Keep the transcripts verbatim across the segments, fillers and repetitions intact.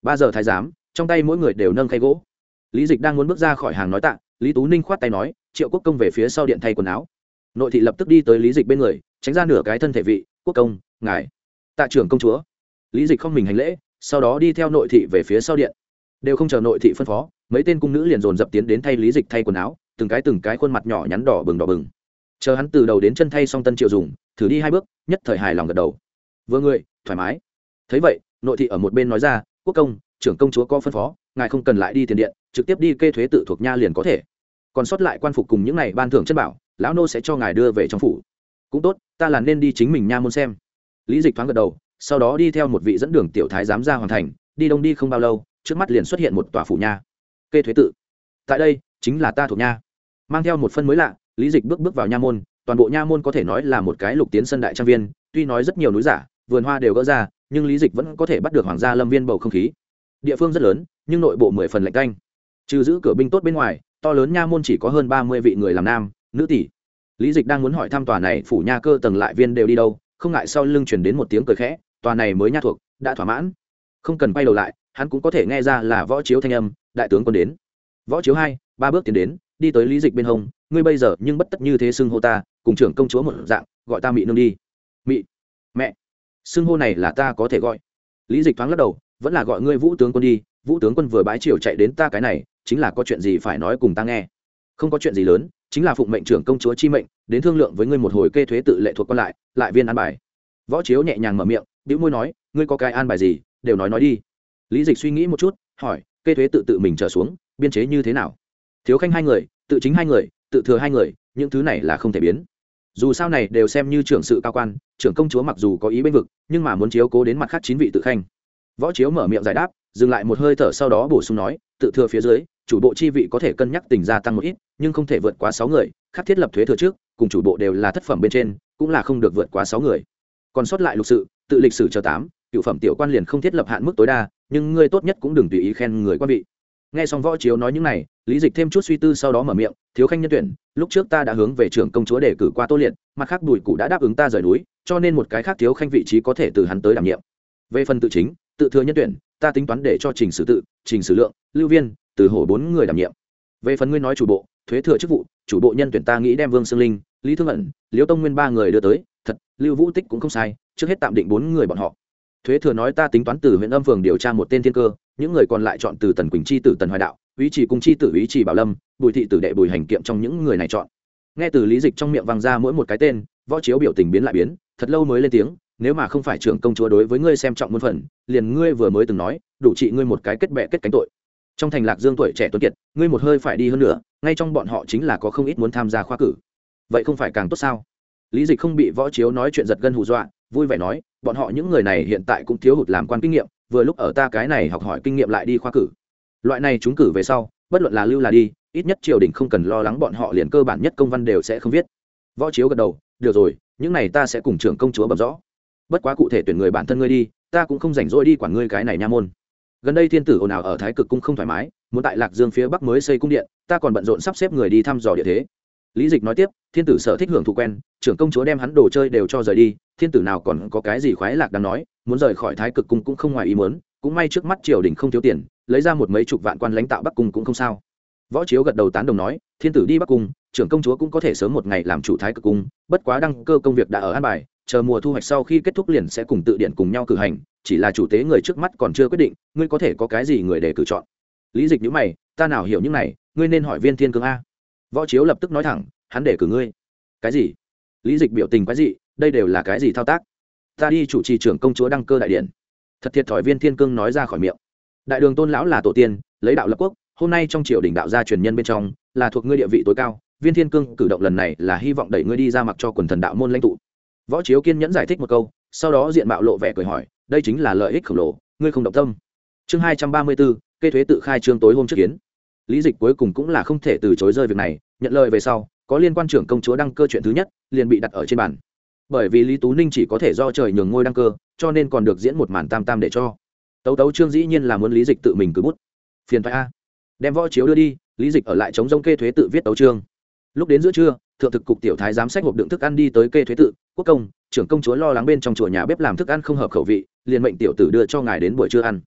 ba giờ thái giám trong tay mỗi người đều nâng khay gỗ. Lý Dịch đang muốn bước ra khỏi hàng nói tạ, Lý Tú Ninh khoát tay nói, Triệu Quốc công về phía sau điện thay quần áo. Nội thị lập tức đi tới Lý Dịch bên người, tránh ra nửa cái thân thể vị, quốc công, ngài. Tạ trưởng công chúa. Lý Dịch không mình hành lễ, sau đó đi theo nội thị về phía sau điện. Đều không chờ nội thị phân phó, mấy tên cung nữ liền dồn dập tiến đến thay Lý Dịch thay quần áo, từng cái từng cái khuôn mặt nhỏ nhắn đỏ bừng đỏ bừng. Chờ hắn từ đầu đến chân thay xong tân triệu dùng, thử đi hai bước, nhất thời hài lòng gật đầu. Vừa người, thoải mái. Thấy vậy, nội thị ở một bên nói ra, quốc công, trưởng công chúa có phân phó, ngài không cần lại đi tiền điện, trực tiếp đi kê thuế tự thuộc nha liền có thể. Còn sót lại quan phục cùng những này ban thưởng chân bảo, lão nô sẽ cho ngài đưa về trong phủ. Cũng tốt, ta là nên đi chính mình nha môn xem. Lý Dịch thoáng gật đầu, sau đó đi theo một vị dẫn đường tiểu thái giám ra hoàng thành, đi đông đi không bao lâu, trước mắt liền xuất hiện một tòa phủ nha. Kê thuế tự. Tại đây, chính là ta thuộc nha. Mang theo một phân mới lạ, Lý Dịch bước bước vào nha môn, toàn bộ nha môn có thể nói là một cái lục tiến sân đại trang viên, tuy nói rất nhiều núi giả, vườn hoa đều gỡ ra, nhưng Lý Dịch vẫn có thể bắt được hoàng gia lâm viên bầu không khí. Địa phương rất lớn, nhưng nội bộ mười phần lạnh canh. Trừ giữ cửa binh tốt bên ngoài, to lớn nha môn chỉ có hơn ba mươi vị người làm nam, nữ tỷ. Lý Dịch đang muốn hỏi thăm tòa này phủ nha cơ tầng lại viên đều đi đâu, không ngại sau lưng truyền đến một tiếng cười khẽ, tòa này mới nha thuộc, đã thỏa mãn. Không cần quay đầu lại, hắn cũng có thể nghe ra là Võ Chiếu thanh âm, đại tướng quân đến. Võ Chiếu hai, ba bước tiến đến, đi tới Lý Dịch bên hông, ngươi bây giờ nhưng bất tất như thế xưng hô ta, cùng trưởng công chúa một dạng, gọi ta mị nương đi. Mị, mẹ, xưng hô này là ta có thể gọi. Lý Dịch thoáng lắc đầu, vẫn là gọi ngươi Vũ tướng quân đi, Vũ tướng quân vừa bái triều chạy đến ta cái này, chính là có chuyện gì phải nói cùng ta nghe. Không có chuyện gì lớn, chính là phụng mệnh trưởng công chúa chi mệnh, đến thương lượng với ngươi một hồi kê thuế tự lệ thuộc quan lại, lại viên an bài. Võ Chiếu nhẹ nhàng mở miệng, bĩu môi nói, ngươi có cái an bài gì, đều nói nói đi. Lý Dịch suy nghĩ một chút, hỏi, kê thuế tự tự mình trở xuống, biên chế như thế nào? Thiếu khanh hai người, tự chính hai người, tự thừa hai người, những thứ này là không thể biến. Dù sao này đều xem như trưởng sự cao quan, trưởng công chúa mặc dù có ý bên vực, nhưng mà muốn chiếu cố đến mặt khác chín vị tự khanh. Võ Chiếu mở miệng giải đáp, dừng lại một hơi thở sau đó bổ sung nói, tự thừa phía dưới, chủ bộ chi vị có thể cân nhắc tình gia tăng một ít, nhưng không thể vượt quá sáu người, khác thiết lập thuế thừa trước, cùng chủ bộ đều là thất phẩm bên trên, cũng là không được vượt quá sáu người. Còn sót lại lục sự, tự lịch sử chờ tám, cựu phẩm tiểu quan liền không thiết lập hạn mức tối đa, nhưng ngươi tốt nhất cũng đừng tùy ý khen người quan vị. Nghe xong Võ Chiếu nói những này, Lý Dịch thêm chút suy tư sau đó mở miệng, thiếu khanh nhân tuyển, lúc trước ta đã hướng về trưởng công chúa để cử qua Tô Liệt, mặt khác Bùi Cụ đã đáp ứng ta rời núi, cho nên một cái khác thiếu khanh vị trí có thể từ hắn tới đảm nhiệm. Về phần tự chính, tự thừa nhân tuyển, ta tính toán để cho Trình Sử Tự, Trình Sử Lượng, Lưu Viên, Từ Hổ bốn người đảm nhiệm. Về phần ngươi nói chủ bộ, thuế thừa chức vụ, chủ bộ nhân tuyển ta nghĩ đem Vương Sương Linh, Lý Thương Ẩn, Liễu Tông Nguyên ba người đưa tới, thật, Lưu Vũ Tích cũng không sai, trước hết tạm định bốn người bọn họ. Thuế thừa nói ta tính toán từ huyện Âm phường điều tra một tên thiên cơ, những người còn lại chọn từ Tần Quỳnh chi tử Tần Hoài Đạo, Úy Chỉ cung chi tử Úy Chỉ Bảo Lâm, Bùi thị tử đệ Bùi Hành Kiệm trong những người này chọn. Nghe từ Lý Dịch trong miệng vang ra mỗi một cái tên, Võ Chiếu biểu tình biến lại biến, thật lâu mới lên tiếng, nếu mà không phải trưởng công chúa đối với ngươi xem trọng muôn phần, liền ngươi vừa mới từng nói, đủ trị ngươi một cái kết bè kết cánh tội. Trong thành Lạc Dương tuổi trẻ tuấn kiệt, ngươi một hơi phải đi hơn nữa, ngay trong bọn họ chính là có không ít muốn tham gia khoa cử. Vậy không phải càng tốt sao? Lý Dịch không bị Võ Chiếu nói chuyện giật gân hù dọa, vui vẻ nói, bọn họ những người này hiện tại cũng thiếu hụt làm quan kinh nghiệm, vừa lúc ở ta cái này học hỏi kinh nghiệm lại đi khoa cử. Loại này trúng cử về sau, bất luận là lưu là đi, ít nhất triều đình không cần lo lắng bọn họ liền cơ bản nhất công văn đều sẽ không viết. Võ Chiếu gật đầu, được rồi, những này ta sẽ cùng trưởng công chúa bẩm rõ. Bất quá cụ thể tuyển người bản thân ngươi đi, ta cũng không rảnh rỗi đi quản ngươi cái này nha môn. Gần đây thiên tử ồn ào ở Thái Cực cung không thoải mái, muốn tại Lạc Dương phía bắc mới xây cung điện, ta còn bận rộn sắp xếp người đi thăm dò địa thế. Lý Dịch nói tiếp, thiên tử sở thích hưởng thụ quen, trưởng công chúa đem hắn đồ chơi đều cho rời đi, thiên tử nào còn có cái gì khoái lạc đang nói, muốn rời khỏi Thái Cực cung cũng không ngoài ý muốn, cũng may trước mắt triều đình không thiếu tiền, lấy ra một mấy chục vạn quan lãnh tạo Bắc cung cũng không sao. Võ Chiếu gật đầu tán đồng nói, thiên tử đi Bắc cung, trưởng công chúa cũng có thể sớm một ngày làm chủ Thái Cực cung, bất quá đăng cơ công việc đã ở an bài, chờ mùa thu hoạch sau khi kết thúc liền sẽ cùng tự điện cùng nhau cử hành, chỉ là chủ tế người trước mắt còn chưa quyết định, ngươi có thể có cái gì người để cử chọn. Lý Dịch nhíu mày, ta nào hiểu những này, ngươi nên hỏi Viên Thiên Cương a. Võ Chiếu lập tức nói thẳng, hắn để cử ngươi. Cái gì? Lý Dịch biểu tình quái dị, đây đều là cái gì thao tác? Ta đi chủ trì trưởng công chúa đăng cơ đại điện. Thật thiệt thòi Viên Thiên Cương nói ra khỏi miệng. Đại đường Tôn lão là tổ tiên, lấy đạo lập quốc, hôm nay trong triều đình đạo gia truyền nhân bên trong, là thuộc ngươi địa vị tối cao, Viên Thiên Cương cử động lần này là hy vọng đẩy ngươi đi ra mặc cho quần thần đạo môn lãnh tụ. Võ Chiếu kiên nhẫn giải thích một câu, sau đó diện mạo lộ vẻ cười hỏi, đây chính là lợi ích khổng lồ, ngươi không động tâm. Chương hai trăm ba mươi tư, kê thuế tự khai trương tối hôm trước kiến. Lý Dịch cuối cùng cũng là không thể từ chối rơi việc này, nhận lời về sau, có liên quan trưởng công chúa đăng cơ chuyện thứ nhất, liền bị đặt ở trên bàn. Bởi vì Lý Tú Ninh chỉ có thể do trời nhường ngôi đăng cơ, cho nên còn được diễn một màn tam tam để cho. Tấu tấu chương dĩ nhiên là muốn Lý Dịch tự mình cứ bút. Phiền toái a. Đem Võ Chiếu đưa đi, Lý Dịch ở lại chống rông kê thuế tự viết tấu chương. Lúc đến giữa trưa, thượng thực cục tiểu thái giám sách hộp đựng thức ăn đi tới kê thuế tự, quốc công, trưởng công chúa lo lắng bên trong chùa nhà bếp làm thức ăn không hợp khẩu vị, liền mệnh tiểu tử đưa cho ngài đến buổi trưa ăn.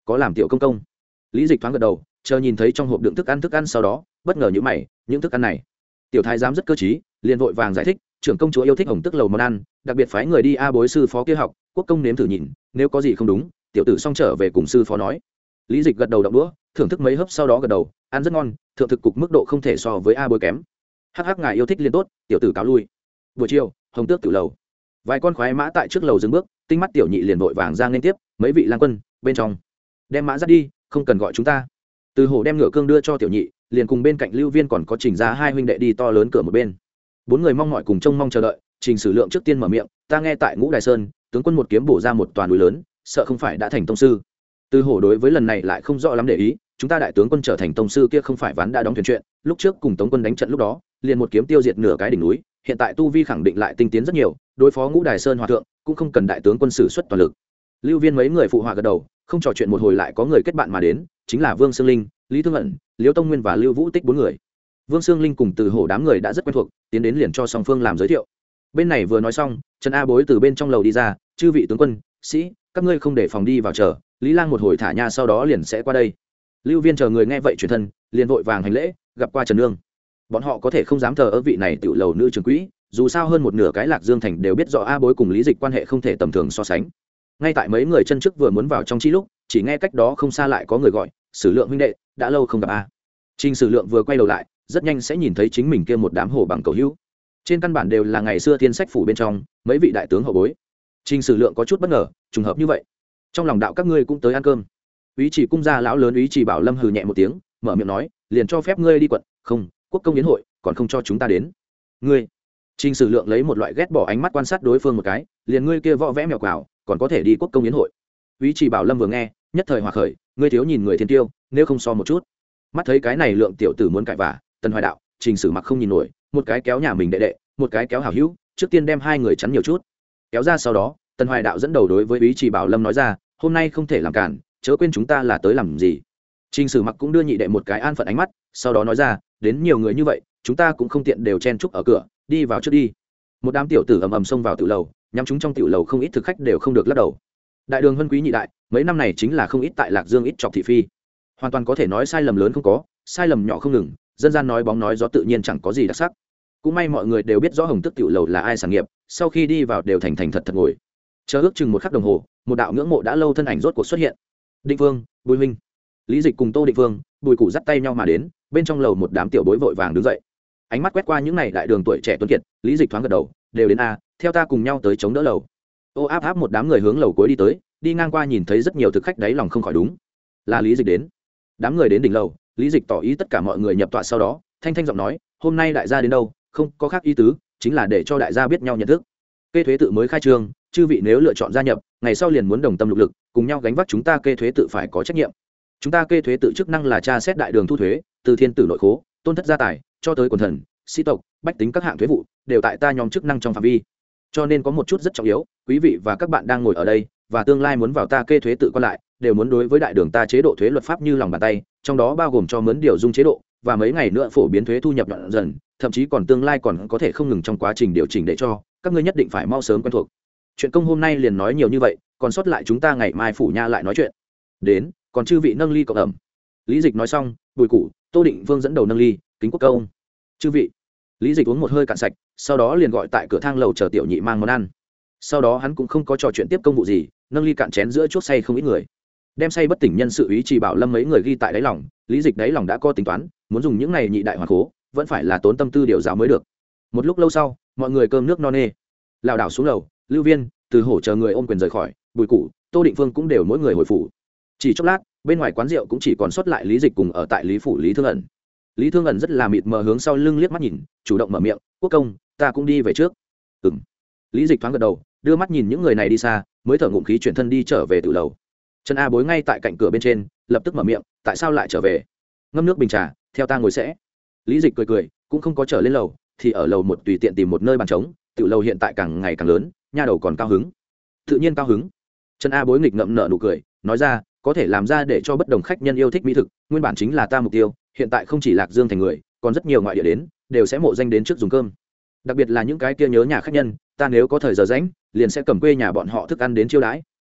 có làm tiểu công công. Lý Dịch thoáng gật đầu, chờ nhìn thấy trong hộp đựng thức ăn thức ăn sau đó bất ngờ nhíu mày, những thức ăn này. Tiểu thái giám rất cơ trí, liền vội vàng giải thích, trưởng công chúa yêu thích hồng tức lầu món ăn, đặc biệt phái người đi a bối sư phó kia học, quốc công nếm thử nhìn, nếu có gì không đúng tiểu tử xong trở về cùng sư phó nói. Lý Dịch gật đầu động đũa, thưởng thức mấy hớp sau đó gật đầu, ăn rất ngon, thượng thực cục mức độ không thể so với a bối kém. Hắc hắc, ngài yêu thích liền tốt, tiểu tử cáo lui. Buổi chiều, hồng tước tiểu lầu, vài con khoái mã tại trước lầu dừng bước, tinh mắt tiểu nhị liền vội vàng ra nên tiếp, mấy vị lang quân bên trong, đem mã dắt đi, không cần gọi chúng ta. Từ hổ đem ngựa cương đưa cho tiểu nhị, liền cùng bên cạnh Lưu Viên còn có Trình gia hai huynh đệ đi to lớn cửa một bên. Bốn người mong mỏi cùng trông mong chờ đợi. Trình Sử Lượng trước tiên mở miệng, ta nghe tại Ngũ Đài Sơn tướng quân một kiếm bổ ra một toàn núi lớn, sợ không phải đã thành tông sư. Từ hổ đối với lần này lại không rõ lắm để ý, chúng ta đại tướng quân trở thành tông sư kia không phải ván đã đóng thuyền chuyện, lúc trước cùng Tống quân đánh trận lúc đó liền một kiếm tiêu diệt nửa cái đỉnh núi, hiện tại tu vi khẳng định lại tinh tiến rất nhiều, đối phó Ngũ Đài Sơn hòa thượng cũng không cần đại tướng quân sử xuất toàn lực. Lưu Viên mấy người phụ họa gật đầu, không trò chuyện một hồi lại có người kết bạn mà đến, chính là Vương Sương Linh, Lý Thương Ẩn, Liễu Tông Nguyên và Lưu Vũ Tích bốn người. Vương Sương Linh cùng Từ hổ đám người đã rất quen thuộc, tiến đến liền cho song phương làm giới thiệu. Bên này vừa nói xong, Trần A Bối từ bên trong lầu đi ra, chư vị tướng quân sĩ, các ngươi không để phòng đi vào chờ, Lý Lang một hồi thả nha sau đó liền sẽ qua đây. Lưu Viên chờ người nghe vậy chuyển thân, liền vội vàng hành lễ, gặp qua Trần nương. Bọn họ có thể không dám thờ ơ vị này tiểu lầu nữ trưởng quỹ, dù sao hơn một nửa cái Lạc Dương thành đều biết rõ A Bối cùng Lý Dịch quan hệ không thể tầm thường so sánh. Ngay tại mấy người chân trước vừa muốn vào trong chi lúc, chỉ nghe cách đó không xa lại có người gọi, Sử Lượng huynh đệ, đã lâu không gặp a. Trình Sử Lượng vừa quay đầu lại, rất nhanh sẽ nhìn thấy chính mình kia một đám hổ bằng cầu hữu. Trên căn bản đều là ngày xưa thiên sách phủ bên trong mấy vị đại tướng hậu bối. Trình Sử Lượng có chút bất ngờ, trùng hợp như vậy. Trong lòng đạo các ngươi cũng tới ăn cơm. Úy Chỉ cung gia lão lớn Úy Chỉ Bảo Lâm hừ nhẹ một tiếng, mở miệng nói, liền cho phép ngươi đi quận, không, quốc công yến hội, còn không cho chúng ta đến. Ngươi. Trình Sử Lượng lấy một loại ghét bỏ ánh mắt quan sát đối phương một cái, liền ngươi kia võ vẽ mèo quào, còn có thể đi quốc công yến hội. Úy Chỉ Bảo Lâm vừa nghe, nhất thời hòa khởi, ngươi thiếu nhìn người thiên tiêu, nếu không so một chút. Mắt thấy cái này Lượng tiểu tử muốn cãi vả, Tần Hoài đạo, Trình Sử mặc không nhìn nổi, một cái kéo nhà mình đệ đệ, một cái kéo hảo hữu, trước tiên đem hai người chắn nhiều chút. Kéo ra sau đó, Tần Hoài đạo dẫn đầu đối với Úy Chỉ Bảo Lâm nói ra, hôm nay không thể làm cản, chớ quên chúng ta là tới làm gì. Trình Sử mặc cũng đưa nhị đệ một cái an phận ánh mắt, sau đó nói ra, đến nhiều người như vậy, chúng ta cũng không tiện đều chen chúc ở cửa, đi vào trước đi. Một đám tiểu tử ầm ầm xông vào tiểu lầu, nhắm chúng trong tiểu lầu không ít thực khách đều không được lắc đầu. Đại đường Vân Quý nhị đại, mấy năm này chính là không ít tại Lạc Dương ít chọc thị phi, hoàn toàn có thể nói sai lầm lớn không có, sai lầm nhỏ không ngừng, dân gian nói bóng nói gió tự nhiên chẳng có gì đặc sắc. Cũng may mọi người đều biết rõ Hồng Tức tiểu lầu là ai sản nghiệp, sau khi đi vào đều thành thành thật thật ngồi. Chờ ước chừng một khắc đồng hồ, một đạo ngưỡng mộ đã lâu thân ảnh rốt cuộc xuất hiện. Định Vương, Bùi huynh. Lý Dịch cùng Tô Định Vương, Bùi Cụ dắt tay nhau mà đến, bên trong lầu một đám tiểu bối vội vàng đứng dậy. Ánh mắt quét qua những này đại đường tuổi trẻ tuấn kiệt, Lý Dịch thoáng gật đầu, đều đến a, theo ta cùng nhau tới chống đỡ lầu. Ô áp áp một đám người hướng lầu cuối đi tới, đi ngang qua nhìn thấy rất nhiều thực khách đáy lòng không khỏi đúng, là Lý Dịch đến. Đám người đến đỉnh lầu, Lý Dịch tỏ ý tất cả mọi người nhập tọa sau đó, thanh thanh giọng nói, hôm nay đại gia đến đâu, không có khác ý tứ, chính là để cho đại gia biết nhau nhận thức. Kê thuế tự mới khai trương, chư vị nếu lựa chọn gia nhập, ngày sau liền muốn đồng tâm lục lực, cùng nhau gánh vác chúng ta kê thuế tự phải có trách nhiệm. Chúng ta kê thuế tự chức năng là tra xét đại đường thu thuế, từ thiên tử nội khố, tôn thất gia tài, cho tới quần thần, sĩ tộc, bách tính các hạng thuế vụ, đều tại ta nhóm chức năng trong phạm vi. Cho nên có một chút rất trọng yếu, quý vị và các bạn đang ngồi ở đây, và tương lai muốn vào ta kê thuế tự quan lại, đều muốn đối với đại đường ta chế độ thuế luật pháp như lòng bàn tay, trong đó bao gồm cho mướn điều dung chế độ, và mấy ngày nữa phổ biến thuế thu nhập đoạn dần, thậm chí còn tương lai còn có thể không ngừng trong quá trình điều chỉnh để cho các ngươi nhất định phải mau sớm quen thuộc. Chuyện công hôm nay liền nói nhiều như vậy, còn sót lại chúng ta ngày mai phủ nha lại nói chuyện. Đến, còn chư vị nâng ly cộng ẩm. Lý Dịch nói xong, Bùi Cụ, Tô Định Vương dẫn đầu nâng ly, kính quốc công. Chư vị. Lý Dịch uống một hơi cạn sạch, sau đó liền gọi tại cửa thang lầu chờ tiểu nhị mang món ăn. Sau đó hắn cũng không có trò chuyện tiếp công vụ gì, nâng ly cạn chén giữa chuốc say không ít người, đem say bất tỉnh nhân sự Úy Chỉ Bảo Lâm mấy người ghi tại đáy lòng. Lý Dịch đáy lòng đã có tính toán, muốn dùng những này nhị đại hoàn khố, vẫn phải là tốn tâm tư điều giáo mới được. Một lúc lâu sau, mọi người cơm nước no nê, lảo đảo xuống lầu. Lưu Viên, Từ hổ chờ người ôm quyền rời khỏi, Bùi Cụ, Tô Định Vương cũng đều mỗi người hồi phủ. Chỉ chốc lát, bên ngoài quán rượu cũng chỉ còn sót lại Lý Dịch cùng ở tại Lý phủ Lý Thương Ẩn. Lý Thương Ẩn rất là mịt mờ hướng sau lưng liếc mắt nhìn, chủ động mở miệng, quốc công, ta cũng đi về trước. Ừm. Lý Dịch thoáng gật đầu, đưa mắt nhìn những người này đi xa, mới thở ngụm khí chuyển thân đi trở về tự lầu. Trần A Bối ngay tại cạnh cửa bên trên, lập tức mở miệng, tại sao lại trở về? Ngâm nước bình trà, theo ta ngồi sẽ. Lý Dịch cười cười, cũng không có trở lên lầu, thì ở lầu một tùy tiện tìm một nơi bàn trống. Tự lầu hiện tại càng ngày càng lớn, nha đầu còn cao hứng. Tự nhiên cao hứng. Trần A Bối nghịch ngậm nở nụ cười, nói ra, có thể làm ra để cho bất đồng khách nhân yêu thích mỹ thực, nguyên bản chính là ta mục tiêu. Hiện tại không chỉ Lạc Dương thành người, còn rất nhiều ngoại địa đến, đều sẽ mộ danh đến trước dùng cơm. Đặc biệt là những cái kia nhớ nhà khách nhân, ta nếu có thời giờ rảnh, liền sẽ cầm quê nhà bọn họ thức ăn đến chiêu đãi.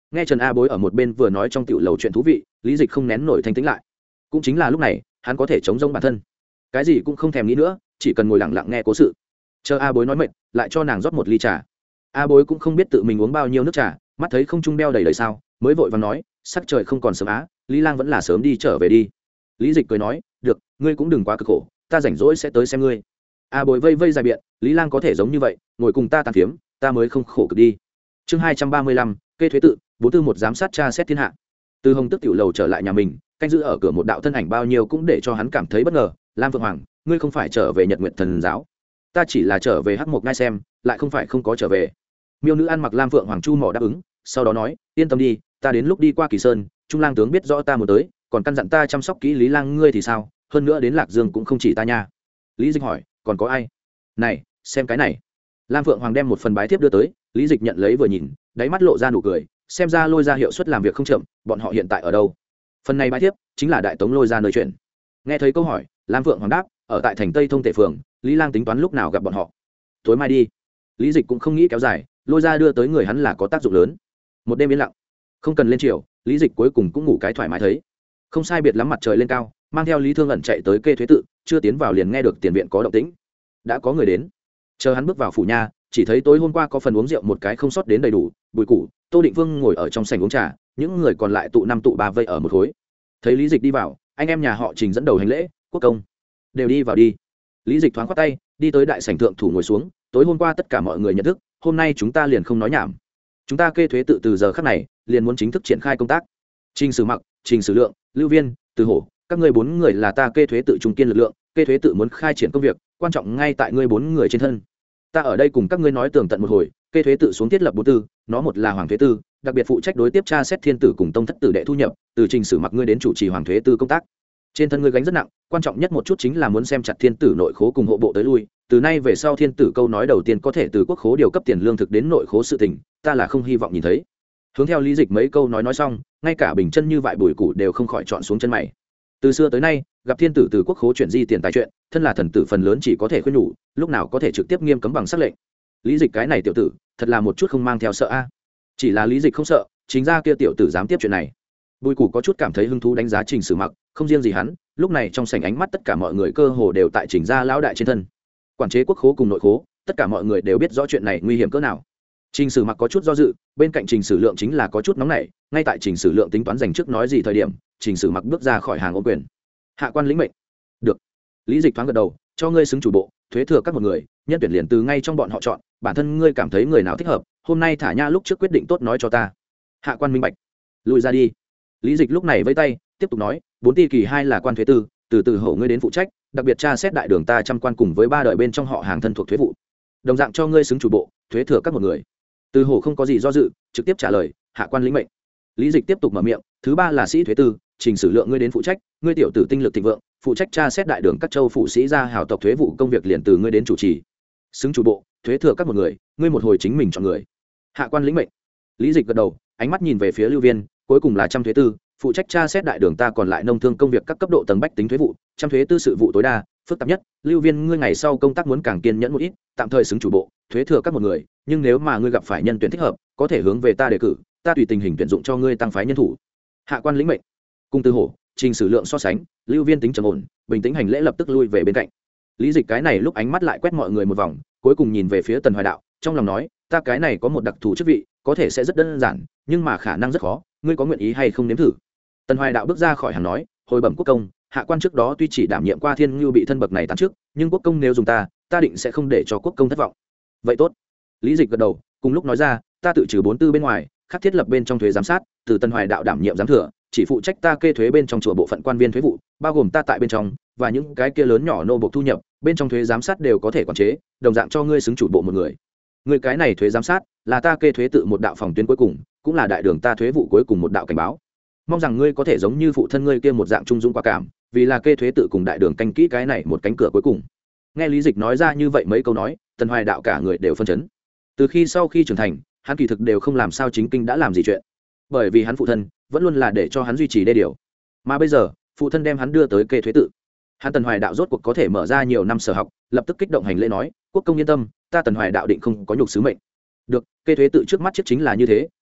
Nghe Trần A Bối ở một bên vừa nói trong tiểu lầu chuyện thú vị, Lý Dịch không nén nổi thanh tĩnh lại. Cũng chính là lúc này, hắn có thể chống rông bản thân, cái gì cũng không thèm nghĩ nữa, chỉ cần ngồi lặng lặng nghe cố sự. Chờ A Bối nói mệt, lại cho nàng rót một ly trà. A Bối cũng không biết tự mình uống bao nhiêu nước trà, mắt thấy không trung đeo đầy đầy sao, mới vội vàng nói, sắc trời không còn sớm á, Lý Lang vẫn là sớm đi trở về đi. Lý Dịch cười nói, được, ngươi cũng đừng quá cực khổ, ta rảnh rỗi sẽ tới xem ngươi. A Bối vây vây dài biện, Lý Lang có thể giống như vậy, ngồi cùng ta tàn phiếm, ta mới không khổ cực đi. Chương hai trăm ba mươi lăm, kê thuế tự, bốn tư một giám sát tra xét thiên hạ. Từ Hồng Tức tiểu lầu trở lại nhà mình, canh giữ ở cửa một đạo thân ảnh bao nhiêu cũng để cho hắn cảm thấy bất ngờ. Lam Phượng Hoàng, ngươi không phải trở về Nhật Nguyệt Thần giáo? Ta chỉ là trở về Hắc Mộc Ngai xem, lại không phải không có trở về. Miêu nữ ăn mặc Lam Phượng Hoàng chu mỏ đáp ứng, sau đó nói, yên tâm đi, ta đến lúc đi qua Kỳ Sơn, Trung Lang tướng biết rõ ta muốn tới, còn căn dặn ta chăm sóc kỹ Lý Lang ngươi thì sao? Hơn nữa đến Lạc Dương cũng không chỉ ta nha. Lý Dịch hỏi, còn có ai? Này, xem cái này. Lam Phượng Hoàng đem một phần bái thiếp đưa tới, Lý Dịch nhận lấy vừa nhìn, đáy mắt lộ ra nụ cười, xem ra Lôi Gia hiệu suất làm việc không chậm, bọn họ hiện tại ở đâu? Phần này bái thiếp chính là đại tống Lôi Gia nơi chuyện. Nghe thấy câu hỏi, Lam Phượng Hoàng đáp, ở tại thành Tây Thông Tể phường, Lý Lang tính toán lúc nào gặp bọn họ. Tối mai đi. Lý Dịch cũng không nghĩ kéo dài, Lôi Gia đưa tới người hắn là có tác dụng lớn. Một đêm yên lặng, không cần lên chiều, Lý Dịch cuối cùng cũng ngủ cái thoải mái thấy. Không sai biệt lắm mặt trời lên cao, mang theo Lý Thương ẩn chạy tới kê thuế tự, chưa tiến vào liền nghe được tiền viện có động tĩnh. Đã có người đến. Chờ hắn bước vào phủ nha, chỉ thấy tối hôm qua có phần uống rượu một cái không sót đến đầy đủ, Bùi Củ, Tô Định Vương ngồi ở trong sảnh uống trà, những người còn lại tụ năm tụ ba vây ở một khối. Thấy Lý Dịch đi vào, anh em nhà họ Trình dẫn đầu hành lễ, quốc công, đều đi vào đi. Lý Dịch thoáng khoát tay, đi tới đại sảnh thượng thủ ngồi xuống, tối hôm qua tất cả mọi người nhận thức, hôm nay chúng ta liền không nói nhảm. Chúng ta kê thuế tự từ giờ khắc này, liền muốn chính thức triển khai công tác. Trình Sử Mặc, Trình Sử Lượng, Lưu Viên, Từ Hổ, các ngươi bốn người là ta kê thuế tự trung kiên lực lượng, kê thuế tự muốn khai triển công việc, quan trọng ngay tại ngươi bốn người trên thân. Ta ở đây cùng các ngươi nói tường tận một hồi, kê thuế tự xuống thiết lập bốn tư, nó một là hoàng thuế tư, đặc biệt phụ trách đối tiếp tra xét thiên tử cùng tông thất tử đệ thu nhập, từ Trình Sử Mặc ngươi đến chủ trì hoàng thuế tư công tác. Trên thân ngươi gánh rất nặng, quan trọng nhất một chút chính là muốn xem chặt thiên tử nội khố cùng hộ bộ tới lui, từ nay về sau thiên tử câu nói đầu tiên có thể từ quốc khố điều cấp tiền lương thực đến nội khố sự tình, ta là không hy vọng nhìn thấy. Hướng theo Lý Dịch mấy câu nói nói xong, ngay cả bình chân như vại Bùi Củ đều không khỏi chọn xuống chân mày. Từ xưa tới nay, gặp thiên tử từ quốc khố chuyển di tiền tài chuyện, thân là thần tử phần lớn chỉ có thể khuyên nhủ, lúc nào có thể trực tiếp nghiêm cấm bằng sắc lệnh. Lý Dịch cái này tiểu tử, thật là một chút không mang theo sợ a. Chỉ là Lý Dịch không sợ, chính ra kia tiểu tử dám tiếp chuyện này. Bùi Củ có chút cảm thấy hứng thú đánh giá Trình Sử Mặc, không riêng gì hắn, lúc này trong sảnh ánh mắt tất cả mọi người cơ hồ đều tại Trình gia lão đại trên thân. Quản chế quốc khố cùng nội khố, tất cả mọi người đều biết rõ chuyện này nguy hiểm cỡ nào. Trình Sử Mặc có chút do dự, bên cạnh Trình Sử Lượng chính là có chút nóng nảy, ngay tại Trình Sử Lượng tính toán dành trước nói gì thời điểm, Trình Sử Mặc bước ra khỏi hàng ôm quyền. Hạ quan lĩnh mệnh. Được. Lý Dịch thoáng gật đầu, cho ngươi xứng chủ bộ, thuế thừa các một người, nhân tuyển liền từ ngay trong bọn họ chọn, bản thân ngươi cảm thấy người nào thích hợp, hôm nay thả nha lúc trước quyết định tốt nói cho ta. Hạ quan minh bạch. Lùi ra đi. Lý Dịch lúc này vẫy tay, tiếp tục nói, bốn ti kỳ hai là quan thuế tư, từ từ hậu ngươi đến phụ trách, đặc biệt tra xét đại đường ta trăm quan cùng với ba đời bên trong họ hàng thân thuộc thuế vụ. Đồng dạng cho ngươi xứng chủ bộ, thuế thừa các một người. Từ hổ không có gì do dự, trực tiếp trả lời, hạ quan lĩnh mệnh. Lý Dịch tiếp tục mở miệng, thứ ba là sĩ thuế tư, Trình Sử Lượng ngươi đến phụ trách, ngươi tiểu tử tinh lực thịnh vượng, phụ trách tra xét đại đường các châu phụ sĩ gia hào tộc thuế vụ công việc liền từ ngươi đến chủ trì. Xứng chủ bộ, thuế thừa các một người, ngươi một hồi chính mình chọn người. Hạ quan lĩnh mệnh. Lý Dịch gật đầu, ánh mắt nhìn về phía Lưu Viên, cuối cùng là trăm thuế tư, phụ trách tra xét đại đường ta còn lại nông thương công việc các cấp độ tầng bách tính thuế vụ, trăm thuế tư sự vụ tối đa, phức tạp nhất. Lưu Viên ngươi ngày sau công tác muốn càng kiên nhẫn một ít, tạm thời xứng chủ bộ, thuế thừa các một người, nhưng nếu mà ngươi gặp phải nhân tuyển thích hợp, có thể hướng về ta đề cử, ta tùy tình hình tuyển dụng cho ngươi tăng phái nhân thủ. Hạ quan lĩnh mệnh. Cung Từ Hổ, Trình Sử Lượng so sánh, Lưu Viên tính trầm ổn, bình tĩnh hành lễ lập tức lui về bên cạnh. Lý Dịch cái này lúc ánh mắt lại quét mọi người một vòng, cuối cùng nhìn về phía Tần Hoài Đạo, trong lòng nói, ta cái này có một đặc thù chức vị, có thể sẽ rất đơn giản, nhưng mà khả năng rất khó, ngươi có nguyện ý hay không nếm thử? Tần Hoài Đạo bước ra khỏi hàng nói, hồi bẩm quốc công, hạ quan trước đó tuy chỉ đảm nhiệm qua thiên ngưu bị thân bậc này tán trước, nhưng quốc công nếu dùng ta, ta định sẽ không để cho quốc công thất vọng. Vậy tốt. Lý Dịch gật đầu, cùng lúc nói ra, ta tự trừ bốn tư bên ngoài, khắc thiết lập bên trong thuế giám sát, từ Tần Hoài Đạo đảm nhiệm giám thừa, chỉ phụ trách ta kê thuế bên trong chùa bộ phận quan viên thuế vụ, bao gồm ta tại bên trong và những cái kia lớn nhỏ nô bộc thu nhập, bên trong thuế giám sát đều có thể quản chế, đồng dạng cho ngươi xứng chủ bộ một người. Người cái này thuế giám sát là ta kê thuế tự một đạo phòng tuyến cuối cùng, cũng là đại đường ta thuế vụ cuối cùng một đạo cảnh báo. Mong rằng ngươi có thể giống như phụ thân ngươi kia một dạng trung dũng quả cảm, vì là kê thuế tự cùng đại đường canh kỹ cái này một cánh cửa cuối cùng. Nghe Lý Dịch nói ra như vậy mấy câu nói, Tần Hoài Đạo cả người đều phân chấn. Từ khi sau khi trưởng thành, hắn kỳ thực đều không làm sao chính kinh đã làm gì chuyện, bởi vì hắn phụ thân vẫn luôn là để cho hắn duy trì đê điều, mà bây giờ phụ thân đem hắn đưa tới kê thuế tự, hắn Tần Hoài Đạo rốt cuộc có thể mở ra nhiều năm sở học, lập tức kích động hành lễ nói, quốc công yên tâm, ta Tần Hoài Đạo định không có nhục sứ mệnh. Được, kê thuế tự trước mắt chiếc chính là như thế,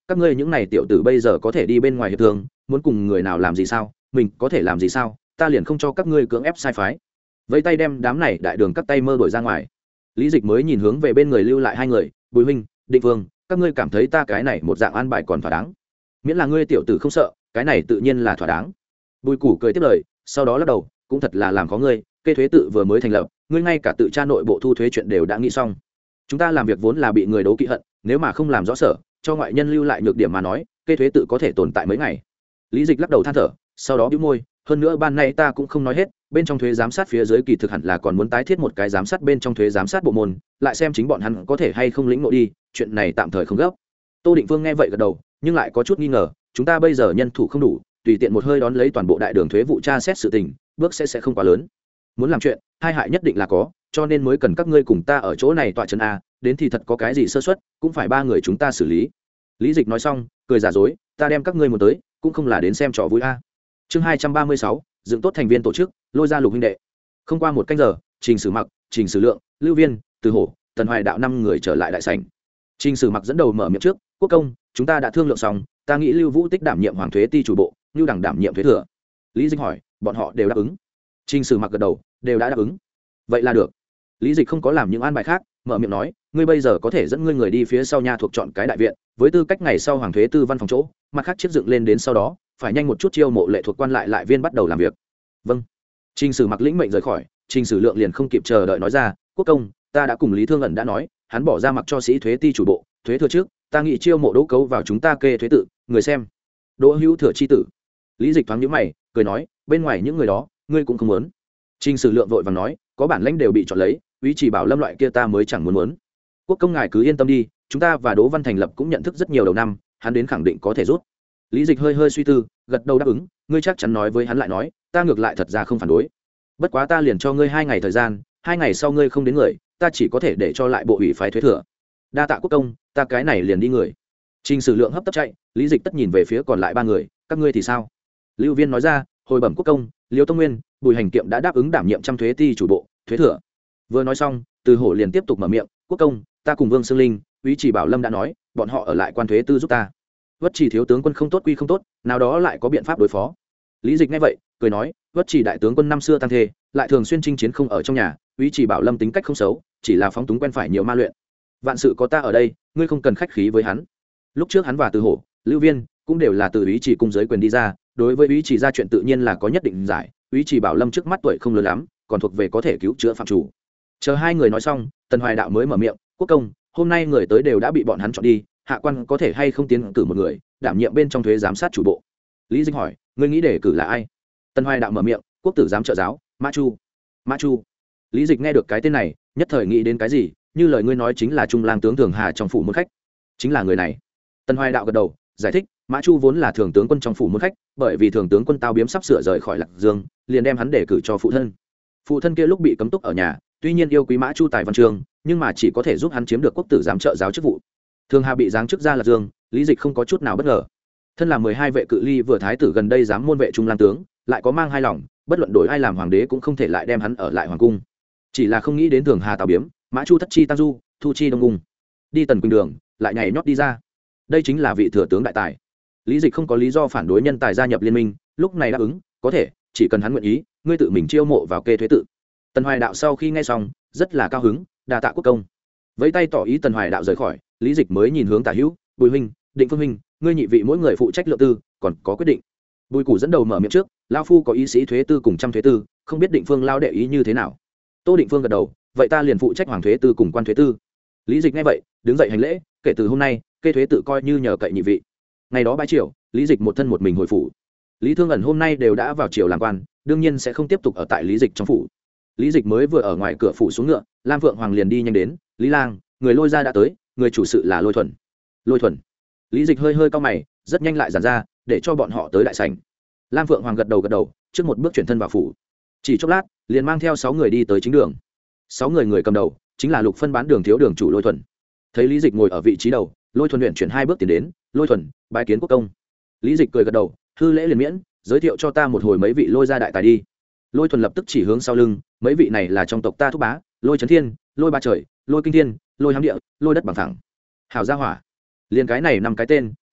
các ngươi những này tiểu tử bây giờ có thể đi bên ngoài hiệp thương, muốn cùng người nào làm gì sao, mình có thể làm gì sao, ta liền không cho các ngươi cưỡng ép sai phái. Vẫy tay đem đám này đại đường cắt tay mơ đuổi ra ngoài. Lý Dịch mới nhìn hướng về bên người lưu lại hai người, Bùi huynh, Định Vương, các ngươi cảm thấy ta cái này một dạng an bài còn thỏa đáng? Miễn là ngươi tiểu tử không sợ, cái này tự nhiên là thỏa đáng. Bùi Củ cười tiếp lời, sau đó lắc đầu, cũng thật là làm khó ngươi, kê thuế tự vừa mới thành lập, ngươi ngay cả tự tra nội bộ thu thuế chuyện đều đã nghĩ xong. Chúng ta làm việc vốn là bị người đấu kỵ hận, nếu mà không làm rõ sở, cho ngoại nhân lưu lại nhược điểm mà nói, kê thuế tự có thể tồn tại mấy ngày. Lý Dịch lắc đầu than thở, sau đó bĩu môi, hơn nữa ban nay ta cũng không nói hết, bên trong thuế giám sát phía dưới kỳ thực hẳn là còn muốn tái thiết một cái giám sát bên trong thuế giám sát bộ môn, lại xem chính bọn hắn có thể hay không lĩnh ngộ đi, chuyện này tạm thời không gấp. Tô Định Vương nghe vậy gật đầu, nhưng lại có chút nghi ngờ, chúng ta bây giờ nhân thủ không đủ, tùy tiện một hơi đón lấy toàn bộ đại đường thuế vụ tra xét sự tình, bước sẽ sẽ không quá lớn. Muốn làm chuyện, hai hại nhất định là có, cho nên mới cần các ngươi cùng ta ở chỗ này tọa trấn a, đến thì thật có cái gì sơ suất, cũng phải ba người chúng ta xử lý. Lý Dịch nói xong, cười giả dối, ta đem các ngươi một tới, cũng không là đến xem trò vui a. Chương hai trăm ba mươi sáu, dựng tốt thành viên tổ chức, lôi ra Lục huynh đệ. Không qua một canh giờ, Trình Sử Mặc, Trình Sử Lượng, Lưu Viên, Từ Hổ, Tần Hoài đạo năm người trở lại đại sảnh. Trình Sử Mặc dẫn đầu mở miệng trước, quốc công, chúng ta đã thương lượng xong, ta nghĩ Lưu Vũ Tích đảm nhiệm hoàng thuế ty chủ bộ, Nưu Đằng đảm nhiệm thuế thừa. Lý Dịch hỏi, bọn họ đều đáp ứng? Trình Sử Mặc gật đầu, đều đã đáp ứng. Vậy là được. Lý Dịch không có làm những an bài khác, mở miệng nói, ngươi bây giờ có thể dẫn ngươi người đi phía sau nha thuộc chọn cái đại viện, với tư cách ngày sau hoàng thuế tư văn phòng chỗ, mặt khác chiết dựng lên đến sau đó, phải nhanh một chút chiêu mộ lệ thuộc quan lại lại viên bắt đầu làm việc. Vâng. Trình Sử Mặc lĩnh mệnh rời khỏi, Trình Sử Lượng liền không kịp chờ đợi nói ra, quốc công, ta đã cùng Lý Thương ẩn đã nói, hắn bỏ ra mặc cho sĩ thuế ty chủ bộ, thuế thừa trước, ta nghĩ chiêu mộ Đỗ Cấu vào chúng ta kê thuế tự, người xem. Đỗ Hữu Thừa chi tử. Lý Dịch thoáng nhíu mày, cười nói, bên ngoài những người đó, ngươi cũng không muốn. Trình Sử Lượng vội vàng nói, có bản lãnh đều bị chọn lấy, Úy Chỉ Bảo Lâm loại kia ta mới chẳng muốn muốn. Quốc công ngài cứ yên tâm đi, chúng ta và Đỗ Văn Thành lập cũng nhận thức rất nhiều đầu năm, hắn đến khẳng định có thể rút. Lý Dịch hơi hơi suy tư, gật đầu đáp ứng, ngươi chắc chắn nói với hắn lại nói, ta ngược lại thật ra không phản đối. Bất quá ta liền cho ngươi hai ngày thời gian, hai ngày sau ngươi không đến người, ta chỉ có thể để cho lại bộ ủy phái thuế thừa. Đa tạ quốc công, ta cái này liền đi người. Trình Sử Lượng hấp tấp chạy, Lý Dịch tất nhìn về phía còn lại ba người, các ngươi thì sao? Lưu Viên nói ra, hồi bẩm quốc công, Liêu Tông Nguyên, Bùi Hành Kiệm đã đáp ứng đảm nhiệm trăm thuế ty chủ bộ, thuế thừa. Vừa nói xong, Từ Hổ liền tiếp tục mở miệng, quốc công, ta cùng Vương Sương Linh, Úy Chỉ Bảo Lâm đã nói, bọn họ ở lại quan thuế tư giúp ta. Vất Chỉ thiếu tướng quân không tốt quy không tốt, nào đó lại có biện pháp đối phó. Lý Dịch nghe vậy, cười nói, Vất Chỉ đại tướng quân năm xưa tăng thê, lại thường xuyên chinh chiến không ở trong nhà, Úy Chỉ Bảo Lâm tính cách không xấu, chỉ là phóng túng quen phải nhiều ma luyện. Vạn sự có ta ở đây, ngươi không cần khách khí với hắn. Lúc trước hắn và Từ Hổ, Lưu Viên cũng đều là từ Úy Chỉ cung giới quyền đi ra, đối với Úy Chỉ ra chuyện tự nhiên là có nhất định giải, Úy Chỉ Bảo Lâm trước mắt tuổi không lớn lắm, còn thuộc về có thể cứu chữa phạm chủ. Chờ hai người nói xong, Tần Hoài đạo mới mở miệng, quốc công, hôm nay người tới đều đã bị bọn hắn chọn đi, hạ quan có thể hay không tiến cử một người đảm nhiệm bên trong thuế giám sát chủ bộ? Lý Dịch hỏi, ngươi nghĩ đề cử là ai? Tần Hoài đạo mở miệng, quốc tử giám trợ giáo Mã Chu. Mã Chu. Lý Dịch nghe được cái tên này, nhất thời nghĩ đến cái gì, như lời ngươi nói chính là trung lang tướng Thường Hà trong phủ môn khách, chính là người này. Tần Hoài đạo gật đầu, giải thích, Mã Chu vốn là thường tướng quân trong phủ môn khách, bởi vì thường tướng quân Tao Biếm sắp sửa rời khỏi Lạc Dương, liền đem hắn đề cử cho phụ thân. Phụ thân kia lúc bị cấm túc ở nhà, tuy nhiên yêu quý Mã Chu tài văn chương, nhưng mà chỉ có thể giúp hắn chiếm được quốc tử giám trợ giáo chức vụ. Thường Hà bị giáng chức ra Lạc Dương, Lý Dịch không có chút nào bất ngờ. Thân là mười hai vệ cự ly vừa thái tử gần đây dám môn vệ trung lang tướng, lại có mang hai lòng, bất luận đổi ai làm hoàng đế cũng không thể lại đem hắn ở lại hoàng cung. Chỉ là không nghĩ đến Thường Hà Tào Biếm, Mã Chu thất chi tăng du, thu chi đông cung, đi Tần Quỳnh đường, lại nhảy nhót đi ra. Đây chính là vị thừa tướng đại tài. Lý Dịch không có lý do phản đối nhân tài gia nhập liên minh, lúc này đáp ứng, có thể, chỉ cần hắn nguyện ý, ngươi tự mình chiêu mộ vào kê thuế tự. Tần Hoài đạo sau khi nghe xong, rất là cao hứng, đa tạ quốc công. Vẫy tay tỏ ý Tần Hoài đạo rời khỏi, Lý Dịch mới nhìn hướng Tả Hữu, Bùi huynh, Định Phương huynh, ngươi nhị vị mỗi người phụ trách lượng tư, còn có quyết định. Bùi Củ dẫn đầu mở miệng trước, lão phu có ý sĩ thuế tư cùng trăm thuế tư, không biết Định Phương lao đệ ý như thế nào. Tô Định Phương gật đầu, vậy ta liền phụ trách hoàng thuế tư cùng quan thuế tư. Lý Dịch nghe vậy, đứng dậy hành lễ, kể từ hôm nay, kê thuế tự coi như nhờ cậy nhị vị. Ngày đó bãi triều, Lý Dịch một thân một mình hồi phủ. Lý Thương ẩn hôm nay đều đã vào triều làm quan, đương nhiên sẽ không tiếp tục ở tại Lý Dịch trong phủ. Lý Dịch mới vừa ở ngoài cửa phủ xuống ngựa, Lam Phượng Hoàng liền đi nhanh đến, Lý Lang, người Lôi gia đã tới, người chủ sự là Lôi Thuần. Lôi Thuần. Lý Dịch hơi hơi cau mày, rất nhanh lại giản ra, để cho bọn họ tới đại sảnh. Lam Phượng Hoàng gật đầu gật đầu, trước một bước chuyển thân vào phủ. Chỉ chốc lát, liền mang theo sáu người đi tới chính đường. Sáu người người cầm đầu chính là Lục phân bán đường thiếu đường chủ Lôi Thuần. Thấy Lý Dịch ngồi ở vị trí đầu, Lôi Thuần luyện chuyển hai bước tiến đến, Lôi Thuần, bái kiến quốc công. Lý Dịch cười gật đầu, hư lễ liền miễn, giới thiệu cho ta một hồi mấy vị Lôi gia đại tài đi. Lôi Thuần lập tức chỉ hướng sau lưng, mấy vị này là trong tộc ta thúc bá, Lôi Trấn Thiên, Lôi Ba Trời, Lôi Kinh Thiên, Lôi Hám Địa, Lôi Đất Bằng Thẳng. Hảo gia hỏa. Liên cái này năm cái tên,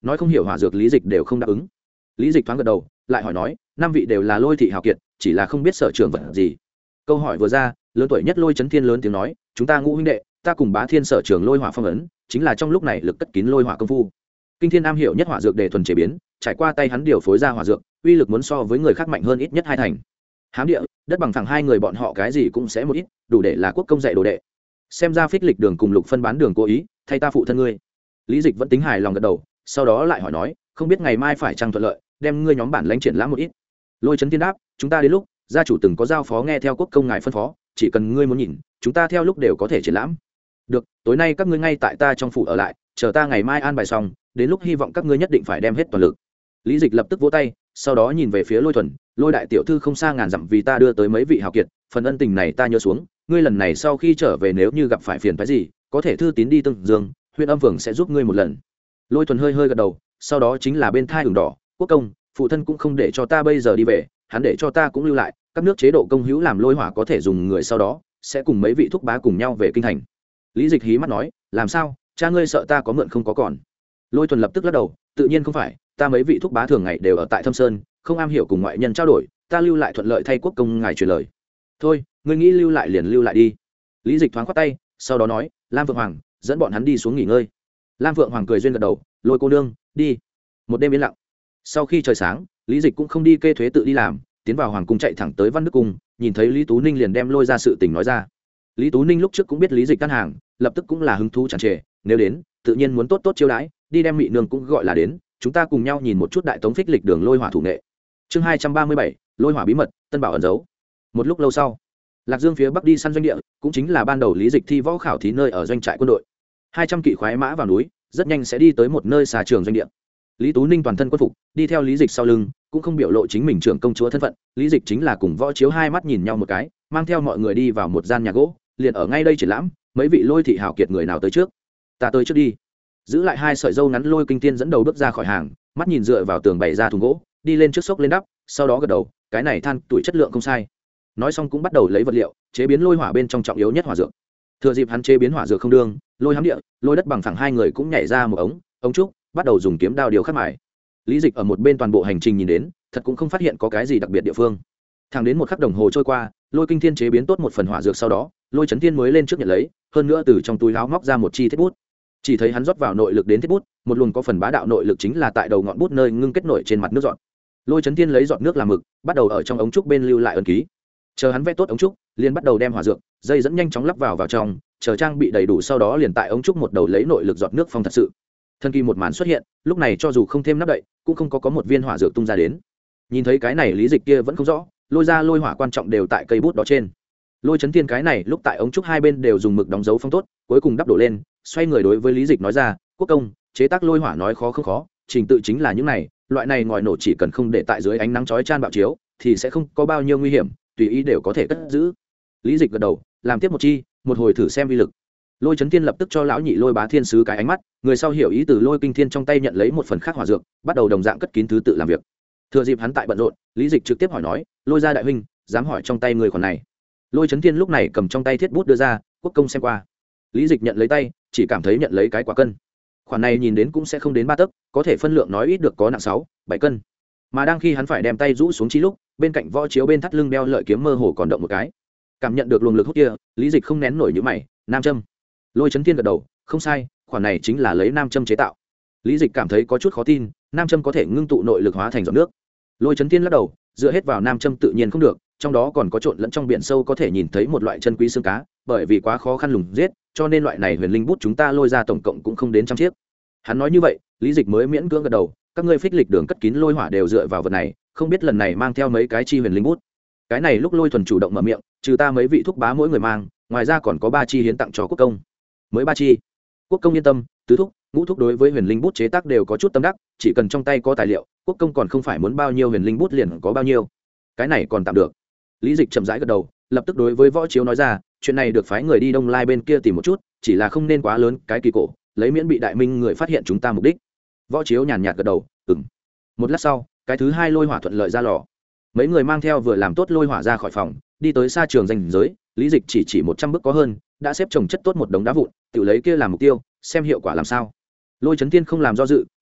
nói không hiểu hỏa dược lý dịch đều không đáp ứng. Lý dịch thoáng gật đầu lại hỏi nói, năm vị đều là lôi thị hào kiệt, chỉ là không biết sở trường vật gì. Câu hỏi vừa ra, lớn tuổi nhất Lôi Chấn Thiên lớn tiếng nói, chúng ta ngũ huynh đệ, ta cùng Bá Thiên sở trường lôi hỏa phong ấn, chính là trong lúc này lực cất kín lôi hỏa công phu. Kinh Thiên am hiểu nhất hỏa dược để thuần chế biến, trải qua tay hắn điều phối ra hỏa dược, uy lực muốn so với người khác mạnh hơn ít nhất hai thành. Hám địa, đất bằng thẳng hai người bọn họ cái gì cũng sẽ một ít, đủ để là quốc công dạy đồ đệ. Xem ra Phích Lịch Đường cùng Lục phân bán đường cố ý, thay ta phụ thân ngươi. Lý Dịch vẫn tính hài lòng gật đầu, sau đó lại hỏi nói, không biết ngày mai phải chăng thuận lợi, đem ngươi nhóm bản lãnh triển lãm một ít. Lôi Chấn Thiên đáp, chúng ta đến lúc gia chủ từng có giao phó nghe theo quốc công ngài phân phó, chỉ cần ngươi muốn nhìn, chúng ta theo lúc đều có thể triển lãm. Được, tối nay các ngươi ngay tại ta trong phủ ở lại, chờ ta ngày mai an bài xong, đến lúc hy vọng các ngươi nhất định phải đem hết toàn lực. Lý Dịch lập tức vỗ tay, sau đó nhìn về phía Lôi Thuần, Lôi đại tiểu thư không xa ngàn dặm vì ta đưa tới mấy vị hào kiệt, phần ân tình này ta nhớ xuống, ngươi lần này sau khi trở về nếu như gặp phải phiền phức gì, có thể thư tín đi Tương Dương, huyện âm phường sẽ giúp ngươi một lần. Lôi Thuần hơi hơi gật đầu, sau đó chính là bên thai ửng đỏ, quốc công, phụ thân cũng không để cho ta bây giờ đi về, hắn để cho ta cũng lưu lại, các nước chế độ công hữu làm lôi hỏa có thể dùng người sau đó sẽ cùng mấy vị thúc bá cùng nhau về kinh thành. Lý Dịch hí mắt nói, làm sao, cha ngươi sợ ta có mượn không có còn. Lôi Thuần lập tức lắc đầu, tự nhiên không phải, ta mấy vị thúc bá thường ngày đều ở tại Thâm Sơn, không am hiểu cùng ngoại nhân trao đổi, ta lưu lại thuận lợi thay quốc công ngài truyền lời. Thôi, ngươi nghĩ lưu lại liền lưu lại đi. Lý Dịch thoáng khoát tay, sau đó nói, Lam Vượng Hoàng dẫn bọn hắn đi xuống nghỉ ngơi. Lam Vượng Hoàng cười duyên gật đầu, Lôi cô nương đi. Một đêm yên lặng. Sau khi trời sáng, Lý Dịch cũng không đi kê thuế tự đi làm, tiến vào hoàng cung chạy thẳng tới Văn Đức cung, nhìn thấy Lý Tú Ninh liền đem Lôi ra sự tình nói ra. Lý Tú Ninh lúc trước cũng biết Lý Dịch căn hàng, lập tức cũng là hứng thú tràn trề, nếu đến, tự nhiên muốn tốt tốt chiêu đãi, đi đem Mị nương cũng gọi là đến, chúng ta cùng nhau nhìn một chút đại tống Phích Lịch Đường lôi hỏa thủ nghệ. Chương hai trăm ba mươi bảy, lôi hỏa bí mật, Tân Bảo ẩn giấu. Một lúc lâu sau, Lạc Dương phía bắc đi săn doanh địa, cũng chính là ban đầu Lý Dịch thi võ khảo thí nơi ở doanh trại quân đội. hai trăm kỵ khoái mã vào núi, rất nhanh sẽ đi tới một nơi xa trường doanh địa. Lý Tú Ninh toàn thân quân phục, đi theo Lý Dịch sau lưng, cũng không biểu lộ chính mình trưởng công chúa thân phận, Lý Dịch chính là cùng Võ Chiếu hai mắt nhìn nhau một cái, mang theo mọi người đi vào một gian nhà gỗ, liền ở ngay đây triển lãm, mấy vị lôi thị hảo kiệt người nào tới trước? Ta tới trước đi. Giữ lại hai sợi dâu ngắn Lôi Kinh Tiên dẫn đầu bước ra khỏi hàng, mắt nhìn dựa vào tường bày ra thùng gỗ, đi lên trước xốc lên đắp, sau đó gật đầu, cái này than tuổi chất lượng không sai. Nói xong cũng bắt đầu lấy vật liệu, chế biến lôi hỏa bên trong trọng yếu nhất hỏa dược. Thừa dịp hắn chế biến hỏa dược không đương, Lôi Hám Địa, Lôi Đất bằng phẳng hai người cũng nhảy ra một ống, ống trúc, bắt đầu dùng kiếm đao điều khắc mài. Lý Dịch ở một bên toàn bộ hành trình nhìn đến, thật cũng không phát hiện có cái gì đặc biệt địa phương. Thẳng đến một khắc đồng hồ trôi qua, Lôi Kinh Thiên chế biến tốt một phần hỏa dược sau đó, Lôi Chấn Thiên mới lên trước nhận lấy, hơn nữa từ trong túi áo móc ra một chi thiết bút. Chỉ thấy hắn rót vào nội lực đến thiết bút, một luồng có phần bá đạo nội lực chính là tại đầu ngọn bút nơi ngưng kết nổi trên mặt nước giọt. Lôi Chấn Thiên lấy giọt nước làm mực, bắt đầu ở trong ống trúc bên lưu lại ấn ký. Chờ hắn vẽ tốt ống trúc, liền bắt đầu đem hỏa dược, dây dẫn nhanh chóng lắp vào vào trong, chờ trang bị đầy đủ sau đó liền tại ống trúc một đầu lấy nội lực giọt nước phong thật sự. Thần kỳ một màn xuất hiện, lúc này cho dù không thêm nắp đậy, cũng không có có một viên hỏa dược tung ra đến. Nhìn thấy cái này Lý Dịch kia vẫn không rõ, lôi ra lôi hỏa quan trọng đều tại cây bút đó trên. Lôi Chấn Thiên cái này lúc tại ống trúc hai bên đều dùng mực đóng dấu phong tốt, cuối cùng đắp đổ lên, xoay người đối với Lý Dịch nói ra, quốc công, chế tác lôi hỏa nói khó không khó, trình tự chính là những này, loại này ngòi nổ chỉ cần không để tại dưới ánh nắng chói chan bạo chiếu, thì sẽ không có bao nhiêu nguy hiểm, tùy ý đều có thể cất giữ. Lý Dịch gật đầu, làm tiếp một chi, một hồi thử xem vi lực. Lôi Chấn Thiên lập tức cho lão nhị Lôi Bá Thiên sứ cái ánh mắt, người sau hiểu ý từ Lôi Kinh Thiên trong tay nhận lấy một phần khác hỏa dược, bắt đầu đồng dạng cất kín thứ tự làm việc. Thừa dịp hắn tại bận rộn, Lý Dịch trực tiếp hỏi nói, Lôi gia đại huynh, dám hỏi trong tay người khoản này. Lôi Chấn Thiên lúc này cầm trong tay thiết bút đưa ra, quốc công xem qua. Lý Dịch nhận lấy tay, chỉ cảm thấy nhận lấy cái quả cân. Khoản này nhìn đến cũng sẽ không đến ba tấc, có thể phân lượng nói ít được có nặng sáu, bảy cân. Mà đang khi hắn phải đem tay rũ xuống chi lúc, bên cạnh Võ Chiếu bên thắt lưng đeo lợi kiếm mơ hồ còn động một cái. Cảm nhận được luồng lực hút kia, Lý Dịch không nén nổi nhíu mày, nam châm. Lôi Chấn Thiên gật đầu, không sai, khoản này chính là lấy nam châm chế tạo. Lý Dịch cảm thấy có chút khó tin, nam châm có thể ngưng tụ nội lực hóa thành giọt nước. Lôi Chấn Thiên lắc đầu, dựa hết vào nam châm tự nhiên không được, trong đó còn có trộn lẫn trong biển sâu có thể nhìn thấy một loại chân quý xương cá, bởi vì quá khó khăn lùng giết, cho nên loại này huyền linh bút chúng ta lôi ra tổng cộng cũng không đến trăm chiếc. Hắn nói như vậy, Lý Dịch mới miễn cưỡng gật đầu, các ngươi Phích Lịch Đường cất kín lôi hỏa đều dựa vào vật này, không biết lần này mang theo mấy cái chi huyền linh bút. Cái này lúc Lôi Thuần chủ động mở miệng, trừ ta mấy vị thúc bá mỗi người mang, ngoài ra còn có ba chi hiến tặng cho quốc công. Mới ba chi. Quốc công yên tâm, tứ thúc, ngũ thúc đối với huyền linh bút chế tác đều có chút tâm đắc, chỉ cần trong tay có tài liệu, quốc công còn không phải muốn bao nhiêu huyền linh bút liền có bao nhiêu. Cái này còn tạm được. Lý Dịch chậm rãi gật đầu, lập tức đối với Võ Chiếu nói ra, chuyện này được phái người đi Đông Lai bên kia tìm một chút, chỉ là không nên quá lớn cái kỳ cổ, lấy miễn bị đại minh người phát hiện chúng ta mục đích. Võ Chiếu nhàn nhạt gật đầu, ừm. Một lát sau, cái thứ hai lôi hỏa thuận lợi ra lò. Mấy người mang theo vừa làm tốt lôi hỏa ra khỏi phòng, đi tới xa trường danh giới, Lý Dịch chỉ chỉ một trăm bước có hơn, đã xếp chồng chất tốt một đống đá vụn, tự lấy kia làm mục tiêu, xem hiệu quả làm sao. Lôi Chấn Thiên không làm do dự,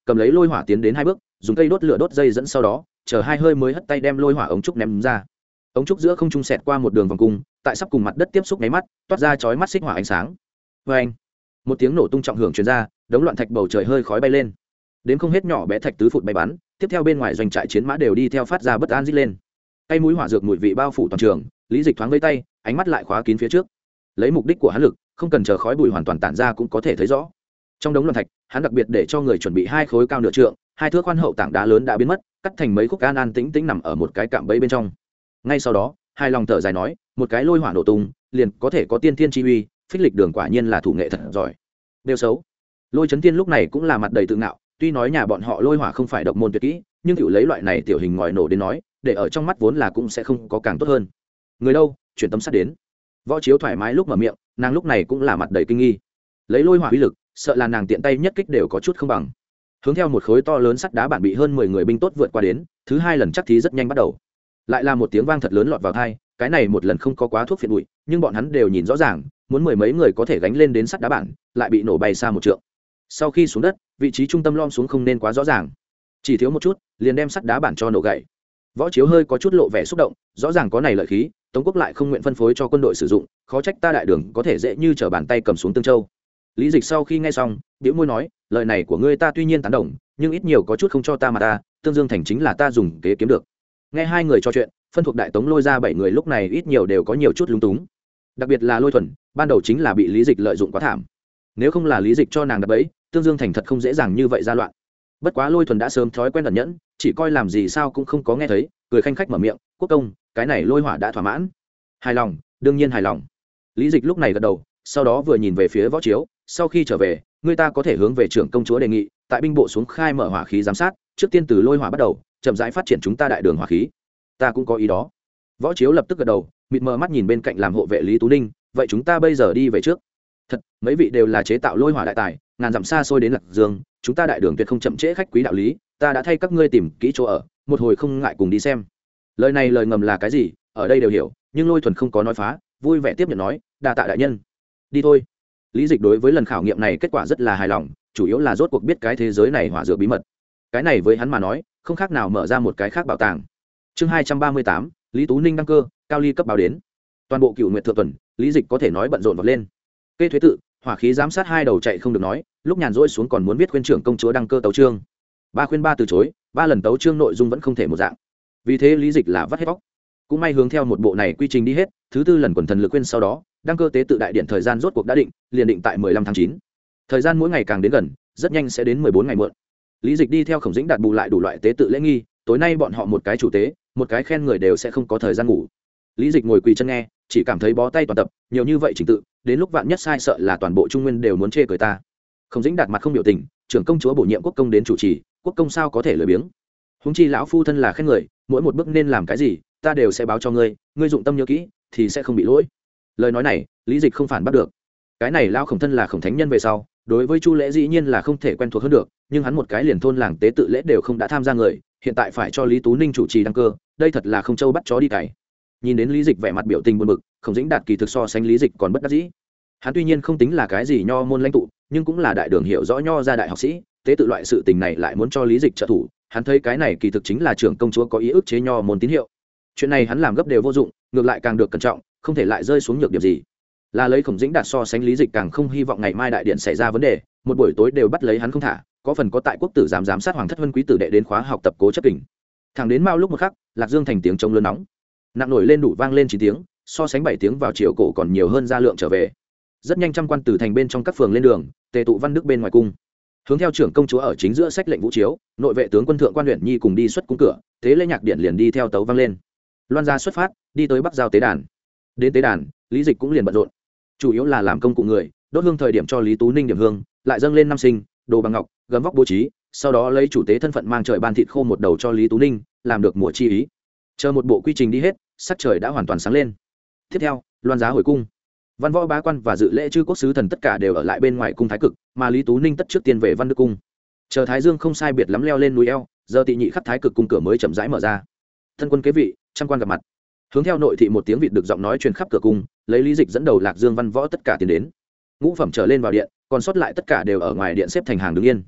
cầm lấy lôi hỏa tiến đến hai bước, dùng cây đốt lửa đốt dây dẫn, sau đó chờ hai hơi mới hất tay đem lôi hỏa ống trúc ném ra. Ống trúc giữa không trung xẹt qua một đường vòng cung, tại sắp cùng mặt đất tiếp xúc nháy mắt toát ra chói mắt xích hỏa ánh sáng. Vê anh, một tiếng nổ tung trọng hưởng truyền ra, đống loạn thạch bầu trời hơi khói bay lên, đến không hết nhỏ bé thạch tứ phụt bay bắn. Tiếp theo bên ngoài doanh trại chiến mã đều đi theo phát ra bất an rít lên. Cây mũi hỏa dược mùi vị bao phủ toàn trường, Lý Dịch thoáng vây tay, ánh mắt lại khóa kín phía trước. Lấy mục đích của hắn lực, không cần chờ khói bụi hoàn toàn tản ra cũng có thể thấy rõ. Trong đống loạn thạch, hắn đặc biệt để cho người chuẩn bị hai khối cao nửa trượng, hai thước khoan hậu tảng đá lớn đã biến mất, cắt thành mấy khúc an an tĩnh tĩnh nằm ở một cái cạm bẫy bên trong. Ngay sau đó, hai lòng thở dài nói, một cái lôi hỏa nổ tung, liền có thể có tiên thiên chi uy, phích lịch đường quả nhiên là thủ nghệ thật giỏi. Đều xấu. Lôi Chấn Tiên lúc này cũng là mặt đầy tự ngạo, tuy nói nhà bọn họ lôi hỏa không phải độc môn tuyệt kỹ, nhưng tiểu lấy loại này tiểu hình ngòi nổ đến nói, để ở trong mắt vốn là cũng sẽ không có càng tốt hơn. Người đâu, chuyển tâm sát đến. Võ Chiếu thoải mái lúc mở miệng, nàng lúc này cũng là mặt đầy kinh nghi. Lấy lôi hỏa uy lực, sợ là nàng tiện tay nhất kích đều có chút không bằng. Hướng theo một khối to lớn sắt đá bản bị hơn mười người binh tốt vượt qua đến, thứ hai lần chắc thí rất nhanh bắt đầu. Lại là một tiếng vang thật lớn lọt vào tai, cái này một lần không có quá thuốc phiện bụi, nhưng bọn hắn đều nhìn rõ ràng, muốn mười mấy người có thể gánh lên đến sắt đá bản, lại bị nổ bay xa một trượng. Sau khi xuống đất, vị trí trung tâm lom xuống không nên quá rõ ràng, chỉ thiếu một chút, liền đem sắt đá bản cho nổ gãy. Võ Chiếu hơi có chút lộ vẻ xúc động, rõ ràng có này lợi khí, Tống quốc lại không nguyện phân phối cho quân đội sử dụng, khó trách ta đại đường có thể dễ như trở bàn tay cầm xuống Tương Châu. Lý Dịch sau khi nghe xong, bĩu môi nói, lời này của ngươi ta tuy nhiên tán đồng, nhưng ít nhiều có chút không cho ta mà ta, Tương Dương thành chính là ta dùng kế kiếm được. Nghe hai người trò chuyện, phân thuộc đại Tống lôi ra bảy người lúc này ít nhiều đều có nhiều chút lúng túng. Đặc biệt là Lôi Thuần, ban đầu chính là bị Lý Dịch lợi dụng quá thảm. Nếu không là Lý Dịch cho nàng đập bẫy, Tương Dương thành thật không dễ dàng như vậy ra loạn. Bất quá Lôi Thuần đã sớm thói quen ẩn nhẫn, chỉ coi làm gì sao cũng không có nghe thấy, cười khanh khách mở miệng, quốc công, cái này lôi hỏa đã thỏa mãn. Hài lòng, đương nhiên hài lòng. Lý Dịch lúc này gật đầu, sau đó vừa nhìn về phía Võ Chiếu, sau khi trở về, người ta có thể hướng về trưởng công chúa đề nghị, tại binh bộ xuống khai mở hỏa khí giám sát, trước tiên từ lôi hỏa bắt đầu, chậm rãi phát triển chúng ta đại đường hỏa khí. Ta cũng có ý đó. Võ Chiếu lập tức gật đầu, mịt mờ mắt nhìn bên cạnh làm hộ vệ Lý Tú Ninh, vậy chúng ta bây giờ đi về trước. Thật, mấy vị đều là chế tạo lôi hỏa đại tài, ngàn dặm xa xôi đến Lạc Dương, chúng ta đại đường tuyệt không chậm trễ khách quý đạo lý, ta đã thay các ngươi tìm kỹ chỗ ở, một hồi không ngại cùng đi xem. Lời này lời ngầm là cái gì, ở đây đều hiểu, nhưng Lôi Thuần không có nói phá, vui vẻ tiếp nhận nói, đa tạ đại nhân. Đi thôi. Lý Dịch đối với lần khảo nghiệm này kết quả rất là hài lòng, chủ yếu là rốt cuộc biết cái thế giới này hỏa dược bí mật. Cái này với hắn mà nói, không khác nào mở ra một cái khác bảo tàng. Chương hai trăm ba mươi tám, Lý Tú Ninh đăng cơ, cao ly cấp báo đến. Toàn bộ Cửu Nguyệt thượng tuần, Lý Dịch có thể nói bận rộn vọt lên. Kê thuế tự, hỏa khí giám sát hai đầu chạy không được nói, lúc nhàn rỗi xuống còn muốn viết khuyên trưởng công chúa đăng cơ tấu chương. Ba khuyên ba từ chối, ba lần tấu chương nội dung vẫn không thể một dạng. Vì thế Lý Dịch là vắt hết vóc. Cũng may hướng theo một bộ này quy trình đi hết, thứ tư lần quần thần lực khuyên sau đó, đăng cơ tế tự đại điện thời gian rốt cuộc đã định, liền định tại mười lăm tháng chín. Thời gian mỗi ngày càng đến gần, rất nhanh sẽ đến mười bốn ngày muộn. Lý Dịch đi theo Khổng Dĩnh đạt bù lại đủ loại tế tự lễ nghi, tối nay bọn họ một cái chủ tế, một cái khen người đều sẽ không có thời gian ngủ. Lý Dịch ngồi quỳ chân nghe, chỉ cảm thấy bó tay toàn tập, nhiều như vậy trình tự, đến lúc vạn nhất sai sợ là toàn bộ trung nguyên đều muốn chê cười ta. Khổng Dĩnh đạt mặt không biểu tình, trưởng công chúa bổ nhiệm quốc công đến chủ trì, quốc công sao có thể lười biếng. Huống chi lão phu thân là khen người, mỗi một bước nên làm cái gì, ta đều sẽ báo cho ngươi, ngươi dụng tâm nhớ kỹ, thì sẽ không bị lỗi. Lời nói này, Lý Dịch không phản bắt được. Cái này lão Khổng thân là Khổng thánh nhân về sau, đối với Chu lễ dĩ nhiên là không thể quen thuộc hơn được, nhưng hắn một cái liền thôn làng tế tự lễ đều không đã tham gia người, hiện tại phải cho Lý Tú Ninh chủ trì đăng cơ, đây thật là không châu bắt chó đi cày. Nhìn đến Lý Dịch vẻ mặt biểu tình buồn bực, Khổng Dĩnh đạt kỳ thực so sánh Lý Dịch còn bất đắc dĩ. Hắn tuy nhiên không tính là cái gì nho môn lãnh tụ, nhưng cũng là đại đường hiểu rõ nho ra đại học sĩ, tế tự loại sự tình này lại muốn cho Lý Dịch trợ thủ, hắn thấy cái này kỳ thực chính là trưởng công chúa có ý ức chế nho môn tín hiệu. Chuyện này hắn làm gấp đều vô dụng, ngược lại càng được cẩn trọng, không thể lại rơi xuống nhược điểm gì. Là lấy Khổng Dĩnh đạt so sánh Lý Dịch càng không hy vọng ngày mai đại điện xảy ra vấn đề, một buổi tối đều bắt lấy hắn không thả, có phần có tại quốc tử giám giám sát hoàng thất vân quý tử đệ đến khóa học tập cố chấp kình. Thẳng đến mao lúc một khắc, Lạc Dương thành tiếng trống lớn nóng, nặng nổi lên đủ vang lên chín tiếng, so sánh bảy tiếng vào chiều cổ còn nhiều hơn gia lượng trở về. Rất nhanh trăm quan từ thành bên trong các phường lên đường, tề tụ văn đức bên ngoài cung. Hướng theo trưởng công chúa ở chính giữa sách lệnh vũ chiếu, nội vệ tướng quân thượng quan huyện nhi cùng đi xuất cung cửa, thế lễ nhạc điện liền đi theo tấu vang lên. Loan gia xuất phát, đi tới bắc giao tế đàn. Đến tế đàn, Lý Dịch cũng liền bận rộn, chủ yếu là làm công cụ người, đốt hương thời điểm cho Lý Tú Ninh điểm hương, lại dâng lên năm sinh, đồ bằng ngọc, gấm vóc bố trí, sau đó lấy chủ tế thân phận mang trời ban thịt khô một đầu cho Lý Tú Ninh, làm được mùa chi ý. Chờ một bộ quy trình đi hết, sắc trời đã hoàn toàn sáng lên. Tiếp theo, Loan giá hồi cung. Văn võ bá quan và dự lễ chư quốc sứ thần tất cả đều ở lại bên ngoài cung thái cực, mà Lý Tú Ninh tất trước tiên về Văn Đức cung. Chờ Thái Dương không sai biệt lắm leo lên núi eo, giờ tị nhị khắp thái cực cung cửa mới chậm rãi mở ra. Thân quân kế vị, trăm quan gặp mặt. Hướng theo nội thị một tiếng vịt được giọng nói truyền khắp cửa cung, lấy Lý Dịch dẫn đầu Lạc Dương văn võ tất cả tiến đến. Ngũ phẩm trở lên vào điện, còn sót lại tất cả đều ở ngoài điện xếp thành hàng đứng yên.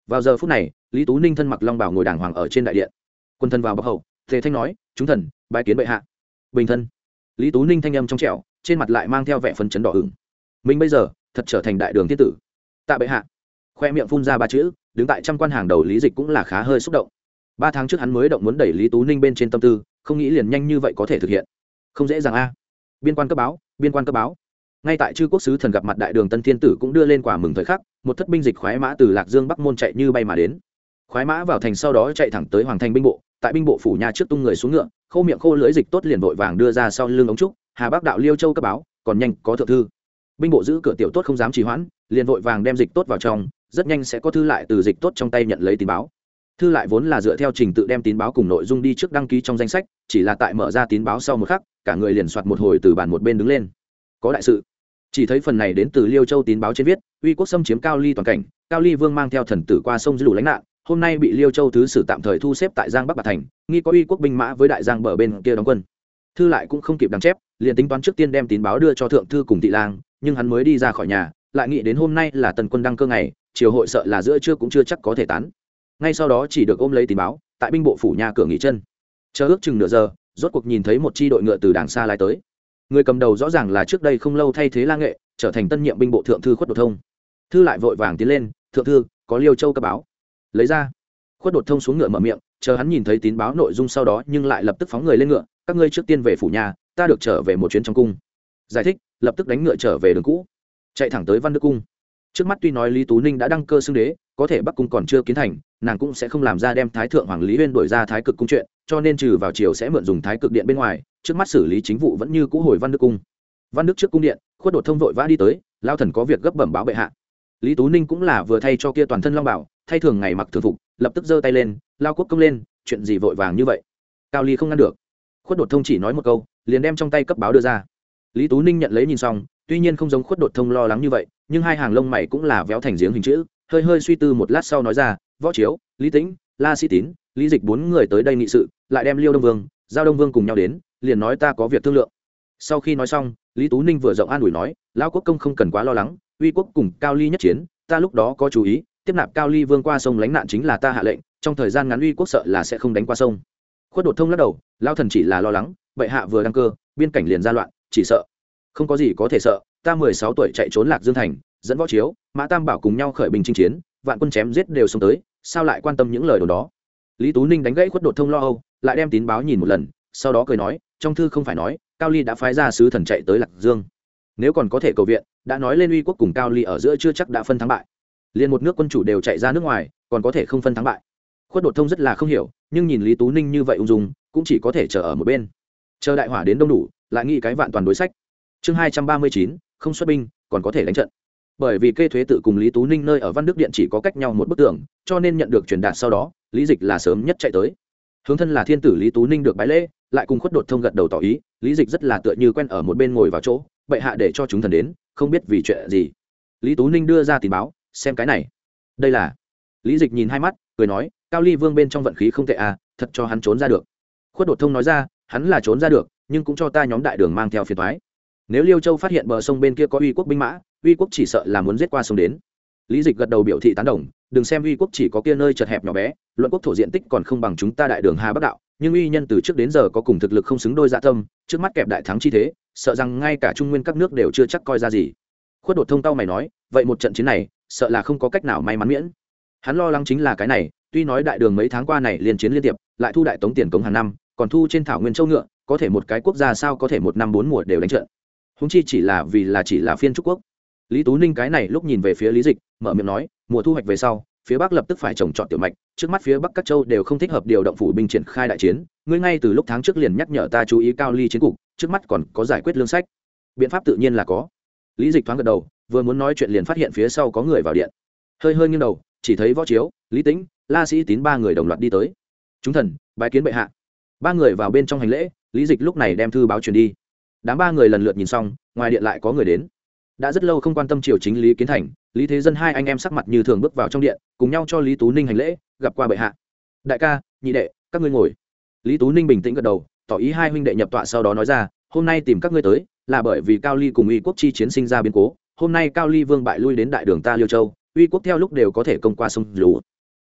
vào giờ phút này lý tú ninh thân mặc long bào ngồi đàng hoàng ở trên đại điện. Quân thân vào bậc hậu, tề thanh nói: chúng thần bái kiến bệ hạ. Bình thân. Lý tú ninh thanh âm trong trẻo, trên mặt lại mang theo vẻ phấn chấn đỏ ửng. Mình bây giờ thật trở thành đại đường thiên tử. Tạ bệ hạ. Khoe miệng phun ra ba chữ, đứng tại trăm quan hàng đầu Lý Dịch cũng là khá hơi xúc động. Ba tháng trước hắn mới động muốn đẩy Lý tú ninh bên trên tâm tư, không nghĩ liền nhanh như vậy có thể thực hiện, không dễ dàng a. Biên quan cấp báo, biên quan cấp báo. Ngay tại chư quốc sứ thần gặp mặt đại đường tân thiên tử cũng đưa lên quả mừng thời khắc, một thất binh dịch khoái mã từ Lạc Dương Bắc môn chạy như bay mà đến. Khoái mã vào thành sau đó chạy thẳng tới hoàng thành binh bộ, tại binh bộ phủ nhà trước tung người xuống ngựa, khô miệng khô lưỡi Dịch tốt liền vội vàng đưa ra sau lưng ống trúc, Hà Bắc đạo Liêu Châu cấp báo, còn nhanh có thượng thư. Binh bộ giữ cửa tiểu tốt không dám trì hoãn, liền vội vàng đem Dịch tốt vào trong, rất nhanh sẽ có thư lại từ Dịch tốt trong tay nhận lấy tín báo. Thư lại vốn là dựa theo trình tự đem tín báo cùng nội dung đi trước đăng ký trong danh sách, chỉ là tại mở ra tín báo sau một khắc, cả người liền soạt một hồi từ bàn một bên đứng lên. Có đại sự. Chỉ thấy phần này đến từ Liêu Châu tín báo trên viết, uy quốc xâm chiếm Cao Ly toàn cảnh, Cao Ly vương mang theo thần tử qua sông giữ lũ lánh nạn, hôm nay bị Liêu Châu thứ sử tạm thời thu xếp tại Giang Bắc Bạc thành, nghi có uy quốc binh mã với đại giang bờ bên kia đóng quân. Thư lại cũng không kịp đăng chép, liền tính toán trước tiên đem tín báo đưa cho thượng thư cùng thị lang, nhưng hắn mới đi ra khỏi nhà, lại nghĩ đến hôm nay là tần quân đăng cơ ngày, triều hội sợ là giữa trưa cũng chưa chắc có thể tán. Ngay sau đó chỉ được ôm lấy tín báo, tại binh bộ phủ nhà cửa nghỉ chân. Chờ ước chừng nửa giờ, rốt cuộc nhìn thấy một chi đội ngựa từ đàng xa lái tới. Người cầm đầu rõ ràng là trước đây không lâu thay thế La Nghệ, trở thành tân nhiệm binh bộ thượng thư Khuất Đột Thông. Thư lại vội vàng tiến lên: thượng thư, có Liêu Châu cấp báo. Lấy ra. Khuất Đột Thông xuống ngựa mở miệng, chờ hắn nhìn thấy tín báo nội dung sau đó nhưng lại lập tức phóng người lên ngựa: các ngươi trước tiên về phủ nhà, ta được trở về một chuyến trong cung. Giải thích, lập tức đánh ngựa trở về đường cũ, chạy thẳng tới Văn Đức cung. Trước mắt tuy nói Lý Tú Ninh đã đăng cơ xưng đế, có thể Bắc cung còn chưa kiến thành, nàng cũng sẽ không làm ra đem Thái thượng hoàng Lý Uyên đuổi ra Thái cực cung chuyện, cho nên trừ vào chiều sẽ mượn dùng Thái cực điện bên ngoài, trước mắt xử lý chính vụ vẫn như cũ hồi Văn Đức cung. Văn Đức trước cung điện, Khuất Đột Thông vội vã đi tới: lao thần có việc gấp bẩm báo bệ hạ. Lý Tú Ninh cũng là vừa thay cho kia toàn thân long bảo, thay thường ngày mặc thường phục, lập tức giơ tay lên: lao quốc công lên, chuyện gì vội vàng như vậy? Cao Ly không ngăn được. Khuất Đột Thông chỉ nói một câu, liền đem trong tay cấp báo đưa ra. Lý Tú Ninh nhận lấy nhìn xong, tuy nhiên không giống Khuất Đột Thông lo lắng như vậy, nhưng hai hàng lông mày cũng là véo thành giếng hình chữ, hơi hơi suy tư một lát sau nói ra: Võ Chiếu, Lý Tĩnh, La Sĩ Tín, Lý Dịch bốn người tới đây nghị sự, lại đem Liêu Đông Vương, Giao Đông Vương cùng nhau đến, liền nói ta có việc thương lượng. Sau khi nói xong, Lý Tú Ninh vừa rộng an ủi nói: lão quốc công không cần quá lo lắng, uy quốc cùng Cao Ly nhất chiến, ta lúc đó có chú ý, tiếp nạp Cao Ly vương qua sông lánh nạn chính là ta hạ lệnh, trong thời gian ngắn uy quốc sợ là sẽ không đánh qua sông. Khuất Đột Thông lắc đầu: lão thần chỉ là lo lắng, bệ hạ vừa đăng cơ, biên cảnh liền ra loạn, chỉ sợ không có gì có thể sợ, ta mười sáu tuổi chạy trốn Lạc Dương thành, dẫn Võ Chiếu, Mã Tam Bảo cùng nhau khởi binh chinh chiến, vạn quân chém giết đều xông tới, sao lại quan tâm những lời đồn đó? Lý Tú Ninh đánh gãy Khuất Đột Thông lo âu, lại đem tín báo nhìn một lần, sau đó cười nói: trong thư không phải nói Cao Ly đã phái ra sứ thần chạy tới Lạc Dương, nếu còn có thể cầu viện, đã nói lên uy quốc cùng Cao Ly ở giữa chưa chắc đã phân thắng bại, liền một nước quân chủ đều chạy ra nước ngoài, còn có thể không phân thắng bại? Khuất Đột Thông rất là không hiểu, nhưng nhìn Lý Tú Ninh như vậy ung dung, cũng chỉ có thể chờ ở một bên, chờ đại hỏa đến đông đủ, lại nghĩ cái vạn toàn đối sách. Chương hai trăm ba mươi chín, không xuất binh, còn có thể đánh trận. Bởi vì kê thuế tự cùng Lý Tú Ninh nơi ở Văn Đức điện chỉ có cách nhau một bức tường, cho nên nhận được truyền đạt sau đó, Lý Dịch là sớm nhất chạy tới. Hướng thân là thiên tử Lý Tú Ninh được bái lễ, lại cùng Khuất Đột Thông gật đầu tỏ ý, Lý Dịch rất là tựa như quen ở một bên ngồi vào chỗ, bệ hạ để cho chúng thần đến, không biết vì chuyện gì. Lý Tú Ninh đưa ra tín báo, xem cái này. Đây là. Lý Dịch nhìn hai mắt, cười nói: Cao Ly vương bên trong vận khí không tệ à, thật cho hắn trốn ra được. Khuất Đột Thông nói ra: hắn là trốn ra được, nhưng cũng cho ta nhóm đại đường mang theo phiền toái. Nếu Liêu Châu phát hiện bờ sông bên kia có uy quốc binh mã, uy quốc chỉ sợ là muốn giết qua sông đến. Lý Dịch gật đầu biểu thị tán đồng, đừng xem uy quốc chỉ có kia nơi chật hẹp nhỏ bé, luận quốc thổ diện tích còn không bằng chúng ta đại đường Hà Bắc đạo, nhưng uy nhân từ trước đến giờ có cùng thực lực không xứng đôi dạ tâm, trước mắt kẹp đại thắng chi thế, sợ rằng ngay cả trung nguyên các nước đều chưa chắc coi ra gì. Khuất Đột Thông tao mày nói: vậy một trận chiến này, sợ là không có cách nào may mắn miễn. Hắn lo lắng chính là cái này, tuy nói đại đường mấy tháng qua này liên chiến liên tiếp, lại thu đại tống tiền cống hàng năm, còn thu trên thảo nguyên châu ngựa, có thể một cái quốc gia sao có thể một năm bốn mùa đều đánh trận. Huống chi chỉ là vì là chỉ là phiên trúc quốc. Lý Tú Ninh cái này lúc nhìn về phía Lý Dịch, mở miệng nói: mùa thu hoạch về sau, phía bắc lập tức phải trồng trọt tiểu mạch, trước mắt phía bắc các châu đều không thích hợp điều động phủ binh triển khai đại chiến, ngươi ngay từ lúc tháng trước liền nhắc nhở ta chú ý Cao Ly chiến cục, trước mắt còn có giải quyết lương sách. Biện pháp tự nhiên là có. Lý Dịch thoáng gật đầu, vừa muốn nói chuyện liền phát hiện phía sau có người vào điện. Hơi hơi nghiêng đầu, chỉ thấy Võ Chiếu, Lý Tĩnh, La Sĩ Tín ba người đồng loạt đi tới. Chúng thần, bái kiến bệ hạ. Ba người vào bên trong hành lễ, Lý Dịch lúc này đem thư báo truyền đi. Đám ba người lần lượt nhìn xong, ngoài điện lại có người đến. Đã rất lâu không quan tâm triều chính Lý Kiến Thành, Lý Thế Dân hai anh em sắc mặt như thường bước vào trong điện, cùng nhau cho Lý Tú Ninh hành lễ, gặp qua bệ hạ. Đại ca, nhị đệ, các ngươi ngồi. Lý Tú Ninh bình tĩnh gật đầu, tỏ ý hai huynh đệ nhập tọa, sau đó nói ra: hôm nay tìm các ngươi tới, là bởi vì Cao Ly cùng uy quốc chi chiến sinh ra biến cố. Hôm nay Cao Ly vương bại lui đến đại đường ta Liêu Châu, uy quốc theo lúc đều có thể công qua sông Lũ.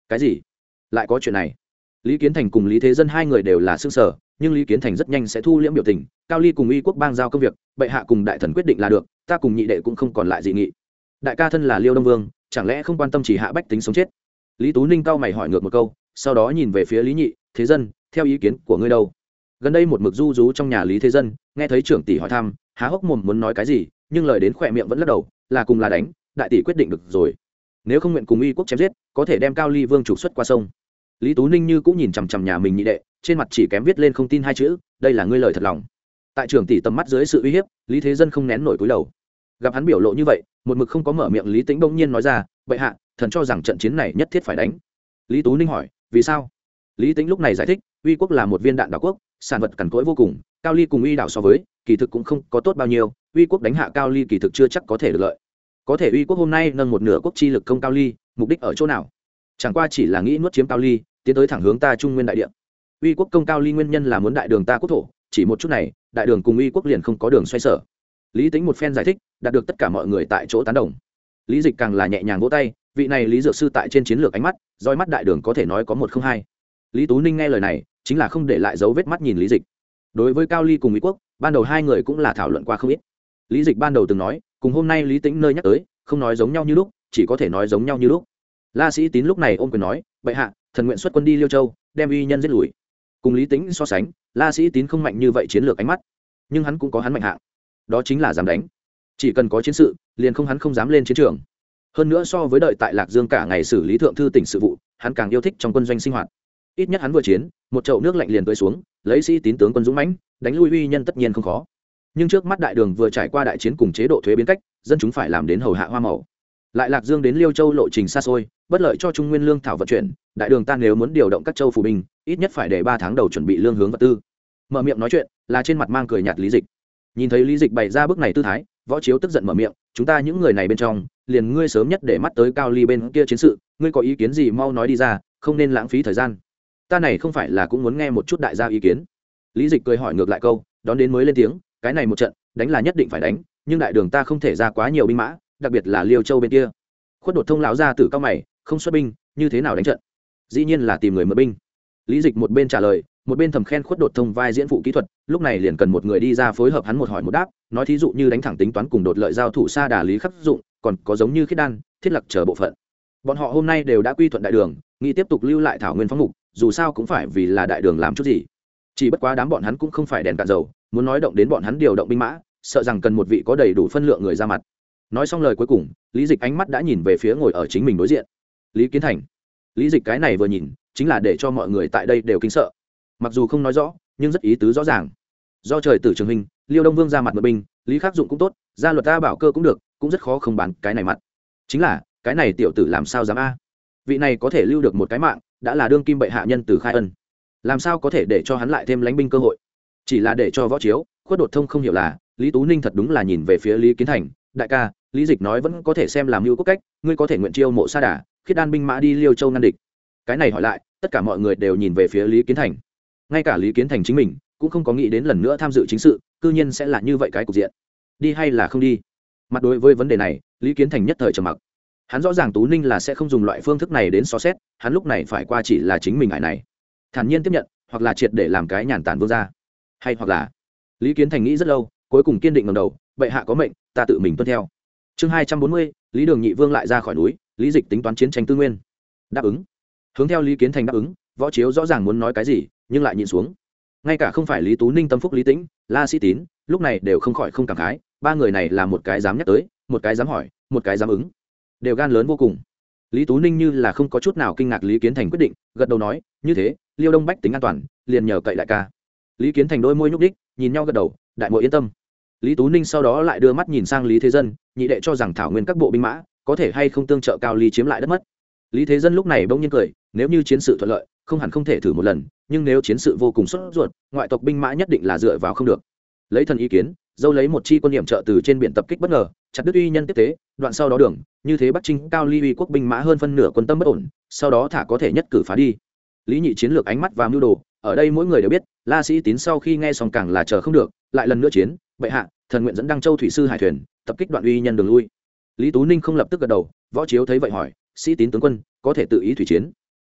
cái gì? Lại có chuyện này? Lý Kiến Thành cùng Lý Thế Dân hai người đều là xương sở, nhưng Lý Kiến Thành rất nhanh sẽ thu liễm biểu tình. Cao Ly cùng uy quốc bang giao công việc, bệ hạ cùng đại thần quyết định là được, ta cùng nhị đệ cũng không còn lại dị nghị. Đại ca thân là Liêu Đông Vương, chẳng lẽ không quan tâm chỉ hạ bách tính sống chết? Lý Tú Ninh cao mày hỏi ngược một câu, sau đó nhìn về phía Lý Nhị, Thế Dân, theo ý kiến của ngươi đâu? Gần đây một mực du rú trong nhà Lý Thế Dân, nghe thấy trưởng tỷ hỏi thăm, há hốc mồm muốn nói cái gì, nhưng lời đến khỏe miệng vẫn lắc đầu, là cùng là đánh, đại tỷ quyết định được rồi. Nếu không nguyện cùng uy quốc chém giết, có thể đem Cao Ly Vương trục xuất qua sông. Lý Tú Ninh như cũng nhìn chằm chằm nhà mình nhị đệ, trên mặt chỉ kém viết lên không tin hai chữ, đây là ngươi lời thật lòng. Tại trưởng tỷ tầm mắt dưới sự uy hiếp, Lý Thế Dân không nén nổi cúi đầu. Gặp hắn biểu lộ như vậy, một mực không có mở miệng Lý Tĩnh bỗng nhiên nói ra, bệ hạ, thần cho rằng trận chiến này nhất thiết phải đánh. Lý Tú Ninh hỏi, vì sao? Lý Tĩnh lúc này giải thích, uy quốc là một viên đạn đảo quốc, sản vật cằn cỗi vô cùng, Cao Ly cùng uy đảo so với, kỳ thực cũng không có tốt bao nhiêu, uy quốc đánh hạ Cao Ly kỳ thực chưa chắc có thể được lợi. Có thể uy quốc hôm nay nâng một nửa quốc chi lực công Cao Ly, mục đích ở chỗ nào? Chẳng qua chỉ là nghĩ nuốt chiếm Cao Ly, tiến tới thẳng hướng ta Trung Nguyên đại địa. Uy quốc công Cao Ly nguyên nhân là muốn đại đường ta quốc thổ, chỉ một chút này, đại đường cùng uy quốc liền không có đường xoay sở. Lý Tĩnh một phen giải thích, đạt được tất cả mọi người tại chỗ tán đồng. Lý Dịch càng là nhẹ nhàng vỗ tay, vị này Lý dược sư tại trên chiến lược ánh mắt, roi mắt đại đường có thể nói có một không hai. Lý Tú Ninh nghe lời này, chính là không để lại dấu vết mắt nhìn Lý Dịch. Đối với Cao Ly cùng Uy quốc, ban đầu hai người cũng là thảo luận qua không ít. Lý Dịch ban đầu từng nói, cùng hôm nay Lý Tĩnh nơi nhắc tới, không nói giống nhau như lúc, chỉ có thể nói giống nhau như lúc. La Sĩ Tín lúc này ôm quyền nói, bệ hạ, thần nguyện xuất quân đi Liêu Châu, đem uy nhân giết lùi. Cùng Lý Tĩnh so sánh, La Sĩ Tín không mạnh như vậy chiến lược ánh mắt, nhưng hắn cũng có hắn mạnh hạng, đó chính là dám đánh. Chỉ cần có chiến sự, liền không hắn không dám lên chiến trường. Hơn nữa so với đợi tại Lạc Dương cả ngày xử lý thượng thư tỉnh sự vụ, hắn càng yêu thích trong quân doanh sinh hoạt. Ít nhất hắn vừa chiến, một chậu nước lạnh liền tưới xuống, lấy Sĩ Tín tướng quân dũng mãnh, đánh lui uy nhân tất nhiên không khó. Nhưng trước mắt đại đường vừa trải qua đại chiến cùng chế độ thuế biến cách, dân chúng phải làm đến hầu hạ hoa màu. Lại Lạc Dương đến Liêu Châu lộ trình xa xôi, bất lợi cho Trung Nguyên lương thảo vận chuyển, đại đường ta nếu muốn điều động các châu phủ binh, ít nhất phải để ba tháng đầu chuẩn bị lương hướng vật tư. Mở miệng nói chuyện, là trên mặt mang cười nhạt Lý Dịch. Nhìn thấy Lý Dịch bày ra bước này tư thái, Võ Chiếu tức giận mở miệng, chúng ta những người này bên trong, liền ngươi sớm nhất để mắt tới Cao Ly bên kia chiến sự, ngươi có ý kiến gì mau nói đi ra, không nên lãng phí thời gian. Ta này không phải là cũng muốn nghe một chút đại gia ý kiến. Lý Dịch cười hỏi ngược lại câu, đón đến mới lên tiếng, cái này một trận, đánh là nhất định phải đánh, nhưng đại đường ta không thể ra quá nhiều binh mã, đặc biệt là Liêu Châu bên kia. Khuất Đột Thông lão gia tử cao mày, không xuất binh, như thế nào đánh trận? Dĩ nhiên là tìm người mượn binh. Lý Dịch một bên trả lời, một bên thầm khen Khuất Đột Thông vai diễn phụ kỹ thuật, lúc này liền cần một người đi ra phối hợp hắn một hỏi một đáp, nói thí dụ như đánh thẳng tính toán cùng đột lợi giao thủ xa đà Lý Khắc Dụng, còn có giống như Khiết Đan, Thiết Lập chờ bộ phận. Bọn họ hôm nay đều đã quy thuận đại đường, nghĩ tiếp tục lưu lại thảo nguyên phóng mục, dù sao cũng phải vì là đại đường làm chút gì. Chỉ bất quá đám bọn hắn cũng không phải đèn cạn dầu, muốn nói động đến bọn hắn điều động binh mã, sợ rằng cần một vị có đầy đủ phân lượng người ra mặt. Nói xong lời cuối cùng, Lý Dịch ánh mắt đã nhìn về phía ngồi ở chính mình đối diện Lý Kiến Thành. Lý Dịch cái này vừa nhìn, chính là để cho mọi người tại đây đều kinh sợ. Mặc dù không nói rõ, nhưng rất ý tứ rõ ràng. Do trời tử trường hình, Liêu Đông Vương ra mặt mượn binh, Lý Khắc Dụng cũng tốt, gia luật ta bảo cơ cũng được, cũng rất khó không bán cái này mặt. Chính là, cái này tiểu tử làm sao dám a? Vị này có thể lưu được một cái mạng, đã là đương kim bệ hạ nhân từ khai ân. Làm sao có thể để cho hắn lại thêm lãnh binh cơ hội? Chỉ là để cho Võ Chiếu, Khuất Đột Thông không hiểu là, Lý Tú Ninh thật đúng là nhìn về phía Lý Kiến Thành, đại ca, Lý Dịch nói vẫn có thể xem làm mưu quốc cách, ngươi có thể nguyện chiêu mộ Sa Đà, Khiết Đan binh mã đi Liêu Châu ngăn địch. Cái này hỏi lại, tất cả mọi người đều nhìn về phía Lý Kiến Thành. Ngay cả Lý Kiến Thành chính mình cũng không có nghĩ đến lần nữa tham dự chính sự, cư nhiên sẽ là như vậy cái cục diện. Đi hay là không đi? Mặt đối với vấn đề này, Lý Kiến Thành nhất thời trầm mặc. Hắn rõ ràng Tú Ninh là sẽ không dùng loại phương thức này đến so xét, hắn lúc này phải qua chỉ là chính mình ải này. Thản nhiên tiếp nhận, hoặc là triệt để làm cái nhàn tản vương ra. Hay hoặc là, Lý Kiến Thành nghĩ rất lâu, cuối cùng kiên định ngẩng đầu, bệ hạ có mệnh, ta tự mình tuân theo. Chương hai trăm bốn mươi, Lý Đường Nhị Vương lại ra khỏi núi, Lý Dịch tính toán chiến tranh tư nguyên. Đáp ứng. Hướng theo Lý Kiến Thành đáp ứng, Võ Chiếu rõ ràng muốn nói cái gì, nhưng lại nhịn xuống. Ngay cả không phải Lý Tú Ninh tâm phúc Lý Tĩnh, La Sĩ Tín, lúc này đều không khỏi không cảm khái, ba người này là một cái dám nhắc tới, một cái dám hỏi, một cái dám ứng, đều gan lớn vô cùng. Lý Tú Ninh như là không có chút nào kinh ngạc Lý Kiến Thành quyết định, gật đầu nói, như thế, Liêu Đông bách tính an toàn, liền nhờ cậy đại ca. Lý Kiến Thành đôi môi nhúc đích, nhìn nhau gật đầu, đại muội yên tâm. Lý Tú Ninh sau đó lại đưa mắt nhìn sang Lý Thế Dân, nhị đệ cho rằng thảo nguyên các bộ binh mã có thể hay không tương trợ Cao Ly chiếm lại đất mất. Lý Thế Dân lúc này bỗng nhiên cười, nếu như chiến sự thuận lợi, không hẳn không thể thử một lần, nhưng nếu chiến sự vô cùng sốt ruột, ngoại tộc binh mã nhất định là dựa vào không được. Lấy thần ý kiến, dâu lấy một chi quân điểm trợ từ trên biển tập kích bất ngờ, chặt đứt uy nhân tiếp tế, đoạn sau đó đường, như thế Bắc Trinh Cao Ly uy quốc binh mã hơn phân nửa quân tâm bất ổn, sau đó thả có thể nhất cử phá đi. Lý Nhị chiến lược ánh mắt và mưu đồ, ở đây mỗi người đều biết, La Sĩ Tín sau khi nghe xong càng là chờ không được, lại lần nữa chiến, bệ hạ, thần nguyện dẫn Đăng Châu thủy sư hải thuyền, tập kích đoạn uy nhân đường lui. Lý Tú Ninh không lập tức gật đầu, Võ Chiếu thấy vậy hỏi, Sĩ Tín tướng quân có thể tự ý thủy chiến?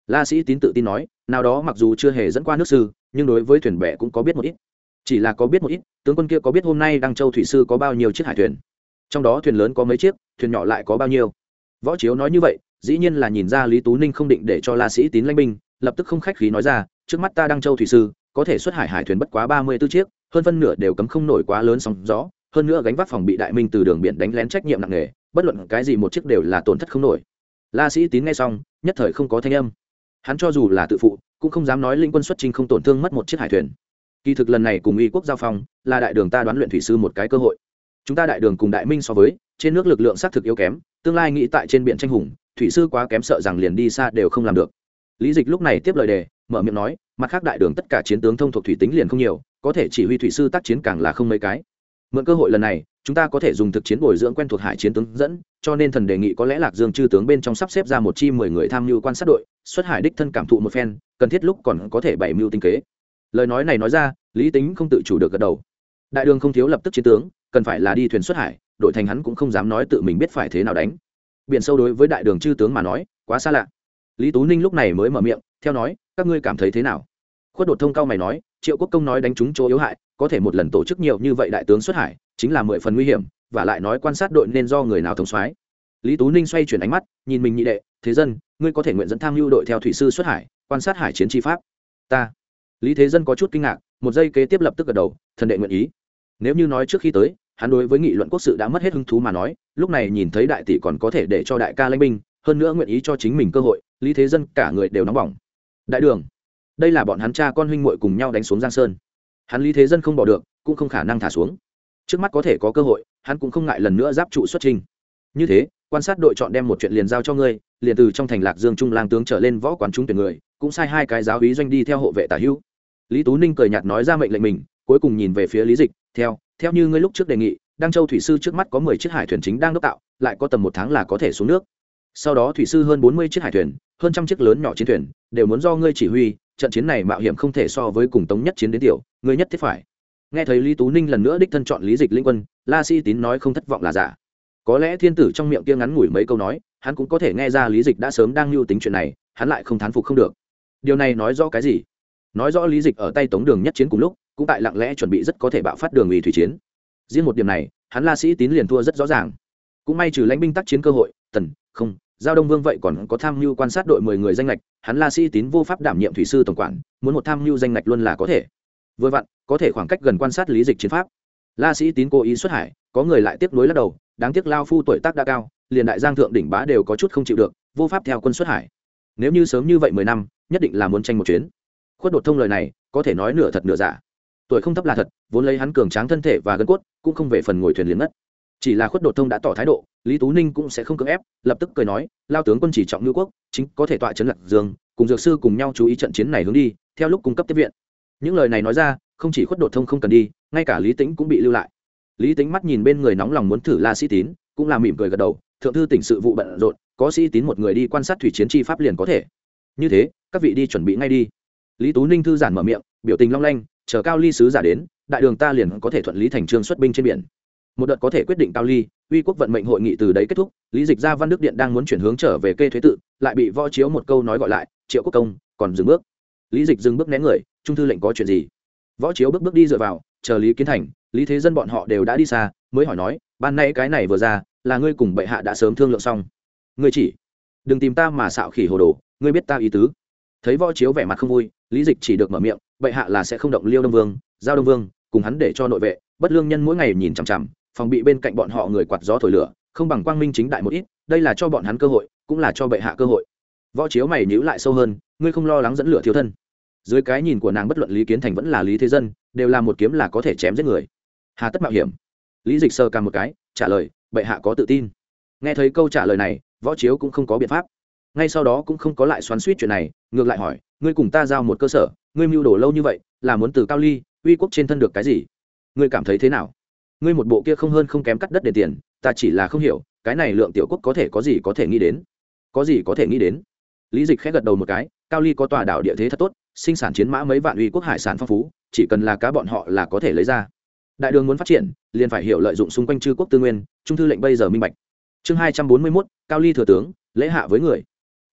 La Sĩ Tín tự tin nói, nào đó mặc dù chưa hề dẫn qua nước sư, nhưng đối với thuyền bè cũng có biết một ít. Chỉ là có biết một ít, tướng quân kia có biết hôm nay Đăng Châu thủy sư có bao nhiêu chiếc hải thuyền? Trong đó thuyền lớn có mấy chiếc, thuyền nhỏ lại có bao nhiêu? Võ Chiếu nói như vậy, dĩ nhiên là nhìn ra Lý Tú Ninh không định để cho La Sĩ Tín lãnh binh, lập tức không khách khí nói ra, trước mắt ta Đăng Châu thủy sư, có thể xuất hải hải thuyền bất quá ba mươi tư chiếc, hơn phân nửa đều cấm không nổi quá lớn sóng gió, hơn nữa gánh vác phòng bị đại minh từ đường biển đánh lén trách nhiệm nặng nề, bất luận cái gì một chiếc đều là tổn thất không nổi. La Sĩ Tín nghe xong, nhất thời không có thanh âm. Hắn cho dù là tự phụ, cũng không dám nói linh quân xuất chinh không tổn thương mất một chiếc hải thuyền. Kỳ thực lần này cùng uy quốc giao phong, là đại đường ta đoán luyện thủy sư một cái cơ hội. Chúng ta đại đường cùng đại minh so với, trên nước lực lượng xác thực yếu kém, tương lai nghĩ tại trên biển tranh hùng, thủy sư quá kém sợ rằng liền đi xa đều không làm được. Lý Dịch lúc này tiếp lời đề, mở miệng nói, mặt khác đại đường tất cả chiến tướng thông thuộc thủy tính liền không nhiều, có thể chỉ huy thủy sư tác chiến càng là không mấy cái. Mượn cơ hội lần này, chúng ta có thể dùng thực chiến bồi dưỡng quen thuộc hải chiến tướng dẫn, cho nên thần đề nghị có lẽ Lạc Dương chư tướng bên trong sắp xếp ra một chi mười người tham mưu quan sát đội, xuất hải đích thân cảm thụ một phen, cần thiết lúc còn có thể bảy mưu tinh kế. Lời nói này nói ra, Lý Tính không tự chủ được gật đầu. Đại đường không thiếu lập tức chiến tướng, cần phải là đi thuyền xuất hải, đội thành hắn cũng không dám nói tự mình biết phải thế nào đánh. Biển sâu đối với đại đường chư tướng mà nói, quá xa lạ. Lý Tú Ninh lúc này mới mở miệng, theo nói, các ngươi cảm thấy thế nào? Khuất Đột Thông cao mày nói, Triệu Quốc Công nói đánh trúng chỗ yếu hại, có thể một lần tổ chức nhiều như vậy đại tướng xuất hải, chính là mười phần nguy hiểm, và lại nói quan sát đội nên do người nào thống soái. Lý Tú Ninh xoay chuyển ánh mắt, nhìn mình nhị đệ, thế dân, ngươi có thể nguyện dẫn tham mưu đội theo thủy sư xuất hải, quan sát hải chiến chi pháp. Ta. Lý Thế Dân có chút kinh ngạc, một giây kế tiếp lập tức gật đầu, thần đệ nguyện ý. Nếu như nói trước khi tới, hắn đối với nghị luận quốc sự đã mất hết hứng thú mà nói, lúc này nhìn thấy đại tỷ còn có thể để cho đại ca lãnh binh, hơn nữa nguyện ý cho chính mình cơ hội, Lý Thế Dân cả người đều nóng bỏng. Đại đường, đây là bọn hắn cha con huynh muội cùng nhau đánh xuống Giang Sơn, hắn Lý Thế Dân không bỏ được, cũng không khả năng thả xuống. Trước mắt có thể có cơ hội, hắn cũng không ngại lần nữa giáp trụ xuất trình. Như thế, quan sát đội chọn đem một chuyện liền giao cho ngươi, liền từ trong thành Lạc Dương trung lang tướng trở lên võ quán trung tuyển người, cũng sai hai cái giáo úy doanh đi theo hộ vệ tả hữu. Lý Tú Ninh cười nhạt nói ra mệnh lệnh mình, cuối cùng nhìn về phía Lý Dịch, theo, theo như ngươi lúc trước đề nghị, Đăng Châu thủy sư trước mắt có mười chiếc hải thuyền chính đang đốc tạo, lại có tầm một tháng là có thể xuống nước. Sau đó thủy sư hơn bốn mươi chiếc hải thuyền, hơn trăm chiếc lớn nhỏ chiến thuyền, đều muốn do ngươi chỉ huy, trận chiến này mạo hiểm không thể so với cùng Tống nhất chiến đến tiểu, ngươi nhất thiết phải. Nghe thấy Lý Tú Ninh lần nữa đích thân chọn Lý Dịch lĩnh quân, La Sĩ Tín nói không thất vọng là giả. Có lẽ thiên tử trong miệng kia ngắn ngủi mấy câu nói, hắn cũng có thể nghe ra Lý Dịch đã sớm đang lưu tính chuyện này, hắn lại không thán phục không được. Điều này nói rõ cái gì? Nói rõ Lý Dịch ở tay Tống Đường nhất chiến cùng lúc, cũng tại lặng lẽ chuẩn bị rất có thể bạo phát đường ủy thủy chiến. Riêng một điểm này, hắn La Sĩ Tín liền thua rất rõ ràng. Cũng may trừ lãnh binh tác chiến cơ hội, tần, không, giao Đông Vương vậy còn có tham mưu quan sát đội mười người danh lệch, hắn La Sĩ Tín vô pháp đảm nhiệm thủy sư tổng quản, muốn một tham mưu danh lệch luôn là có thể. Vừa vặn, có thể khoảng cách gần quan sát Lý Dịch chiến pháp. La Sĩ Tín cố ý xuất hải, có người lại tiếc nuối lắc đầu, đáng tiếc lao phu tuổi tác đã cao, liền đại giang thượng đỉnh bá đều có chút không chịu được, vô pháp theo quân xuất hải. Nếu như sớm như vậy mười năm, nhất định là muốn tranh một chuyến. Khuất Đột Thông lời này, có thể nói nửa thật nửa giả. Tuổi không thấp là thật, vốn lấy hắn cường tráng thân thể và gân cốt, cũng không về phần ngồi thuyền liền mất. Chỉ là Khuất Đột Thông đã tỏ thái độ, Lý Tú Ninh cũng sẽ không cưỡng ép, lập tức cười nói, lao tướng quân chỉ trọng Nưu Quốc, chính có thể tọa trấn Lạc Dương, cùng dược sư cùng nhau chú ý trận chiến này hướng đi, theo lúc cung cấp tiếp viện. Những lời này nói ra, không chỉ Khuất Đột Thông không cần đi, ngay cả Lý Tĩnh cũng bị lưu lại. Lý Tĩnh mắt nhìn bên người nóng lòng muốn thử La Sĩ Tín, cũng là mỉm cười gật đầu, thượng thư tỉnh sự vụ bận rộn, có Sĩ Tín một người đi quan sát thủy chiến chi pháp liền có thể. Như thế, các vị đi chuẩn bị ngay đi. Lý Tú Ninh thư giản mở miệng, biểu tình long lanh, chờ Cao Ly sứ giả đến, đại đường ta liền có thể thuận lý thành trương xuất binh trên biển. Một đợt có thể quyết định Cao Ly, uy quốc vận mệnh hội nghị từ đấy kết thúc. Lý Dịch ra Văn Đức Điện đang muốn chuyển hướng trở về kê thuế tự, lại bị Võ Chiếu một câu nói gọi lại, Triệu Quốc Công còn dừng bước. Lý Dịch dừng bước né người, trung thư lệnh có chuyện gì? Võ Chiếu bước bước đi dựa vào, chờ Lý Kiến Thành, Lý Thế Dân bọn họ đều đã đi xa, mới hỏi nói, ban nay cái này vừa ra, là ngươi cùng bệ hạ đã sớm thương lượng xong. Ngươi chỉ đừng tìm ta mà xạo khỉ hồ đồ, ngươi biết ta ý tứ. Thấy Võ Chiếu vẻ mặt không vui, Lý Dịch chỉ được mở miệng, bệ hạ là sẽ không động Liêu Đông Vương, Giao Đông Vương, cùng hắn để cho nội vệ, bất lương nhân mỗi ngày nhìn chằm chằm, phòng bị bên cạnh bọn họ người quạt gió thổi lửa, không bằng quang minh chính đại một ít, đây là cho bọn hắn cơ hội, cũng là cho bệ hạ cơ hội. Võ Chiếu mày nhíu lại sâu hơn, ngươi không lo lắng dẫn lửa thiếu thân? Dưới cái nhìn của nàng bất luận Lý Kiến Thành vẫn là Lý Thế Dân, đều là một kiếm là có thể chém giết người, hà tất mạo hiểm? Lý Dịch sờ cằm một cái, trả lời, bệ hạ có tự tin. Nghe thấy câu trả lời này, Võ Chiếu cũng không có biện pháp, ngay sau đó cũng không có lại xoắn xuýt chuyện này, ngược lại hỏi, ngươi cùng ta giao một cơ sở, ngươi mưu đồ lâu như vậy, là muốn từ Cao Ly, uy quốc trên thân được cái gì? Ngươi cảm thấy thế nào? Ngươi một bộ kia không hơn không kém cắt đất để tiền, ta chỉ là không hiểu, cái này Lượng tiểu quốc có thể có gì có thể nghĩ đến? Có gì có thể nghĩ đến? Lý Dịch khẽ gật đầu một cái, Cao Ly có tòa đảo địa thế thật tốt, sinh sản chiến mã mấy vạn, uy quốc hải sản phong phú, chỉ cần là cá bọn họ là có thể lấy ra. Đại đường muốn phát triển, liền phải hiểu lợi dụng xung quanh chư quốc tư nguyên, trung thư lệnh bây giờ minh bạch. Chương hai trăm bốn mươi mốt, Cao Ly thừa tướng, lễ hạ với người.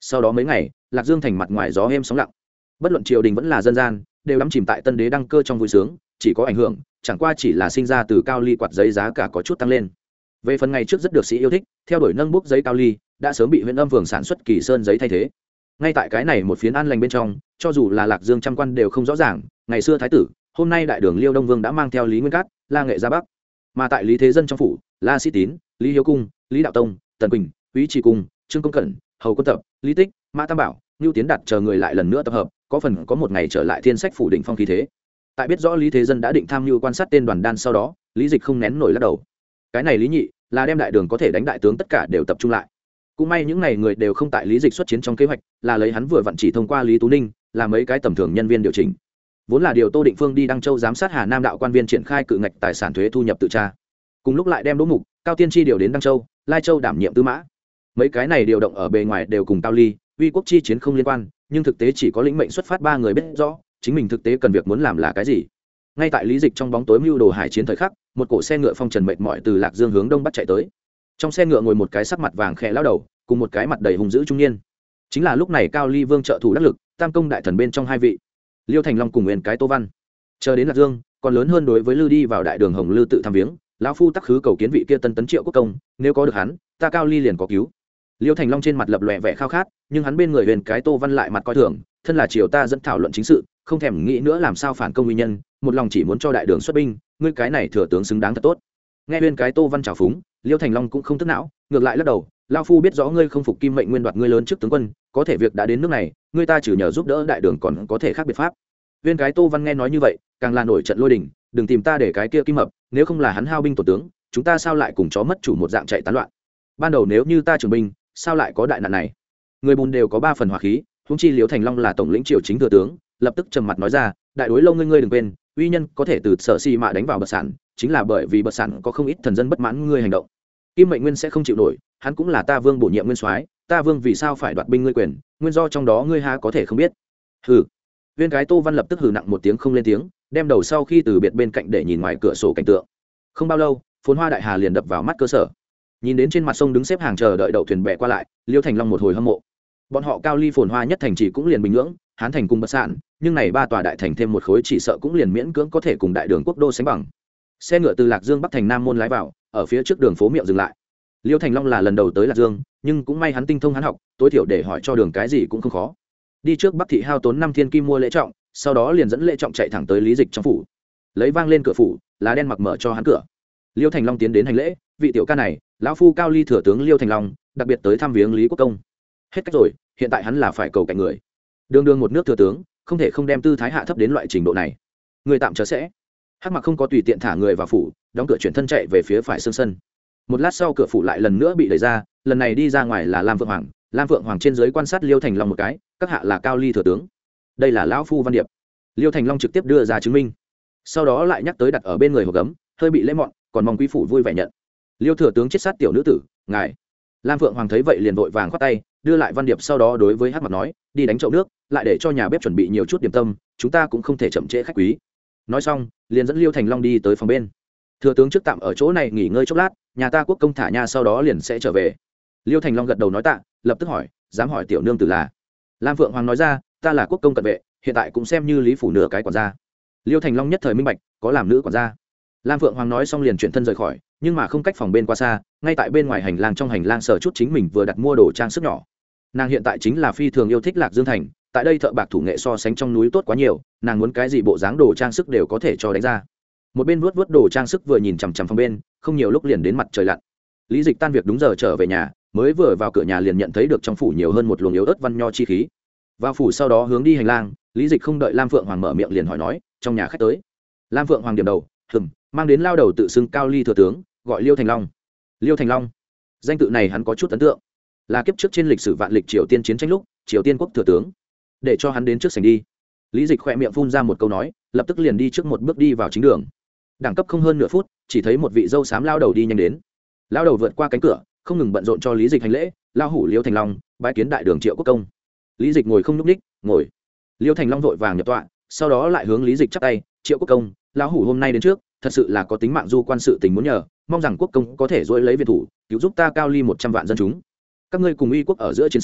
sau đó mấy ngày Lạc Dương thành mặt ngoài gió êm sóng lặng, bất luận triều đình vẫn là dân gian đều đắm chìm tại tân đế đăng cơ trong vui sướng, chỉ có ảnh hưởng chẳng qua chỉ là sinh ra từ cao ly quạt giấy giá cả có chút tăng lên. Về phần ngày trước rất được sĩ yêu thích theo đuổi nâng bút giấy cao ly đã sớm bị huyện âm phường sản xuất kỳ sơn giấy thay thế. Ngay tại cái này một phiến an lành bên trong, cho dù là Lạc Dương trăm quan đều không rõ ràng ngày xưa thái tử, hôm nay đại đường Liêu Đông Vương đã mang theo Lý Nguyên Cát, La Nghệ ra Bắc. Mà tại Lý Thế Dân trong phủ, La Sĩ Tín, Lý Hiếu Cung, Lý Đạo Tông, Tần Quỳnh, Úy Trì Cung, Trương Công Cẩn, Hầu Quân Tập, Lý Tích, Mã Tam Bảo, Nưu Tiến Đạt chờ người lại lần nữa tập hợp, có phần có một ngày trở lại thiên sách phủ định phong khí thế. Tại biết rõ Lý Thế Dân đã định tham mưu quan sát tên đoàn đan sau đó, Lý Dịch không nén nổi lắc đầu. Cái này Lý Nhị là đem đại đường có thể đánh đại tướng tất cả đều tập trung lại. Cũng may những này người đều không tại Lý Dịch xuất chiến trong kế hoạch, là lấy hắn vừa vặn chỉ thông qua Lý Tú Ninh, là mấy cái tầm thường nhân viên điều chỉnh. Vốn là điều Tô Định Phương đi Đăng Châu giám sát Hà Nam đạo quan viên triển khai cự ngạch tài sản thuế thu nhập tự tra. Cùng lúc lại đem Đỗ Mục, Cao Tiên Chi điều đến Đăng Châu, Lai Châu đảm nhiệm tư mã. Mấy cái này điều động ở bề ngoài đều cùng Cao Ly, uy quốc chi chiến không liên quan, nhưng thực tế chỉ có lĩnh mệnh xuất phát ba người biết rõ, chính mình thực tế cần việc muốn làm là cái gì. Ngay tại Lý Dịch trong bóng tối mưu đồ hải chiến thời khắc, một cổ xe ngựa phong trần mệt mỏi từ Lạc Dương hướng đông bắc chạy tới. Trong xe ngựa ngồi một cái sắc mặt vàng khẽ lão đầu, cùng một cái mặt đầy hung dữ trung niên. Chính là lúc này Cao Ly Vương trợ thủ đắc lực, tam công đại thần bên trong hai vị, Liêu Thành Long cùng Nguyên cái Tô Văn. Chờ đến Lạc Dương, còn lớn hơn đối với Lư đi vào đại đường Hồng Lư tự thăm viếng, lão phu tắc khứ cầu kiến vị kia tân tấn Triệu Quốc công, nếu có được hắn, ta Cao Ly liền có cứu. Liêu Thành Long trên mặt lập lòe vẻ khao khát, nhưng hắn bên người Huyền cái Tô Văn lại mặt coi thường, thân là triều ta dẫn thảo luận chính sự, không thèm nghĩ nữa làm sao phản công uy nhân, một lòng chỉ muốn cho đại đường xuất binh, ngươi cái này thừa tướng xứng đáng thật tốt. Nghe Huyền cái Tô Văn trào phúng, Liêu Thành Long cũng không tức não, ngược lại lắc đầu, lão phu biết rõ ngươi không phục Kim Mệnh Nguyên đoạt ngươi lớn trước tướng quân, có thể việc đã đến nước này, ngươi ta trừ nhờ giúp đỡ đại đường còn có thể khác biệt pháp. Viên cái Tô Văn nghe nói như vậy, càng là nổi trận lôi đình, đừng tìm ta để cái kia Kim Mập, nếu không là hắn hao binh tổ tướng, chúng ta sao lại cùng chó mất chủ một dạng chạy tán loạn. Ban đầu nếu như ta trưởng binh, sao lại có đại nạn này. Người bùn đều có ba phần hỏa khí, huống chi Liễu Thành Long là tổng lĩnh triều chính thừa tướng, lập tức trầm mặt nói ra, đại đối lâu ngươi ngươi đừng quên, uy nhân có thể từ sở si mạ đánh vào bậc sản, chính là bởi vì bậc sản có không ít thần dân bất mãn ngươi hành động. Kim Mệnh Nguyên sẽ không chịu nổi, hắn cũng là ta vương bổ nhiệm nguyên soái, ta vương vì sao phải đoạt binh ngươi quyền, nguyên do trong đó ngươi há có thể không biết. Hừ. Viên cái Tô Văn lập tức hừ nặng một tiếng không lên tiếng, đem đầu sau khi từ biệt bên cạnh để nhìn ngoài cửa sổ cảnh tượng. Không bao lâu, phồn hoa đại hà liền đập vào mắt cơ sở. Nhìn đến trên mặt sông đứng xếp hàng chờ đợi đậu thuyền bè qua lại, Liêu Thành Long một hồi hâm mộ. Bọn họ Cao Ly phồn hoa nhất thành chỉ cũng liền bình nhưỡng, Hán thành cùng bất sản, nhưng này ba tòa đại thành thêm một khối chỉ sợ cũng liền miễn cưỡng có thể cùng đại đường quốc đô sánh bằng. Xe ngựa từ Lạc Dương bắc thành Nam môn lái vào, ở phía trước đường phố miệng dừng lại. Liêu Thành Long là lần đầu tới Lạc Dương, nhưng cũng may hắn tinh thông Hán học, tối thiểu để hỏi cho đường cái gì cũng không khó. Đi trước Bắc thị hao tốn năm thiên kim mua lễ trọng, sau đó liền dẫn lễ trọng chạy thẳng tới Lý Dịch trong phủ. Lấy vang lên cửa phủ, lá đen mặc mở cho hắn cửa. Liêu Thành Long tiến đến hành lễ, vị tiểu ca này, lão phu Cao Ly thừa tướng Liêu Thành Long, đặc biệt tới thăm viếng Lý Quốc công. Hết cách rồi, hiện tại hắn là phải cầu cạnh người. Đường đường một nước thừa tướng, không thể không đem tư thái hạ thấp đến loại trình độ này. Người tạm chờ sẽ. Hắc Mặc không có tùy tiện thả người vào phủ, đóng cửa chuyển thân chạy về phía phải sương sân. Một lát sau cửa phủ lại lần nữa bị đẩy ra, lần này đi ra ngoài là Lam Vượng Hoàng. Lam Vượng Hoàng trên dưới quan sát Liêu Thành Long một cái, các hạ là Cao Ly thừa tướng. Đây là lão phu Văn Điệp. Liêu Thành Long trực tiếp đưa ra chứng minh, sau đó lại nhắc tới đặt ở bên người hộp gấm, hơi bị lễ mọn, còn mong quý phủ vui vẻ nhận. Liêu thừa tướng chết sát tiểu nữ tử, ngài. Lam Vượng Hoàng thấy vậy liền vội vàng khoát tay, đưa lại Văn Điệp, sau đó đối với Hắc Mặc nói, đi đánh chậu nước, lại để cho nhà bếp chuẩn bị nhiều chút điểm tâm, chúng ta cũng không thể chậm trễ khách quý. Nói xong, liền dẫn Liêu Thành Long đi tới phòng bên. Thừa tướng trước tạm ở chỗ này nghỉ ngơi chốc lát, nhà ta quốc công thả nhà sau đó liền sẽ trở về. Liêu Thành Long gật đầu nói tạ, lập tức hỏi, dám hỏi tiểu nương tử là? Lam Vượng Hoàng nói ra, ta là quốc công cận vệ, hiện tại cũng xem như lý phủ nửa cái quản gia. Liêu Thành Long nhất thời minh bạch, có làm nữ quản gia. Lam Vượng Hoàng nói xong liền chuyển thân rời khỏi, nhưng mà không cách phòng bên quá xa, ngay tại bên ngoài hành lang trong hành lang sở chút chính mình vừa đặt mua đồ trang sức nhỏ. Nàng hiện tại chính là phi thường yêu thích Lạc Dương thành, tại đây thợ bạc thủ nghệ so sánh trong núi tốt quá nhiều, nàng muốn cái gì bộ dáng đồ trang sức đều có thể cho đánh ra. Một bên vuốt vuốt đồ trang sức vừa nhìn chằm chằm phòng bên, không nhiều lúc liền đến mặt trời lặn. Lý Dịch tan việc đúng giờ trở về nhà, mới vừa vào cửa nhà liền nhận thấy được trong phủ nhiều hơn một luồng yếu ớt văn nho chi khí. Vào phủ sau đó hướng đi hành lang, Lý Dịch không đợi Lam Phượng Hoàng mở miệng liền hỏi nói, trong nhà khách tới. Lam Phượng Hoàng điểm đầu, hừm, mang đến lao đầu tự xưng Cao Ly thừa tướng, gọi Liêu Thành Long. Liêu Thành Long, danh tự này hắn có chút ấn tượng, là kiếp trước trên lịch sử vạn lịch Triều Tiên chiến tranh lúc, Triều Tiên quốc thừa tướng. Để cho hắn đến trước sảnh đi. Lý Dịch khẽ miệng phun ra một câu nói, lập tức liền đi trước một bước đi vào chính đường. Đẳng cấp không hơn nửa phút, chỉ thấy một vị dâu xám lao đầu đi nhanh đến. Lao đầu vượt qua cánh cửa, không ngừng bận rộn cho Lý Dịch hành lễ, lao hủ Liêu Thành Long, bái kiến đại đường Triệu Quốc công. Lý Dịch ngồi không nhúc nhích, ngồi. Liêu Thành Long vội vàng nhập tọa, sau đó lại hướng Lý Dịch chắp tay, Triệu Quốc công, lão hủ hôm nay đến trước, thật sự là có tính mạng du quan sự tình muốn nhờ, mong rằng quốc công có thể dỗi lấy viện thủ, cứu giúp ta Cao Ly một trăm vạn dân chúng. Các ngươi cùng uy quốc ở giữa chiến sự,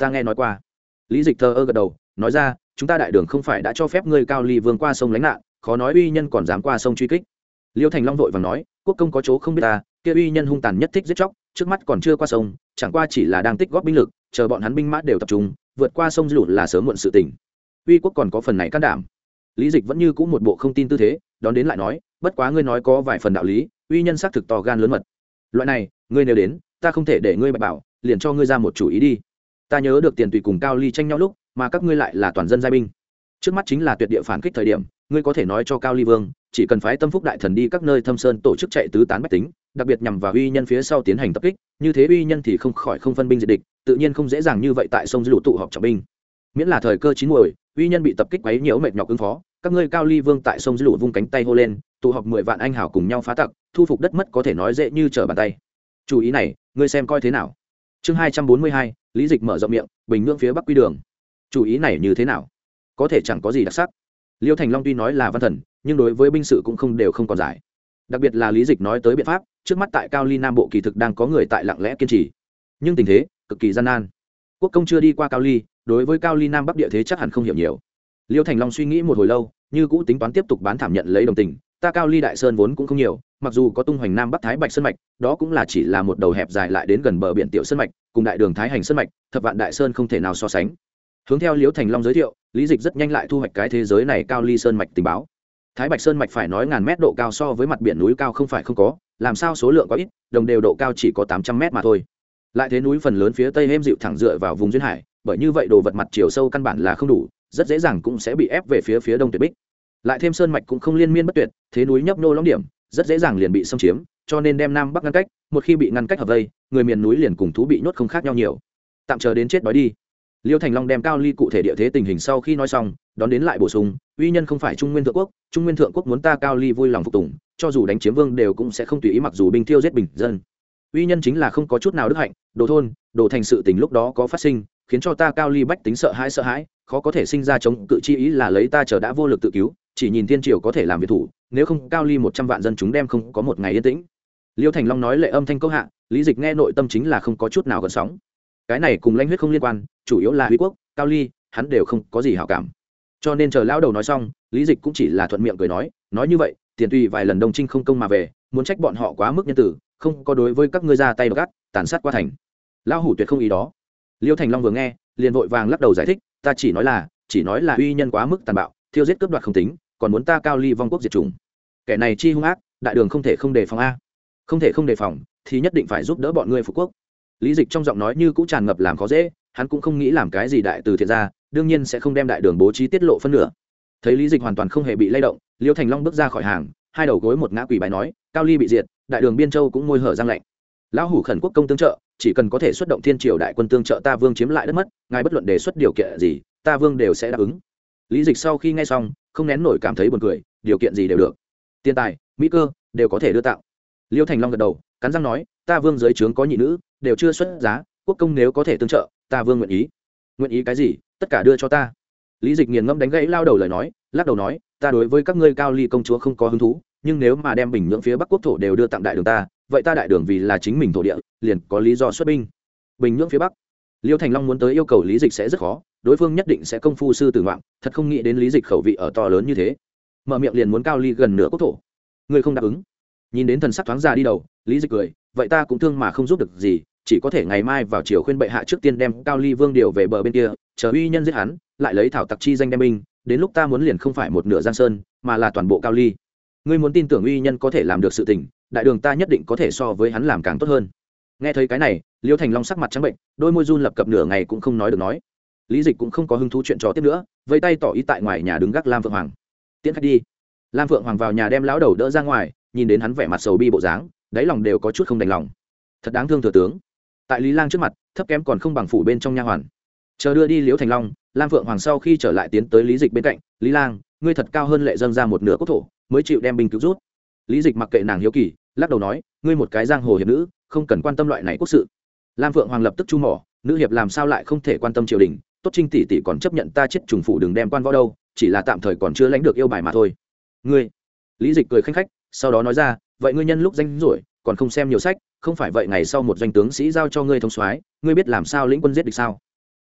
ta nghe nói qua. Lý Dịch thờ ơ gật đầu nói ra, chúng ta đại đường không phải đã cho phép ngươi Cao Ly vương qua sông lánh nạn, khó nói uy nhân còn dám qua sông truy kích. Liêu Thành Long vội vàng nói, quốc công có chỗ không biết ta, kia uy nhân hung tàn nhất thích giết chóc, trước mắt còn chưa qua sông, chẳng qua chỉ là đang tích góp binh lực, chờ bọn hắn binh mã đều tập trung, vượt qua sông lụt là sớm muộn sự tình. Uy quốc còn có phần này can đảm. Lý Dịch vẫn như cũ một bộ không tin tư thế, đón đến lại nói, bất quá ngươi nói có vài phần đạo lý, uy nhân xác thực to gan lớn mật. Loại này, ngươi nếu đến, ta không thể để ngươi bạch bảo, liền cho ngươi ra một chủ ý đi. Ta nhớ được tiền tùy cùng Cao Ly tranh nhau lúc, mà các ngươi lại là toàn dân giai binh. Trước mắt chính là tuyệt địa phản kích thời điểm, ngươi có thể nói cho Cao Ly vương, chỉ cần phái Tâm Phúc đại thần đi các nơi thâm sơn tổ chức chạy tứ tán bách tính, đặc biệt nhằm vào uy nhân phía sau tiến hành tập kích, như thế uy nhân thì không khỏi không phân binh diệt địch, tự nhiên không dễ dàng như vậy tại sông Dữ tụ họp trọng binh. Miễn là thời cơ chín muồi, uy nhân bị tập kích quấy nhiễu mệt nhọc ứng phó, các ngươi Cao Ly vương tại sông Dữ vung cánh tay hô lên, tụ họp mười vạn anh hào cùng nhau phá tặc, thu phục đất mất có thể nói dễ như trở bàn tay. Chủ ý này, ngươi xem coi thế nào. Chương hai trăm bốn mươi hai, Lý Dịch mở rộng miệng, bình nhưỡng phía bắc quy đường. Chủ ý này như thế nào? Có thể chẳng có gì đặc sắc. Liêu Thành Long tuy nói là văn thần, nhưng đối với binh sự cũng không đều không còn giải. Đặc biệt là Lý Dịch nói tới biện pháp, trước mắt tại Cao Ly Nam Bộ kỳ thực đang có người tại lặng lẽ kiên trì, nhưng tình thế cực kỳ gian nan. Quốc công chưa đi qua Cao Ly, đối với Cao Ly Nam Bắc địa thế chắc hẳn không hiểu nhiều. Liêu Thành Long suy nghĩ một hồi lâu, như cũ tính toán tiếp tục bán thảm nhận lấy đồng tình. Ta Cao Ly Đại Sơn vốn cũng không nhiều, mặc dù có tung hoành Nam Bắc Thái Bạch Sơn mạch, đó cũng là chỉ là một đầu hẹp dài lại đến gần bờ biển tiểu sơn mạch, cùng đại đường Thái Hành Sơn mạch, thập vạn đại sơn không thể nào so sánh. Hướng theo Liêu Thành Long giới thiệu, Lý Dịch rất nhanh lại thu hoạch cái thế giới này Cao Ly Sơn mạch tình báo. Thái Bạch Sơn mạch phải nói ngàn mét độ cao so với mặt biển núi cao không phải không có, làm sao số lượng có ít, đồng đều độ cao chỉ có tám trăm mét mà thôi. Lại thế núi phần lớn phía tây êm dịu thẳng dựa vào vùng duyên hải, bởi như vậy đồ vật mặt chiều sâu căn bản là không đủ, rất dễ dàng cũng sẽ bị ép về phía phía đông tuyệt bích. Lại thêm sơn mạch cũng không liên miên bất tuyệt, thế núi nhấp nô lõm điểm, rất dễ dàng liền bị xâm chiếm, cho nên đem nam bắc ngăn cách, một khi bị ngăn cách hợp vây, người miền núi liền cùng thú bị nhốt không khác nhau nhiều. Tạm chờ đến chết đói đi. Liêu Thành Long đem Cao Ly cụ thể địa thế tình hình sau khi nói xong, đón đến lại bổ sung, uy nhân không phải Trung Nguyên thượng quốc, Trung Nguyên thượng quốc muốn ta Cao Ly vui lòng phục tùng, cho dù đánh chiếm vương đều cũng sẽ không tùy ý mặc dù binh tiêu giết bình dân. Uy nhân chính là không có chút nào đức hạnh, đồ thôn, đồ thành sự tình lúc đó có phát sinh, khiến cho ta Cao Ly bách tính sợ hãi sợ hãi, khó có thể sinh ra chống cự chi ý là lấy ta chờ đã vô lực tự cứu, chỉ nhìn thiên triều có thể làm việc thủ, nếu không Cao Ly một trăm vạn dân chúng đem không có một ngày yên tĩnh. Liêu Thành Long nói lệ âm thanh câu hạ, Lý Dịch nghe nội tâm chính là không có chút nào gợn sóng. Cái này cùng lãnh huyết không liên quan, chủ yếu là Uy quốc, Cao Ly, hắn đều không có gì hảo cảm. Cho nên chờ lão đầu nói xong, Lý Dịch cũng chỉ là thuận miệng cười nói, nói như vậy, tiền tùy vài lần đông trinh không công mà về, muốn trách bọn họ quá mức nhân tử, không có đối với các ngươi ra tay gắt, tàn sát qua thành. Lão hủ tuyệt không ý đó. Liêu Thành Long vừa nghe, liền vội vàng lắc đầu giải thích, ta chỉ nói là, chỉ nói là uy nhân quá mức tàn bạo, thiêu giết cướp đoạt không tính, còn muốn ta Cao Ly vong quốc diệt chủng. Kẻ này chi hung ác, đại đường không thể không đề phòng a. Không thể không đề phòng, thì nhất định phải giúp đỡ bọn ngươi phục quốc. Lý Dịch trong giọng nói như cũng tràn ngập làm khó dễ, hắn cũng không nghĩ làm cái gì đại từ thiện ra, đương nhiên sẽ không đem đại đường bố trí tiết lộ phân nửa. Thấy Lý Dịch hoàn toàn không hề bị lay động, Liêu Thành Long bước ra khỏi hàng, hai đầu gối một ngã quỳ bái nói, Cao Ly bị diệt, đại đường Biên Châu cũng môi hở răng lạnh. Lão hủ khẩn quốc công tương trợ, chỉ cần có thể xuất động thiên triều đại quân tương trợ ta vương chiếm lại đất mất, ngài bất luận đề xuất điều kiện gì, ta vương đều sẽ đáp ứng. Lý Dịch sau khi nghe xong, không nén nổi cảm thấy buồn cười, điều kiện gì đều được, tiền tài, mỹ cơ đều có thể đưa tặng. Liêu Thành Long gật đầu, cắn răng nói, ta vương dưới trướng có nhị nữ, đều chưa xuất giá, quốc công nếu có thể tương trợ, ta vương nguyện ý. Nguyện ý cái gì, tất cả đưa cho ta. Lý Dịch nghiền ngẫm đánh gãy lao đầu lời nói, lắc đầu nói, ta đối với các ngươi Cao Ly công chúa không có hứng thú, nhưng nếu mà đem bình nhưỡng phía bắc quốc thổ đều đưa tặng đại đường ta, vậy ta đại đường vì là chính mình thổ địa, liền có lý do xuất binh. Bình nhưỡng phía bắc, Liêu Thành Long muốn tới yêu cầu Lý Dịch sẽ rất khó, đối phương nhất định sẽ công phu sư tử ngoạm, thật không nghĩ đến Lý Dịch khẩu vị ở to lớn như thế, mở miệng liền muốn Cao Ly gần nửa quốc thổ. Ngươi không đáp ứng? Nhìn đến thần sắc thoáng già đi đầu, Lý Dịch cười, vậy ta cũng thương mà không giúp được gì, chỉ có thể ngày mai vào chiều khuyên bệ hạ trước tiên đem Cao Ly vương điều về bờ bên kia, chờ uy nhân giết hắn, lại lấy thảo tặc chi danh đem binh, đến lúc ta muốn liền không phải một nửa Giang Sơn, mà là toàn bộ Cao Ly. Ngươi muốn tin tưởng uy nhân có thể làm được sự tình, đại đường ta nhất định có thể so với hắn làm càng tốt hơn. Nghe thấy cái này, Liêu Thành Long sắc mặt trắng bệnh, đôi môi run lập cập nửa ngày cũng không nói được nói. Lý Dịch cũng không có hứng thú chuyện trò tiếp nữa, vẫy tay tỏ ý tại ngoài nhà đứng gác Lam Phượng Hoàng. Tiễn khách đi. Lam Phượng Hoàng vào nhà đem lão đầu đỡ ra ngoài, nhìn đến hắn vẻ mặt sầu bi bộ dáng, đáy lòng đều có chút không đành lòng. Thật đáng thương thừa tướng. Tại Lý Lang trước mặt, thấp kém còn không bằng phủ bên trong nha hoàn. Chờ đưa đi Liễu Thành Long, Lam Phượng Hoàng sau khi trở lại tiến tới Lý Dịch bên cạnh, Lý Lang, ngươi thật cao hơn lệ dâng ra một nửa quốc thổ, mới chịu đem binh cứu rút. Lý Dịch mặc kệ nàng hiếu kỳ, lắc đầu nói, ngươi một cái giang hồ hiệp nữ, không cần quan tâm loại này quốc sự. Lam Phượng Hoàng lập tức chu mỏ, nữ hiệp làm sao lại không thể quan tâm triều đình, tốt Trinh tỷ tỷ còn chấp nhận ta chết trùng phủ đừng đem quan võ đâu, chỉ là tạm thời còn chưa lãnh được yêu bài mà thôi. Ngươi. Lý Dịch cười khanh khách, sau đó nói ra, vậy ngươi nhân lúc danh rỗi, còn không xem nhiều sách, không phải vậy ngày sau một doanh tướng sĩ giao cho ngươi thống soái, ngươi biết làm sao lĩnh quân giết địch sao?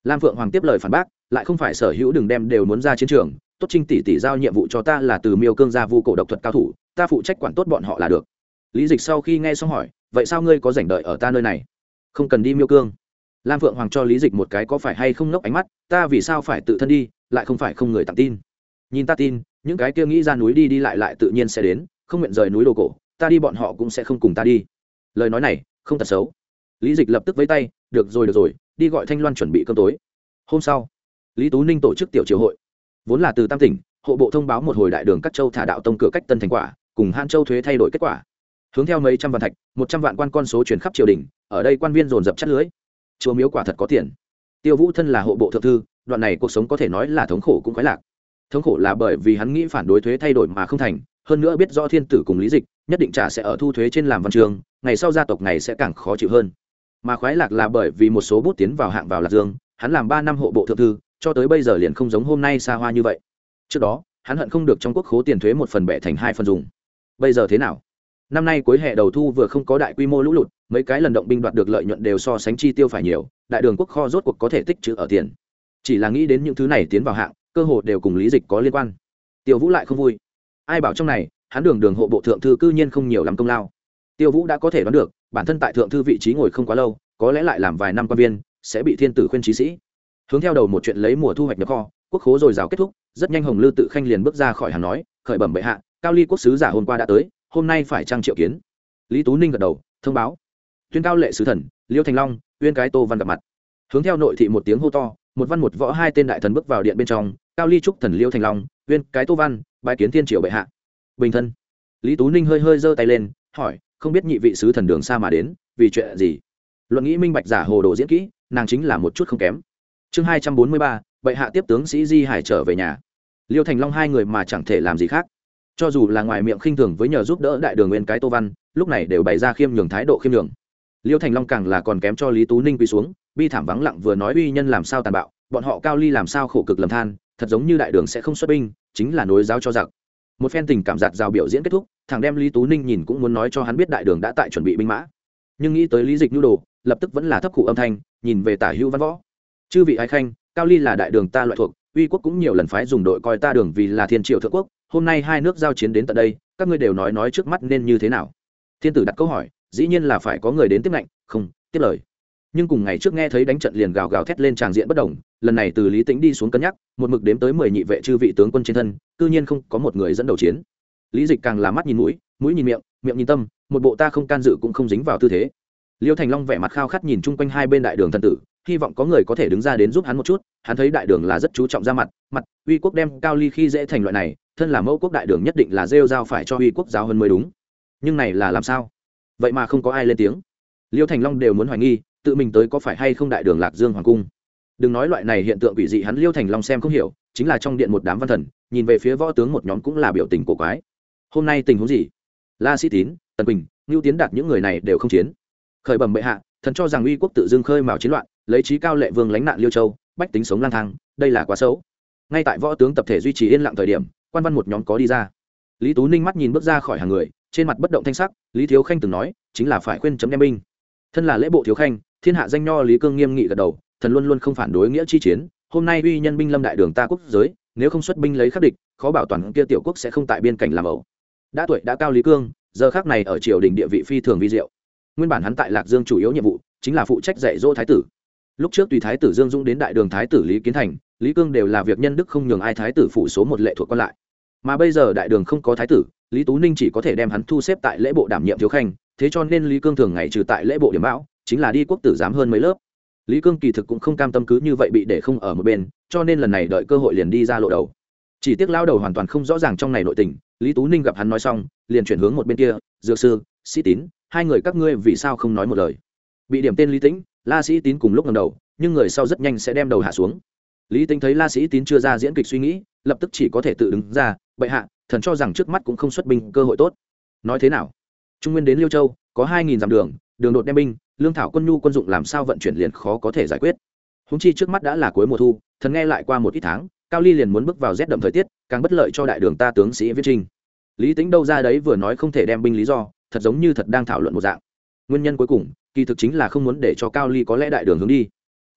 Lam Phượng Hoàng tiếp lời phản bác, lại không phải sở hữu đừng đem đều muốn ra chiến trường, tốt Trinh tỷ tỷ giao nhiệm vụ cho ta là từ Miêu Cương gia vu cổ độc thuật cao thủ, ta phụ trách quản tốt bọn họ là được. Lý Dịch sau khi nghe xong hỏi, vậy sao ngươi có rảnh đợi ở ta nơi này, không cần đi Miêu Cương? Lam Phượng Hoàng cho Lý Dịch một cái có phải hay không ngốc ánh mắt, ta vì sao phải tự thân đi, lại không phải không người tặng tin. Nhìn ta tin, những cái kia nghĩ ra núi đi đi lại lại tự nhiên sẽ đến, không nguyện rời núi đồ cổ, ta đi bọn họ cũng sẽ không cùng ta đi. Lời nói này không thật xấu. Lý Dịch lập tức vẫy tay, được rồi được rồi, đi gọi Thanh Loan chuẩn bị cơm tối. Hôm sau, Lý Tú Ninh tổ chức tiểu triều hội, vốn là từ tam tỉnh hộ bộ thông báo một hồi đại đường các châu thả đạo tông cửa cách tân thành quả, cùng Han Châu thuế thay đổi kết quả, hướng theo mấy trăm vạn thạch, một trăm vạn quan con số truyền khắp triều đình, ở đây quan viên dồn dập chắt lưới. Chùa miếu quả thật có tiền. Tiêu Vũ thân là hộ bộ thượng thư, đoạn này cuộc sống có thể nói là thống khổ cũng khoái lạc. Thống khổ là bởi vì hắn nghĩ phản đối thuế thay đổi mà không thành, hơn nữa biết rõ thiên tử cùng Lý Dịch nhất định trả sẽ ở thu thuế trên làm văn trường, ngày sau gia tộc này sẽ càng khó chịu hơn. Mà khoái lạc là bởi vì một số bút tiến vào hạng vào Lạc Dương, hắn làm ba năm hộ bộ thượng thư, cho tới bây giờ liền không giống hôm nay xa hoa như vậy. Trước đó, hắn hận không được trong quốc khố tiền thuế một phần bẻ thành hai phần dùng. Bây giờ thế nào? Năm nay cuối hè đầu thu vừa không có đại quy mô lũ lụt, mấy cái lần động binh đoạt được lợi nhuận đều so sánh chi tiêu phải nhiều, đại đường quốc kho rốt cuộc có thể tích trữ ở tiền. Chỉ là nghĩ đến những thứ này tiến vào hạng, cơ hội đều cùng Lý Dịch có liên quan. Tiêu Vũ lại không vui. Ai bảo trong này, hắn đường đường hộ bộ thượng thư cư nhiên không nhiều lắm công lao. Tiêu Vũ đã có thể đoán được, bản thân tại thượng thư vị trí ngồi không quá lâu, có lẽ lại làm vài năm quan viên, sẽ bị thiên tử khuyên trí sĩ. Hướng theo đầu một chuyện lấy mùa thu hoạch nhập kho, quốc khố rồi rào kết thúc, rất nhanh Hồng Lư Tự Khanh liền bước ra khỏi hàng nói, khởi bẩm bệ hạ, Cao Ly quốc sứ giả hôm qua đã tới, hôm nay phải trang triệu kiến. Lý Tú Ninh gật đầu, thông báo. Tuyên cao lệ sứ thần, Liêu Thành Long, Uyên cái Tô Văn gặp mặt. Hướng theo nội thị một tiếng hô to, một văn một võ hai tên đại thần bước vào điện bên trong, Cao Ly trúc thần Liêu Thành Long, Uyên cái Tô Văn, bái kiến thiên triều bệ hạ. Bình thân. Lý Tú Ninh hơi hơi giơ tay lên, hỏi, không biết nhị vị sứ thần đường xa mà đến, vì chuyện gì? Luận nghĩ minh bạch giả hồ đồ diễn kỹ, nàng chính là một chút không kém. Chương hai trăm bốn mươi ba, bệ hạ tiếp tướng sĩ Di Hải trở về nhà. Liêu Thành Long hai người mà chẳng thể làm gì khác, cho dù là ngoài miệng khinh thường với nhờ giúp đỡ đại đường Nguyên cái Tô Văn, lúc này đều bày ra khiêm nhường thái độ khiêm nhường. Liêu Thành Long càng là còn kém cho Lý Tú Ninh quỳ xuống, bi thảm vắng lặng vừa nói uy nhân làm sao tàn bạo, bọn họ Cao Ly làm sao khổ cực lầm than, thật giống như đại đường sẽ không xuất binh, chính là nối giáo cho giặc. Một phen tình cảm giạt rào biểu diễn kết thúc, thằng đem Lý Tú Ninh nhìn cũng muốn nói cho hắn biết đại đường đã tại chuẩn bị binh mã, nhưng nghĩ tới Lý Dịch nhu đồ, lập tức vẫn là thấp khụ âm thanh, nhìn về Tả Hữu Văn Võ. Chư vị ái khanh, Cao Ly là đại đường ta loại thuộc, uy quốc cũng nhiều lần phái dùng đội coi ta đường vì là thiên triều thượng quốc, hôm nay hai nước giao chiến đến tận đây, các ngươi đều nói nói trước mắt nên như thế nào? Thiên tử đặt câu hỏi, dĩ nhiên là phải có người đến tiếp lệnh, không tiếp lời. Nhưng cùng ngày trước nghe thấy đánh trận liền gào gào thét lên tràng diện bất đồng, lần này từ Lý Tĩnh đi xuống cân nhắc, một mực đếm tới mười nhị vệ chư vị tướng quân trên thân, cư nhiên không có một người dẫn đầu chiến. Lý Dịch càng là mắt nhìn mũi, mũi nhìn miệng, miệng nhìn tâm, một bộ ta không can dự cũng không dính vào tư thế. Liêu Thành Long vẻ mặt khao khát nhìn chung quanh hai bên đại đường thần tử, hy vọng có người có thể đứng ra đến giúp hắn một chút. Hắn thấy đại đường là rất chú trọng ra mặt, mặt uy quốc đem Cao Ly khi dễ thành loại này, thân là mẫu quốc đại đường nhất định là rêu rao phải cho uy quốc giáo hơn mới đúng. Nhưng này là làm sao? Vậy mà không có ai lên tiếng. Liêu Thành Long đều muốn hoài nghi, tự mình tới có phải hay không đại đường Lạc Dương hoàng cung. Đừng nói loại này hiện tượng quỷ dị hắn Liêu Thành Long xem không hiểu, chính là trong điện một đám văn thần, nhìn về phía võ tướng một nhóm cũng là biểu tình cổ quái. Hôm nay tình huống gì? La Sĩ Tín, Tần Quỳnh, Nưu Tiến Đạt những người này đều không chiến. Khởi bẩm bệ hạ, thần cho rằng uy quốc tự dưng khơi mào chiến loạn, lấy trí cao lệ vương lánh nạn Liêu Châu, bách tính sống lang thang, đây là quá xấu. Ngay tại võ tướng tập thể duy trì yên lặng thời điểm, quan văn một nhóm có đi ra. Lý Tú Ninh mắt nhìn bước ra khỏi hàng người, trên mặt bất động thanh sắc. Lý Thiếu Khanh từng nói, chính là phải khuyên chấm đem binh. Thân là lễ bộ thiếu khanh, thiên hạ danh nho Lý Cương nghiêm nghị gật đầu, thần luôn luôn không phản đối nghĩa chi chiến. Hôm nay uy nhân binh lâm đại đường ta quốc giới, nếu không xuất binh lấy khắc địch, khó bảo toàn kia tiểu quốc sẽ không tại biên cảnh làm ẩu. Đã tuổi đã cao Lý Cương, giờ khắc này ở triều đình địa vị phi thường vi diệu. Nguyên bản hắn tại Lạc Dương chủ yếu nhiệm vụ chính là phụ trách dạy dỗ thái tử. Lúc trước tùy thái tử Dương Dũng đến đại đường thái tử Lý Kiến Thành, Lý Cương đều là việc nhân đức không nhường ai thái tử phụ số một lệ thuộc quan lại. Mà bây giờ đại đường không có thái tử, Lý Tú Ninh chỉ có thể đem hắn thu xếp tại lễ bộ đảm nhiệm thiếu khanh, thế cho nên Lý Cương thường ngày trừ tại lễ bộ điểm bão, chính là đi quốc tử giám hơn mấy lớp. Lý Cương kỳ thực cũng không cam tâm cứ như vậy bị để không ở một bên, cho nên lần này đợi cơ hội liền đi ra lộ đầu. Chỉ tiếc lao đầu hoàn toàn không rõ ràng trong này nội tình, Lý Tú Ninh gặp hắn nói xong, liền chuyển hướng một bên kia, Dược sư, Sĩ Tín, hai người các ngươi vì sao không nói một lời? Bị điểm tên Lý Tĩnh, La Sĩ Tín cùng lúc ngẩng đầu, nhưng người sau rất nhanh sẽ đem đầu hạ xuống. Lý Tĩnh thấy La Sĩ Tín chưa ra diễn kịch suy nghĩ, lập tức chỉ có thể tự đứng ra, bệ hạ, thần cho rằng trước mắt cũng không xuất binh cơ hội tốt. Nói thế nào? Trung nguyên đến Liêu Châu, có hai nghìn dặm đường, đường đột đem binh, lương thảo quân nhu quân dụng làm sao vận chuyển liền khó có thể giải quyết. Huống chi trước mắt đã là cuối mùa thu, thần nghe lại qua một ít tháng, Cao Ly liền muốn bước vào rét đậm thời tiết, càng bất lợi cho đại đường ta tướng sĩ viết trinh. Lý Tĩnh đâu ra đấy vừa nói không thể đem binh lý do, thật giống như thật đang thảo luận một dạng. Nguyên nhân cuối cùng, kỳ thực chính là không muốn để cho Cao Ly có lẽ đại đường hướng đi.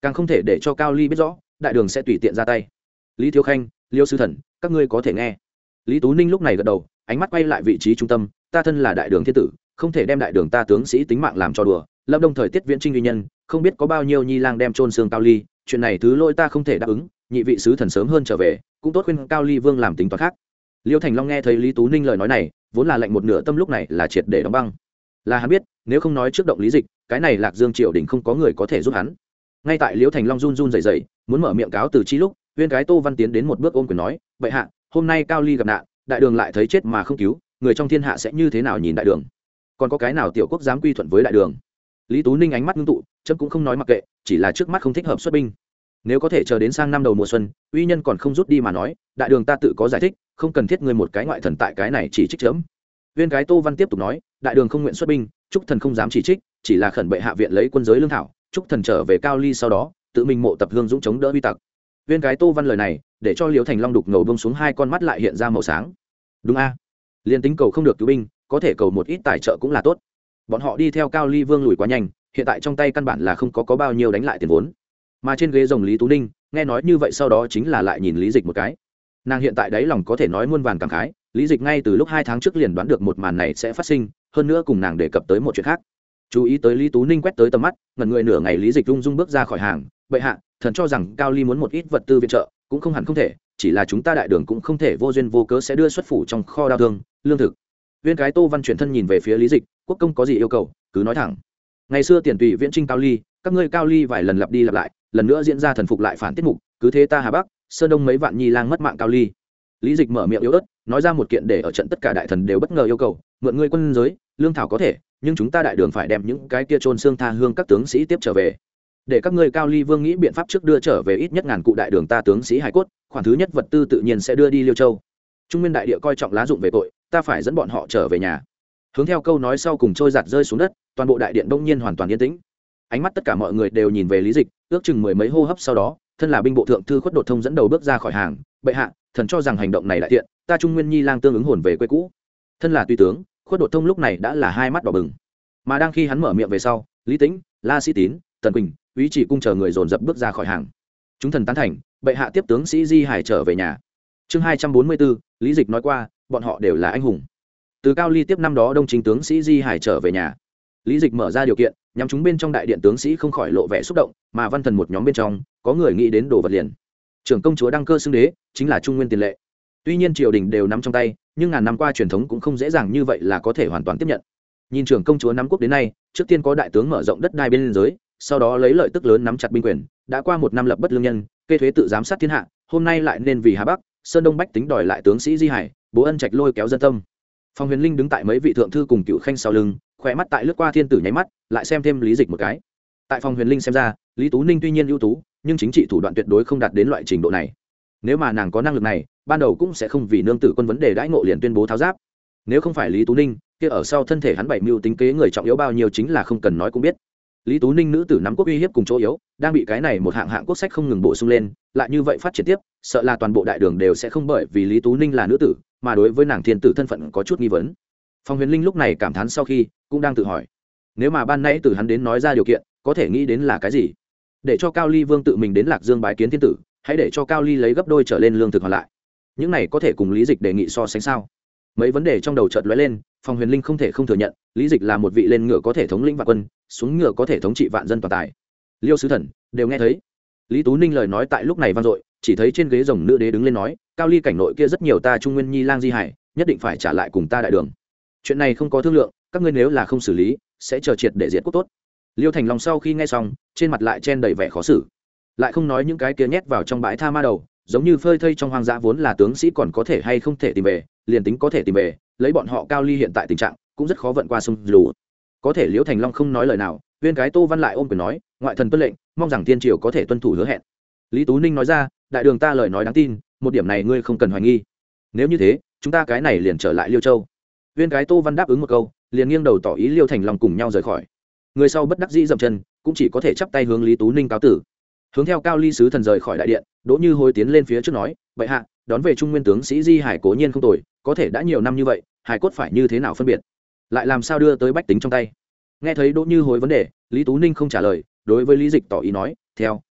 càng không thể để cho cao ly biết rõ đại đường sẽ tùy tiện ra tay. Lý Thiếu Khanh, Liêu Sư Thần, các ngươi có thể nghe. Lý Tú Ninh lúc này gật đầu, ánh mắt quay lại vị trí trung tâm. Ta thân là đại đường thiên tử, không thể đem đại đường ta tướng sĩ tính mạng làm cho đùa. Lâm Đông thời tiết viễn trinh uy nhân, không biết có bao nhiêu nhi lang đem trôn xương cao ly, chuyện này thứ lỗi ta không thể đáp ứng. Nhị vị sứ thần sớm hơn trở về, cũng tốt khuyên cao ly vương làm tính toán khác. Liêu Thành Long nghe thấy Lý Tú Ninh lời nói này, vốn là lạnh một nửa tâm lúc này là triệt để đóng băng. Là hắn biết, nếu không nói trước động lý dịch, cái này Lạc Dương triều đình không có người có thể giúp hắn. Ngay tại Liêu Thành Long run run rẩy rẩy, muốn mở miệng cáo từ chi lúc, viên cái Tô Văn tiến đến một bước ôm quyền nói, bệ hạ, hôm nay cao ly gặp nạn, đại đường lại thấy chết mà không cứu, người trong thiên hạ sẽ như thế nào nhìn đại đường? Còn có cái nào tiểu quốc dám quy thuận với đại đường? Lý Tú Ninh ánh mắt ngưng tụ, chấm cũng không nói mặc kệ, chỉ là trước mắt không thích hợp xuất binh. Nếu có thể chờ đến sang năm đầu mùa xuân, uy nhân còn không rút đi mà nói, đại đường ta tự có giải thích, không cần thiết ngươi một cái ngoại thần tại cái này chỉ trích chấm. Viên cái Tô Văn tiếp tục nói, đại đường không nguyện xuất binh, chúc thần không dám chỉ trích, chỉ là khẩn bệ hạ viện lấy quân giới lương thảo, chúc thần trở về cao ly sau đó, tự mình mộ tập hương dũng chống đỡ uy tặc. Viên cái Tô Văn lời này, để cho Liễu Thành Long đục ngầu bông xuống hai con mắt lại hiện ra màu sáng. Đúng a, liên tính cầu không được cứu binh, có thể cầu một ít tài trợ cũng là tốt. Bọn họ đi theo cao ly vương lùi quá nhanh, hiện tại trong tay căn bản là không có có bao nhiêu đánh lại tiền vốn. Mà trên ghế rồng Lý Tú Ninh nghe nói như vậy sau đó chính là lại nhìn Lý Dịch một cái. Nàng hiện tại đáy lòng có thể nói muôn vàn cảm khái, Lý Dịch ngay từ lúc hai tháng trước liền đoán được một màn này sẽ phát sinh, hơn nữa cùng nàng đề cập tới một chuyện khác. Chú ý tới Lý Tú Ninh quét tới tầm mắt, ngẩn người nửa ngày Lý Dịch rung rung bước ra khỏi hàng, bệ hạ, thần cho rằng cao ly muốn một ít vật tư viện trợ, cũng không hẳn không thể, chỉ là chúng ta đại đường cũng không thể vô duyên vô cớ sẽ đưa xuất phủ trong kho đao thương, lương thực. Viên cái Tô Văn chuyển thân nhìn về phía Lý Dịch, quốc công có gì yêu cầu, cứ nói thẳng. Ngày xưa tiền tùy viễn trinh cao ly, các ngươi cao ly vài lần lặp đi lặp lại, lần nữa diễn ra thần phục lại phản tiết mục, cứ thế ta Hà Bắc, Sơn Đông mấy vạn nhi lang mất mạng cao ly. Lý Dịch mở miệng yếu ớt, nói ra một kiện để ở trận tất cả đại thần đều bất ngờ yêu cầu, mượn ngươi quân giới, lương thảo có thể, nhưng chúng ta đại đường phải đem những cái kia trôn xương tha hương các tướng sĩ tiếp trở về. Để các ngươi cao ly vương nghĩ biện pháp trước đưa trở về ít nhất ngàn cụ đại đường ta tướng sĩ hải cốt, khoản thứ nhất vật tư tự nhiên sẽ đưa đi Liêu Châu. Trung Nguyên đại địa coi trọng lá dụng về tội, ta phải dẫn bọn họ trở về nhà. Hướng theo câu nói sau cùng trôi giạt rơi xuống đất, toàn bộ đại điện bỗng nhiên hoàn toàn yên tĩnh. Ánh mắt tất cả mọi người đều nhìn về Lý Dịch, ước chừng mười mấy hô hấp sau đó, thân là binh bộ thượng thư Khuất Đột Thông dẫn đầu bước ra khỏi hàng, bệ hạ, thần cho rằng hành động này đại tiện, ta Trung Nguyên nhi lang tương ứng hồn về quê cũ. Thân là tùy tướng, Khuất Đột Thông lúc này đã là hai mắt đỏ bừng. Mà đang khi hắn mở miệng về sau, Lý Tĩnh, La Sĩ Tín, Tần Quỳnh, Úy Chỉ cung chờ người dồn dập bước ra khỏi hàng. Chúng thần tán thành, bệ hạ tiếp tướng sĩ di hải trở về nhà. Chương hai trăm bốn mươi bốn, Lý Dịch nói qua, bọn họ đều là anh hùng. Từ cao ly tiếp năm đó đông chính tướng sĩ di hải trở về nhà. Lý Dịch mở ra điều kiện, nhằm chúng bên trong đại điện tướng sĩ không khỏi lộ vẻ xúc động, mà văn thần một nhóm bên trong, có người nghĩ đến đồ vật liền. Trưởng công chúa đăng cơ xưng đế, chính là Trung Nguyên tiền lệ. Tuy nhiên triều đình đều nắm trong tay, nhưng ngàn năm qua truyền thống cũng không dễ dàng như vậy là có thể hoàn toàn tiếp nhận. Nhìn trưởng công chúa nắm quốc đến nay, trước tiên có đại tướng mở rộng đất đai biên giới, sau đó lấy lợi tức lớn nắm chặt binh quyền, đã qua một năm lập bất lương nhân, kê thuế tự giám sát thiên hạ, hôm nay lại nên vì Hà Bắc, Sơn Đông bách tính đòi lại tướng sĩ di hải, bố ân trạch lôi kéo dân tâm. Phong Huyền Linh đứng tại mấy vị thượng thư cùng cựu khanh sau lưng, khỏe mắt tại lướt qua thiên tử nháy mắt, lại xem thêm Lý Dịch một cái. Tại Phong Huyền Linh xem ra, Lý Tú Ninh tuy nhiên ưu tú, nhưng chính trị thủ đoạn tuyệt đối không đạt đến loại trình độ này. Nếu mà nàng có năng lực này, ban đầu cũng sẽ không vì nương tử quân vấn đề đãi ngộ liền tuyên bố tháo giáp. Nếu không phải Lý Tú Ninh, kia ở sau thân thể hắn bảy mưu tính kế người trọng yếu bao nhiêu chính là không cần nói cũng biết. Lý Tú Ninh nữ tử nắm quốc uy hiếp cùng chỗ yếu, đang bị cái này một hạng hạng quốc sách không ngừng bổ sung lên, lại như vậy phát triển tiếp, sợ là toàn bộ đại đường đều sẽ không bởi vì Lý Tú Ninh là nữ tử, mà đối với nàng thiên tử thân phận có chút nghi vấn. Phong Huyền Linh lúc này cảm thán sau khi, cũng đang tự hỏi, nếu mà ban nãy từ hắn đến nói ra điều kiện, có thể nghĩ đến là cái gì? Để cho Cao Ly Vương tự mình đến Lạc Dương bái kiến thiên tử, hãy để cho Cao Ly lấy gấp đôi trở lên lương thực hoàn lại. Những này có thể cùng Lý Dịch đề nghị so sánh sao? Mấy vấn đề trong đầu chợt lóe lên, Phong Huyền Linh không thể không thừa nhận, Lý Dịch là một vị lên ngựa có thể thống lĩnh vạn quân, xuống ngựa có thể thống trị vạn dân toàn tài. Liêu sứ thần đều nghe thấy. Lý Tú Ninh lời nói tại lúc này vang dội, chỉ thấy trên ghế rồng nữ đế đứng lên nói, Cao Ly cảnh nội kia rất nhiều ta Trung Nguyên nhi lang di hải, nhất định phải trả lại cùng ta đại đường. Chuyện này không có thương lượng, các ngươi nếu là không xử lý, sẽ chờ triệt để diệt quốc tốt. Liêu Thành Long sau khi nghe xong, trên mặt lại chen đầy vẻ khó xử. Lại không nói những cái kia nhét vào trong bãi tha ma đầu, giống như phơi thây trong hoang dã vốn là tướng sĩ còn có thể hay không thể tìm về, liền tính có thể tìm về, lấy bọn họ Cao Ly hiện tại tình trạng, cũng rất khó vận qua sông lù. Có thể Liêu Thành Long không nói lời nào, viên cái Tô Văn lại ôm quyền nói, ngoại thần tuân lệnh, mong rằng tiên triều có thể tuân thủ hứa hẹn. Lý Tú Ninh nói ra, đại đường ta lời nói đáng tin, một điểm này ngươi không cần hoài nghi. Nếu như thế, chúng ta cái này liền trở lại Liêu Châu. Viên cái Tô Văn đáp ứng một câu, liền nghiêng đầu tỏ ý Liêu Thành Long cùng nhau rời khỏi. Người sau bất đắc dĩ dậm chân, cũng chỉ có thể chắp tay hướng Lý Tú Ninh cáo tử. Hướng theo Cao Ly sứ thần rời khỏi đại điện, Đỗ Như Hối tiến lên phía trước nói, bệ hạ, đón về Trung Nguyên tướng sĩ di hải cố nhiên không tồi, có thể đã nhiều năm như vậy, hải cốt phải như thế nào phân biệt, lại làm sao đưa tới bách tính trong tay? Nghe thấy Đỗ Như Hối vấn đề, Lý Tú Ninh không trả lời, đối với Lý Dịch tỏ ý nói, theo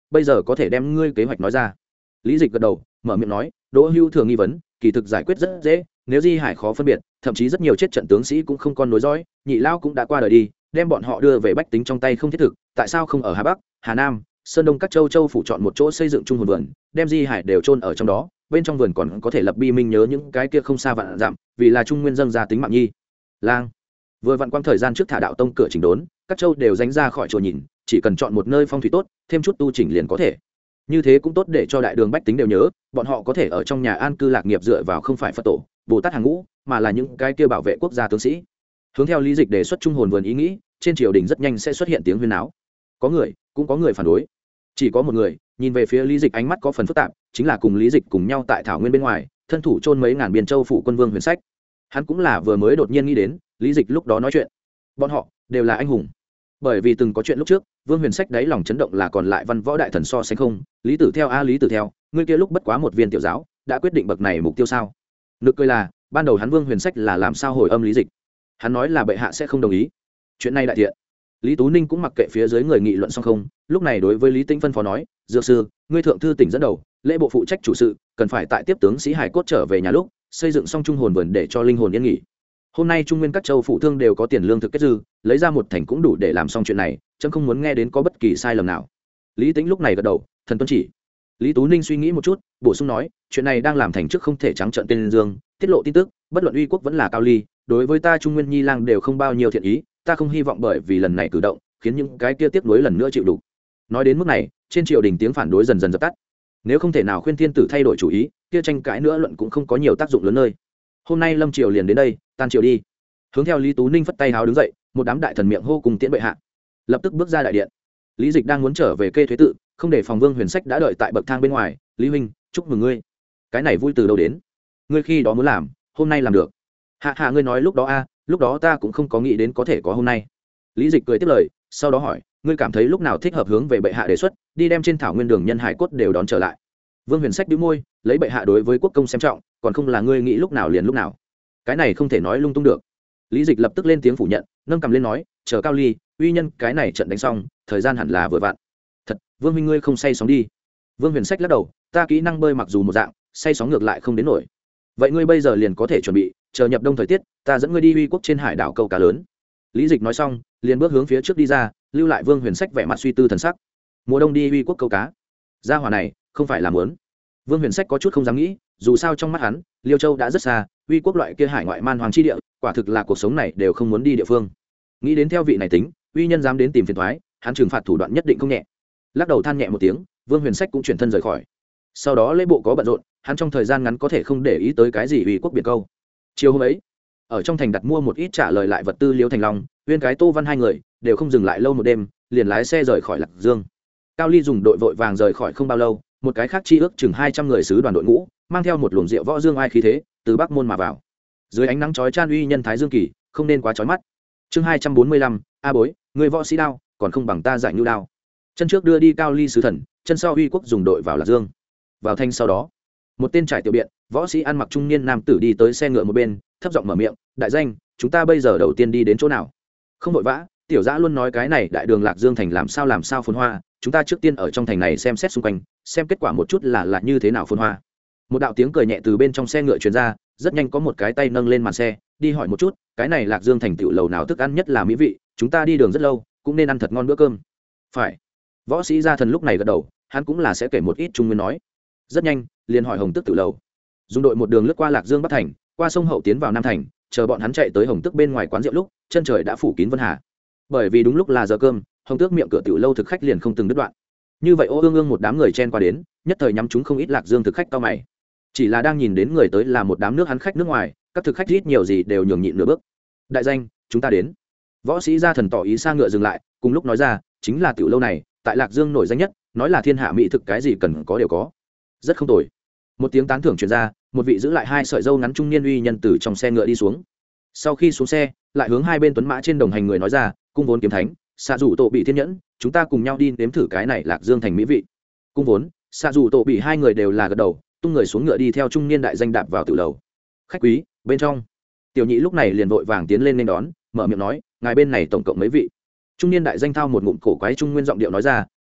bây giờ có thể đem ngươi kế hoạch nói ra. Lý Dịch gật đầu, mở miệng nói, Đỗ Hưu thường nghi vấn, kỳ thực giải quyết rất dễ, nếu Di Hải khó phân biệt, thậm chí rất nhiều chết trận tướng sĩ cũng không còn nối dõi, nhị lao cũng đã qua đời đi, đem bọn họ đưa về bách tính trong tay không thiết thực, tại sao không ở Hà Bắc, Hà Nam, Sơn Đông các châu châu phủ chọn một chỗ xây dựng chung hồn vườn, đem Di Hải đều chôn ở trong đó, bên trong vườn còn có thể lập bi minh nhớ những cái kia không xa vạn dặm, vì là trung nguyên dâng ra tính mạng nhi. Lang vừa vặn quang thời gian trước thả đạo tông cửa chỉnh đốn, các châu đều dánh ra khỏi chùa nhìn, chỉ cần chọn một nơi phong thủy tốt, thêm chút tu chỉnh liền có thể. Như thế cũng tốt để cho đại đường bách tính đều nhớ, bọn họ có thể ở trong nhà an cư lạc nghiệp dựa vào không phải Phật tổ, Bồ Tát hàng ngũ, mà là những cái kia bảo vệ quốc gia tướng sĩ. Hướng theo Lý Dịch đề xuất trung hồn vườn ý nghĩ, trên triều đình rất nhanh sẽ xuất hiện tiếng huyên náo. Có người, cũng có người phản đối. Chỉ có một người, nhìn về phía Lý Dịch ánh mắt có phần phức tạp, chính là cùng Lý Dịch cùng nhau tại thảo nguyên bên ngoài, thân thủ chôn mấy ngàn biên châu phụ quân Vương Huyền Sách. Hắn cũng là vừa mới đột nhiên nghĩ đến, Lý Dịch lúc đó nói chuyện, bọn họ đều là anh hùng. Bởi vì từng có chuyện lúc trước, Vương Huyền Sách đáy lòng chấn động là còn lại văn võ đại thần so sánh không, Lý Tử theo a Lý Tử theo, ngươi kia lúc bất quá một viên tiểu giáo, đã quyết định bậc này mục tiêu sao? Nực cười là, ban đầu hắn Vương Huyền Sách là làm sao hồi âm Lý Dịch. Hắn nói là bệ hạ sẽ không đồng ý. Chuyện này đại thiện. Lý Tú Ninh cũng mặc kệ phía dưới người nghị luận xong không, lúc này đối với Lý Tĩnh phân phó nói, dược sư, ngươi thượng thư tỉnh dẫn đầu, lễ bộ phụ trách chủ sự, cần phải tại tiếp tướng sĩ hải cốt trở về nhà lúc, xây dựng xong trung hồn vườn để cho linh hồn yên nghỉ. Hôm nay trung nguyên các châu phụ thương đều có tiền lương thực kết dư, lấy ra một thành cũng đủ để làm xong chuyện này, chấm không muốn nghe đến có bất kỳ sai lầm nào. Lý Tĩnh lúc này gật đầu, thần tuân chỉ. Lý Tú Ninh suy nghĩ một chút, bổ sung nói, chuyện này đang làm thành trước không thể trắng trợn tên dương, tiết lộ tin tức, bất luận uy quốc vẫn là cao ly, đối với ta trung nguyên nhi lang đều không bao nhiêu thiện ý, ta không hy vọng bởi vì lần này cử động khiến những cái kia tiếp nối lần nữa chịu đủ. Nói đến mức này, trên triều đình tiếng phản đối dần dần dập tắt. Nếu không thể nào khuyên thiên tử thay đổi chủ ý, kia tranh cãi nữa luận cũng không có nhiều tác dụng lớn nơi. Hôm nay lâm triều liền đến đây, tan triều đi. Hướng theo Lý Tú Ninh phất tay háo đứng dậy, một đám đại thần miệng hô cùng tiễn bệ hạ, lập tức bước ra đại điện. Lý Dịch đang muốn trở về kê thuế tự, không để phòng Vương Huyền Sách đã đợi tại bậc thang bên ngoài. Lý huynh, chúc mừng ngươi. Cái này vui từ đâu đến? Ngươi khi đó muốn làm, hôm nay làm được. Hạ hạ ngươi nói lúc đó a, lúc đó ta cũng không có nghĩ đến có thể có hôm nay. Lý Dịch cười tiếp lời, sau đó hỏi, ngươi cảm thấy lúc nào thích hợp hướng về bệ hạ đề xuất, đi đem trên thảo nguyên đường nhân hải cốt đều đón trở lại. Vương Huyền Sách bĩu môi, lấy bệ hạ đối với quốc công xem trọng, còn không là ngươi nghĩ lúc nào liền lúc nào. Cái này không thể nói lung tung được. Lý Dịch lập tức lên tiếng phủ nhận, nâng cầm lên nói, chờ cao ly, uy nhân cái này trận đánh xong, thời gian hẳn là vừa vặn. Thật, Vương huynh ngươi không say sóng đi. Vương Huyền Sách lắc đầu, ta kỹ năng bơi mặc dù một dạng, say sóng ngược lại không đến nổi. Vậy ngươi bây giờ liền có thể chuẩn bị, chờ nhập đông thời tiết, ta dẫn ngươi đi uy quốc trên hải đảo câu cá lớn. Lý Dịch nói xong, liền bước hướng phía trước đi ra, lưu lại Vương Huyền Sách vẻ mặt suy tư thần sắc. Mùa đông đi uy quốc câu cá, gia hỏa này không phải là muốn. Vương Huyền Sách có chút không dám nghĩ, dù sao trong mắt hắn, Liêu Châu đã rất xa, uy quốc loại kia hải ngoại man hoàng chi địa, quả thực là cuộc sống này đều không muốn đi địa phương. Nghĩ đến theo vị này tính, uy nhân dám đến tìm phiền toái, hắn trừng phạt thủ đoạn nhất định không nhẹ. Lắc đầu than nhẹ một tiếng, Vương Huyền Sách cũng chuyển thân rời khỏi. Sau đó lễ bộ có bận rộn, hắn trong thời gian ngắn có thể không để ý tới cái gì uy quốc biệt câu. Chiều hôm ấy, ở trong thành đặt mua một ít trả lời lại vật tư Liêu Thành Long, Uyên cái Tô Văn hai người đều không dừng lại lâu một đêm, liền lái xe rời khỏi Lạc Dương. Cao Ly dùng đội vội vàng rời khỏi không bao lâu, một cái khác chi ước chừng hai trăm người sứ đoàn đội ngũ, mang theo một luồng rượu võ dương ai khí thế, từ Bắc môn mà vào. Dưới ánh nắng chói chan uy nhân thái dương kỳ, không nên quá chói mắt. Chương hai trăm bốn mươi lăm, a bối, người võ sĩ đao, còn không bằng ta giải nhu đao. Chân trước đưa đi Cao Ly sứ thần, chân sau uy quốc dùng đội vào Lạc Dương. Vào thanh sau đó, một tên trải tiểu biện, võ sĩ ăn mặc trung niên nam tử đi tới xe ngựa một bên, thấp giọng mở miệng, đại danh, chúng ta bây giờ đầu tiên đi đến chỗ nào? Không vội vã, tiểu dã luôn nói cái này đại đường Lạc Dương thành làm sao làm sao phồn hoa, chúng ta trước tiên ở trong thành này xem xét xung quanh, xem kết quả một chút là là như thế nào phồn hoa. Một đạo tiếng cười nhẹ từ bên trong xe ngựa truyền ra, rất nhanh có một cái tay nâng lên màn xe, đi hỏi một chút, cái này Lạc Dương thành tiểu lầu nào thức ăn nhất là mỹ vị, chúng ta đi đường rất lâu, cũng nên ăn thật ngon bữa cơm. Phải. Võ sĩ gia thần lúc này gật đầu, hắn cũng là sẽ kể một ít trung nguyên nói. Rất nhanh, liền hỏi Hồng Tức tiểu lầu. Dùng đội một đường lướt qua Lạc Dương Bắc thành, qua sông Hậu tiến vào Nam thành, chờ bọn hắn chạy tới Hồng Tức bên ngoài quán rượu lúc, chân trời đã phủ kín vân hà. Bởi vì đúng lúc là giờ cơm, Hồng Tước miệng cửa tiểu lâu thực khách liền không từng đứt đoạn. Như vậy ô ương ương một đám người chen qua đến, nhất thời nhắm chúng không ít Lạc Dương thực khách cao mày. Chỉ là đang nhìn đến người tới là một đám nước hắn khách nước ngoài, các thực khách ít nhiều gì đều nhường nhịn nửa bước. Đại danh, chúng ta đến. Võ sĩ gia thần tỏ ý xa ngựa dừng lại, cùng lúc nói ra, chính là tiểu lâu này, tại Lạc Dương nổi danh nhất, nói là thiên hạ mỹ thực cái gì cần có đều có. Rất không tồi. Một tiếng tán thưởng truyền ra, một vị giữ lại hai sợi râu ngắn trung niên uy nhân từ trong xe ngựa đi xuống. Sau khi xuống xe, lại hướng hai bên tuấn mã trên đồng hành người nói ra, cung vốn kiếm thánh, xạ dù tổ bị thiên nhẫn, chúng ta cùng nhau đi nếm thử cái này Lạc Dương thành mỹ vị. Cung vốn, xạ dù tổ bị hai người đều là gật đầu, tung người xuống ngựa đi theo trung niên đại danh đạp vào tiểu lầu. Khách quý, bên trong. Tiểu nhị lúc này liền vội vàng tiến lên nên đón, mở miệng nói, ngài bên này tổng cộng mấy vị? Trung niên đại danh thao một ngụm cổ quái trung nguyên giọng điệu nói ra,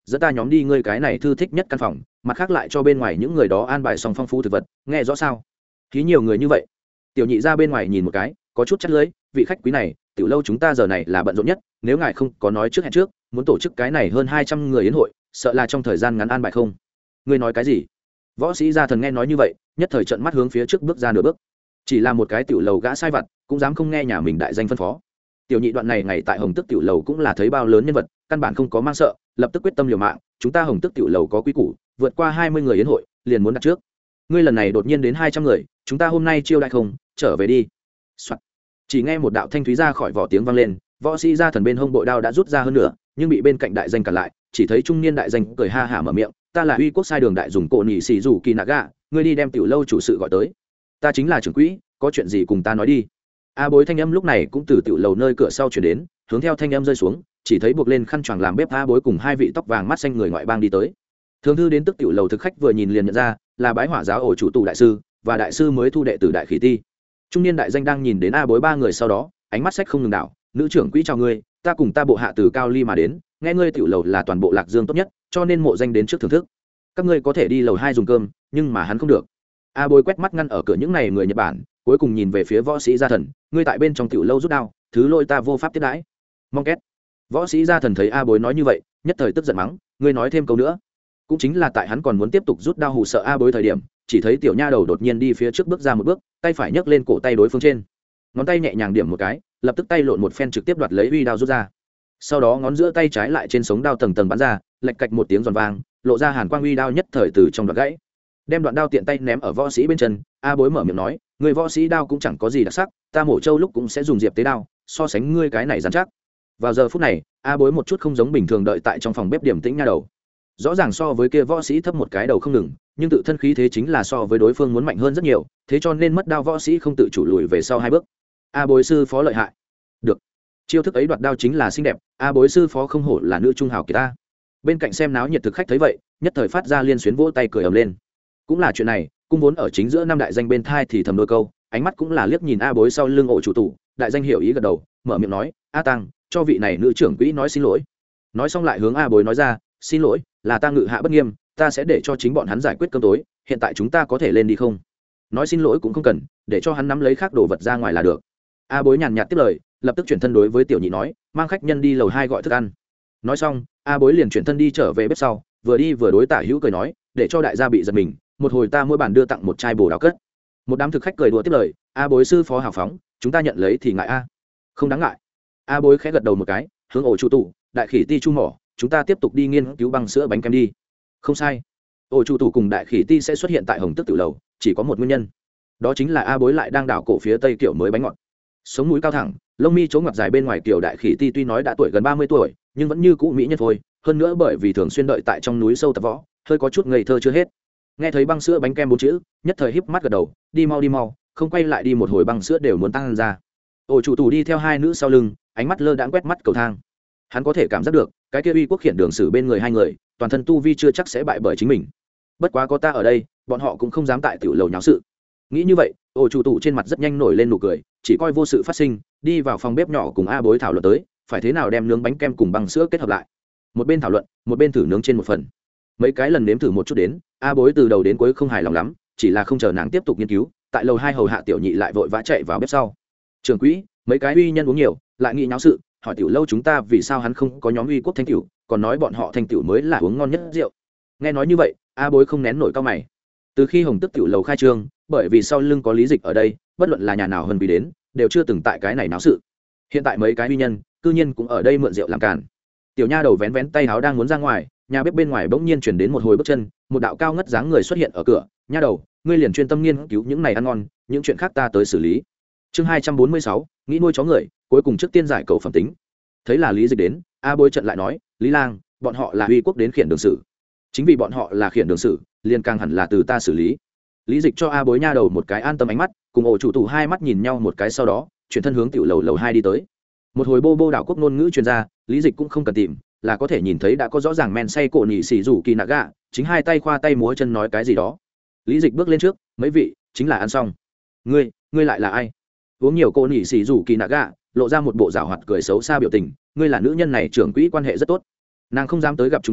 dẫn ta nhóm đi ngươi cái này thư thích nhất căn phòng, mặt khác lại cho bên ngoài những người đó an bài xong phong phú thực vật, nghe rõ sao? Ký nhiều người như vậy. Tiểu nhị ra bên ngoài nhìn một cái, có chút chắt lưỡi, vị khách quý này, tiểu lâu chúng ta giờ này là bận rộn nhất, nếu ngài không có nói trước hẹn trước, muốn tổ chức cái này hơn hai trăm người yến hội, sợ là trong thời gian ngắn an bài không. Ngươi nói cái gì? Võ sĩ gia thần nghe nói như vậy, nhất thời trợn mắt hướng phía trước bước ra nửa bước. Chỉ là một cái tiểu lầu gã sai vặt, cũng dám không nghe nhà mình đại danh phân phó. Tiểu nhị đoạn này ngày tại Hồng Tức tiểu lầu cũng là thấy bao lớn nhân vật, căn bản không có mang sợ, lập tức quyết tâm liều mạng, chúng ta Hồng Tức tiểu lầu có quý củ, vượt qua hai mươi người yến hội, liền muốn đặt trước. Ngươi lần này đột nhiên đến hai trăm người, chúng ta hôm nay chiêu đại không, trở về đi. Soạn. Chỉ nghe một đạo thanh thúy ra khỏi vỏ tiếng vang lên, võ sĩ gia thần bên hông bội đao đã rút ra hơn nữa, nhưng bị bên cạnh đại danh cản lại, chỉ thấy trung niên đại danh cười ha hả mở miệng, ta là uy quốc sai đường đại dùng cổ nhị xì dù kỳ naga, ngươi đi đem tiểu lâu chủ sự gọi tới. Ta chính là trưởng quỹ, có chuyện gì cùng ta nói đi. A bối thanh âm lúc này cũng từ tiểu lầu nơi cửa sau chuyển đến, hướng theo thanh âm rơi xuống, chỉ thấy buộc lên khăn choàng làm bếp A bối cùng hai vị tóc vàng mắt xanh người ngoại bang đi tới. Thường thư đến tức tiểu lầu thực khách vừa nhìn liền nhận ra là bái hỏa giáo ổ chủ tù đại sư và đại sư mới thu đệ tử đại khỉ ti. Trung niên đại danh đang nhìn đến A bối ba người sau đó, ánh mắt sách không ngừng đảo, nữ trưởng quỹ chào ngươi, ta cùng ta bộ hạ từ cao ly mà đến, nghe ngươi tiểu lầu là toàn bộ lạc dương tốt nhất, cho nên mộ danh đến trước thưởng thức. Các ngươi có thể đi lầu hai dùng cơm, nhưng mà hắn không được. A bối quét mắt ngăn ở cửa những này người Nhật Bản, cuối cùng nhìn về phía võ sĩ gia thần, ngươi tại bên trong tiểu lâu rút đao, thứ lỗi ta vô pháp tiếp đãi. Mong két. Võ sĩ gia thần thấy A bối nói như vậy, nhất thời tức giận mắng, ngươi nói thêm câu nữa. Cũng chính là tại hắn còn muốn tiếp tục rút đao hù sợ A bối thời điểm, chỉ thấy tiểu nha đầu đột nhiên đi phía trước bước ra một bước, tay phải nhấc lên cổ tay đối phương trên, ngón tay nhẹ nhàng điểm một cái, lập tức tay lộn một phen trực tiếp đoạt lấy uy đao rút ra. Sau đó ngón giữa tay trái lại trên sống đao tầng tầng bắn ra, lạch cạch một tiếng giòn vang, lộ ra hàn quang uy đao nhất thời từ trong đoạn gãy, đem đoạn đao tiện tay ném ở võ sĩ bên chân. A bối mở miệng nói, người võ sĩ đao cũng chẳng có gì đặc sắc, ta mổ trâu lúc cũng sẽ dùng diệp tế đao, so sánh ngươi cái này dán chắc. Vào giờ phút này, A bối một chút không giống bình thường đợi tại trong phòng bếp điểm tĩnh nha đầu, rõ ràng so với kia võ sĩ thấp một cái đầu không ngừng, nhưng tự thân khí thế chính là so với đối phương muốn mạnh hơn rất nhiều, thế cho nên mất đao võ sĩ không tự chủ lùi về sau hai bước. A bối sư phó lợi hại. Được, chiêu thức ấy đoạt đao chính là xinh đẹp, A bối sư phó không hổ là nữ trung hào kiệt ta. Bên cạnh xem náo nhiệt thực khách thấy vậy, nhất thời phát ra liên xuyến vỗ tay cười ầm lên. Cũng là chuyện này, cung vốn ở chính giữa năm đại danh bên thai thì thầm đôi câu, ánh mắt cũng là liếc nhìn A bối sau lưng ổ chủ tủ, đại danh hiểu ý gật đầu, mở miệng nói, A tăng, cho vị này nữ trưởng quỹ nói xin lỗi. Nói xong lại hướng A bối nói ra, xin lỗi, là ta ngự hạ bất nghiêm, ta sẽ để cho chính bọn hắn giải quyết cơm tối, hiện tại chúng ta có thể lên đi không? Nói xin lỗi cũng không cần, để cho hắn nắm lấy khác đồ vật ra ngoài là được. A bối nhàn nhạt tiếp lời, lập tức chuyển thân đối với tiểu nhị nói, mang khách nhân đi lầu hai gọi thức ăn. Nói xong, A bối liền chuyển thân đi trở về bếp sau, vừa đi vừa đối tả hữu cười nói, để cho đại gia bị giật mình, một hồi ta mỗi bàn đưa tặng một chai bồ đào cất. Một đám thực khách cười đùa tiếp lời, A bối sư phó hào phóng, chúng ta nhận lấy thì ngại a. Không đáng ngại. A bối khẽ gật đầu một cái, hướng ổ chủ tủ, đại khỉ ti chu mỏ, chúng ta tiếp tục đi nghiên cứu băng sữa bánh kem đi. Không sai, ổ chủ tủ cùng đại khỉ ti sẽ xuất hiện tại Hồng Tức tiểu lầu, chỉ có một nguyên nhân, đó chính là A bối lại đang đảo cổ phía tây kiểu mới bánh ngọt. Sống mũi cao thẳng, lông mi chỗ ngoặt dài bên ngoài kiểu đại khỉ ti tuy nói đã tuổi gần ba mươi tuổi, nhưng vẫn như cũ mỹ nhân thôi, hơn nữa bởi vì thường xuyên đợi tại trong núi sâu tập võ, hơi có chút ngây thơ chưa hết. Nghe thấy băng sữa bánh kem bốn chữ, nhất thời híp mắt gật đầu, đi mau đi mau, không quay lại đi một hồi băng sữa đều muốn tăng ra. Ổ chủ tủ đi theo hai nữ sau lưng, ánh mắt lơ đãng quét mắt cầu thang. Hắn có thể cảm giác được, cái kia uy quốc khiển đường sử bên người hai người, toàn thân tu vi chưa chắc sẽ bại bởi chính mình. Bất quá có ta ở đây, bọn họ cũng không dám tại tiểu lầu nháo sự. Nghĩ như vậy, ổ chủ tủ trên mặt rất nhanh nổi lên nụ cười, chỉ coi vô sự phát sinh, đi vào phòng bếp nhỏ cùng A bối thảo luận tới, phải thế nào đem nướng bánh kem cùng băng sữa kết hợp lại. Một bên thảo luận, một bên thử nướng trên một phần. Mấy cái lần nếm thử một chút đến, A bối từ đầu đến cuối không hài lòng lắm, chỉ là không chờ nàng tiếp tục nghiên cứu, tại lầu hai hầu hạ tiểu nhị lại vội vã chạy vào bếp sau. Trưởng quỹ, mấy cái uy nhân uống nhiều, lại nghĩ nháo sự, hỏi tiểu lâu chúng ta vì sao hắn không có nhóm uy quốc thanh tiểu, còn nói bọn họ thanh tiểu mới là uống ngon nhất rượu. Nghe nói như vậy, A bối không nén nổi cao mày. Từ khi Hồng Tức tiểu lầu khai trương, bởi vì sau lưng có Lý Dịch ở đây, bất luận là nhà nào hơn vì đến, đều chưa từng tại cái này náo sự. Hiện tại mấy cái uy nhân, cư nhiên cũng ở đây mượn rượu làm càn. Tiểu nha đầu vén vén tay áo đang muốn ra ngoài, nhà bếp bên ngoài bỗng nhiên chuyển đến một hồi bước chân, một đạo cao ngất dáng người xuất hiện ở cửa. Nha đầu, ngươi liền chuyên tâm nghiên cứu những này ăn ngon, những chuyện khác ta tới xử lý. Chương hai trăm bốn mươi sáu, nghĩ nuôi chó người, cuối cùng trước tiên giải cầu phẩm tính. Thấy là Lý Dịch đến, A bối trận lại nói, Lý lang, bọn họ là uy quốc đến khiển đường sử, chính vì bọn họ là khiển đường sử, liền càng hẳn là từ ta xử lý. Lý Dịch cho A bối nha đầu một cái an tâm ánh mắt, cùng ổ chủ tủ hai mắt nhìn nhau một cái sau đó, chuyển thân hướng tiểu lầu lầu hai đi tới. Một hồi bô bô đảo quốc ngôn ngữ truyền ra, Lý Dịch cũng không cần tìm, là có thể nhìn thấy đã có rõ ràng men say cổ nhị xì rủ kỳ nạ gạ, chính hai tay khoa tay múa chân nói cái gì đó. Lý Dịch bước lên trước, mấy vị, chính là ăn xong. Ngươi, ngươi lại là ai? Uống nhiều cô nhị xì rủ kỳ nạ gạ, lộ ra một bộ giảo hoạt cười xấu xa biểu tình, ngươi là nữ nhân này trưởng quỹ quan hệ rất tốt. Nàng không dám tới gặp chúng ta,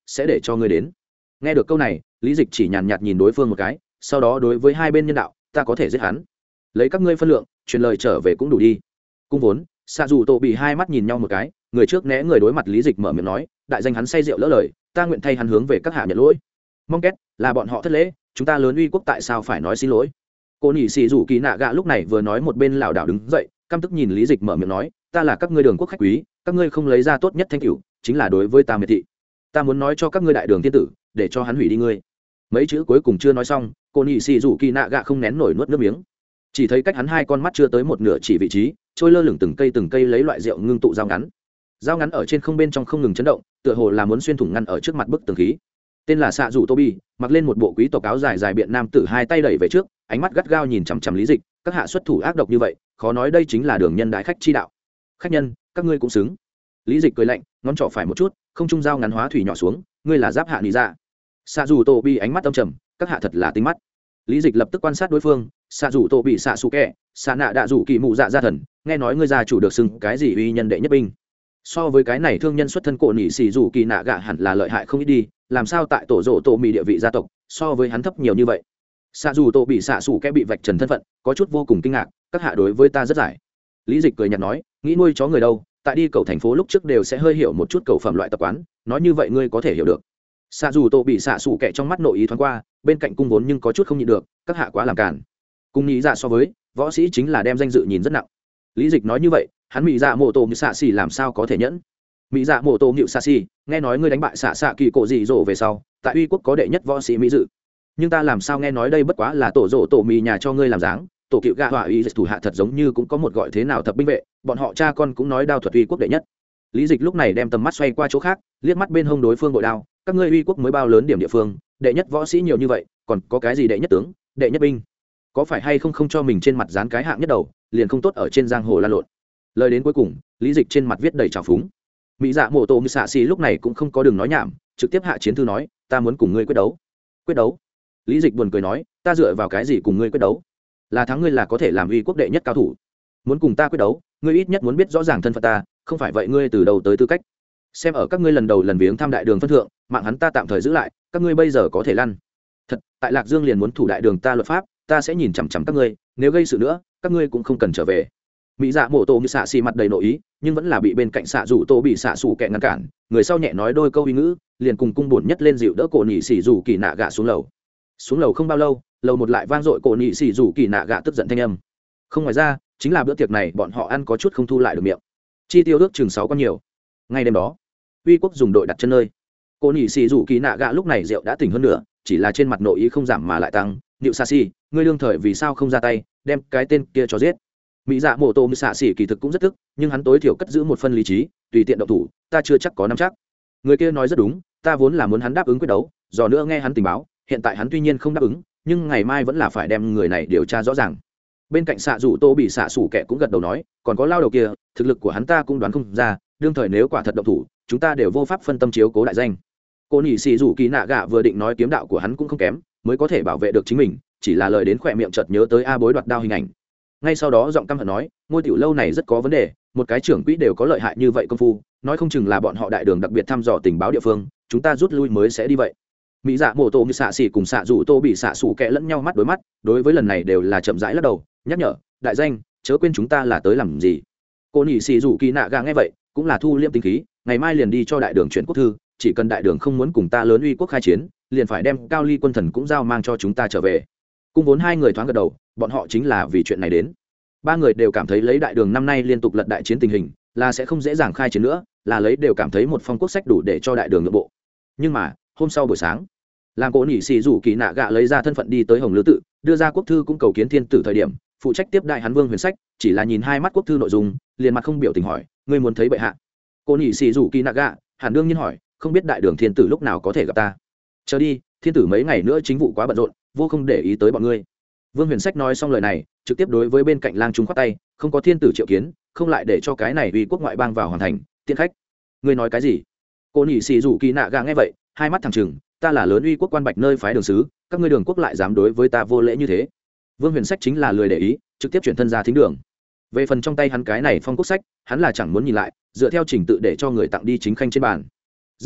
sẽ để cho ngươi đến. Nghe được câu này, lý dịch chỉ nhàn nhạt nhìn đối phương một cái, sau đó đối với hai bên nhân đạo, ta có thể giết hắn, lấy các ngươi phân lượng truyền lời trở về cũng đủ đi. Cung vốn xạ dù tổ bị hai mắt nhìn nhau một cái, người trước né người đối mặt lý dịch mở miệng nói, đại danh hắn say rượu lỡ lời, ta nguyện thay hắn hướng về các hạ nhận lỗi. Mong két là bọn họ thất lễ, chúng ta lớn uy quốc tại sao phải nói xin lỗi. Cô nhị xì rủ kỳ nạ gạ lúc này vừa nói một bên lảo đảo đứng dậy, căm tức nhìn lý dịch mở miệng nói, ta là các ngươi đường quốc khách quý, các ngươi không lấy ra tốt nhất thanh cửu, chính là đối với ta miệt thị. Ta muốn nói cho các ngươi đại đường thiên tử, để cho hắn hủy đi ngươi. Mấy chữ cuối cùng chưa nói xong, cô nhị xì rủ kỳ nạ gạ không nén nổi nuốt nước miếng, chỉ thấy cách hắn hai con mắt chưa tới một nửa chỉ vị trí, trôi lơ lửng từng cây từng cây lấy loại rượu ngưng tụ dao ngắn. Dao ngắn ở trên không bên trong không ngừng chấn động, tựa hồ là muốn xuyên thủng ngăn ở trước mặt bức tường khí. Tên là xạ rủ Tobi, mặc lên một bộ quý tộc áo dài dài biện nam tử, hai tay đẩy về trước, ánh mắt gắt gao nhìn chằm chằm lý dịch, các hạ xuất thủ ác độc như vậy, khó nói đây chính là đường nhân đại khách chi đạo. Khách nhân, các ngươi cũng xứng. Lý dịch cười lạnh, ngón trỏ phải một chút, không trung dao ngắn hóa thủy nhỏ xuống, ngươi là giáp hạ lý dạ. Xạ rủ Tobi ánh mắt âm trầm, các hạ thật là tinh mắt. Lý dịch lập tức quan sát đối phương, xạ rủ Tobi xạ sủ kẹ, xạ nạ đạ rủ kỳ mụ dạ gia thần, nghe nói ngươi gia chủ được xưng cái gì uy nhân đệ nhất binh. So với cái này thương nhân xuất thân cổ nhị xì rủ kỳ nạ gạ hẳn là lợi hại không ít đi, làm sao tại tổ rộ tổ mì địa vị gia tộc so với hắn thấp nhiều như vậy. Xạ dù tổ bị xạ xủ kẽ bị vạch trần thân phận, có chút vô cùng kinh ngạc, các hạ đối với ta rất giải. Lý dịch cười nhạt nói, nghĩ nuôi chó người đâu, tại đi cầu thành phố lúc trước đều sẽ hơi hiểu một chút cầu phẩm loại tập quán, nói như vậy ngươi có thể hiểu được. Xạ dù tổ bị xạ xủ kẽ trong mắt nội ý thoáng qua, bên cạnh cung vốn nhưng có chút không nhịn được, các hạ quá làm cản. Cung nghĩ dạ so với võ sĩ chính là đem danh dự nhìn rất nặng. Lý dịch nói như vậy, hắn mỹ dạ mộ tổ như xạ xì làm sao có thể nhẫn. Mỹ dạ mộ tổ nhịu xạ xì, nghe nói ngươi đánh bại xạ xạ kỳ cổ dị dỗ về sau, tại uy quốc có đệ nhất võ sĩ mỹ dự, nhưng ta làm sao nghe nói đây bất quá là tổ rộ tổ mì nhà cho ngươi làm dáng. Tổ cựu gạ họa uy thủ hạ thật giống như cũng có một gọi thế nào thập binh vệ, bọn họ cha con cũng nói đao thuật uy quốc đệ nhất. Lý dịch lúc này đem tầm mắt xoay qua chỗ khác, liếc mắt bên hông đối phương bội đao, các ngươi uy quốc mới bao lớn điểm địa phương, đệ nhất võ sĩ nhiều như vậy, còn có cái gì đệ nhất tướng, đệ nhất binh, có phải hay không không cho mình trên mặt dán cái hạng nhất đầu, liền không tốt ở trên giang hồ lan lộn. Lời đến cuối cùng, lý dịch trên mặt viết đầy trào phúng. Mỹ dạ mộ tổ như xạ xì lúc này cũng không có đường nói nhảm, trực tiếp hạ chiến thư nói, ta muốn cùng ngươi quyết đấu. Quyết đấu? Lý dịch buồn cười nói, ta dựa vào cái gì cùng ngươi quyết đấu? Là thắng ngươi là có thể làm uy quốc đệ nhất cao thủ, muốn cùng ta quyết đấu, ngươi ít nhất muốn biết rõ ràng thân phận ta, không phải vậy ngươi từ đầu tới tư cách. Xem ở các ngươi lần đầu lần viếng thăm đại đường phân thượng, mạng hắn ta tạm thời giữ lại, các ngươi bây giờ có thể lăn. Thật, tại Lạc Dương liền muốn thủ đại đường ta luật pháp, ta sẽ nhìn chằm chằm các ngươi, nếu gây sự nữa, các ngươi cũng không cần trở về. Mỹ dạ mộ tổ như xạ xì mặt đầy nội ý, nhưng vẫn là bị bên cạnh xạ rủ tổ bị xạ xù kẹ ngăn cản, người sau nhẹ nói đôi câu uy ngữ, liền cùng cung buồn nhất lên dịu đỡ cổ nhị xì rủ kỳ nạ gạ xuống lầu. Xuống lầu không bao lâu, lầu một lại vang dội cổ nhị xì rủ kỳ nạ gạ tức giận thanh âm. Không, ngoài ra chính là bữa tiệc này bọn họ ăn có chút không thu lại được miệng, chi tiêu ước chừng sáu con nhiều. Ngay đêm đó, uy quốc dùng đội đặt chân nơi, cổ nhị xì rủ kỳ nạ gạ lúc này rượu đã tỉnh hơn nữa, chỉ là trên mặt nội ý không giảm mà lại tăng. Niệu xa xì, ngươi đương thời vì sao không ra tay đem cái tên kia cho giết? Mỹ dạ mộ tổ như xạ xỉ kỳ thực cũng rất tức, nhưng hắn tối thiểu cất giữ một phân lý trí, tùy tiện động thủ ta chưa chắc có nắm chắc. Người kia nói rất đúng, ta vốn là muốn hắn đáp ứng quyết đấu, dò nữa nghe hắn tình báo, hiện tại hắn tuy nhiên không đáp ứng, nhưng ngày mai vẫn là phải đem người này điều tra rõ ràng. Bên cạnh xạ rủ tô bị xạ sủ kẻ cũng gật đầu nói, còn có lao đầu kia, thực lực của hắn ta cũng đoán không ra, đương thời nếu quả thật động thủ, chúng ta đều vô pháp phân tâm chiếu cố đại danh. Cô nhị xì rủ kỳ nạ gạ vừa định nói kiếm đạo của hắn cũng không kém, mới có thể bảo vệ được chính mình, chỉ là lời đến khỏe miệng chợt nhớ tới a bối đoạt đao hình ảnh. Ngay sau đó giọng căm hận nói, ngôi tiểu lâu này rất có vấn đề, một cái trưởng quỹ đều có lợi hại như vậy công phu, nói không chừng là bọn họ đại đường đặc biệt thăm dò tình báo địa phương, chúng ta rút lui mới sẽ đi vậy. Mỹ dạ mộ tổ như xạ xỉ cùng xạ rủ tô bị xạ sủ kẹ lẫn nhau mắt đối mắt, đối với lần này đều là chậm rãi lắc đầu, nhắc nhở, đại danh, chớ quên chúng ta là tới làm gì. Cô nhị xì rủ kỳ nạ gà nghe vậy cũng là thu liêm tinh khí, ngày mai liền đi cho đại đường chuyển quốc thư, chỉ cần đại đường không muốn cùng ta lớn uy quốc khai chiến, liền phải đem cao ly quân thần cũng giao mang cho chúng ta trở về. Cung vốn hai người thoáng gật đầu, bọn họ chính là vì chuyện này đến. Ba người đều cảm thấy lấy đại đường năm nay liên tục lật đại chiến tình hình, là sẽ không dễ dàng khai chiến nữa, là lấy đều cảm thấy một phong quốc sách đủ để cho đại đường nội bộ. Nhưng mà hôm sau buổi sáng, làm cố nhị xì rủ kỳ nạ gạ lấy ra thân phận đi tới Hồng Lư tự, đưa ra quốc thư cũng cầu kiến thiên tử thời điểm, phụ trách tiếp đại hắn Vương Huyền Sách chỉ là nhìn hai mắt quốc thư nội dung, liền mặt không biểu tình hỏi, ngươi muốn thấy bệ hạ? Cố nhị xì rủ kỳ nạ gạ hẳn đương nhiên hỏi, không biết đại đường thiên tử lúc nào có thể gặp ta? Chờ đi, thiên tử mấy ngày nữa chính vụ quá bận rộn, vô không để ý tới bọn ngươi. Vương Huyền Sách nói xong lời này, trực tiếp đối với bên cạnh lang trung khoát tay, không có thiên tử triệu kiến, không lại để cho cái này uy quốc ngoại bang vào hoàn thành tiên khách. Ngươi nói cái gì? Cô nhị xì rủ kỳ nạ gà nghe vậy hai mắt thẳng trừng, ta là lớn uy quốc quan bạch nơi phái đường sứ, các ngươi đường quốc lại dám đối với ta vô lễ như thế. Vương Huyền Sách chính là lười để ý, trực tiếp chuyển thân ra thính đường. Về phần trong tay hắn cái này phong quốc sách, hắn là chẳng muốn nhìn lại, dựa theo trình tự để cho người tặng đi chính khanh trên bàn. Rất nhanh,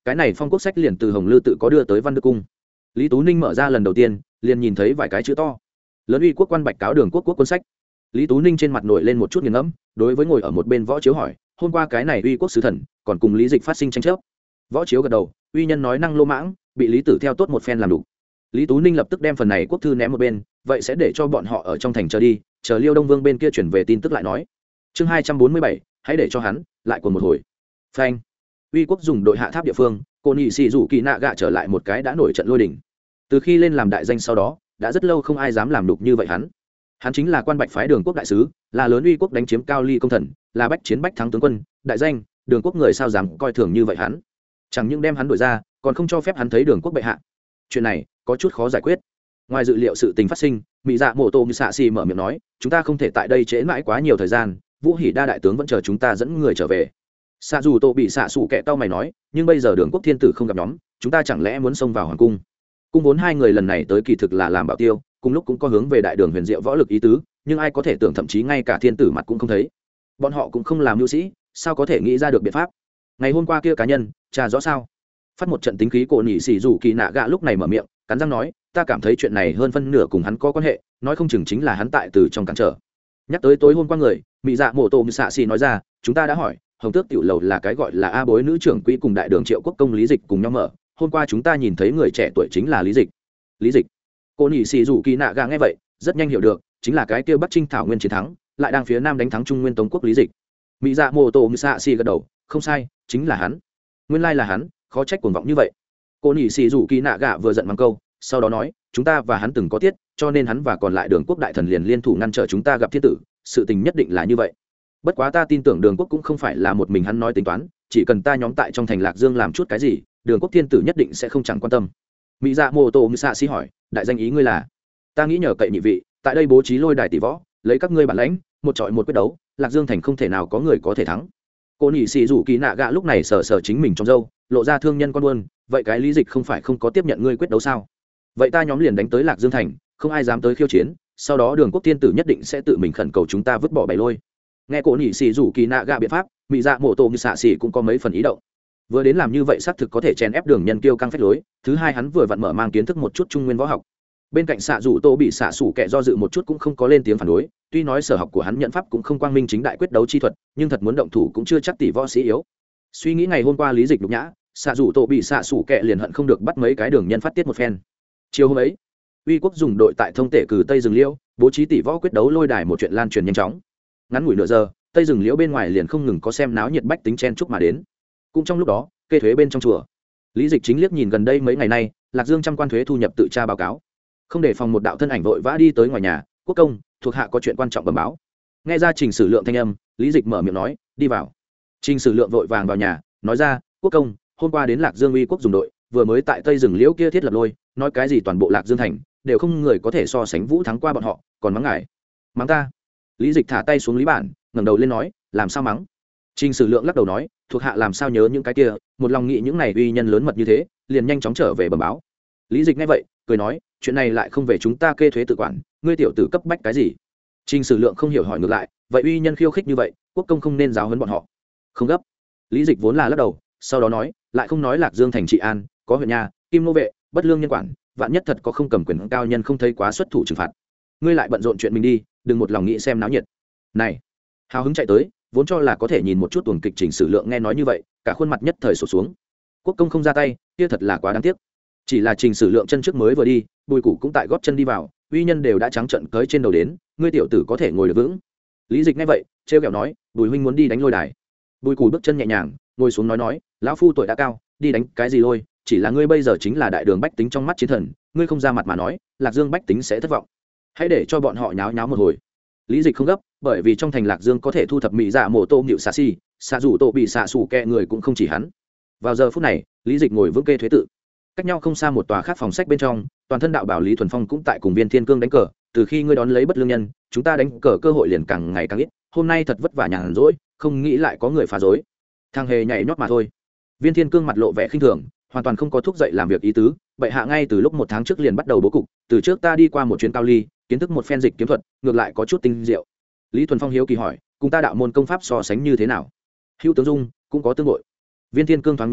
cái này phong quốc sách liền từ hồng lư tự có đưa tới văn đức cung. Lý Tú Ninh mở ra lần đầu tiên liền nhìn thấy vài cái chữ to lớn: uy quốc quan bạch cáo đường quốc quốc quân sách. Lý Tú Ninh trên mặt nổi lên một chút nghiền ngẫm, đối với ngồi ở một bên Võ Chiếu hỏi: hôm qua cái này uy quốc sứ thần còn cùng Lý Dịch phát sinh tranh chấp? Võ Chiếu gật đầu: uy nhân nói năng lô mãng, bị Lý Tử theo tốt một phen làm đủ. Lý Tú Ninh lập tức đem phần này quốc thư ném một bên, vậy sẽ để cho bọn họ ở trong thành chờ đi, chờ Liêu Đông Vương bên kia chuyển về tin tức lại nói. Chương hai trăm bốn mươi bảy, hãy để cho hắn lại cuồng một hồi. Phanh. Uy quốc dùng đội hạ tháp địa phương, cô nhị sĩ rủ kỳ nạ gạ trở lại một cái đã nổi trận lôi đình. Từ khi lên làm đại danh sau đó, đã rất lâu không ai dám làm đục như vậy hắn. Hắn chính là quan bạch phái đường quốc đại sứ, là lớn uy quốc đánh chiếm cao ly công thần, là bách chiến bách thắng tướng quân, đại danh, đường quốc người sao dám coi thường như vậy hắn. Chẳng những đem hắn đuổi ra, còn không cho phép hắn thấy đường quốc bệ hạ. Chuyện này có chút khó giải quyết. Ngoài dự liệu sự tình phát sinh, mỹ dạ mộ tô như xạ xì mở miệng nói: chúng ta không thể tại đây trễ mãi quá nhiều thời gian, vũ hỉ đa đại tướng vẫn chờ chúng ta dẫn người trở về. Xạ dù tô bị xạ sủ kẹ tao mày nói: nhưng bây giờ đường quốc thiên tử không gặp nhóm, chúng ta chẳng lẽ muốn xông vào hoàng cung? Cung vốn hai người lần này tới kỳ thực là làm bảo tiêu, cùng lúc cũng có hướng về đại đường huyền diệu võ lực ý tứ, nhưng ai có thể tưởng thậm chí ngay cả thiên tử mặt cũng không thấy. Bọn họ cũng không làm nhu sĩ, sao có thể nghĩ ra được biện pháp? Ngày hôm qua kia cá nhân trà rõ sao? Phát một trận tính khí, cổ nhị xỉ rủ kỳ nạ gạ lúc này mở miệng cắn răng nói: ta cảm thấy chuyện này hơn phân nửa cùng hắn có quan hệ, nói không chừng chính là hắn tại từ trong cản trở. Nhắc tới tối hôm qua người, mỹ dạ mộ tô như xạ xì nói ra: chúng ta đã hỏi hồng tước tiểu lầu là cái gọi là a bối nữ trưởng quỹ cùng đại đường triệu quốc công Lý Dịch cùng nhau mở, hôm qua chúng ta nhìn thấy người trẻ tuổi chính là Lý Dịch. Lý Dịch? Cô nhị xì rủ kỳ nạ gạ nghe vậy rất nhanh hiểu được, chính là cái kia bắc trinh thảo nguyên chiến thắng, lại đang phía nam đánh thắng trung nguyên tống quốc Lý Dịch. Mỹ dạ mộ tô như xạ xì gật đầu: không sai, chính là hắn. Nguyên lai là hắn, khó trách cuồng vọng như vậy. Cô nhị xì rủ kỳ nạ gạ vừa giận mắng câu, sau đó nói: chúng ta và hắn từng có tiết, cho nên hắn và còn lại đường quốc đại thần liền liên thủ ngăn trở chúng ta gặp thiên tử, sự tình nhất định là như vậy. Bất quá ta tin tưởng đường quốc cũng không phải là một mình hắn nói tính toán, chỉ cần ta nhóm tại trong thành Lạc Dương làm chút cái gì, đường quốc thiên tử nhất định sẽ không chẳng quan tâm. Mỹ dạ mô tô như xạ xí hỏi: đại danh ý ngươi là? Ta nghĩ nhờ cậy nhị vị tại đây bố trí lôi đài tỷ võ, lấy các ngươi bản lãnh một trọi một quyết đấu, Lạc Dương thành không thể nào có người có thể thắng. Cô nhị xì rủ kỳ nạ gạ lúc này sờ sờ chính mình trong râu, lộ ra thương nhân con buôn: vậy cái Lý Dịch không phải không có tiếp nhận ngươi quyết đấu sao? Vậy ta nhóm liền đánh tới Lạc Dương thành, không ai dám tới khiêu chiến, sau đó đường quốc thiên tử nhất định sẽ tự mình khẩn cầu chúng ta vứt bỏ bày lôi. Nghe cổ nhị xì rủ kỳ nạ gạ biện pháp, mỹ dạ mộ tổ như xạ xì cũng có mấy phần ý động. Vừa đến làm như vậy xác thực có thể chèn ép đường nhân kiêu căng phách lối, thứ hai hắn vừa vặn mở mang kiến thức một chút trung nguyên võ học. Bên cạnh xạ rủ tô bị xạ sủ kẻ do dự một chút cũng không có lên tiếng phản đối, tuy nói sở học của hắn nhận pháp cũng không quang minh chính đại quyết đấu chi thuật, nhưng thật muốn động thủ cũng chưa chắc tỷ võ sĩ yếu. Suy nghĩ ngày hôm qua Lý Dịch nhục nhã, xạ rủ tô bị xạ sủ kẻ liền hận không được bắt mấy cái đường nhân phát tiết một phen. Chiều hôm ấy, uy quốc dùng đội tại thông tể cử tây rừng liễu bố trí tỷ võ quyết đấu lôi đài, một chuyện lan truyền nhanh chóng. Ngắn ngủi nửa giờ, tây rừng liễu bên ngoài liền không ngừng có xem náo nhiệt bách tính chen chúc mà đến. Cũng trong lúc đó, kê thuế bên trong chùa, Lý Dịch chính liếc nhìn gần đây mấy ngày nay Lạc Dương trăm quan thuế thu nhập tự tra báo cáo, không để phòng một đạo thân ảnh vội vã đi tới ngoài nhà: quốc công, thuộc hạ có chuyện quan trọng bẩm báo. Nghe ra Trình Sử Lượng thanh âm, Lý Dịch mở miệng nói: đi vào. Trình Sử Lượng vội vàng vào nhà nói ra: quốc công, hôm qua đến Lạc Dương uy quốc dùng đội, vừa mới tại tây rừng liễu kia thiết lập lôi, nói cái gì toàn bộ Lạc Dương thành đều không người có thể so sánh vũ thắng qua bọn họ, còn mắng ngài. Mắng ta? Lý Dịch thả tay xuống lý bản, ngẩng đầu lên nói: làm sao mắng? Trình Sử Lượng lắc đầu nói: thuộc hạ làm sao nhớ những cái kia, một lòng nghĩ những này uy nhân lớn mật như thế, liền nhanh chóng trở về bẩm báo. Lý Dịch nghe vậy cười nói: chuyện này lại không về chúng ta kê thuế tự quản, ngươi tiểu tử cấp bách cái gì? Trình Sử Lượng không hiểu hỏi ngược lại: vậy uy nhân khiêu khích như vậy, quốc công không nên giáo huấn bọn họ? Không gấp. Lý Dịch vốn là lắc đầu, sau đó nói: lại không nói Lạc Dương thành trị an, có huyện nhà, kim nô vệ, bất lương nhân quản, vạn nhất thật có không cầm quyền cao nhân không thấy quá xuất thủ trừng phạt, ngươi lại bận rộn chuyện mình đi, đừng một lòng nghĩ xem náo nhiệt. Này, hào hứng chạy tới, vốn cho là có thể nhìn một chút tuồng kịch. Trình Sử Lượng nghe nói như vậy, cả khuôn mặt nhất thời sụp xuống. Quốc công không ra tay, kia thật là quá đáng tiếc. Chỉ là Trình Sử Lượng chân trước mới vừa đi, Bùi Củ cũng tại gót chân đi vào, uy nhân đều đã trắng trợn tới trên đầu đến, ngươi tiểu tử có thể ngồi được vững. Lý Dịch nghe vậy trêu ghẹo nói: Bùi huynh muốn đi đánh lôi đài? Bùi Củ bước chân nhẹ nhàng ngồi xuống nói nói: lão phu tuổi đã cao, đi đánh cái gì lôi, chỉ là ngươi bây giờ chính là đại đường bách tính trong mắt chiến thần, ngươi không ra mặt mà nói, Lạc Dương bách tính sẽ thất vọng. Hãy để cho bọn họ nháo nháo một hồi. Lý Dịch không gấp, bởi vì trong thành Lạc Dương có thể thu thập mỹ dạ mổ tôm nhịu xà xì, xạ rủ tổ bị xạ xù kẹ người cũng không chỉ hắn. Vào giờ phút này, Lý Dịch ngồi vững kê thuế tự, cách nhau không xa một tòa khác phòng sách bên trong, toàn thân đạo bảo Lý Thuần Phong cũng tại cùng Viên Thiên Cương đánh cờ. Từ khi ngươi đón lấy bất lương nhân, chúng ta đánh cờ cơ hội liền càng ngày càng ít, hôm nay thật vất vả nhàn rỗi, không nghĩ lại có người phá rối. Thằng hề nhảy nhót mà thôi. Viên Thiên Cương mặt lộ vẻ khinh thường, hoàn toàn không có thúc dậy làm việc ý tứ. Bệ hạ ngay từ lúc một tháng trước liền bắt đầu bố cục, từ trước ta đi qua một chuyến cao ly, kiến thức một phen dịch kiếm thuật, ngược lại có chút tinh diệu. Lý Thuần Phong hiếu kỳ hỏi: cùng ta đạo môn công pháp so sánh như thế nào? Hữu tướng dung cũng có tương đội. Viên Thiên Cương thoáng nhớ lại,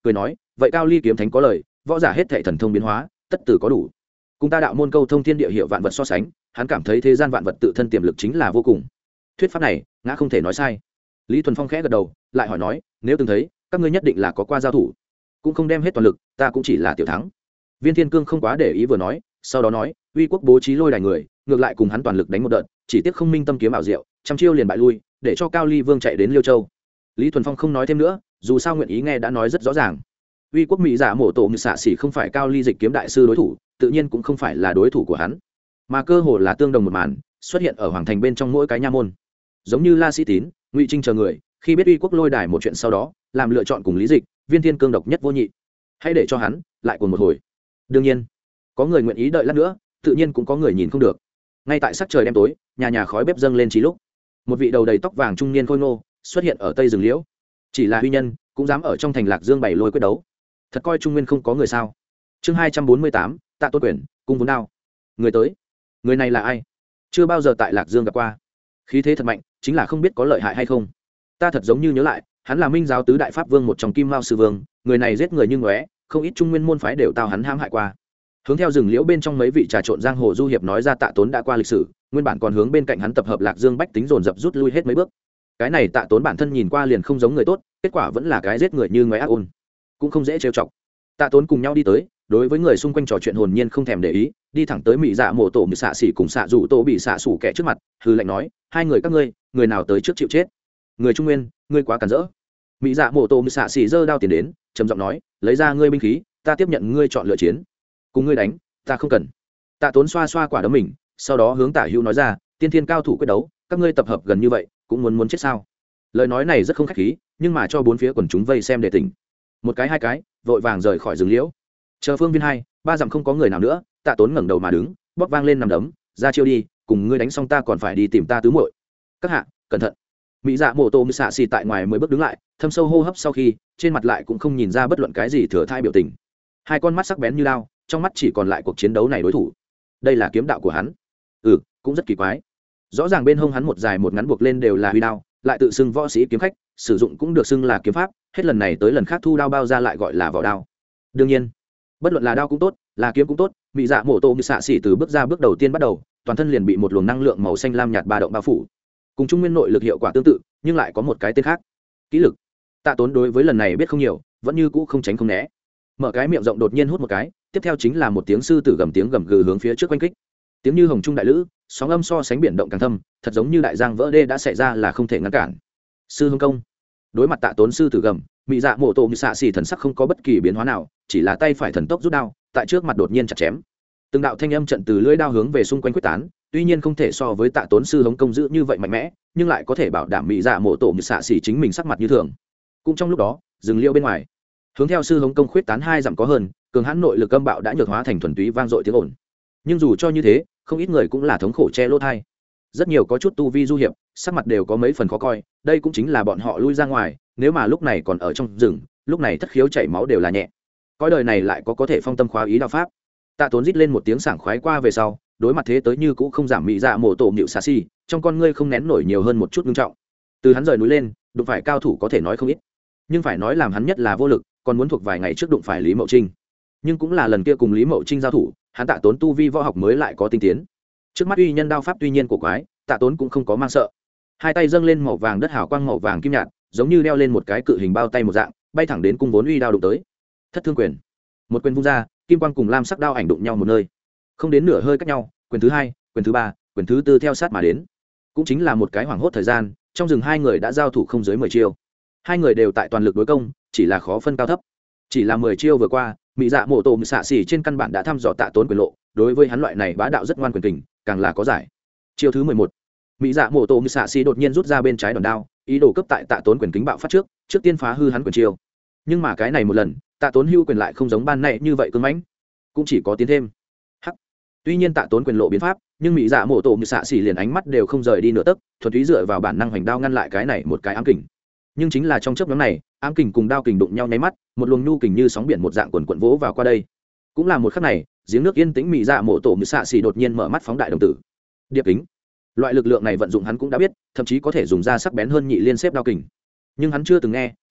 cười nói vậy cao ly kiếm thánh có lời võ giả hết thệ thần thông biến hóa tất từ có đủ cùng ta đạo môn câu thông thiên địa hiệu vạn vật so sánh hắn cảm thấy thế gian vạn vật tự thân tiềm lực chính là vô cùng thuyết pháp này ngã không thể nói sai. Lý Thuần Phong khẽ gật đầu lại hỏi nói nếu từng thấy các ngươi nhất định là có qua giao thủ cũng không đem hết toàn lực ta cũng chỉ là tiểu thắng. Viên Thiên Cương không quá để ý vừa nói sau đó nói uy quốc bố trí lôi đài người ngược lại cùng hắn toàn lực đánh một đợt chỉ tiếc không minh tâm kiếm ảo diệu trăm chiêu liền bại lui để cho cao ly vương chạy đến Liêu Châu. Lý Thuần Phong không nói thêm nữa dù sao nguyện ý nghe đã nói rất rõ ràng. Uy quốc mỹ giả mổ tổ như xạ xỉ không phải cao ly dịch kiếm đại sư đối thủ tự nhiên cũng không phải là đối thủ của hắn mà cơ hồ là tương đồng một màn xuất hiện ở hoàng thành bên trong mỗi cái nha môn. Giống như La Sĩ Tín, Ngụy Trinh chờ người khi biết uy quốc lôi đài một chuyện sau đó làm lựa chọn cùng lý dịch Viên Thiên Cương độc nhất vô nhị hãy để cho hắn lại cùng một hồi. Đương nhiên có người nguyện ý đợi lát nữa tự nhiên cũng có người nhìn không được. Ngay tại sắc trời đêm tối nhà nhà khói bếp dâng lên trí lúc một vị đầu đầy tóc vàng trung niên khôi ngô xuất hiện ở tây rừng liễu. Chỉ là huy nhân cũng dám ở trong thành Lạc Dương bày lôi quyết đấu thật coi trung nguyên không có người sao. Chương hai trăm bốn mươi tám Tạ Tôn Quyền cung vốn đao. Người tới người này là ai? Chưa bao giờ tại Lạc Dương gặp qua. Khí thế thật mạnh chính là không biết có lợi hại hay không. Ta thật giống như nhớ lại hắn là Minh giáo tứ đại pháp vương một trong Kim Mao sư vương người này giết người như ngóe không ít trung nguyên môn phái đều tao hắn hãm hại qua. Hướng theo rừng liễu bên trong mấy vị trà trộn giang hồ du hiệp nói ra Tạ Tốn đã qua lịch sử nguyên bản còn hướng bên cạnh hắn tập hợp Lạc Dương bách tính dồn dập rút lui hết mấy bước. Cái này Tạ Tốn bản thân nhìn qua liền không giống người tốt kết quả vẫn là cái giết người như ngóe ác ôn cũng không dễ trêu chọc. Tạ Tốn cùng nhau đi tới đối với người xung quanh trò chuyện hồn nhiên không thèm để ý đi thẳng tới mỹ dạ mổ tổ bị xạ xỉ cùng xạ rủ tổ bị xạ xủ kẻ trước mặt hư lệnh nói hai người các ngươi người nào tới trước chịu chết. Người trung nguyên ngươi quá cản rỡ. Mỹ dạ mổ tổ bị xạ xỉ giơ đao tiền đến trầm giọng nói lấy ra ngươi binh khí ta tiếp nhận ngươi chọn lựa chiến cùng ngươi đánh ta không cần. Tạ Tốn xoa xoa quả đấm mình sau đó hướng Tả Hữu nói ra tiên thiên cao thủ quyết đấu các ngươi tập hợp gần như vậy cũng muốn muốn chết sao. Lời nói này rất không khách khí nhưng mà cho bốn phía quần chúng vây xem để tỉnh một cái hai cái vội vàng rời khỏi rừng liễu. Chờ phương viên hai ba dặm không có người nào nữa Tạ Tốn ngẩng đầu mà đứng bóp vang lên nằm đấm ra chiêu đi cùng ngươi đánh xong ta còn phải đi tìm ta tứ muội. Các hạ cẩn thận. Mỹ dạ mổ tô mư xạ xì tại ngoài mới bước đứng lại thâm sâu hô hấp sau khi trên mặt lại cũng không nhìn ra bất luận cái gì thừa thai biểu tình hai con mắt sắc bén như lao trong mắt chỉ còn lại cuộc chiến đấu này đối thủ. Đây là kiếm đạo của hắn. Ừ cũng rất kỳ quái rõ ràng bên hông hắn một dài một ngắn buộc lên đều là huy đao lại tự xưng võ sĩ kiếm khách sử dụng cũng được xưng là kiếm pháp hết lần này tới lần khác thu đao bao ra lại gọi là vỏ đao. Đương nhiên bất luận là đao cũng tốt là kiếm cũng tốt mỹ dạ mổ tô như xạ xỉ từ bước ra bước đầu tiên bắt đầu toàn thân liền bị một luồng năng lượng màu xanh lam nhạt ba động bao phủ cùng trung nguyên nội lực hiệu quả tương tự nhưng lại có một cái tên khác kỹ lực. Tạ Tốn đối với lần này biết không nhiều vẫn như cũ không tránh không né mở cái miệng rộng đột nhiên hút một cái tiếp theo chính là một tiếng sư tử gầm tiếng gầm gừ hướng phía trước quanh kích tiếng như hồng trung đại lữ sóng âm so sánh biển động càng thâm thật giống như đại giang vỡ đê đã xảy ra là không thể ngăn cản. Sư hưng công. Đối mặt Tạ Tốn sư tử gầm mỹ dạ mổ tổ như xạ xỉ thần sắc không có bất kỳ biến hóa nào chỉ là tay phải thần tốc rút đao tại trước mặt đột nhiên chặt chém từng đạo thanh âm trận từ lưỡi đao hướng về xung quanh quyết tán tuy nhiên không thể so với Tạ Tốn sư hống công giữ như vậy mạnh mẽ nhưng lại có thể bảo đảm mỹ dạ mổ tổ như xạ xỉ chính mình sắc mặt như thường. Cũng trong lúc đó rừng liêu bên ngoài hướng theo sư hống công khuyết tán hai dặm có hơn cường hãn nội lực âm bạo đã nhược hóa thành thuần túy vang dội tiếng ồn nhưng dù cho như thế không ít người cũng là thống khổ che lỗ thai rất nhiều có chút tu vi du hiệp sắc mặt đều có mấy phần khó coi đây cũng chính là bọn họ lui ra ngoài nếu mà lúc này còn ở trong rừng lúc này thất khiếu chảy máu đều là nhẹ coi đời này lại có có thể phong tâm khóa ý đạo pháp. Tạ Tốn rít lên một tiếng sảng khoái qua về sau đối mặt thế tới như cũ không giảm mỹ dạ mổ tổ nhịu xà xi trong con ngươi không nén nổi nhiều hơn một chút nghiêm trọng. Từ hắn rời núi lên đụng phải cao thủ có thể nói không ít nhưng phải nói làm hắn nhất là vô lực còn muốn thuộc vài ngày trước đụng phải Lý Mậu Trinh nhưng cũng là lần kia cùng Lý Mậu Trinh giao thủ hắn Tạ Tốn tu vi võ học mới lại có tinh tiến trước mắt uy nhân đao pháp tuy nhiên của quái Tạ Tốn cũng không có mang sợ hai tay dâng lên màu vàng đất hào quang màu vàng kim nhạt giống như đeo lên một cái cự hình bao tay một dạng bay thẳng đến cung vốn uy đao đụng tới. Thất thương quyền. Một quyền vung ra kim quang cùng lam sắc đao ảnh đụng nhau một nơi không đến nửa hơi cách nhau quyền thứ hai quyền thứ ba quyền thứ tư theo sát mà đến cũng chính là một cái hoảng hốt thời gian trong rừng hai người đã giao thủ không dưới mười chiêu hai người đều tại toàn lực đối công chỉ là khó phân cao thấp chỉ là mười chiêu vừa qua mỹ dạ mổ tổ xạ xỉ trên căn bản đã thăm dò Tạ Tốn quyền lộ đối với hắn loại này bá đạo rất ngoan quyền tình càng là có giải. Chiêu thứ mười một mỹ dạ mổ tổ xạ xỉ đột nhiên rút ra bên trái đòn đao ý đồ cấp tại Tạ Tốn quyền kính bạo phát trước trước tiên phá hư hắn quyền chiêu nhưng mà cái này một lần Tạ Tốn hưu quyền lại không giống ban này như vậy cứng mãnh cũng chỉ có tiến thêm hắc. Tuy nhiên Tạ Tốn quyền lộ biến pháp nhưng mỹ dạ mổ tổ xạ xỉ liền ánh mắt đều không rời đi nửa tấc thuần túy dựa vào bản năng hoành đao ngăn lại cái này một cái ám kình nhưng chính là trong chớp nhoáng này ám kình cùng đao kình đụng nhau nháy mắt một luồng nhu kình như sóng biển một dạng quần quận vỗ vào qua đây cũng là một khắc này giếng nước yên tĩnh mỹ dạ mổ tổ xạ xỉ đột nhiên mở mắt phóng đại đồng tử điệp kính. Loại lực lượng này vận dụng hắn cũng đã biết thậm chí có thể dùng ra sắc bén hơn nhị liên xếp đao kình nhưng hắn chưa từng nghe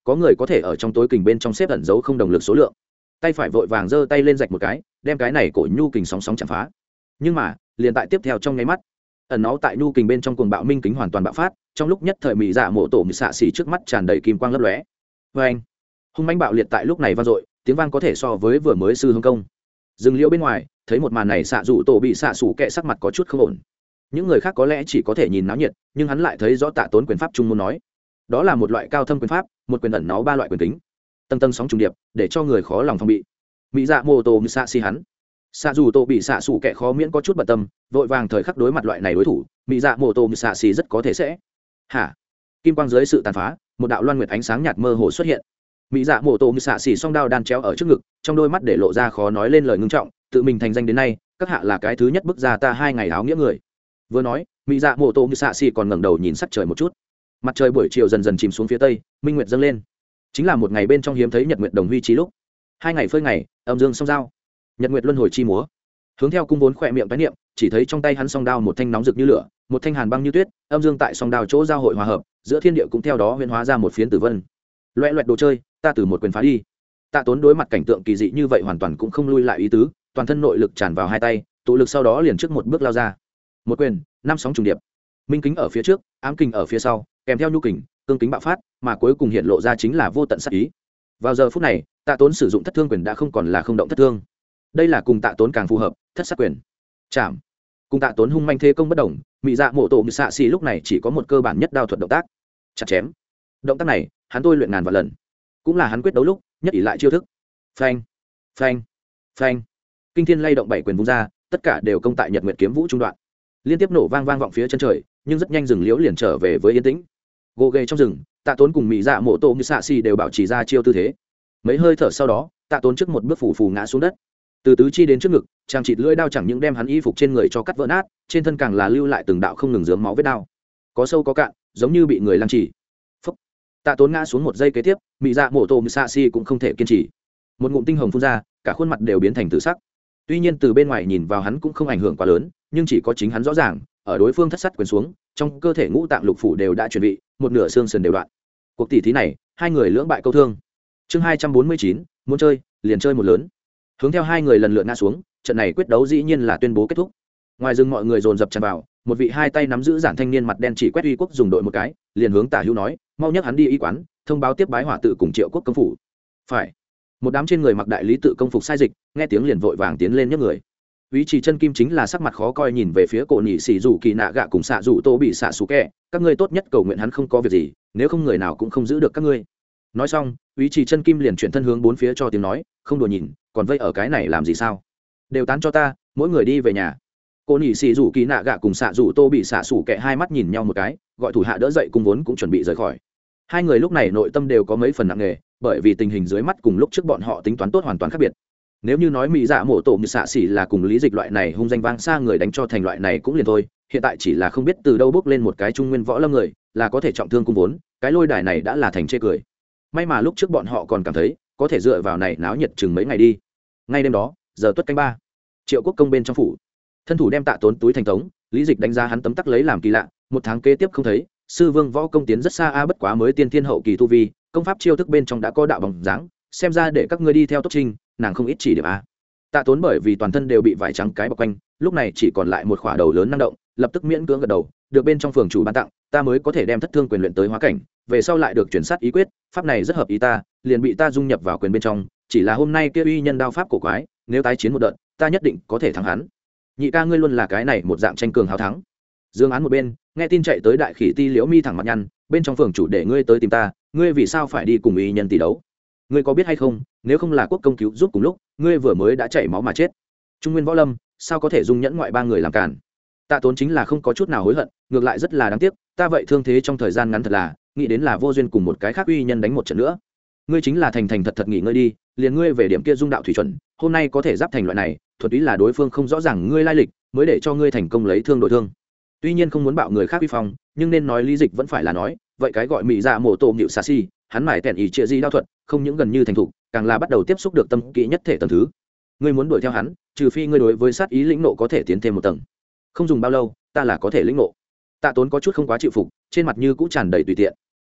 có người có thể ở trong tối kình bên trong xếp ẩn giấu không đồng lực số lượng. Tay phải vội vàng giơ tay lên rạch một cái, đem cái này cổ nhu kình sóng sóng chạm phá. Nhưng mà liền tại tiếp theo trong nháy mắt, ẩn nó tại nhu kình bên trong cuồng bạo minh kính hoàn toàn bạo phát, trong lúc nhất thời mỹ dạ mộ tổ mị xạ xỉ trước mắt tràn đầy kim quang lấp lóe. Vê anh, hung mãnh bạo liệt tại lúc này vang dội, tiếng vang có thể so với vừa mới sư hương công. Dừng liễu bên ngoài, thấy một màn này xạ dụ tổ bị xạ sủ kẹ sắc mặt có chút không ổn. Những người khác có lẽ chỉ có thể nhìn náo nhiệt, nhưng hắn lại thấy rõ Tạ Tốn quyền pháp trung môn nói, đó là một loại cao thâm quyền pháp, một quyền ẩn náu ba loại quyền tính, tầng tầng sóng trùng điệp, để cho người khó lòng phòng bị. Mỹ dạ mô tô mị xạ xỉ hắn, xạ dù tổ bị xạ sủ kẹ khó miễn có chút bận tâm, vội vàng thời khắc đối mặt loại này đối thủ, mỹ dạ mô tô mị xạ xỉ rất có thể sẽ hả. Kim quang dưới sự tàn phá, một đạo loan nguyệt ánh sáng nhạt mơ hồ xuất hiện. Mỹ dạ mô tô mị xạ xỉ song đao đan chéo ở trước ngực, trong đôi mắt để lộ ra khó nói lên lời ngưng trọng, tự mình thành danh đến nay, các hạ là cái thứ nhất bức ra ta hai ngày áo nghĩa người. Vừa nói, mỹ dạ mô tô mị xạ xỉ còn ngẩng đầu nhìn sắc trời một chút. Mặt trời buổi chiều dần dần chìm xuống phía tây, minh nguyệt dâng lên, chính là một ngày bên trong hiếm thấy nhật nguyệt đồng huy chi lúc. Hai ngày phơi ngày, âm dương song giao, nhật nguyệt luân hồi chi múa. Hướng theo cung vốn khỏe miệng tái niệm, chỉ thấy trong tay hắn song đao một thanh nóng rực như lửa, một thanh hàn băng như tuyết, âm dương tại song đao chỗ giao hội hòa hợp, giữa thiên địa cũng theo đó huyễn hóa ra một phiến tử vân. Loẹt loẹt đồ chơi, ta từ một quyền phá đi. Tạ Tốn đối mặt cảnh tượng kỳ dị như vậy hoàn toàn cũng không lui lại ý tứ, toàn thân nội lực tràn vào hai tay, tụ lực sau đó liền trước một bước lao ra. Một quyền, năm sóng trùng điệp. Minh kính ở phía trước, ám kình ở phía sau, kèm theo nhu kình, cương kính bạo phát, mà cuối cùng hiện lộ ra chính là vô tận sát ý. Vào giờ phút này, Tạ Tốn sử dụng thất thương quyền đã không còn là không động thất thương. Đây là cùng Tạ Tốn càng phù hợp, thất sát quyền. Chạm. Cùng Tạ Tốn hung manh thế công bất đồng, mỹ dạ mộ tổ mị xạ xỉ lúc này chỉ có một cơ bản nhất đao thuật động tác, chặt chém. Động tác này, hắn tôi luyện ngàn vạn lần, cũng là hắn quyết đấu lúc nhất ỷ lại chiêu thức. Phanh, phanh, phanh. Kinh thiên lay động bảy quyền vung ra, tất cả đều công tại Nhật Nguyệt kiếm vũ trung đoạn. Liên tiếp nổ vang vang vọng phía chân trời, nhưng rất nhanh rừng liễu liền trở về với yên tĩnh. Gồ ghề trong rừng, Tạ Tốn cùng mỹ dạ mộ tổ mị xạ xỉ đều bảo trì ra chiêu tư thế. Mấy hơi thở sau đó, Tạ Tốn trước một bước phủ phù ngã xuống đất, từ tứ chi đến trước ngực, trang chịt lưỡi đao chẳng những đem hắn y phục trên người cho cắt vỡ nát, trên thân càng là lưu lại từng đạo không ngừng rớm máu vết đao, có sâu có cạn, giống như bị người lăng trì. Phúc. Tạ Tốn ngã xuống một giây kế tiếp, mỹ dạ mộ tổ mị xạ xỉ cũng không thể kiên trì, một ngụm tinh hồng phun ra, cả khuôn mặt đều biến thành tử sắc. Tuy nhiên từ bên ngoài nhìn vào hắn cũng không ảnh hưởng quá lớn, nhưng chỉ có chính hắn rõ ràng, ở đối phương thất sát quyền xuống, trong cơ thể ngũ tạng lục phủ đều đã chuẩn bị, một nửa xương sườn đều đoạn. Cuộc tỷ thí này, hai người lưỡng bại câu thương. Chương hai trăm bốn mươi chín, muốn chơi, liền chơi một lớn. Hướng theo hai người lần lượt ngã xuống, trận này quyết đấu dĩ nhiên là tuyên bố kết thúc. Ngoài rừng mọi người dồn dập tràn vào, một vị hai tay nắm giữ giản thanh niên mặt đen chỉ quét uy quốc dùng đội một cái, liền hướng Tả Hữu nói, mau nhắc hắn đi y quán, thông báo tiếp bái hỏa tự cùng Triệu Quốc công phủ. Phải. Một đám trên người mặc đại lý tự công phục sai dịch, nghe tiếng liền vội vàng tiến lên nhấc người. Úy Trì Chân Kim chính là sắc mặt khó coi nhìn về phía cổ nhị xỉ rủ kỳ nạ gạ cùng xạ rủ tô bị xạ sủ kẹ, các ngươi tốt nhất cầu nguyện hắn không có việc gì, nếu không người nào cũng không giữ được các ngươi. Nói xong, Úy Trì Chân Kim liền chuyển thân hướng bốn phía cho tiếng nói, không đùa nhìn, còn vây ở cái này làm gì sao? Đều tán cho ta, mỗi người đi về nhà. Cô nhị xỉ rủ kỳ nạ gạ cùng xạ rủ tô bị xạ sủ kẹ hai mắt nhìn nhau một cái, gọi thủ hạ đỡ dậy cung vốn cũng chuẩn bị rời khỏi. Hai người lúc này nội tâm đều có mấy phần nặng nề, bởi vì tình hình dưới mắt cùng lúc trước bọn họ tính toán tốt hoàn toàn khác biệt. Nếu như nói mỹ dạ mổ tổ như xạ xỉ là cùng lý dịch loại này hung danh vang xa người đánh cho thành loại này cũng liền thôi, hiện tại chỉ là không biết từ đâu bước lên một cái trung nguyên võ lâm người là có thể trọng thương cung vốn, cái lôi đài này đã là thành chê cười. May mà lúc trước bọn họ còn cảm thấy có thể dựa vào này náo nhiệt chừng mấy ngày đi. Ngay đêm đó, giờ tuất canh ba, Triệu Quốc công bên trong phủ, thân thủ đem Tạ Tốn túi thành tống, lý dịch đánh giá hắn tấm tắc lấy làm kỳ lạ, một tháng kế tiếp không thấy, sư vương võ công tiến rất xa a, bất quá mới tiên thiên hậu kỳ tu vi, công pháp chiêu thức bên trong đã có đạo bóng dáng, xem ra để các ngươi đi theo tốt trinh, nàng không ít chỉ điểm a. Tạ Tốn bởi vì toàn thân đều bị vải trắng cái bọc quanh, lúc này chỉ còn lại một khỏa đầu lớn năng động, lập tức miễn cưỡng gật đầu, được bên trong phường chủ ban tặng, ta mới có thể đem thất thương quyền luyện tới hóa cảnh, về sau lại được chuyển sát ý quyết, pháp này rất hợp ý ta, liền bị ta dung nhập vào quyền bên trong, chỉ là hôm nay kia uy nhân đao pháp cổ quái, nếu tái chiến một đợt, ta nhất định có thể thắng hắn. Nhị ca ngươi luôn là cái này một dạng tranh cường hào thắng. Dương án một bên, nghe tin chạy tới đại khỉ ti liễu mi thẳng mặt nhăn, bên trong phường chủ để ngươi tới tìm ta, ngươi vì sao phải đi cùng uy nhân tỷ đấu? Ngươi có biết hay không, nếu không là quốc công cứu giúp cùng lúc, ngươi vừa mới đã chảy máu mà chết. Trung nguyên võ lâm, sao có thể dung nhẫn ngoại ba người làm cản? Tạ Tốn chính là không có chút nào hối hận, ngược lại rất là đáng tiếc, ta vậy thương thế trong thời gian ngắn thật là, nghĩ đến là vô duyên cùng một cái khác uy nhân đánh một trận nữa. Ngươi chính là thành thành thật thật nghỉ ngơi đi, liền ngươi về điểm kia dung đạo thủy chuẩn, hôm nay có thể giáp thành loại này, thuật ý là đối phương không rõ ràng ngươi lai lịch, mới để cho ngươi thành công lấy thương đổi thương. Tuy nhiên không muốn bạo người khác uy phong, nhưng nên nói lý dịch vẫn phải là nói, vậy cái gọi mỹ dạ mổ tổ nhịu xà xi, hắn mải tẹn ý chia di đao thuật, không những gần như thành thục, càng là bắt đầu tiếp xúc được tâm kỹ nhất thể tầng thứ. Ngươi muốn đuổi theo hắn, trừ phi ngươi đối với sát ý lĩnh nộ có thể tiến thêm một tầng. Không dùng bao lâu, ta là có thể lĩnh nộ. Tạ Tốn có chút không quá chịu phục, trên mặt như cũng tràn đầy tùy tiện.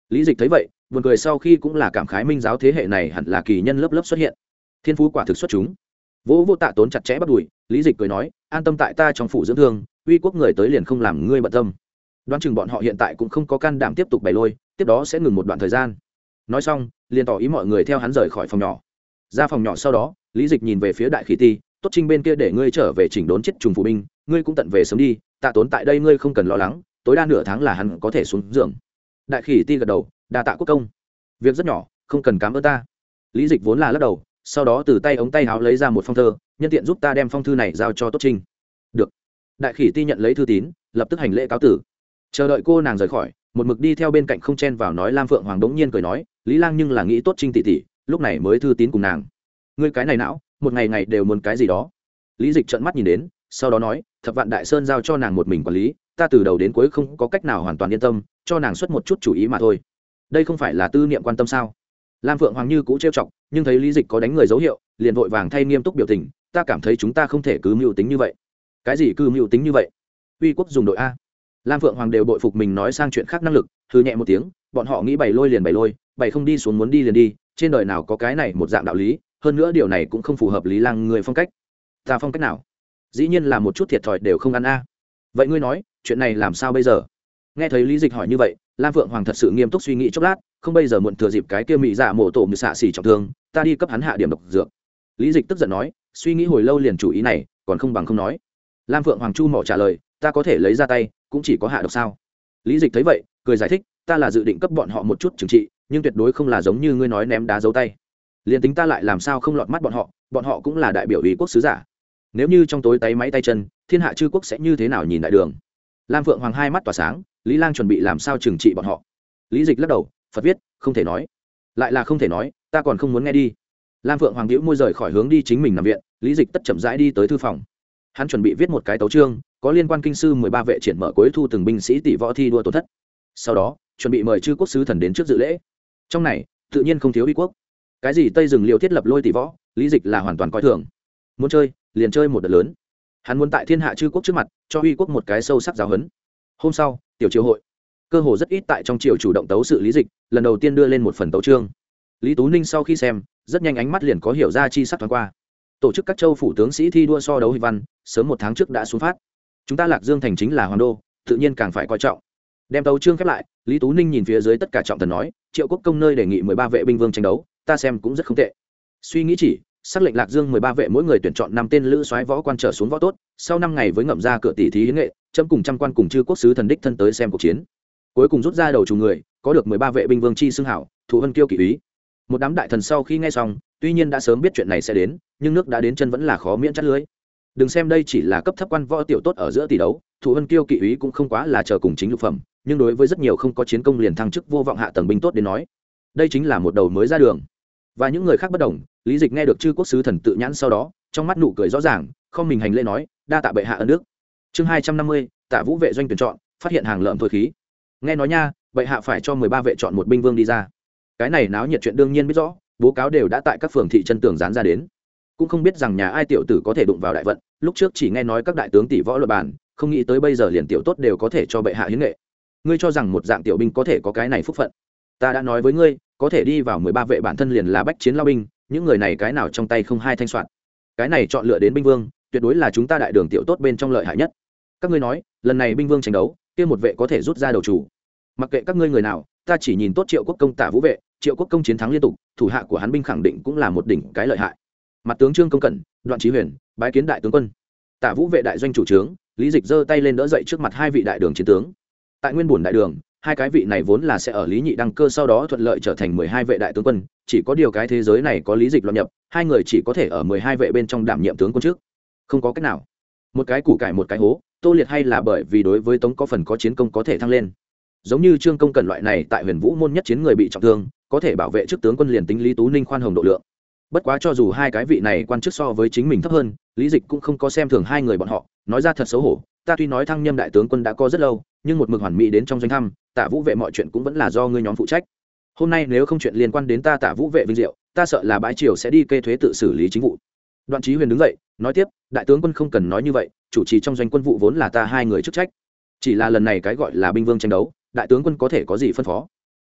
Lý Dịch thấy vậy buồn cười, sau khi cũng là cảm khái minh giáo thế hệ này hẳn là kỳ nhân lớp lớp xuất hiện, thiên phú quả thực xuất chúng. Vỗ vô Tạ Tốn chặt chẽ bắt đùi, Lý Dịch cười nói, an tâm tại ta trong phủ dưỡng thương, uy quốc người tới liền không làm ngươi bận tâm. Đoán chừng bọn họ hiện tại cũng không có can đảm tiếp tục bày lôi, tiếp đó sẽ ngừng một đoạn thời gian. Nói xong liền tỏ ý mọi người theo hắn rời khỏi phòng nhỏ. Ra phòng nhỏ sau đó, Lý Dịch nhìn về phía Đại Khỉ Ti, tốt Trinh bên kia để ngươi trở về chỉnh đốn chết trùng phủ binh, ngươi cũng tận về sớm đi, Tạ Tốn tại đây ngươi không cần lo lắng, tối đa nửa tháng là hắn có thể xuống giường. Đại Khỉ Ti gật đầu, đa tạ quốc công, việc rất nhỏ, không cần cảm ơn ta. Lý Dịch vốn là lắc đầu, sau đó từ tay ống tay áo lấy ra một phong thơ, nhân tiện giúp ta đem phong thư này giao cho Tốt Trinh. Được. Đại Khỉ Ti nhận lấy thư tín, lập tức hành lễ cáo tử. Chờ đợi cô nàng rời khỏi, một mực đi theo bên cạnh không chen vào nói Lam Phượng Hoàng đống nhiên cười nói, Lý Lang nhưng là nghĩ Tốt Trinh tỷ tỷ, lúc này mới thư tín cùng nàng. Ngươi cái này não, một ngày ngày đều muốn cái gì đó. Lý Dịch trợn mắt nhìn đến, sau đó nói, Thập Vạn Đại Sơn giao cho nàng một mình quản lý, ta từ đầu đến cuối không có cách nào hoàn toàn yên tâm, cho nàng xuất một chút chủ ý mà thôi. Đây không phải là tư niệm quan tâm sao? Lam Phượng Hoàng như cũ trêu chọc, nhưng thấy Lý Dịch có đánh người dấu hiệu, liền vội vàng thay nghiêm túc biểu tình, ta cảm thấy chúng ta không thể cứ mưu tính như vậy. Cái gì cứ mưu tính như vậy? Uy quốc dùng đội a. Lam Phượng Hoàng đều bội phục mình nói sang chuyện khác năng lực, hừ nhẹ một tiếng, bọn họ nghĩ bày lôi liền bày lôi, bày không đi xuống muốn đi liền đi, trên đời nào có cái này một dạng đạo lý, hơn nữa điều này cũng không phù hợp Lý Lang người phong cách. Ta phong cách nào? Dĩ nhiên là một chút thiệt thòi đều không ăn a. Vậy ngươi nói, chuyện này làm sao bây giờ? Nghe thấy Lý Dịch hỏi như vậy, Lam Phượng Hoàng thật sự nghiêm túc suy nghĩ chốc lát, không bây giờ muộn thừa dịp cái kia mị dạ mổ tổ như xạ xỉ trọng thương, ta đi cấp hắn hạ điểm độc dược. Lý Dịch tức giận nói, suy nghĩ hồi lâu liền chủ ý này, còn không bằng không nói. Lam Phượng Hoàng chu mỏ trả lời, ta có thể lấy ra tay, cũng chỉ có hạ độc sao? Lý Dịch thấy vậy, cười giải thích, ta là dự định cấp bọn họ một chút trừng trị, nhưng tuyệt đối không là giống như ngươi nói ném đá giấu tay. Liên tính ta lại làm sao không lọt mắt bọn họ, bọn họ cũng là đại biểu ý quốc sứ giả. Nếu như trong tối tay máy tay chân, thiên hạ chư quốc sẽ như thế nào nhìn đại đường? Lam Phượng Hoàng hai mắt tỏa sáng, Lý Lang chuẩn bị làm sao trừng trị bọn họ? Lý Dịch lắc đầu, Phật viết, không thể nói. Lại là không thể nói, ta còn không muốn nghe đi. Lam Phượng Hoàng bĩu môi rời khỏi hướng đi chính mình nằm viện, Lý Dịch tất chậm rãi đi tới thư phòng. Hắn chuẩn bị viết một cái tấu chương, có liên quan kinh sư mười ba vệ triển mở cuối thu từng binh sĩ tỷ võ thi đua tổn thất. Sau đó, chuẩn bị mời chư quốc sứ thần đến trước dự lễ. Trong này, tự nhiên không thiếu uy quốc. Cái gì Tây rừng liều thiết lập lôi tỷ võ, Lý Dịch là hoàn toàn coi thường. Muốn chơi, liền chơi một đợt lớn. Hắn muốn tại thiên hạ chư quốc trước mặt, cho uy quốc một cái sâu sắc giáo huấn. Hôm sau, tiểu triều hội, cơ hồ rất ít tại trong triều chủ động tấu sự Lý Dịch, lần đầu tiên đưa lên một phần tấu chương. Lý Tú Ninh sau khi xem, rất nhanh ánh mắt liền có hiểu ra chi sắc thoáng qua. Tổ chức các châu phủ tướng sĩ thi đua so đấu huy văn, sớm một tháng trước đã xuống phát. Chúng ta Lạc Dương thành chính là hoàng đô, tự nhiên càng phải coi trọng. Đem tấu chương khép lại, Lý Tú Ninh nhìn phía dưới tất cả trọng thần nói, Triệu Quốc công nơi đề nghị mười ba vệ binh vương tranh đấu, ta xem cũng rất không tệ. Suy nghĩ chỉ, sắc lệnh Lạc Dương mười ba vệ mỗi người tuyển chọn năm tên lữ soái võ quan trở xuống võ tốt, sau năm ngày với ngậm ra cửa tỷ thí hiến nghệ, chấm cùng trăm quan cùng chư quốc sứ thần đích thân tới xem cuộc chiến. Cuối cùng rút ra đầu chủ người, có được mười ba vệ binh vương chi xưng hảo, thủ vân kiêu kỵ úy. Một đám đại thần sau khi nghe xong, tuy nhiên đã sớm biết chuyện này sẽ đến, nhưng nước đã đến chân vẫn là khó miễn chắt lưới. Đừng xem đây chỉ là cấp thấp quan võ tiểu tốt ở giữa tỷ đấu, thủ vân kiêu kỵ úy cũng không quá là chờ cùng chính lục phẩm, nhưng đối với rất nhiều không có chiến công liền thăng chức vô vọng hạ tầng binh tốt đến nói, đây chính là một đầu mới ra đường. Và những người khác bất đồng, Lý Dịch nghe được chư quốc sứ thần tự nhãn sau đó, trong mắt nụ cười rõ ràng, không mình hành lễ nói, đa tạ bệ hạ ân đức. Chương hai trăm năm mươi, Tạ Vũ vệ doanh tuyển chọn, phát hiện hàng lợm thôi khí. Nghe nói nha, bệ hạ phải cho mười ba vệ chọn một binh vương đi ra. Cái này náo nhiệt chuyện đương nhiên biết rõ, bố cáo đều đã tại các phường thị chân tường dán ra đến. Cũng không biết rằng nhà ai tiểu tử có thể đụng vào đại vận, lúc trước chỉ nghe nói các đại tướng tỷ võ luật bàn, không nghĩ tới bây giờ liền tiểu tốt đều có thể cho bệ hạ hiến nghệ. Ngươi cho rằng một dạng tiểu binh có thể có cái này phúc phận? Ta đã nói với ngươi, có thể đi vào mười ba vệ bản thân liền là bách chiến lao binh, những người này cái nào trong tay không hai thanh soạn. Cái này chọn lựa đến binh vương, tuyệt đối là chúng ta đại đường tiểu tốt bên trong lợi hại nhất. Các ngươi nói, lần này binh vương tranh đấu, kia một vệ có thể rút ra đầu chủ. Mặc kệ các ngươi người nào, ta chỉ nhìn tốt Triệu Quốc công Tạ Vũ vệ, Triệu Quốc công chiến thắng liên tục, thủ hạ của hắn binh khẳng định cũng là một đỉnh cái lợi hại. Mặt tướng Trương Công Cẩn, Đoạn Chí Huyền, bái kiến đại tướng quân. Tạ Vũ vệ đại doanh chủ trướng, Lý Dịch giơ tay lên đỡ dậy trước mặt hai vị đại đường chiến tướng. Tại nguyên bổn đại đường, hai cái vị này vốn là sẽ ở Lý Nhị đăng cơ sau đó thuận lợi trở thành mười hai vệ đại tướng quân, chỉ có điều cái thế giới này có Lý Dịch loạn nhập, hai người chỉ có thể ở mười hai vệ bên trong đảm nhiệm tướng quân trước. Không có cách nào. Một cái củ cải một cái hố, Tô Liệt hay là bởi vì đối với Tống có phần có chiến công có thể thăng lên. Giống như Trương Công Cẩn loại này tại Huyền Vũ môn nhất chiến người bị trọng thương, có thể bảo vệ trước tướng quân liền tính Lý Tú Ninh khoan hồng độ lượng. Bất quá cho dù hai cái vị này quan chức so với chính mình thấp hơn, Lý Dịch cũng không có xem thường hai người bọn họ, nói ra thật xấu hổ, ta tuy nói thăng nhâm đại tướng quân đã có rất lâu, nhưng một mực hoàn mỹ đến trong doanh thăm, Tạ Vũ vệ mọi chuyện cũng vẫn là do ngươi nhóm phụ trách. Hôm nay nếu không chuyện liên quan đến ta Tạ Vũ vệ vinh diệu, ta sợ là bãi triều sẽ đi kê thuế tự xử lý chính vụ. Đoạn Chí Huyền đứng dậy, nói tiếp, đại tướng quân không cần nói như vậy, chủ trì trong doanh quân vụ vốn là ta hai người chức trách. Chỉ là lần này cái gọi là binh vương tranh đấu, đại tướng quân có thể có gì phân phó?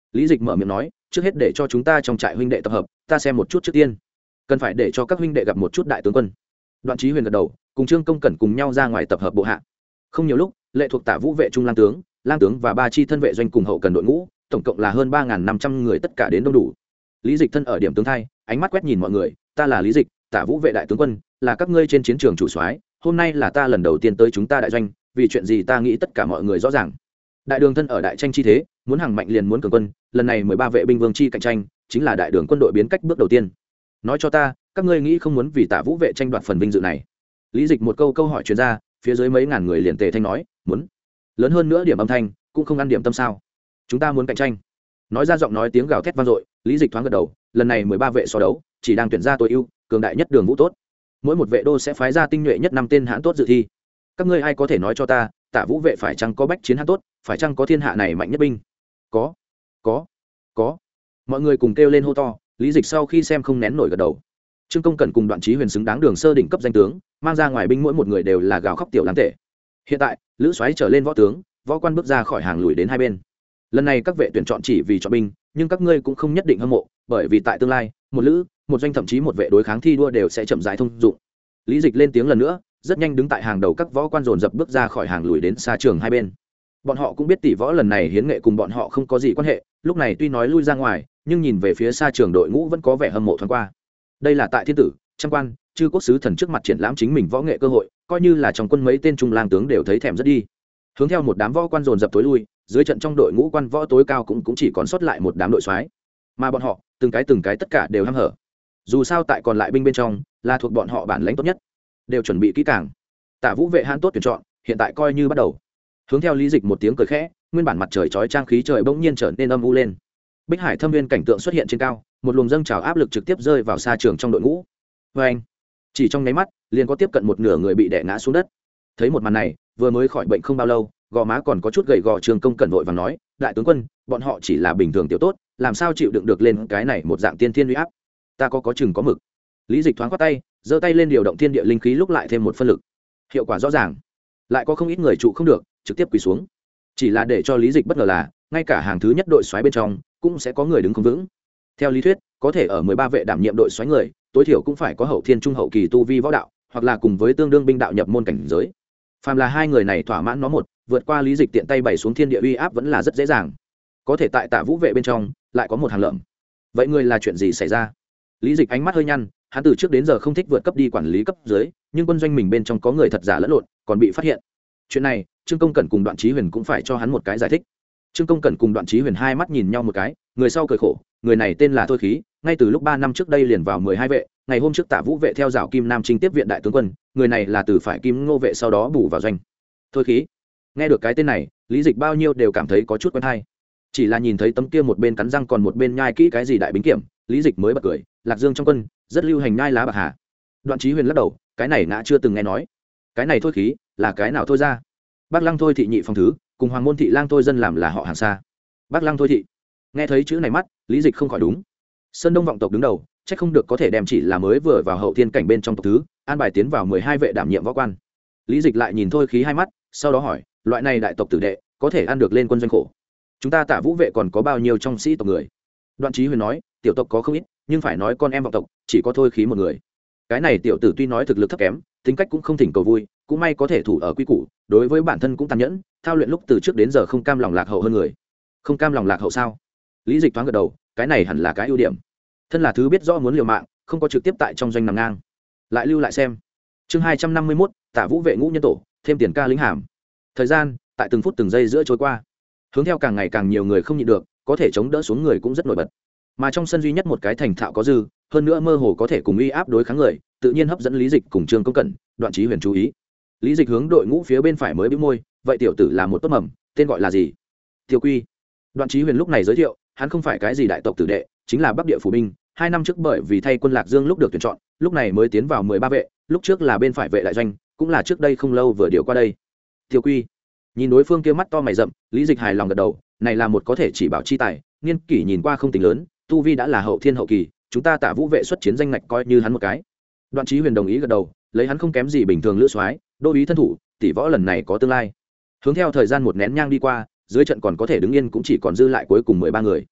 Lý Dịch mở miệng nói, trước hết để cho chúng ta trong trại huynh đệ tập hợp, ta xem một chút trước tiên, cần phải để cho các huynh đệ gặp một chút đại tướng quân. Đoạn Chí Huyền gật đầu, cùng Trương Công Cẩn cùng nhau ra ngoài tập hợp bộ hạ. Không nhiều lúc, lệ thuộc Tả Vũ vệ trung lang tướng, lang tướng và ba chi thân vệ doanh cùng hậu cần đội ngũ, tổng cộng là hơn ba nghìn năm trăm người tất cả đến đông đủ. Lý Dịch thân ở điểm tướng thay, ánh mắt quét nhìn mọi người, ta là Lý Dịch, Tả Vũ vệ đại tướng quân, là các ngươi trên chiến trường chủ soái, hôm nay là ta lần đầu tiên tới chúng ta đại doanh, vì chuyện gì ta nghĩ tất cả mọi người rõ ràng. Đại đường thân ở đại tranh chi thế, muốn hàng mạnh liền muốn cường quân, lần này mười ba vệ binh vương chi cạnh tranh, chính là đại đường quân đội biến cách bước đầu tiên. Nói cho ta, các ngươi nghĩ không muốn vì Tả Vũ vệ tranh đoạt phần vinh dự này? Lý Dịch một câu câu hỏi truyền ra, phía dưới mấy ngàn người liền tề thanh nói, muốn. Lớn hơn nữa điểm âm thanh, cũng không ăn điểm tâm sao? Chúng ta muốn cạnh tranh. Nói ra giọng nói tiếng gào thét vang dội, Lý Dịch thoáng gật đầu, lần này mười ba vệ so đấu, chỉ đang tuyển ra tối ưu, cường đại nhất đường vũ tốt. Mỗi một vệ đô sẽ phái ra tinh nhuệ nhất năm tên hãn tốt dự thi. Các ngươi ai có thể nói cho ta, Tả Vũ vệ phải chăng có bách chiến hãn tốt, phải chăng có thiên hạ này mạnh nhất binh? Có, có, có. Mọi người cùng kêu lên hô to. Lý Dịch sau khi xem không nén nổi gật đầu. Trương Công Cẩn cùng Đoạn Chí Huyền xứng đáng đường sơ đỉnh cấp danh tướng, mang ra ngoài binh mỗi một người đều là gào khóc tiểu láng tệ. Hiện tại, lữ soái trở lên võ tướng, võ quan bước ra khỏi hàng lùi đến hai bên. Lần này các vệ tuyển chọn chỉ vì chọn binh, nhưng các ngươi cũng không nhất định hâm mộ, bởi vì tại tương lai, một lữ, một doanh thậm chí một vệ đối kháng thi đua đều sẽ chậm rãi thông dụng. Lý Dịch lên tiếng lần nữa, rất nhanh đứng tại hàng đầu, các võ quan dồn dập bước ra khỏi hàng lùi đến xa trường hai bên. Bọn họ cũng biết tỷ võ lần này hiến nghệ cùng bọn họ không có gì quan hệ, lúc này tuy nói lui ra ngoài, nhưng nhìn về phía xa trường đội ngũ vẫn có vẻ hâm mộ thoáng qua. Đây là tại thiên tử, trăm quan, chư quốc sứ thần trước mặt triển lãm chính mình võ nghệ cơ hội, coi như là trong quân mấy tên trung lang tướng đều thấy thèm rất đi. Hướng theo một đám võ quan dồn dập tối lui, dưới trận trong đội ngũ quan võ tối cao cũng cũng chỉ còn sót lại một đám đội soái, mà bọn họ từng cái từng cái tất cả đều hăm hở. Dù sao tại còn lại binh bên trong là thuộc bọn họ bản lãnh tốt nhất, đều chuẩn bị kỹ càng. Tả Vũ vệ hãn tốt tuyển chọn, hiện tại coi như bắt đầu. Hướng theo Lý Dịch một tiếng cười khẽ, nguyên bản mặt trời chói chang khí trời bỗng nhiên trở nên âm u lên. Bích Hải Thâm Viên cảnh tượng xuất hiện trên cao, một luồng dâng trào áp lực trực tiếp rơi vào xa trường trong đội ngũ. Và anh, chỉ trong nháy mắt, liền có tiếp cận một nửa người bị đè ngã xuống đất. Thấy một màn này, vừa mới khỏi bệnh không bao lâu, gò má còn có chút gầy gò Trương Công Cẩn vội vàng nói, đại tướng quân, bọn họ chỉ là bình thường tiểu tốt, làm sao chịu đựng được lên cái này một dạng tiên thiên uy áp? Ta có có chừng có mực. Lý Dịch thoáng quát tay, giơ tay lên điều động thiên địa linh khí lúc lại thêm một phân lực. Hiệu quả rõ ràng. Lại có không ít người trụ không được, trực tiếp quỳ xuống. Chỉ là để cho Lý Dịch bất ngờ là, ngay cả hàng thứ nhất đội soái bên trong cũng sẽ có người đứng không vững. Theo lý thuyết, có thể ở mười ba vệ đảm nhiệm đội soái người, tối thiểu cũng phải có hậu thiên trung hậu kỳ tu vi võ đạo, hoặc là cùng với tương đương binh đạo nhập môn cảnh giới. Phàm là hai người này thỏa mãn nó một, vượt qua Lý Dịch tiện tay bày xuống thiên địa uy áp vẫn là rất dễ dàng. Có thể tại Tả Vũ vệ bên trong lại có một hàng lợm. Vậy người là chuyện gì xảy ra? Lý Dịch ánh mắt hơi nhăn, hắn từ trước đến giờ không thích vượt cấp đi quản lý cấp dưới, nhưng quân doanh mình bên trong có người thật giả lẫn lộn, còn bị phát hiện. Chuyện này, Trương Công Cẩn cùng Đoạn Chí Huyền cũng phải cho hắn một cái giải thích. Trương Công Cẩn cùng Đoạn Chí Huyền hai mắt nhìn nhau một cái, người sau cười khổ, người này tên là Thôi Khí, ngay từ lúc ba năm trước đây liền vào mười hai vệ, ngày hôm trước Tả Vũ vệ theo dạo Kim Nam Trinh tiếp viện đại tướng quân, người này là từ phải Kim Ngô vệ sau đó bù vào doanh. Thôi Khí. Nghe được cái tên này, Lý Dịch bao nhiêu đều cảm thấy có chút quen hay. Chỉ là nhìn thấy tấm kia một bên cắn răng còn một bên nhai kỹ cái gì đại bính kiểm, Lý Dịch mới bật cười, Lạc Dương trong quân, rất lưu hành nhai lá bạc hà. Đoạn Chí Huyền lắc đầu, cái này ngã chưa từng nghe nói. Cái này Thôi Khí, là cái nào thôi ra? Bác Lăng Thôi thị nhị phòng thứ, cùng Hoàng Môn thị lang Thôi dân làm là họ hàng xa. Bác Lăng Thôi thị. Nghe thấy chữ này mắt, Lý Dịch không khỏi đúng. Sơn Đông vọng tộc đứng đầu, chắc không được có thể đem chỉ là mới vừa vào hậu thiên cảnh bên trong tộc thứ, an bài tiến vào mười hai vệ đảm nhiệm võ quan. Lý Dịch lại nhìn Thôi Khí hai mắt, sau đó hỏi, loại này đại tộc tử đệ, có thể ăn được lên quân doanh khổ? Chúng ta Tả Vũ vệ còn có bao nhiêu trong sĩ tộc người? Đoạn Chí Huyền nói, tiểu tộc có không ít, nhưng phải nói con em vọng tộc, chỉ có Thôi Khí một người. Cái này tiểu tử tuy nói thực lực thấp kém, tính cách cũng không thỉnh cầu vui, cũng may có thể thủ ở quy củ, đối với bản thân cũng tàn nhẫn, thao luyện lúc từ trước đến giờ không cam lòng lạc hậu hơn người. Không cam lòng lạc hậu sao? Lý Dịch thoáng gật đầu, cái này hẳn là cái ưu điểm. Thân là thứ biết rõ muốn liều mạng, không có trực tiếp tại trong doanh nằm ngang. Lại lưu lại xem. Chương hai trăm năm mươi mốt, Tả Vũ vệ ngũ nhân tổ, thêm tiền ca lính hàm. Thời gian tại từng phút từng giây giữa trôi qua. Hướng theo càng ngày càng nhiều người không nhịn được, có thể chống đỡ xuống người cũng rất nổi bật. Mà trong sân duy nhất một cái thành thạo có dư, hơn nữa mơ hồ có thể cùng uy áp đối kháng người, tự nhiên hấp dẫn Lý Dịch cùng Trương Công Cẩn, Đoạn Chí Huyền chú ý. Lý Dịch hướng đội ngũ phía bên phải mới bĩu môi, vậy tiểu tử là một tốt mầm, tên gọi là gì? Tiêu Quy. Đoạn Chí Huyền lúc này giới thiệu, hắn không phải cái gì đại tộc tử đệ, chính là Bắc Địa phủ binh, hai năm trước bởi vì thay quân Lạc Dương lúc được tuyển chọn, lúc này mới tiến vào mười ba vệ, lúc trước là bên phải vệ đại doanh, cũng là trước đây không lâu vừa điều qua đây. Tiêu Quy. Nhìn đối phương kia mắt to mày rậm, Lý Dịch hài lòng gật đầu, này là một có thể chỉ bảo chi tài, niên kỷ nhìn qua không tính lớn, tu vi đã là hậu thiên hậu kỳ, chúng ta Tả Vũ vệ xuất chiến danh ngạch coi như hắn một cái. Đoạn Chí Huyền đồng ý gật đầu, lấy hắn không kém gì bình thường lữ soái, đô úy thân thủ, tỷ võ lần này có tương lai. Hướng theo thời gian một nén nhang đi qua, dưới trận còn có thể đứng yên cũng chỉ còn dư lại cuối cùng mười ba người.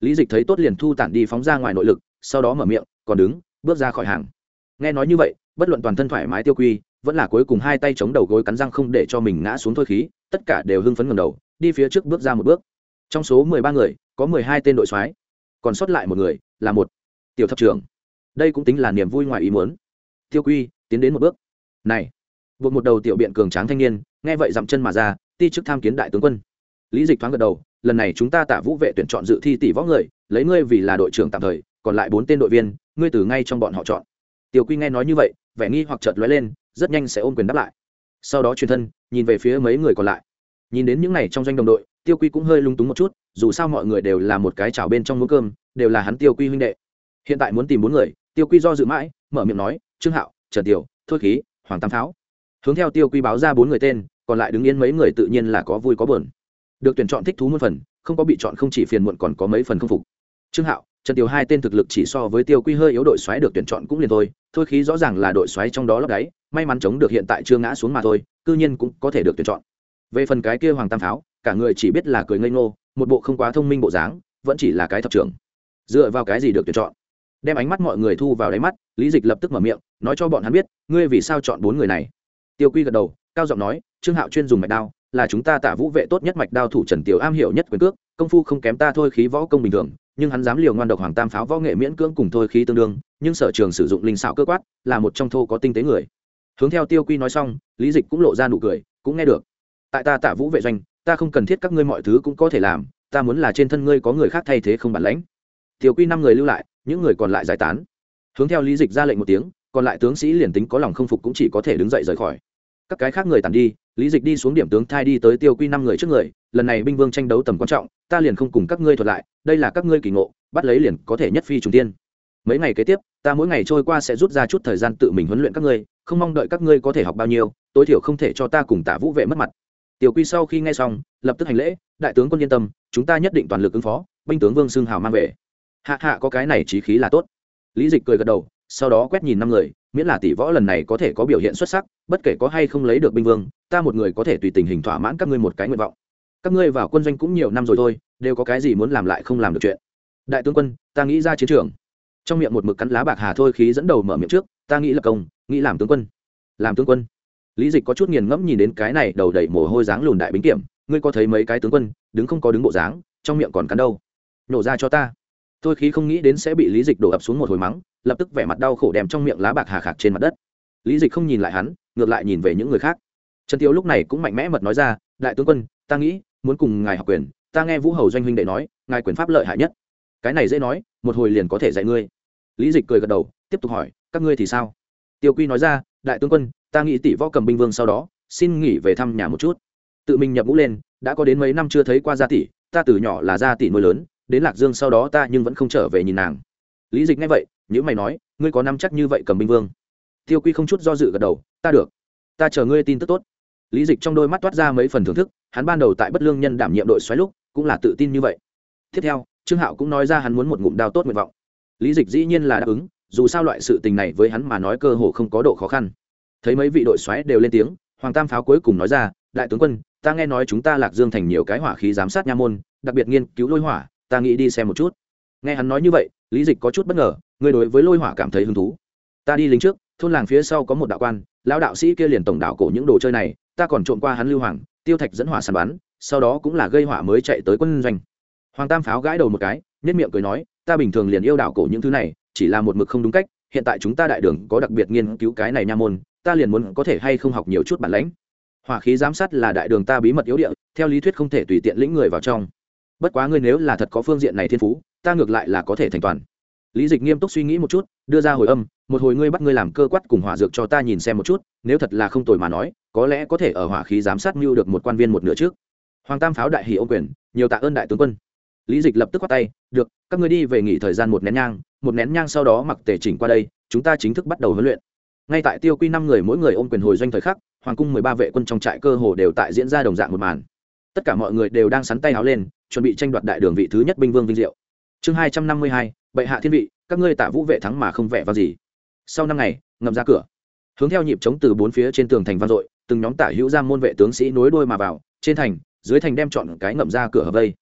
lý dịch thấy tốt liền thu tản đi phóng ra ngoài nội lực, sau đó mở miệng còn đứng bước ra khỏi hàng. Nghe nói như vậy, bất luận toàn thân thoải mái Tiêu Quy vẫn là cuối cùng hai tay chống đầu gối cắn răng không để cho mình ngã xuống thôi khí, tất cả đều hưng phấn ngẩng đầu đi phía trước bước ra một bước. Trong số mười ba người có mười hai tên đội soái, còn sót lại một người là một tiểu thập trưởng. Đây cũng tính là niềm vui ngoài ý muốn. Tiêu Quy tiến đến một bước. Này, buộc một đầu tiểu biện cường tráng thanh niên nghe vậy dậm chân mà ra, ti chức tham kiến đại tướng quân. Lý Dịch thoáng gật đầu, lần này chúng ta Tả Vũ vệ tuyển chọn dự thi tỷ võ người, lấy ngươi vì là đội trưởng tạm thời, còn lại bốn tên đội viên ngươi từ ngay trong bọn họ chọn. Tiêu Quy nghe nói như vậy, vẻ nghi hoặc chợt lóe lên, rất nhanh sẽ ôm quyền đáp lại. Sau đó truyền thân nhìn về phía mấy người còn lại, nhìn đến những này trong doanh đồng đội, Tiêu Quy cũng hơi lung túng một chút, dù sao mọi người đều là một cái chảo bên trong muỗng cơm, đều là hắn Tiêu Quy huynh đệ. Hiện tại muốn tìm bốn người, Tiêu Quy do dự mãi, mở miệng nói Trương Hạo, Trần Tiểu, Thôi Khí, Hoàng Tam Pháo. Hướng theo Tiêu Quy báo ra bốn người tên, còn lại đứng yên mấy người tự nhiên là có vui có buồn. Được tuyển chọn thích thú muôn phần, không có bị chọn không chỉ phiền muộn còn có mấy phần không phục. Trương Hạo, Trần Tiểu hai tên thực lực chỉ so với Tiêu Quy hơi yếu đội xoáy được tuyển chọn cũng liền thôi, Thôi Khí rõ ràng là đội xoáy trong đó lấp đáy, may mắn chống được hiện tại chưa ngã xuống mà thôi, cư nhiên cũng có thể được tuyển chọn. Về phần cái kia Hoàng Tam Pháo, cả người chỉ biết là cười ngây ngô, một bộ không quá thông minh bộ dáng, vẫn chỉ là cái thập trưởng. Dựa vào cái gì được tuyển chọn? Đem ánh mắt mọi người thu vào đáy mắt, Lý Dịch lập tức mở miệng nói cho bọn hắn biết, ngươi vì sao chọn bốn người này. Tiêu Quy gật đầu, cao giọng nói Trương Hạo chuyên dùng mạch đao, là chúng ta Tả Vũ vệ tốt nhất mạch đao thủ, Trần Tiểu am hiểu nhất quyền cước, công phu không kém ta Thôi Khí võ công bình thường, nhưng hắn dám liều ngoan độc. Hoàng Tam Pháo võ nghệ miễn cưỡng cùng Thôi Khí tương đương, nhưng sở trường sử dụng linh xảo cơ quát, là một trong thô có tinh tế người. Hướng theo Tiêu Quy nói xong, Lý Dịch cũng lộ ra nụ cười, cũng nghe được. Tại ta Tả Vũ vệ doanh, ta không cần thiết các ngươi mọi thứ cũng có thể làm, ta muốn là trên thân ngươi có người khác thay thế không bản lãnh. Tiêu Quy năm người lưu lại, những người còn lại giải tán. Hướng theo Lý Dịch ra lệnh một tiếng, còn lại tướng sĩ liền tính có lòng không phục cũng chỉ có thể đứng dậy rời khỏi. Các cái khác người tản đi, Lý Dịch đi xuống điểm tướng thai đi tới Tiêu Quy năm người trước người, lần này binh vương tranh đấu tầm quan trọng, ta liền không cùng các ngươi thuật lại, đây là các ngươi kỳ ngộ, bắt lấy liền có thể nhất phi trùng tiên. Mấy ngày kế tiếp, ta mỗi ngày trôi qua sẽ rút ra chút thời gian tự mình huấn luyện các ngươi, không mong đợi các ngươi có thể học bao nhiêu, tối thiểu không thể cho ta cùng Tả Vũ vệ mất mặt. Tiêu Quy sau khi nghe xong, lập tức hành lễ, đại tướng quân yên tâm, chúng ta nhất định toàn lực ứng phó, binh tướng Vương xưng hào mang về. Hạ hạ có cái này chí khí là tốt. Lý Dịch cười gật đầu, sau đó quét nhìn năm người, miễn là tỷ võ lần này có thể có biểu hiện xuất sắc, bất kể có hay không lấy được binh vương, ta một người có thể tùy tình hình thỏa mãn các ngươi một cái nguyện vọng. Các ngươi vào quân doanh cũng nhiều năm rồi thôi, đều có cái gì muốn làm lại không làm được chuyện. Đại tướng quân, ta nghĩ ra chiến trường. Trong miệng một mực cắn lá bạc hà Thôi Khí dẫn đầu mở miệng trước, ta nghĩ lập công, nghĩ làm tướng quân. Làm tướng quân. Lý Dịch có chút nghiền ngẫm nhìn đến cái này đầu đầy mồ hôi dáng lùn đại binh kiểm, ngươi có thấy mấy cái tướng quân, đứng không có đứng bộ dáng, trong miệng còn cắn đâu. Nổ ra cho ta. Thôi Khí không nghĩ đến sẽ bị Lý Dịch đổ ập xuống một hồi mắng, lập tức vẻ mặt đau khổ đem trong miệng lá bạc hà khạc trên mặt đất. Lý Dịch không nhìn lại hắn, ngược lại nhìn về những người khác. Trần Tiêu lúc này cũng mạnh mẽ mật nói ra, đại tướng quân, ta nghĩ muốn cùng ngài học quyền, ta nghe Vũ Hầu doanh huynh đệ nói, ngài quyền pháp lợi hại nhất. Cái này dễ nói, một hồi liền có thể dạy ngươi. Lý Dịch cười gật đầu, tiếp tục hỏi, các ngươi thì sao? Tiêu Quy nói ra, đại tướng quân, ta nghĩ tỷ võ cầm binh vương sau đó, xin nghỉ về thăm nhà một chút. Tự mình nhập ngũ lên, đã có đến mấy năm chưa thấy qua gia tỷ, ta từ nhỏ là gia tỷ nuôi lớn, đến Lạc Dương sau đó ta nhưng vẫn không trở về nhìn nàng. Lý Dịch nghe vậy, nhữ mày nói, ngươi có nắm chắc như vậy cầm binh vương? Tiêu Quy không chút do dự gật đầu, ta được, ta chờ ngươi tin tức tốt. Lý Dịch trong đôi mắt toát ra mấy phần thưởng thức, hắn ban đầu tại Bất Lương Nhân đảm nhiệm đội xoáy lúc cũng là tự tin như vậy. Tiếp theo, Trương Hạo cũng nói ra hắn muốn một ngụm đao tốt nguyện vọng. Lý Dịch dĩ nhiên là đáp ứng, dù sao loại sự tình này với hắn mà nói cơ hồ không có độ khó khăn. Thấy mấy vị đội xoáy đều lên tiếng, Hoàng Tam Pháo cuối cùng nói ra, đại tướng quân, ta nghe nói chúng ta Lạc Dương thành nhiều cái hỏa khí giám sát nha môn, đặc biệt nghiên cứu lôi hỏa, ta nghĩ đi xem một chút. Nghe hắn nói như vậy, Lý Dịch có chút bất ngờ, ngươi đối với lôi hỏa cảm thấy hứng thú? Ta đi lính trước, thôn làng phía sau có một đạo quan, lão đạo sĩ kia liền tổng đạo cổ những đồ chơi này, ta còn trộm qua hắn lưu hoàng, tiêu thạch dẫn hỏa săn bắn, sau đó cũng là gây hỏa mới chạy tới quân doanh. Hoàng Tam Pháo gãi đầu một cái, nhếch miệng cười nói, ta bình thường liền yêu đạo cổ những thứ này, chỉ là một mực không đúng cách, hiện tại chúng ta đại đường có đặc biệt nghiên cứu cái này nha môn, ta liền muốn có thể hay không học nhiều chút bản lĩnh. Hỏa khí giám sát là đại đường ta bí mật yếu địa, theo lý thuyết không thể tùy tiện lĩnh người vào trong. Bất quá ngươi nếu là thật có phương diện này thiên phú, ta ngược lại là có thể thành toàn. Lý Dịch nghiêm túc suy nghĩ một chút, đưa ra hồi âm, một hồi ngươi bắt ngươi làm cơ quát cùng hỏa dược cho ta nhìn xem một chút, nếu thật là không tồi mà nói, có lẽ có thể ở hỏa khí giám sát mưu được một quan viên một nửa trước. Hoàng Tam Pháo đại hỉ ôm quyền, nhiều tạ ơn đại tướng quân. Lý Dịch lập tức quát tay, được, các ngươi đi về nghỉ thời gian một nén nhang, một nén nhang sau đó mặc tề chỉnh qua đây, chúng ta chính thức bắt đầu huấn luyện. Ngay tại Tiêu Quy năm người mỗi người ôm quyền hồi doanh thời khắc, hoàng cung mười ba vệ quân trong trại cơ hồ đều tại diễn ra đồng dạng một màn. Tất cả mọi người đều đang sắn tay áo lên, chuẩn bị tranh đoạt đại đường vị thứ nhất binh vương vinh diệu. Chương hai trăm năm mươi hai, bệ hạ thiên vị, các ngươi Tả Vũ vệ thắng mà không vẻ vang gì. Sau năm ngày, ngầm ra cửa, hướng theo nhịp trống từ bốn phía trên tường thành vang dội, từng nhóm Tả Hữu Giang môn vệ tướng sĩ nối đuôi mà vào, trên thành, dưới thành đem chọn cái ngậm ra cửa hợp vây.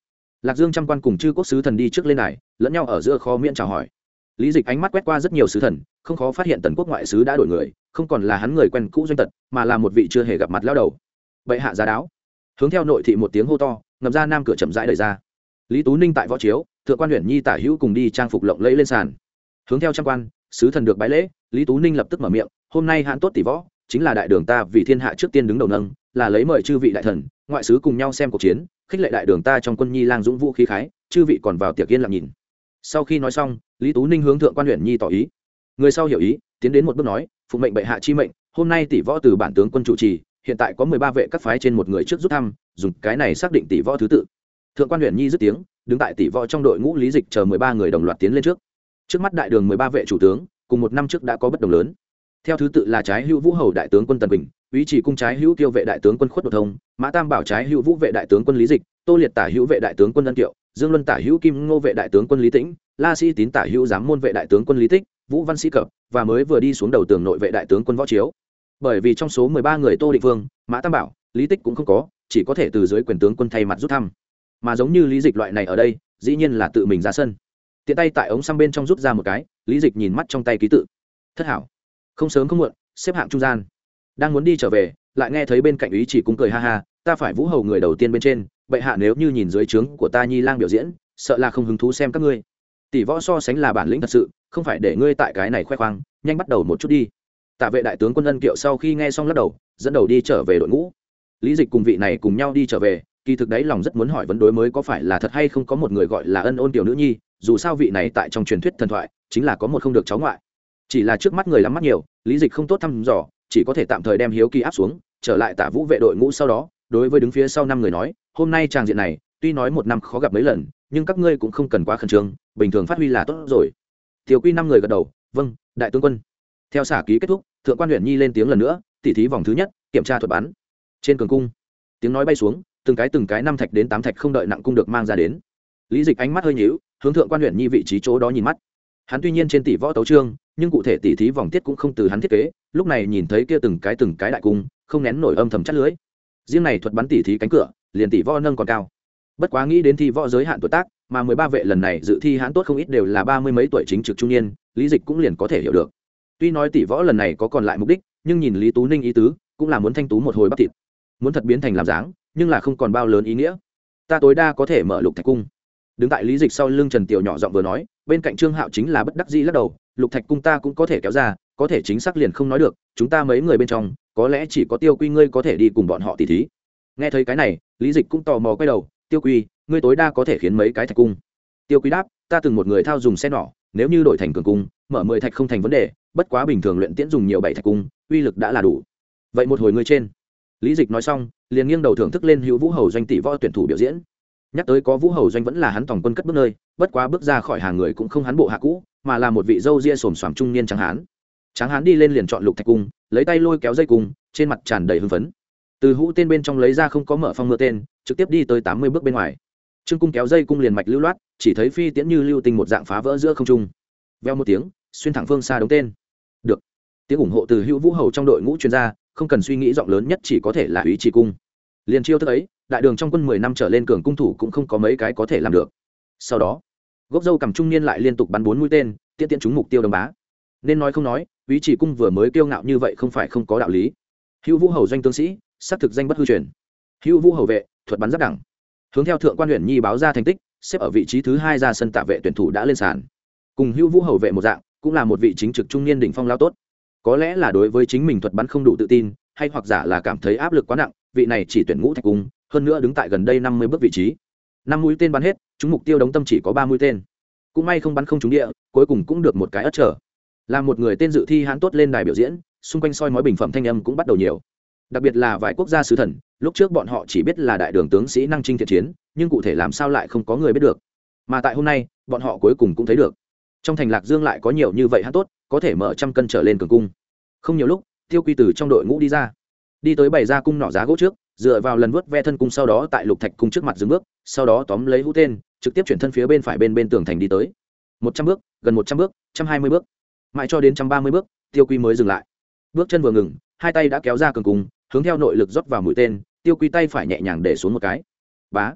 Lạc Dương trăm quan cùng chư quốc sứ thần đi trước lên này, lẫn nhau ở giữa khó miễn chào hỏi. Lý Dịch ánh mắt quét qua rất nhiều sứ thần, không khó phát hiện tần quốc ngoại sứ đã đổi người, không còn là hắn người quen cũ Doanh Tật, mà là một vị chưa hề gặp mặt lão đầu. Bệ hạ giá đáo. Hướng theo nội thị một tiếng hô to, ngầm ra nam cửa chậm rãi đẩy ra. Lý Tú Ninh tại võ chiếu, thượng quan Uyển Nhi tả hữu cùng đi trang phục lộng lẫy lên sàn. Hướng theo trăm quan, sứ thần được bái lễ, Lý Tú Ninh lập tức mở miệng, hôm nay hạn tốt tỷ võ, chính là đại đường ta vì thiên hạ trước tiên đứng đầu nâng, là lấy mời chư vị đại thần, ngoại sứ cùng nhau xem cuộc chiến, khích lệ đại đường ta trong quân nhi lang dũng vũ khí khái, chư vị còn vào tiệc yên lặng nhìn. Sau khi nói xong, Lý Tú Ninh hướng thượng quan Uyển Nhi tỏ ý. Người sau hiểu ý, tiến đến một bước nói, phụng mệnh bệ hạ chi mệnh, hôm nay tỷ võ từ bản tướng quân chủ trì, hiện tại có mười ba vệ các phái trên một người trước rút thăm, dùng cái này xác định tỷ võ thứ tự. Thượng quan Uyển Nhi dứt tiếng, đứng tại tỷ võ trong đội ngũ Lý Dịch chờ mười ba người đồng loạt tiến lên trước. Trước mắt đại đường mười ba vệ chủ tướng, cùng một năm trước đã có bất đồng lớn. Theo thứ tự là trái hữu vũ hầu đại tướng quân Tần Bình, Úy Chỉ cung trái hữu tiêu vệ đại tướng quân Khuất Đột Thông, Mã Tam Bảo trái hữu vũ vệ đại tướng quân Lý Dịch, Tô Liệt tả hữu vệ đại tướng quân Ân Kiệu, Dương Luân tả hữu kim ngô vệ đại tướng quân Lý Tĩnh, La Sĩ Tín tả hữu giám môn vệ đại tướng quân Lý Tích, Vũ Văn Sĩ Cập và mới vừa đi xuống đầu tường nội vệ đại tướng quân Võ Chiếu. Bởi vì trong số mười ba người Tô Định Vương, Mã Tam Bảo, Lý Tích cũng không có, chỉ có thể từ dưới quyền tướng quân thay mặt rút thăm. Mà giống như Lý Dịch loại này ở đây, dĩ nhiên là tự mình ra sân. Tiện tay tại ống xăm bên trong rút ra một cái, Lý Dịch nhìn mắt trong tay ký tự. Thất hảo. Không sớm không muộn, xếp hạng trung gian. Đang muốn đi trở về, lại nghe thấy bên cạnh Úy Chỉ cung cười ha ha, ta phải vũ hầu người đầu tiên bên trên, bệ hạ nếu như nhìn dưới trướng của ta nhi lang biểu diễn, sợ là không hứng thú xem các ngươi. Tỷ võ so sánh là bản lĩnh thật sự, không phải để ngươi tại cái này khoe khoang, nhanh bắt đầu một chút đi. Tạ vệ đại tướng quân Ân Kiệu sau khi nghe xong lắc đầu, dẫn đầu đi trở về đội ngũ. Lý Dịch cùng vị này cùng nhau đi trở về, kỳ thực đấy lòng rất muốn hỏi vấn đối mới có phải là thật hay không có một người gọi là Ân Ôn tiểu nữ nhi, dù sao vị này tại trong truyền thuyết thần thoại chính là có một không được cháu ngoại. Chỉ là trước mắt người lắm mắt nhiều, Lý Dịch không tốt thăm dò, chỉ có thể tạm thời đem hiếu kỳ áp xuống, trở lại Tả Vũ vệ đội ngũ sau đó, đối với đứng phía sau năm người nói, hôm nay tràng diện này, tuy nói một năm khó gặp mấy lần, nhưng các ngươi cũng không cần quá khẩn trương, bình thường phát huy là tốt rồi. Tiểu Quy năm người gật đầu, vâng, đại tướng quân. Theo xả ký kết thúc, thượng quan Uyển Nhi lên tiếng lần nữa, tỉ thí vòng thứ nhất, kiểm tra thuật bắn. Trên cường cung, tiếng nói bay xuống, từng cái từng cái năm thạch đến tám thạch không đợi nặng cung được mang ra đến. Lý Dịch ánh mắt hơi nhíu, hướng thượng quan Uyển Nhi vị trí chỗ đó nhìn mắt. Hắn tuy nhiên trên tỷ võ tấu chương, nhưng cụ thể tỷ thí vòng tiết cũng không từ hắn thiết kế, lúc này nhìn thấy kia từng cái từng cái đại cung, không nén nổi âm thầm chắt lưới. Riêng này thuật bắn tỷ thí cánh cửa, liền tỷ võ nâng còn cao. Bất quá nghĩ đến thi võ giới hạn tuổi tác, mà mười ba vệ lần này dự thi hãn tốt không ít đều là ba mươi mấy tuổi chính trực trung niên, Lý Dịch cũng liền có thể hiểu được. Tuy nói tỷ võ lần này có còn lại mục đích, nhưng nhìn Lý Tú Ninh ý tứ, cũng là muốn thanh tú một hồi bắp thịt. Muốn thật biến thành làm dáng, nhưng là không còn bao lớn ý nghĩa. Ta tối đa có thể mở Lục Thạch cung. Đứng tại Lý Dịch sau lưng Trần Tiểu nhỏ giọng vừa nói, bên cạnh Trương Hạo chính là bất đắc dĩ lắc đầu, Lục Thạch cung ta cũng có thể kéo ra, có thể chính xác liền không nói được, chúng ta mấy người bên trong, có lẽ chỉ có Tiêu Quy ngươi có thể đi cùng bọn họ tỷ thí. Nghe thấy cái này, Lý Dịch cũng tò mò quay đầu, Tiêu Quy, ngươi tối đa có thể khiến mấy cái thạch cung. Tiêu Quy đáp, ta từng một người thao dùng xe nỏ, nếu như đổi thành cường cung, mở mười thạch không thành vấn đề, bất quá bình thường luyện tiễn dùng nhiều bảy thạch cung, uy lực đã là đủ. Vậy một hồi ngươi trên. Lý Dịch nói xong, liền nghiêng đầu thưởng thức lên Hữu Vũ Hầu doanh tỷ võ tuyển thủ biểu diễn. Nhắc tới có Vũ Hầu doanh vẫn là hắn tổng quân cất bước nơi, bất quá bước ra khỏi hàng người cũng không hắn bộ hạ cũ, mà là một vị râu ria xồm xoàm trung niên trắng hán. Trắng hán đi lên liền chọn Lục Thạch cung, lấy tay lôi kéo dây cung, trên mặt tràn đầy hưng phấn. Từ hũ tên bên trong lấy ra không có mở phong mưa tên, trực tiếp đi tới tám mươi bước bên ngoài. Trương cung kéo dây cung liền mạch lưu loát, chỉ thấy phi tiễn như lưu tinh một dạng phá vỡ giữa không trung. Veo một tiếng, xuyên thẳng phương xa đống tên. Được. Tiếng ủng hộ từ Hữu Vũ Hầu trong đội ngũ truyền ra, không cần suy nghĩ giọng lớn nhất chỉ có thể là Úy Chỉ cung. Liên chiêu thức ấy, đại đường trong quân mười năm trở lên cường cung thủ cũng không có mấy cái có thể làm được. Sau đó, gốc dâu cầm trung niên lại liên tục bắn bốn mũi tên, tiễn tiễn trúng mục tiêu đồng bá. Nên nói không nói, Úy Chỉ cung vừa mới kiêu ngạo như vậy không phải không có đạo lý. Hữu Vũ Hầu doanh tướng sĩ, xác thực danh bất hư truyền. Hữu Vũ Hầu vệ, thuật bắn giáp đẳng. Hướng theo thượng quan Uyển Nhi báo ra thành tích, xếp ở vị trí thứ hai ra sân tạ vệ tuyển thủ đã lên sàn. Cùng Hữu Vũ Hầu vệ một dạng, cũng là một vị chính trực trung niên đỉnh phong lao tốt. Có lẽ là đối với chính mình thuật bắn không đủ tự tin, hay hoặc giả là cảm thấy áp lực quá nặng, vị này chỉ tuyển ngũ thạch cung, hơn nữa đứng tại gần đây năm mươi bước vị trí. Năm mũi tên bắn hết, chúng mục tiêu đóng tâm chỉ có ba mũi tên. Cũng may không bắn không trúng địa, cuối cùng cũng được một cái ất trở. Là một người tên dự thi hãn tốt lên đài biểu diễn, xung quanh soi mói bình phẩm thanh âm cũng bắt đầu nhiều. Đặc biệt là vài quốc gia sứ thần, lúc trước bọn họ chỉ biết là đại đường tướng sĩ năng chinh thiện chiến, nhưng cụ thể làm sao lại không có người biết được. Mà tại hôm nay, bọn họ cuối cùng cũng thấy được. Trong thành Lạc Dương lại có nhiều như vậy hãn tốt, có thể mở trăm cân trở lên cường cung. Không nhiều lúc, Tiêu Quy từ trong đội ngũ đi ra, đi tới bày ra cung nỏ giá gỗ trước, dựa vào lần vớt ve thân cung, sau đó tại Lục Thạch cung trước mặt dừng bước, sau đó tóm lấy hũ tên, trực tiếp chuyển thân phía bên phải bên bên tường thành đi tới. Một trăm bước, gần một trăm bước, một trăm hai mươi bước, mãi cho đến một trăm ba mươi bước, Tiêu Quy mới dừng lại. Bước chân vừa ngừng, hai tay đã kéo ra cường cung, hướng theo nội lực rót vào mũi tên, Tiêu Quy tay phải nhẹ nhàng để xuống một cái. Bá.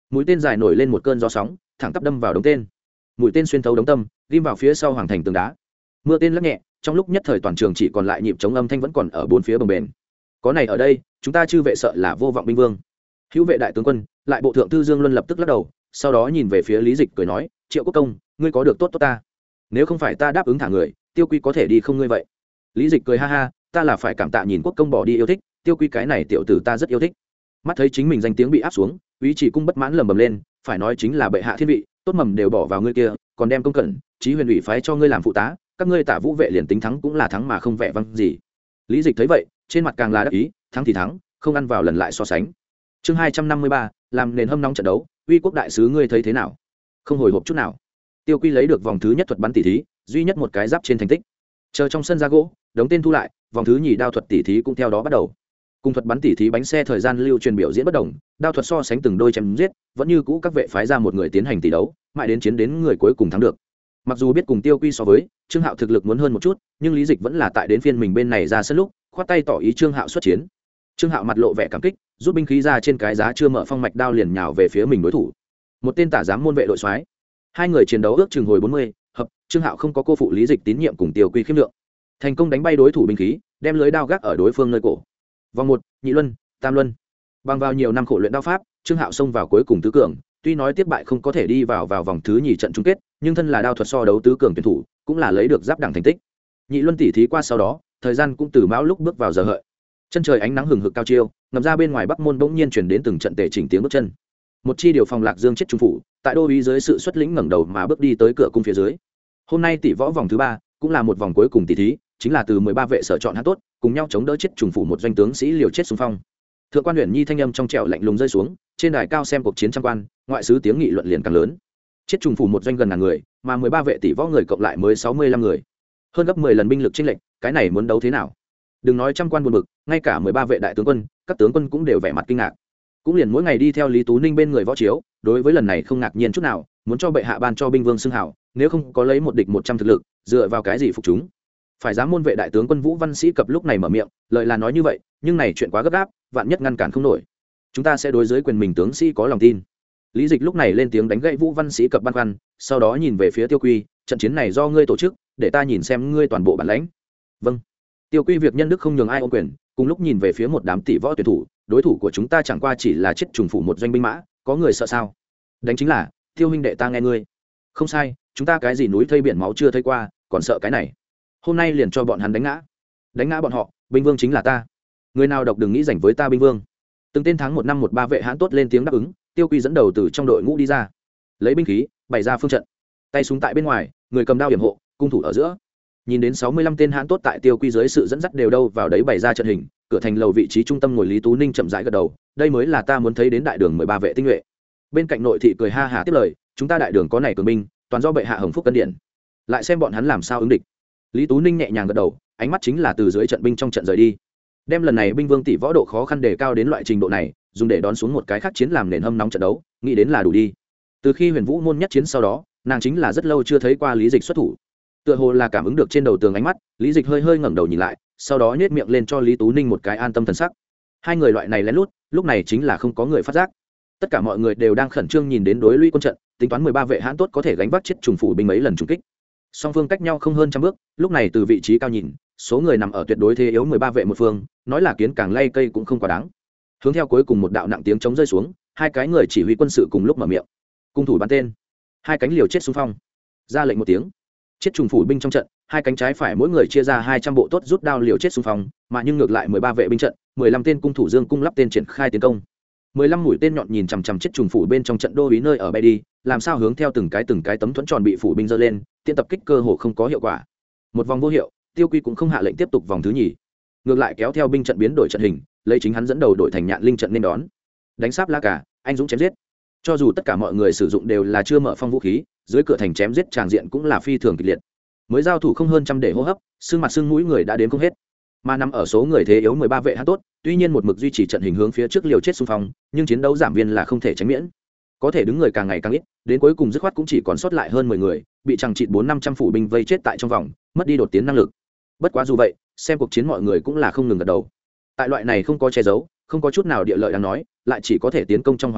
mũi tên dài nổi lên một cơn gió sóng thẳng tắp đâm vào đống tên, mũi tên xuyên thấu đống tâm ghim vào phía sau hoàng thành tường đá. Mưa tên lắc nhẹ, trong lúc nhất thời toàn trường chỉ còn lại nhịp chống âm thanh vẫn còn ở bốn phía bồng bềnh. Có này ở đây, chúng ta chư vệ sợ là vô vọng binh vương. Hữu vệ đại tướng quân, lại bộ thượng thư Dương Luân lập tức lắc đầu, sau đó nhìn về phía Lý Dịch cười nói, Triệu Quốc công, ngươi có được tốt tốt ta. Nếu không phải ta đáp ứng thả người, Tiêu Quy có thể đi không ngươi vậy. Lý Dịch cười ha ha, ta là phải cảm tạ nhìn Quốc công bỏ đi yêu thích, Tiêu Quy cái này tiểu tử ta rất yêu thích. Mắt thấy chính mình danh tiếng bị áp xuống, Úy Chỉ cung bất mãn lầm bầm lên, phải nói chính là bệ hạ thiên vị, tốt mầm đều bỏ vào ngươi kia, còn đem công cẩn, Chí Huyền ủy phái cho ngươi làm phụ tá, các ngươi Tả Vũ vệ liền tính thắng cũng là thắng mà không vẻ vang gì. Lý Dịch thấy vậy, trên mặt càng là đắc ý, thắng thì thắng, không ăn vào lần lại so sánh. Chương hai trăm năm mươi ba, làm nền hâm nóng trận đấu, Uy quốc đại sứ ngươi thấy thế nào? Không hồi hộp chút nào. Tiêu Quy lấy được vòng thứ nhất thuật bắn tỷ thí, duy nhất một cái giáp trên thành tích. Chờ trong sân ra gỗ, đống tên thu lại, vòng thứ nhì đao thuật tỷ thí cũng theo đó bắt đầu. Cùng thuật bắn tỷ thí bánh xe thời gian lưu truyền biểu diễn bất đồng, đao thuật so sánh từng đôi chém giết, vẫn như cũ các vệ phái ra một người tiến hành tỷ đấu, mãi đến chiến đến người cuối cùng thắng được. Mặc dù biết cùng Tiêu Quy so với, Trương Hạo thực lực muốn hơn một chút, nhưng Lý Dịch vẫn là tại đến phiên mình bên này ra sân lúc, khoát tay tỏ ý Trương Hạo xuất chiến. Trương Hạo mặt lộ vẻ cảm kích, rút binh khí ra trên cái giá chưa mở phong mạch đao liền nhào về phía mình đối thủ. Một tên tả giám môn vệ đội soái. Hai người chiến đấu ước chừng hồi bốn mươi, hợp, Trương Hạo không có cô phụ Lý Dịch tín nhiệm cùng Tiêu Quy khiêm lượng, thành công đánh bay đối thủ binh khí, đem lưới đao gác ở đối phương nơi cổ. Vòng một, nhị luân, tam luân. Bằng vào nhiều năm khổ luyện đao pháp, Trương Hạo xông vào cuối cùng tứ cường, tuy nói tiếp bại không có thể đi vào vào vòng thứ nhì trận chung kết, nhưng thân là đao thuật so đấu tứ cường tuyển thủ, cũng là lấy được giáp đẳng thành tích. Nhị luân tỷ thí qua sau đó, thời gian cũng từ mão lúc bước vào giờ hợi. Chân trời ánh nắng hừng hực cao chiêu, ngầm ra bên ngoài bắc môn bỗng nhiên truyền đến từng trận tề chỉnh tiếng bước chân. Một chi điều phòng Lạc Dương chết trung phủ, tại đô úy dưới sự xuất lĩnh ngẩng đầu mà bước đi tới cửa cung phía dưới. Hôm nay tỷ võ vòng thứ ba, cũng là một vòng cuối cùng tỷ thí, chính là từ mười ba vệ sở chọn hạng tốt, cùng nhau chống đỡ chết trùng phủ một doanh tướng sĩ liều chết xung phong. Thượng quan Huyền Nhi thanh âm trong trẻo lạnh lùng rơi xuống, trên đài cao xem cuộc chiến trăm quan, ngoại sứ tiếng nghị luận liền càng lớn. Chết trùng phủ một doanh gần ngàn người, mà mười ba vệ tỷ võ người cộng lại mới sáu mươi lăm người. Hơn gấp mười lần binh lực chênh lệch, cái này muốn đấu thế nào? Đừng nói trăm quan buồn bực, ngay cả mười ba vệ đại tướng quân, các tướng quân cũng đều vẻ mặt kinh ngạc. Cũng liền mỗi ngày đi theo Lý Tú Ninh bên người võ chiếu, đối với lần này không ngạc nhiên chút nào, muốn cho bệ hạ ban cho binh vương xưng hảo, nếu không có lấy một địch một trăm thực lực, dựa vào cái gì phục chúng? Phải dám môn vệ đại tướng quân Vũ Văn Sĩ cập lúc này mở miệng, lời là nói như vậy, nhưng này chuyện quá gấp gáp, vạn nhất ngăn cản không nổi, chúng ta sẽ đối với quyền mình tướng sĩ có lòng tin. Lý Dịch lúc này lên tiếng đánh gãy Vũ Văn Sĩ cập băn khoăn, sau đó nhìn về phía Tiêu Quy, trận chiến này do ngươi tổ chức, để ta nhìn xem ngươi toàn bộ bản lãnh. Vâng. Tiêu Quy việc nhân đức không nhường ai ôm quyền, cùng lúc nhìn về phía một đám tỷ võ tuyển thủ, đối thủ của chúng ta chẳng qua chỉ là chết trùng phủ một doanh binh mã, có người sợ sao? Đánh chính là, Tiêu huynh đệ ta nghe ngươi. Không sai, chúng ta cái gì núi thây biển máu chưa thấy qua, còn sợ cái này. Hôm nay liền cho bọn hắn đánh ngã. Đánh ngã bọn họ, binh vương chính là ta. Người nào độc đừng nghĩ giành với ta binh vương. Từng tên tháng một năm một ba vệ hãn tốt lên tiếng đáp ứng, Tiêu Quy dẫn đầu từ trong đội ngũ đi ra, lấy binh khí, bày ra phương trận. Tay súng tại bên ngoài, người cầm đao yểm hộ, cung thủ ở giữa. Nhìn đến sáu mươi lăm tên hãn tốt tại Tiêu Quy dưới sự dẫn dắt đều đâu vào đấy bày ra trận hình, cửa thành lầu vị trí trung tâm ngồi Lý Tú Ninh chậm rãi gật đầu, đây mới là ta muốn thấy đến đại đường mười ba vệ tinh nhuệ. Bên cạnh nội thị cười ha hả tiếp lời, chúng ta đại đường có này cường binh, toàn do bệ hạ hồng phúc cân điện. Lại xem bọn hắn làm sao ứng địch. Lý Tú Ninh nhẹ nhàng gật đầu, ánh mắt chính là từ dưới trận binh trong trận rời đi, đem lần này binh vương tỷ võ độ khó khăn đề cao đến loại trình độ này, dùng để đón xuống một cái khác chiến làm nền hâm nóng trận đấu, nghĩ đến là đủ đi. Từ khi Huyền Vũ môn nhất chiến sau đó, nàng chính là rất lâu chưa thấy qua Lý Dịch xuất thủ, tựa hồ là cảm ứng được trên đầu tường ánh mắt, Lý Dịch hơi hơi ngẩng đầu nhìn lại, sau đó nhếch miệng lên cho Lý Tú Ninh một cái an tâm thần sắc. Hai người loại này lén lút, lúc này chính là không có người phát giác. Tất cả mọi người đều đang khẩn trương nhìn đến đối lũy quân trận, tính toán mười ba vệ hãn tốt có thể gánh vác chết trùng phủ binh mấy lần trùng kích. Song phương cách nhau không hơn trăm bước, lúc này từ vị trí cao nhìn, số người nằm ở tuyệt đối thế yếu mười ba vệ một phương, nói là kiến càng lay cây cũng không quá đáng. Hướng theo cuối cùng một đạo nặng tiếng chống rơi xuống, hai cái người chỉ huy quân sự cùng lúc mở miệng, cung thủ bắn tên, hai cánh liều chết xung phong, ra lệnh một tiếng, chết trùng phủ binh trong trận, hai cánh trái phải mỗi người chia ra hai trăm bộ tốt rút đao liều chết xung phong, mà nhưng ngược lại mười ba vệ binh trận, mười lăm tên cung thủ dương cung lắp tên triển khai tiến công. mười lăm mũi tên nhọn nhìn chằm chằm chết trùng phủ bên trong trận đô úy nơi ở bay đi, làm sao hướng theo từng cái từng cái tấm thuẫn tròn bị phủ binh giơ lên, tiện tập kích cơ hồ không có hiệu quả. Một vòng vô hiệu, Tiêu Quy cũng không hạ lệnh tiếp tục vòng thứ nhì, ngược lại kéo theo binh trận biến đổi trận hình, lấy chính hắn dẫn đầu đội thành Nhạn Linh trận nên đón. Đánh sáp la cả, anh dũng chém giết. Cho dù tất cả mọi người sử dụng đều là chưa mở phong vũ khí, dưới cửa thành chém giết tràng diện cũng là phi thường kịch liệt. Mới giao thủ không hơn trăm để hô hấp, xương mặt xương mũi người đã đến không hết. Mà nằm ở số người thế yếu mười ba vệ hãn tốt, tuy nhiên một mực duy trì trận hình hướng phía trước liều chết xung phong, nhưng chiến đấu giảm viên là không thể tránh miễn. Có thể đứng người càng ngày càng ít, đến cuối cùng dứt khoát cũng chỉ còn sót lại hơn mười người, bị chằng chịt bốn năm trăm phủ binh vây chết tại trong vòng, mất đi đột tiến năng lực. Bất quá dù vậy, xem cuộc chiến mọi người cũng là không ngừng gật đầu. Tại loại này không có che giấu, không có chút nào địa lợi đáng nói, lại chỉ có thể tiến công trong hoàn cảnh,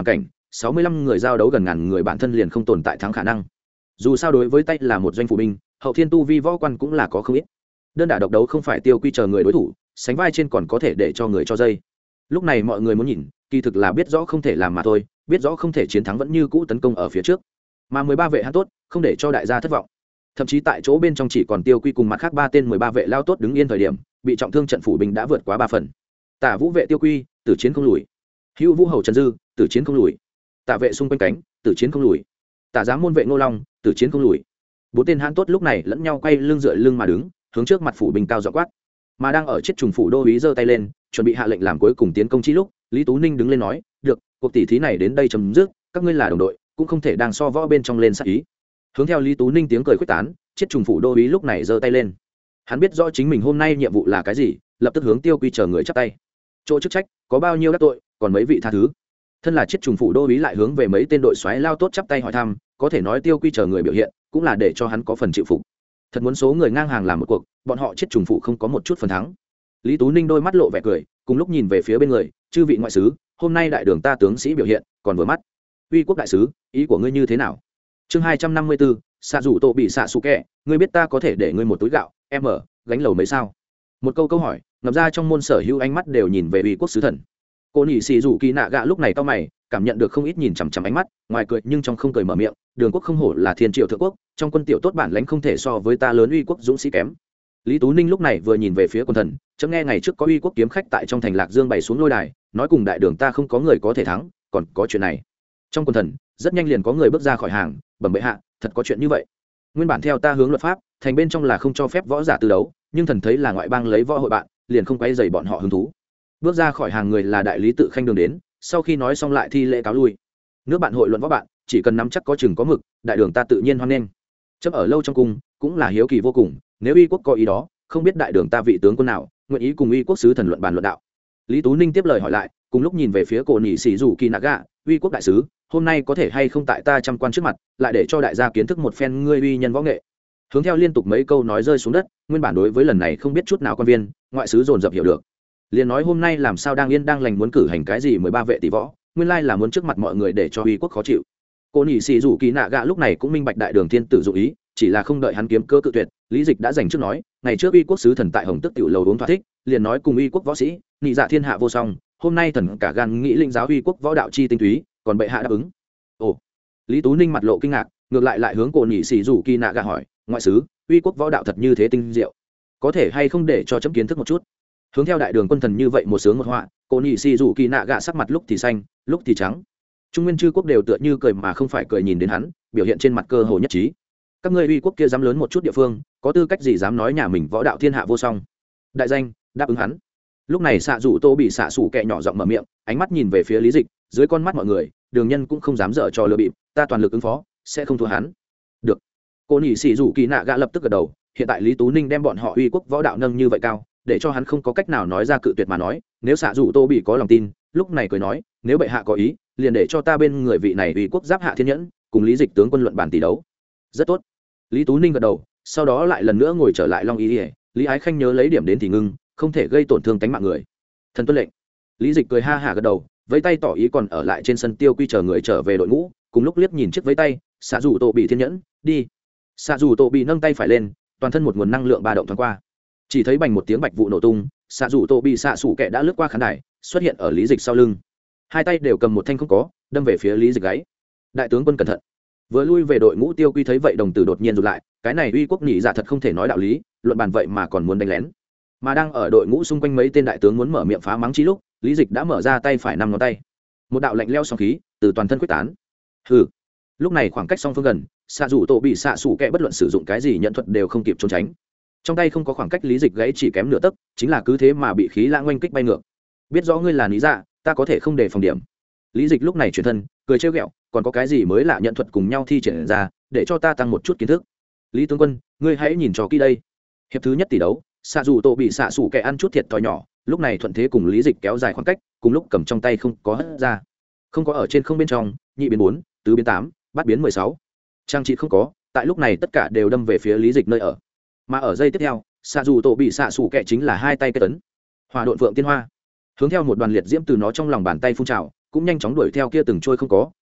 sáu mươi lăm người giao đấu gần ngàn người bản thân liền không tồn tại thắng khả năng. Dù sao đối với tay là một doanh phủ binh, hậu thiên tu vi võ quan cũng là có không ít. Đơn đả độc đấu không phải Tiêu Quy chờ người đối thủ, sánh vai trên còn có thể để cho người cho dây. Lúc này mọi người muốn nhìn, kỳ thực là biết rõ không thể làm mà thôi, biết rõ không thể chiến thắng vẫn như cũ tấn công ở phía trước. Mà mười ba vệ hãn tốt, không để cho đại gia thất vọng. Thậm chí tại chỗ bên trong chỉ còn Tiêu Quy cùng mặt khác ba tên mười ba vệ lao tốt đứng yên thời điểm, bị trọng thương trận phủ binh đã vượt quá ba phần. Tả Vũ vệ Tiêu Quy, tử chiến không lùi. Hữu Vũ hầu Trần Dư, tử chiến không lùi. Tả vệ xung quanh cánh, tử chiến không lùi. Tả giám môn vệ Ngô Long, tử chiến không lùi. Bốn tên hãn tốt lúc này lẫn nhau quay lưng dựa lưng mà đứng, hướng trước mặt phủ binh cao giọng quát. Mà đang ở chết trùng phủ đô úy giơ tay lên, chuẩn bị hạ lệnh làm cuối cùng tiến công chi lúc, Lý Tú Ninh đứng lên nói, "Được, cuộc tỷ thí này đến đây chấm dứt, các ngươi là đồng đội, cũng không thể đang so võ bên trong lên sát ý." Hướng theo Lý Tú Ninh tiếng cười khuếch tán, chết trùng phủ đô úy lúc này giơ tay lên. Hắn biết rõ chính mình hôm nay nhiệm vụ là cái gì, lập tức hướng Tiêu Quy chờ người chắp tay. Chỗ chức trách, có bao nhiêu đắc tội, còn mấy vị tha thứ. Thân là chết trùng phủ đô úy lại hướng về mấy tên đội xoáy lao tốt chắp tay hỏi thăm, có thể nói Tiêu Quy chờ người biểu hiện, cũng là để cho hắn có phần chịu phục. Thật muốn số người ngang hàng làm một cuộc, bọn họ chết trùng phủ không có một chút phần thắng. Lý Tú Ninh đôi mắt lộ vẻ cười, cùng lúc nhìn về phía bên người, chư vị ngoại sứ, hôm nay đại đường ta tướng sĩ biểu hiện còn vừa mắt. Uy quốc đại sứ, ý của ngươi như thế nào? Chương hai trăm năm mươi bốn, xạ rủ tổ bị xạ sủ kẹ, ngươi biết ta có thể để ngươi một túi gạo, em ở gánh lầu mấy sao? Một câu câu hỏi, ngập ra trong môn sở hữu ánh mắt đều nhìn về uy quốc sứ thần. Cô nhị xì rủ kỳ nạ gạ lúc này cao mày, cảm nhận được không ít nhìn chằm chằm ánh mắt, ngoài cười nhưng trong không cười mở miệng, đường quốc không hổ là thiên triệu thượng quốc, trong quân tiểu tốt bản lãnh không thể so với ta lớn uy quốc dũng sĩ kém. Lý Tú Ninh lúc này vừa nhìn về phía quân thần, chấm nghe ngày trước có uy quốc kiếm khách tại trong thành Lạc Dương bày xuống lôi đài, nói cùng đại đường ta không có người có thể thắng, còn có chuyện này. Trong quân thần, rất nhanh liền có người bước ra khỏi hàng, bẩm bệ hạ, thật có chuyện như vậy. Nguyên bản theo ta hướng luật pháp, thành bên trong là không cho phép võ giả tư đấu, nhưng thần thấy là ngoại bang lấy võ hội bạn, liền không quấy rầy bọn họ hứng thú. Bước ra khỏi hàng người là đại lý tự khanh đường đến, sau khi nói xong lại thi lễ cáo lui. Nước bạn hội luận võ bạn, chỉ cần nắm chắc có chừng có mực, đại đường ta tự nhiên hoan nghênh. Chấp ở lâu trong cung, cũng là hiếu kỳ vô cùng, nếu uy quốc có ý đó, không biết đại đường ta vị tướng quân nào nguyện ý cùng uy quốc sứ thần luận bàn luận đạo. Lý Tú Ninh tiếp lời hỏi lại, cùng lúc nhìn về phía cổ nhị sĩ rủ kỳ naga, uy quốc đại sứ, hôm nay có thể hay không tại ta trăm quan trước mặt, lại để cho đại gia kiến thức một phen ngươi uy nhân võ nghệ. Hướng theo liên tục mấy câu nói rơi xuống đất, nguyên bản đối với lần này không biết chút nào quan viên, ngoại sứ dồn dập hiểu được. Liền nói hôm nay làm sao đang yên đang lành muốn cử hành cái gì mười ba vệ tỷ võ, nguyên lai là muốn trước mặt mọi người để cho uy quốc khó chịu. Cô nhị sĩ rủ kỳ nạ gạ lúc này cũng minh bạch đại đường thiên tử dụng ý, chỉ là không đợi hắn kiếm cơ cự tuyệt, Lý Dịch đã dành trước nói, ngày trước uy quốc sứ thần tại Hồng Tức tiểu lầu uống thỏa thích, liền nói cùng uy quốc võ sĩ, nhị dạ thiên hạ vô song, hôm nay thần cả gan nghĩ linh giáo uy quốc võ đạo chi tinh túy, còn bệ hạ đáp ứng. Ồ. Lý Tú Ninh mặt lộ kinh ngạc, ngược lại lại hướng cô nhị sĩ rủ kỳ nạ gạ hỏi, ngoại sứ, uy quốc võ đạo thật như thế tinh diệu, có thể hay không để cho chấm kiến thức một chút. Hướng theo đại đường quân thần như vậy một sướng một họa, cô nhị sĩ rủ kỳ nạ gạ sắc mặt lúc thì xanh, lúc thì trắng. Trung nguyên chư quốc đều tựa như cười mà không phải cười nhìn đến hắn, biểu hiện trên mặt cơ hồ nhất trí. Các ngươi uy quốc kia dám lớn một chút địa phương, có tư cách gì dám nói nhà mình võ đạo thiên hạ vô song? Đại danh, đáp ứng hắn. Lúc này xạ rủ tô bị xạ sủ kẹ nhỏ giọng mở miệng, ánh mắt nhìn về phía Lý Dịch, dưới con mắt mọi người, đường nhân cũng không dám dở trò lừa bịp, ta toàn lực ứng phó, sẽ không thua hắn. Được. Cô nhị sĩ rủ kỳ nạ gạ lập tức gật đầu, hiện tại Lý Tú Ninh đem bọn họ uy quốc võ đạo nâng như vậy cao, để cho hắn không có cách nào nói ra cự tuyệt mà nói, nếu xạ rủ tô bị có lòng tin, lúc này cười nói, nếu bệ hạ có ý, liền để cho ta bên người vị này uy quốc giáp hạ thiên nhẫn, cùng Lý Dịch tướng quân luận bàn tỷ đấu. Rất tốt. Lý Tú Ninh gật đầu, sau đó lại lần nữa ngồi trở lại Long Ý Ỉa. Lý Ái Khanh nhớ lấy điểm đến thì ngưng, không thể gây tổn thương tính mạng người. Thần tuân lệnh. Lý Dịch cười ha hả gật đầu, vẫy tay tỏ ý còn ở lại trên sân Tiêu Quy chờ người trở về đội ngũ, cùng lúc liếc nhìn chiếc vẫy tay, xạ rủ tổ bị thiên nhẫn, đi. Xạ rủ tổ bị nâng tay phải lên, toàn thân một nguồn năng lượng ba động thoáng qua. Chỉ thấy bành một tiếng bạch vụ nổ tung, xạ rủ tổ bị xạ sủ kẹ đã lướt qua khán đài, xuất hiện ở Lý Dịch sau lưng. Hai tay đều cầm một thanh không có, đâm về phía Lý Dịch gáy. Đại tướng quân cẩn thận. Vừa lui về đội ngũ Tiêu Quy thấy vậy đồng tử đột nhiên rụt lại, cái này uy quốc nhị dạ thật không thể nói đạo lý, luận bàn vậy mà còn muốn đánh lén. Mà đang ở đội ngũ xung quanh mấy tên đại tướng muốn mở miệng phá mắng chí lúc, Lý Dịch đã mở ra tay phải năm ngón tay. Một đạo lạnh lẽo sóng khí từ toàn thân quyết tán. Hừ. Lúc này khoảng cách song phương gần, xạ rủ tổ bị xạ sủ kẹ bất luận sử dụng cái gì nhận thuật đều không kịp trốn tránh. Trong tay không có khoảng cách Lý Dịch gãy chỉ kém nửa tấc, chính là cứ thế mà bị khí lãng oanh kích bay ngược. Biết rõ ngươi là lý dạ, ta có thể không đề phòng điểm. Lý Dịch lúc này chuyển thân, cười trêu ghẹo, còn có cái gì mới lạ nhận thuật cùng nhau thi triển ra, để cho ta tăng một chút kiến thức. Lý tướng quân, ngươi hãy nhìn cho kỹ đây. Hiệp thứ nhất tỷ đấu, xạ dù tổ bị xạ sủ kẻ ăn chút thiệt thòi nhỏ, lúc này thuận thế cùng Lý Dịch kéo dài khoảng cách, cùng lúc cầm trong tay không có hất ra, không có ở trên không bên trong, nhị biến bốn, tứ biến tám, bát biến mười sáu, trang trị không có, tại lúc này tất cả đều đâm về phía Lý Dịch nơi ở. Mà ở giây tiếp theo, xạ dù tổ bị xạ sủ kẻ chính là hai tay kết tấn, hỏa độn vượng tiên hoa, hướng theo một đoàn liệt diễm từ nó trong lòng bàn tay phun trào, cũng nhanh chóng đuổi theo kia từng trôi không có,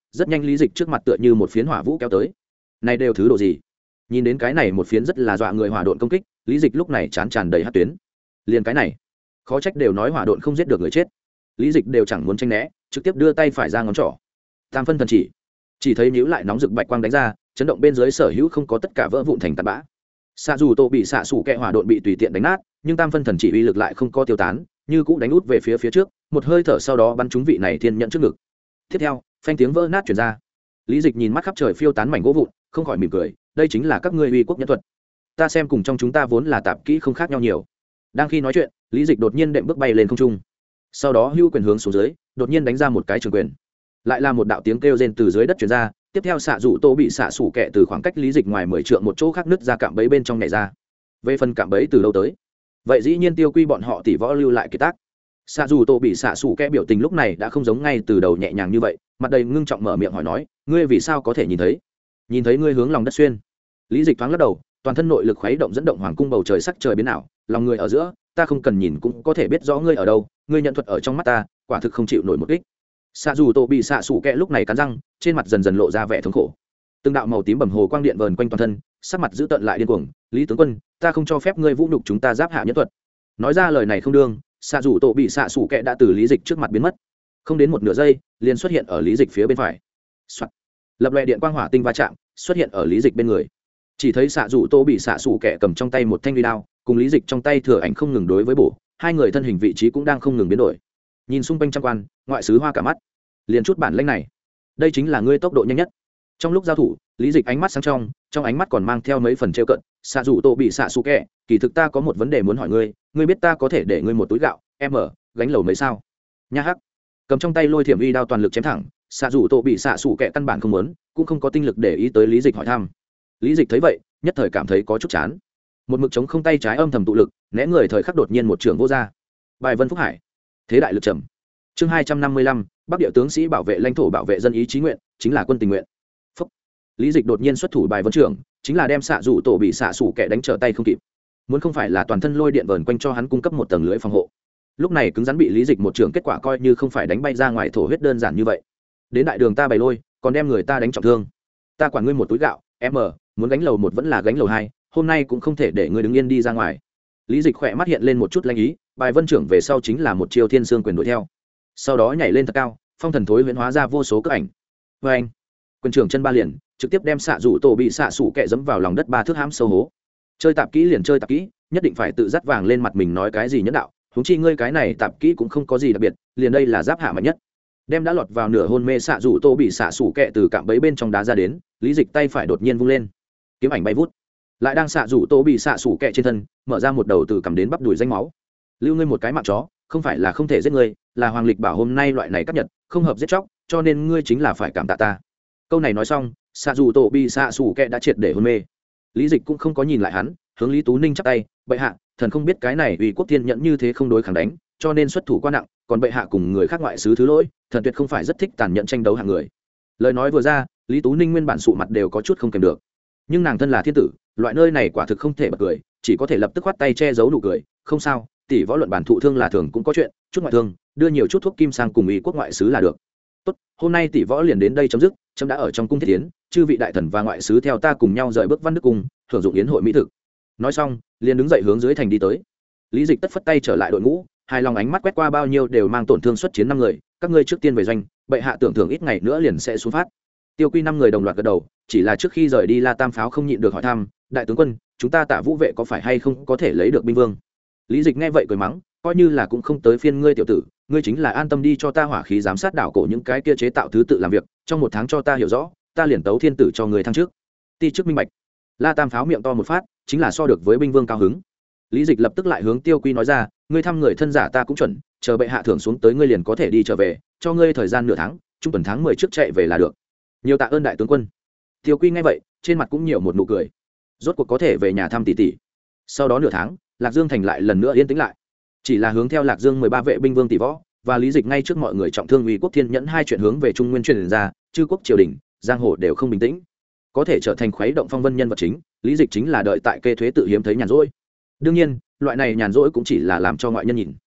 rất nhanh lý dịch trước mặt tựa như một phiến hỏa vũ kéo tới. Này đều thứ độ gì? Nhìn đến cái này một phiến rất là dọa người hỏa độn công kích, lý dịch lúc này chán tràn đầy hắc tuyến. Liền cái này, khó trách đều nói hỏa độn không giết được người chết. Lý dịch đều chẳng muốn tránh né, trực tiếp đưa tay phải ra ngón trỏ. Tam phân thần chỉ, chỉ thấy nhíu lại nóng rực bạch quang đánh ra, chấn động bên dưới sở hữu không có tất cả vỡ vụn thành tạt bã. Xạ dù tổ bị xạ sủ kẹ hỏa độn bị tùy tiện đánh nát, nhưng tam phân thần chỉ uy lực lại không có tiêu tán, như cũ đánh út về phía phía trước, một hơi thở sau đó bắn trúng vị này thiên nhận trước ngực. Tiếp theo, phanh tiếng vỡ nát truyền ra. Lý dịch nhìn mắt khắp trời phiêu tán mảnh gỗ vụn, không khỏi mỉm cười, đây chính là các ngươi uy quốc nhẫn thuật. Ta xem cùng trong chúng ta vốn là tạp kỹ không khác nhau nhiều. Đang khi nói chuyện, lý dịch đột nhiên đệm bước bay lên không trung, sau đó hưu quyền hướng xuống dưới, đột nhiên đánh ra một cái trường quyền. Lại là một đạo tiếng kêu rên từ dưới đất truyền ra, tiếp theo xạ dụ tô bị xạ sủ kẹ từ khoảng cách lý dịch ngoài mười trượng một chỗ khác nứt ra cạm bẫy bên trong nhảy ra. Về phần cạm bẫy từ đâu tới, vậy dĩ nhiên tiêu quy bọn họ tỷ võ lưu lại kiệt tác. Xạ dù tô bị xạ sủ kẹ biểu tình lúc này đã không giống ngay từ đầu nhẹ nhàng như vậy, mặt đầy ngưng trọng mở miệng hỏi nói, ngươi vì sao có thể nhìn thấy? Nhìn thấy ngươi hướng lòng đất xuyên. Lý dịch thoáng lắc đầu, toàn thân nội lực khuấy động dẫn động hoàng cung bầu trời sắc trời biến ảo, lòng người ở giữa, ta không cần nhìn cũng có thể biết rõ ngươi ở đâu, ngươi nhận thuật ở trong mắt ta, quả thực không chịu nổi một kích. Xạ dù tô bị xạ sủ kẹ lúc này cắn răng, trên mặt dần dần lộ ra vẻ thống khổ. Từng đạo màu tím bầm hồ quang điện vờn quanh toàn thân, sắc mặt giữ tận lại điên cuồng, lý tướng quân, ta không cho phép ngươi vũ nhục chúng ta giáp hạ nhẫn thuật. Nói ra lời này không đương, xạ dù tổ bị xạ sủ kẹ đã từ lý dịch trước mặt biến mất, không đến một nửa giây liền xuất hiện ở lý dịch phía bên phải. Lập loè điện quang hỏa tinh va chạm, xuất hiện ở lý dịch bên người. Chỉ thấy xạ dù tô bị xạ sủ kẹ cầm trong tay một thanh uy đao, cùng lý dịch trong tay thừa ảnh không ngừng đối với bổ, hai người thân hình vị trí cũng đang không ngừng biến đổi. Nhìn xung quanh trăm quan, ngoại sứ hoa cả mắt, liền chút bản lĩnh này, đây chính là ngươi tốc độ nhanh nhất. Trong lúc giao thủ, lý dịch ánh mắt sáng trong, trong ánh mắt còn mang theo mấy phần trêu cận. Xạ dù tô bị xạ sủ kẹ, kỳ thực ta có một vấn đề muốn hỏi ngươi, ngươi biết ta có thể để ngươi một túi gạo em ở gánh lầu mấy sao? Nha hắc, cầm trong tay lôi thiểm uy đao toàn lực chém thẳng. Xạ dù tô bị xạ sủ kẹ căn bản không muốn, cũng không có tinh lực để ý tới lý dịch hỏi thăm. Lý dịch thấy vậy, nhất thời cảm thấy có chút chán, một mực chống không tay trái âm thầm tụ lực, né người thời khắc đột nhiên một trường vô ra. Bài vân phúc hải, thế đại lực trầm. Chương hai trăm năm mươi lăm, bắc địa tướng sĩ bảo vệ lãnh thổ bảo vệ dân ý chí nguyện, chính là quân tình nguyện. Phúc. Lý dịch đột nhiên xuất thủ bài vân trưởng, chính là đem xạ dù tổ bị xạ sủ kẹ đánh trở tay không kịp. Muốn không phải là toàn thân lôi điện vờn quanh cho hắn cung cấp một tầng lưới phòng hộ, lúc này cứng rắn bị lý dịch một trường kết quả coi như không phải đánh bay ra ngoài thổ huyết đơn giản như vậy. Đến đại đường ta bày lôi, còn đem người ta đánh trọng thương, ta quản ngươi một túi gạo em ở, muốn gánh lầu một vẫn là gánh lầu hai, hôm nay cũng không thể để ngươi đứng yên đi ra ngoài. Lý dịch khỏe mắt hiện lên một chút lanh ý, bài vân trưởng về sau chính là một chiêu thiên xương quyền đuổi theo, sau đó nhảy lên thật cao, phong thần thối huyễn hóa ra vô số cước ảnh. Vê anh, quyền trưởng chân ba liền trực tiếp đem xạ rủ tổ bị xạ sủ kẹ dẫm vào lòng đất ba thước hãm sâu hố. Chơi tạp kỹ liền chơi tạp kỹ, nhất định phải tự dắt vàng lên mặt mình nói cái gì nhẫn đạo, huống chi ngươi cái này tạp kỹ cũng không có gì đặc biệt, liền đây là giáp hạ mạnh nhất. Đem đã lọt vào nửa hôn mê xạ rủ tổ bị xạ sủ kẹ từ cạm bẫy bên trong đá ra đến, lý dịch tay phải đột nhiên vung lên, kiếm ảnh bay vút, lại đang xạ rủ tổ bị xạ sủ kẹ trên thân mở ra một đầu từ cằm đến bắp đùi danh máu. Lưu ngươi một cái mạng chó, không phải là không thể giết ngươi, là hoàng lịch bảo hôm nay loại này cắt nhật không hợp giết chóc, cho nên ngươi chính là phải cảm tạ ta. Câu này nói xong, xạ dù tổ bị xạ sủ kẹ đã triệt để hôn mê. Lý dịch cũng không có nhìn lại hắn, hướng Lý Tú Ninh chắp tay, bệ hạ, thần không biết cái này uy quốc thiên nhẫn như thế không đối kháng đánh, cho nên xuất thủ quá nặng, còn bệ hạ cùng người khác ngoại sứ thứ lỗi, thần tuyệt không phải rất thích tàn nhẫn tranh đấu hạng người. Lời nói vừa ra, Lý Tú Ninh nguyên bản sụ mặt đều có chút không kèm được, nhưng nàng thân là thiên tử, loại nơi này quả thực không thể bật cười, chỉ có thể lập tức khoát tay che giấu nụ cười. Không sao, tỷ võ luận bản thụ thương là thường cũng có chuyện, chút ngoại thương, đưa nhiều chút thuốc kim sang cùng uy quốc ngoại sứ là được. Tốt, hôm nay tỷ võ liền đến đây chấm dứt, trẫm đã ở trong cung thiết tiến, chư vị đại thần và ngoại sứ theo ta cùng nhau rời bước văn đức cung, thưởng dụng yến hội mỹ thực. Nói xong, liền đứng dậy hướng dưới thành đi tới. Lý dịch tất phất tay trở lại đội ngũ, hai lòng ánh mắt quét qua bao nhiêu đều mang tổn thương xuất chiến năm người, các ngươi trước tiên về doanh, bệ hạ tưởng thưởng ít ngày nữa liền sẽ xuất phát. Tiêu Quy năm người đồng loạt gật đầu, chỉ là trước khi rời đi La Tam Pháo không nhịn được hỏi thăm, đại tướng quân, chúng ta Tạ Vũ vệ có phải hay không có thể lấy được binh vương? Lý dịch nghe vậy cười mắng, coi như là cũng không tới phiên ngươi tiểu tử, ngươi chính là an tâm đi cho ta hỏa khí giám sát đảo cổ những cái kia chế tạo thứ tự làm việc, trong một tháng cho ta hiểu rõ, ta liền tấu thiên tử cho người thăng trước. Ti chức minh bạch. La Tam Pháo miệng to một phát, chính là so được với binh vương cao hứng. Lý dịch lập tức lại hướng Tiêu Quy nói ra, ngươi thăm người thân giả ta cũng chuẩn, chờ bệ hạ thưởng xuống tới ngươi liền có thể đi trở về, cho ngươi thời gian nửa tháng, trung tuần tháng mười trước chạy về là được. Nhiều tạ ơn đại tướng quân. Tiêu Quy nghe vậy, trên mặt cũng nhiều một nụ cười, rốt cuộc có thể về nhà thăm tỷ tỷ. Sau đó nửa tháng, Lạc Dương thành lại lần nữa yên tĩnh lại, chỉ là hướng theo Lạc Dương mười ba vệ binh vương tỷ võ và Lý dịch ngay trước mọi người trọng thương uy quốc thiên nhẫn hai chuyện hướng về Trung Nguyên truyền ra, chư quốc triều đình, giang hồ đều không bình tĩnh, có thể trở thành khuấy động phong vân nhân vật chính, Lý dịch chính là đợi tại kê thuế tự hiếm thấy nhàn rỗi. Đương nhiên, loại này nhàn rỗi cũng chỉ là làm cho ngoại nhân nhìn,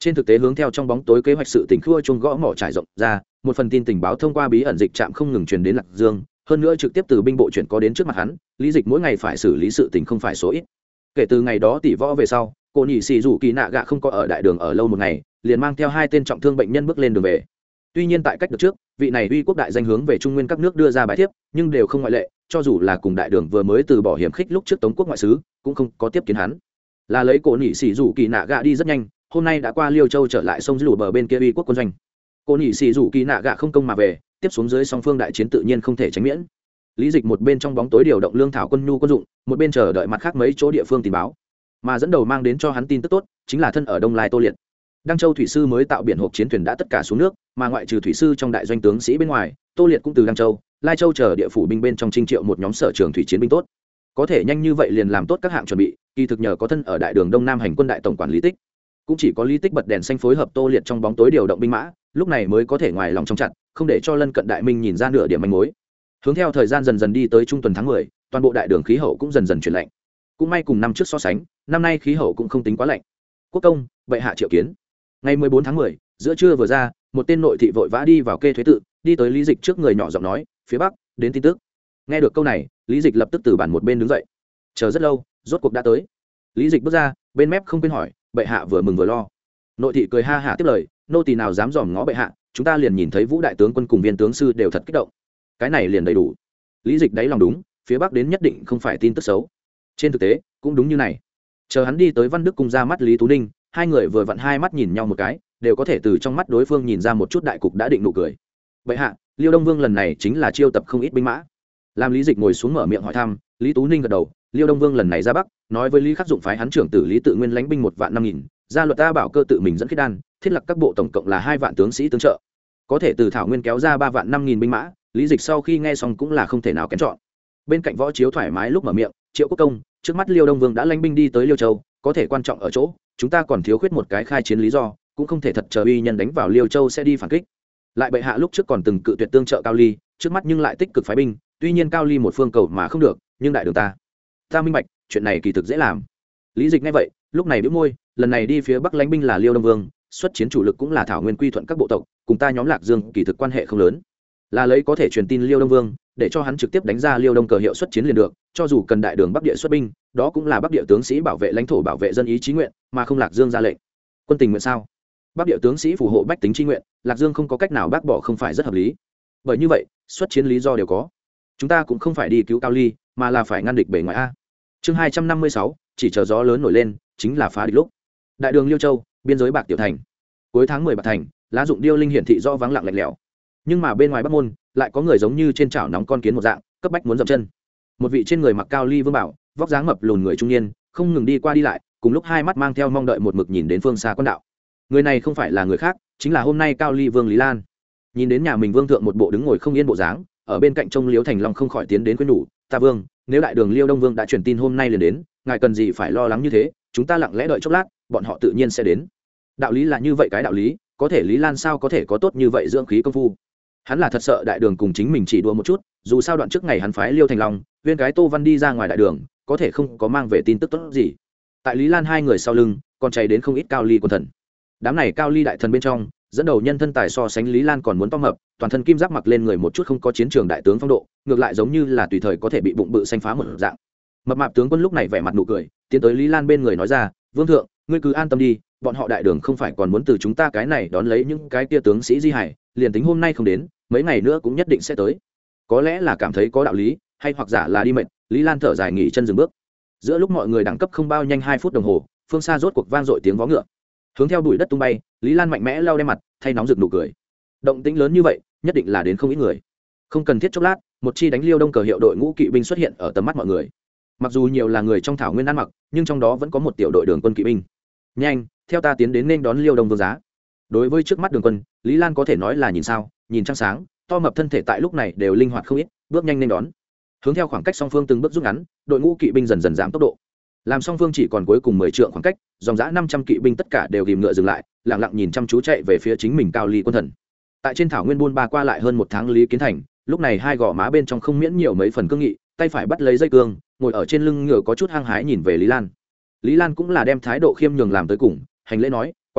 Trên thực tế hướng theo trong bóng tối kế hoạch sự tình khua chuông gõ mỏ trải rộng ra, một phần tin tình báo thông qua bí ẩn dịch trạm không ngừng truyền đến Lạc Dương, hơn nữa trực tiếp từ binh bộ chuyển có đến trước mặt hắn, Lý Dịch mỗi ngày phải xử lý sự tình không phải số ít. Kể từ ngày đó tỷ võ về sau, cô nhị xì rủ kỳ nạ gạ không có ở đại đường ở lâu một ngày, liền mang theo hai tên trọng thương bệnh nhân bước lên đường về. Tuy nhiên tại cách được trước, vị này uy quốc đại danh hướng về trung nguyên các nước đưa ra bài thiếp, nhưng đều không ngoại lệ, cho dù là cùng đại đường vừa mới từ bỏ hiểm khích lúc trước Tống quốc ngoại sứ, cũng không có tiếp kiến hắn. Là lấy cổ nhị xì rủ kỳ nạ gạ đi rất nhanh, hôm nay đã qua Liêu Châu trở lại sông lù bờ bên kia uy quốc quân doanh. Cô nhị xì rủ kỳ nạ gạ không công mà về, tiếp xuống dưới song phương đại chiến tự nhiên không thể tránh miễn. Lý Dịch một bên trong bóng tối điều động lương thảo quân nhu quân dụng, một bên chờ đợi mặt khác mấy chỗ địa phương tình báo. Mà dẫn đầu mang đến cho hắn tin tức tốt, chính là thân ở Đông Lai Tô Liệt. Đăng Châu thủy sư mới tạo biển hộp chiến thuyền đã tất cả xuống nước, mà ngoại trừ thủy sư trong đại doanh tướng sĩ bên ngoài, Tô Liệt cũng từ Đăng Châu, Lai Châu chờ địa phủ binh bên trong trinh triệu một nhóm sở trường thủy chiến binh tốt. Có thể nhanh như vậy liền làm tốt các hạng chuẩn bị, kỳ thực nhờ có thân ở đại đường Đông Nam hành quân đại tổng quản Lý Tích. Cũng chỉ có Lý Tích bật đèn xanh phối hợp Tô Liệt trong bóng tối điều động binh mã, lúc này mới có thể ngoài lòng trong chặt, không để cho lân cận đại minh nhìn ra nửa điểm manh mối. Hướng theo thời gian dần dần đi tới trung tuần tháng mười, toàn bộ đại đường khí hậu cũng dần dần chuyển lạnh. Cũng may cùng năm trước so sánh, năm nay khí hậu cũng không tính quá lạnh. Quốc công, bệ hạ triệu kiến. Ngày mười bốn tháng mười, giữa trưa vừa ra, một tên nội thị vội vã đi vào kê thuế tự, đi tới Lý Dịch trước người nhỏ giọng nói, "Phía bắc, đến tin tức." Nghe được câu này, Lý Dịch lập tức từ bàn một bên đứng dậy. Chờ rất lâu, rốt cuộc đã tới. Lý Dịch bước ra, bên mép không quên hỏi, "Bệ hạ vừa mừng vừa lo." Nội thị cười ha hả tiếp lời, "Nô tỳ nào dám dòm ngó bệ hạ, chúng ta liền nhìn thấy Vũ đại tướng quân cùng viên tướng sư đều thật kích động. Cái này liền đầy đủ." Lý Dịch đáy lòng đúng, phía bắc đến nhất định không phải tin tức xấu. Trên thực tế, cũng đúng như này. Chờ hắn đi tới Văn Đức cung ra mắt Lý Tú Ninh, hai người vừa vặn hai mắt nhìn nhau một cái, đều có thể từ trong mắt đối phương nhìn ra một chút đại cục đã định nụ cười. Bệ hạ, Liêu Đông Vương lần này chính là chiêu tập không ít binh mã. Làm Lý Dịch ngồi xuống mở miệng hỏi thăm, Lý Tú Ninh gật đầu, Liêu Đông Vương lần này ra bắc, nói với Lý Khắc Dụng phái hắn trưởng tử Lý Tự Nguyên lãnh binh một vạn năm nghìn, gia luật ta bảo cơ tự mình dẫn khiết đan, thiết lập các bộ tổng cộng là hai vạn tướng sĩ tương trợ. Có thể từ Thảo Nguyên kéo ra ba vạn năm nghìn binh mã, Lý Dịch sau khi nghe xong cũng là không thể nào kén chọn. Bên cạnh võ chiếu thoải mái lúc mở miệng, Triệu Quốc công, trước mắt Liêu Đông Vương đã lãnh binh đi tới Liêu Châu, có thể quan trọng ở chỗ, chúng ta còn thiếu khuyết một cái khai chiến lý do, cũng không thể thật chờ uy nhân đánh vào Liêu Châu sẽ đi phản kích. Lại bệ hạ lúc trước còn từng cự tuyệt tương trợ Cao Ly, trước mắt nhưng lại tích cực phái binh, tuy nhiên Cao Ly một phương cầu mà không được, nhưng đại đường ta, ta minh bạch, chuyện này kỳ thực dễ làm. Lý Dịch nghe vậy, lúc này bĩu môi, lần này đi phía Bắc lãnh binh là Liêu Đông Vương, xuất chiến chủ lực cũng là Thảo Nguyên quy thuận các bộ tộc, cùng ta nhóm Lạc Dương kỳ thực quan hệ không lớn. Là lấy có thể truyền tin Liêu Đông Vương, để cho hắn trực tiếp đánh ra Liêu Đông cờ hiệu xuất chiến liền được, cho dù cần đại đường Bắc địa xuất binh, đó cũng là Bắc địa tướng sĩ bảo vệ lãnh thổ, bảo vệ dân ý chí nguyện, mà không Lạc Dương ra lệnh. Quân tình nguyện sao? Bắc địa tướng sĩ phù hộ bách tính chí nguyện, Lạc Dương không có cách nào bác bỏ không phải rất hợp lý. Bởi như vậy, xuất chiến lý do đều có. Chúng ta cũng không phải đi cứu Cao Ly, mà là phải ngăn địch bề ngoài a. Chương hai trăm năm mươi sáu, chỉ chờ gió lớn nổi lên, chính là phá địch lúc. Đại đường Liêu Châu, biên giới Bạc Tiểu Thành. Cuối tháng mười Bạc Thành, lá dụng điêu linh hiển thị do vắng lặng lạnh lẽo. Nhưng mà bên ngoài Bắc môn, lại có người giống như trên chảo nóng con kiến một dạng, cấp bách muốn dậm chân. Một vị trên người mặc cao ly vương bảo, vóc dáng mập lùn người trung niên, không ngừng đi qua đi lại, cùng lúc hai mắt mang theo mong đợi một mực nhìn đến phương xa quan đạo. Người này không phải là người khác, chính là hôm nay Cao Ly Vương Lý Lan. Nhìn đến nhà mình vương thượng một bộ đứng ngồi không yên bộ dáng, ở bên cạnh trông Liêu Thành Long không khỏi tiến đến khuyên nhủ, "Ta vương, nếu đại đường Liêu Đông Vương đã truyền tin hôm nay liền đến, ngài cần gì phải lo lắng như thế, chúng ta lặng lẽ đợi chốc lát, bọn họ tự nhiên sẽ đến." Đạo lý là như vậy cái đạo lý, có thể Lý Lan sao có thể có tốt như vậy dưỡng khí công phu. Hắn là thật sợ đại đường cùng chính mình chỉ đùa một chút, dù sao đoạn trước ngày hắn phái Liêu Thành Long, viên cái Tô Văn đi ra ngoài đại đường, có thể không có mang về tin tức tốt gì. Tại Lý Lan hai người sau lưng, còn chạy đến không ít Cao Ly quân thần. Đám này Cao Ly đại thần bên trong, dẫn đầu nhân thân tài so sánh Lý Lan còn muốn to mập, toàn thân kim giáp mặc lên người một chút không có chiến trường đại tướng phong độ, ngược lại giống như là tùy thời có thể bị bụng bự xanh phá một dạng. Mập mạp tướng quân lúc này vẻ mặt nụ cười, tiến tới Lý Lan bên người nói ra, "Vương thượng, ngươi cứ an tâm đi, bọn họ đại đường không phải còn muốn từ chúng ta cái này đón lấy những cái tia tướng sĩ di hải, liền tính hôm nay không đến, mấy ngày nữa cũng nhất định sẽ tới." Có lẽ là cảm thấy có đạo lý, hay hoặc giả là đi mệt, Lý Lan thở dài nghỉ chân dừng bước. Giữa lúc mọi người đẳng cấp không bao nhanh hai phút đồng hồ, phương xa rốt cuộc vang dội tiếng vó ngựa. Hướng theo bụi đất tung bay, Lý Lan mạnh mẽ lau đem mặt, thay nóng rực nụ cười. Động tĩnh lớn như vậy, nhất định là đến không ít người. Không cần thiết chốc lát, một chi đánh Liêu Đông cờ hiệu đội ngũ kỵ binh xuất hiện ở tầm mắt mọi người. Mặc dù nhiều là người trong Thảo Nguyên ăn mặc, nhưng trong đó vẫn có một tiểu đội đường quân kỵ binh. "Nhanh, theo ta tiến đến nên đón Liêu Đông Vương giá." Đối với trước mắt đường quân, Lý Lan có thể nói là nhìn sao, nhìn trăng sáng, to mập thân thể tại lúc này đều linh hoạt không ít, bước nhanh nên đón. Hướng theo khoảng cách song phương từng bước rút ngắn, đội ngũ kỵ binh dần dần giảm tốc độ. Làm song phương chỉ còn cuối cùng mười trượng khoảng cách, dòng dã năm trăm kỵ binh tất cả đều ghìm ngựa dừng lại, lặng lặng nhìn chăm chú chạy về phía chính mình Cao Ly quân thần. Tại trên thảo nguyên buôn ba qua lại hơn một tháng Lý Kiến Thành, lúc này hai gò má bên trong không miễn nhiều mấy phần cương nghị, tay phải bắt lấy dây cương, ngồi ở trên lưng ngựa có chút hăng hái nhìn về Lý Lan. Lý Lan cũng là đem thái độ khiêm nhường làm tới cùng, hành lễ nói, "Quả,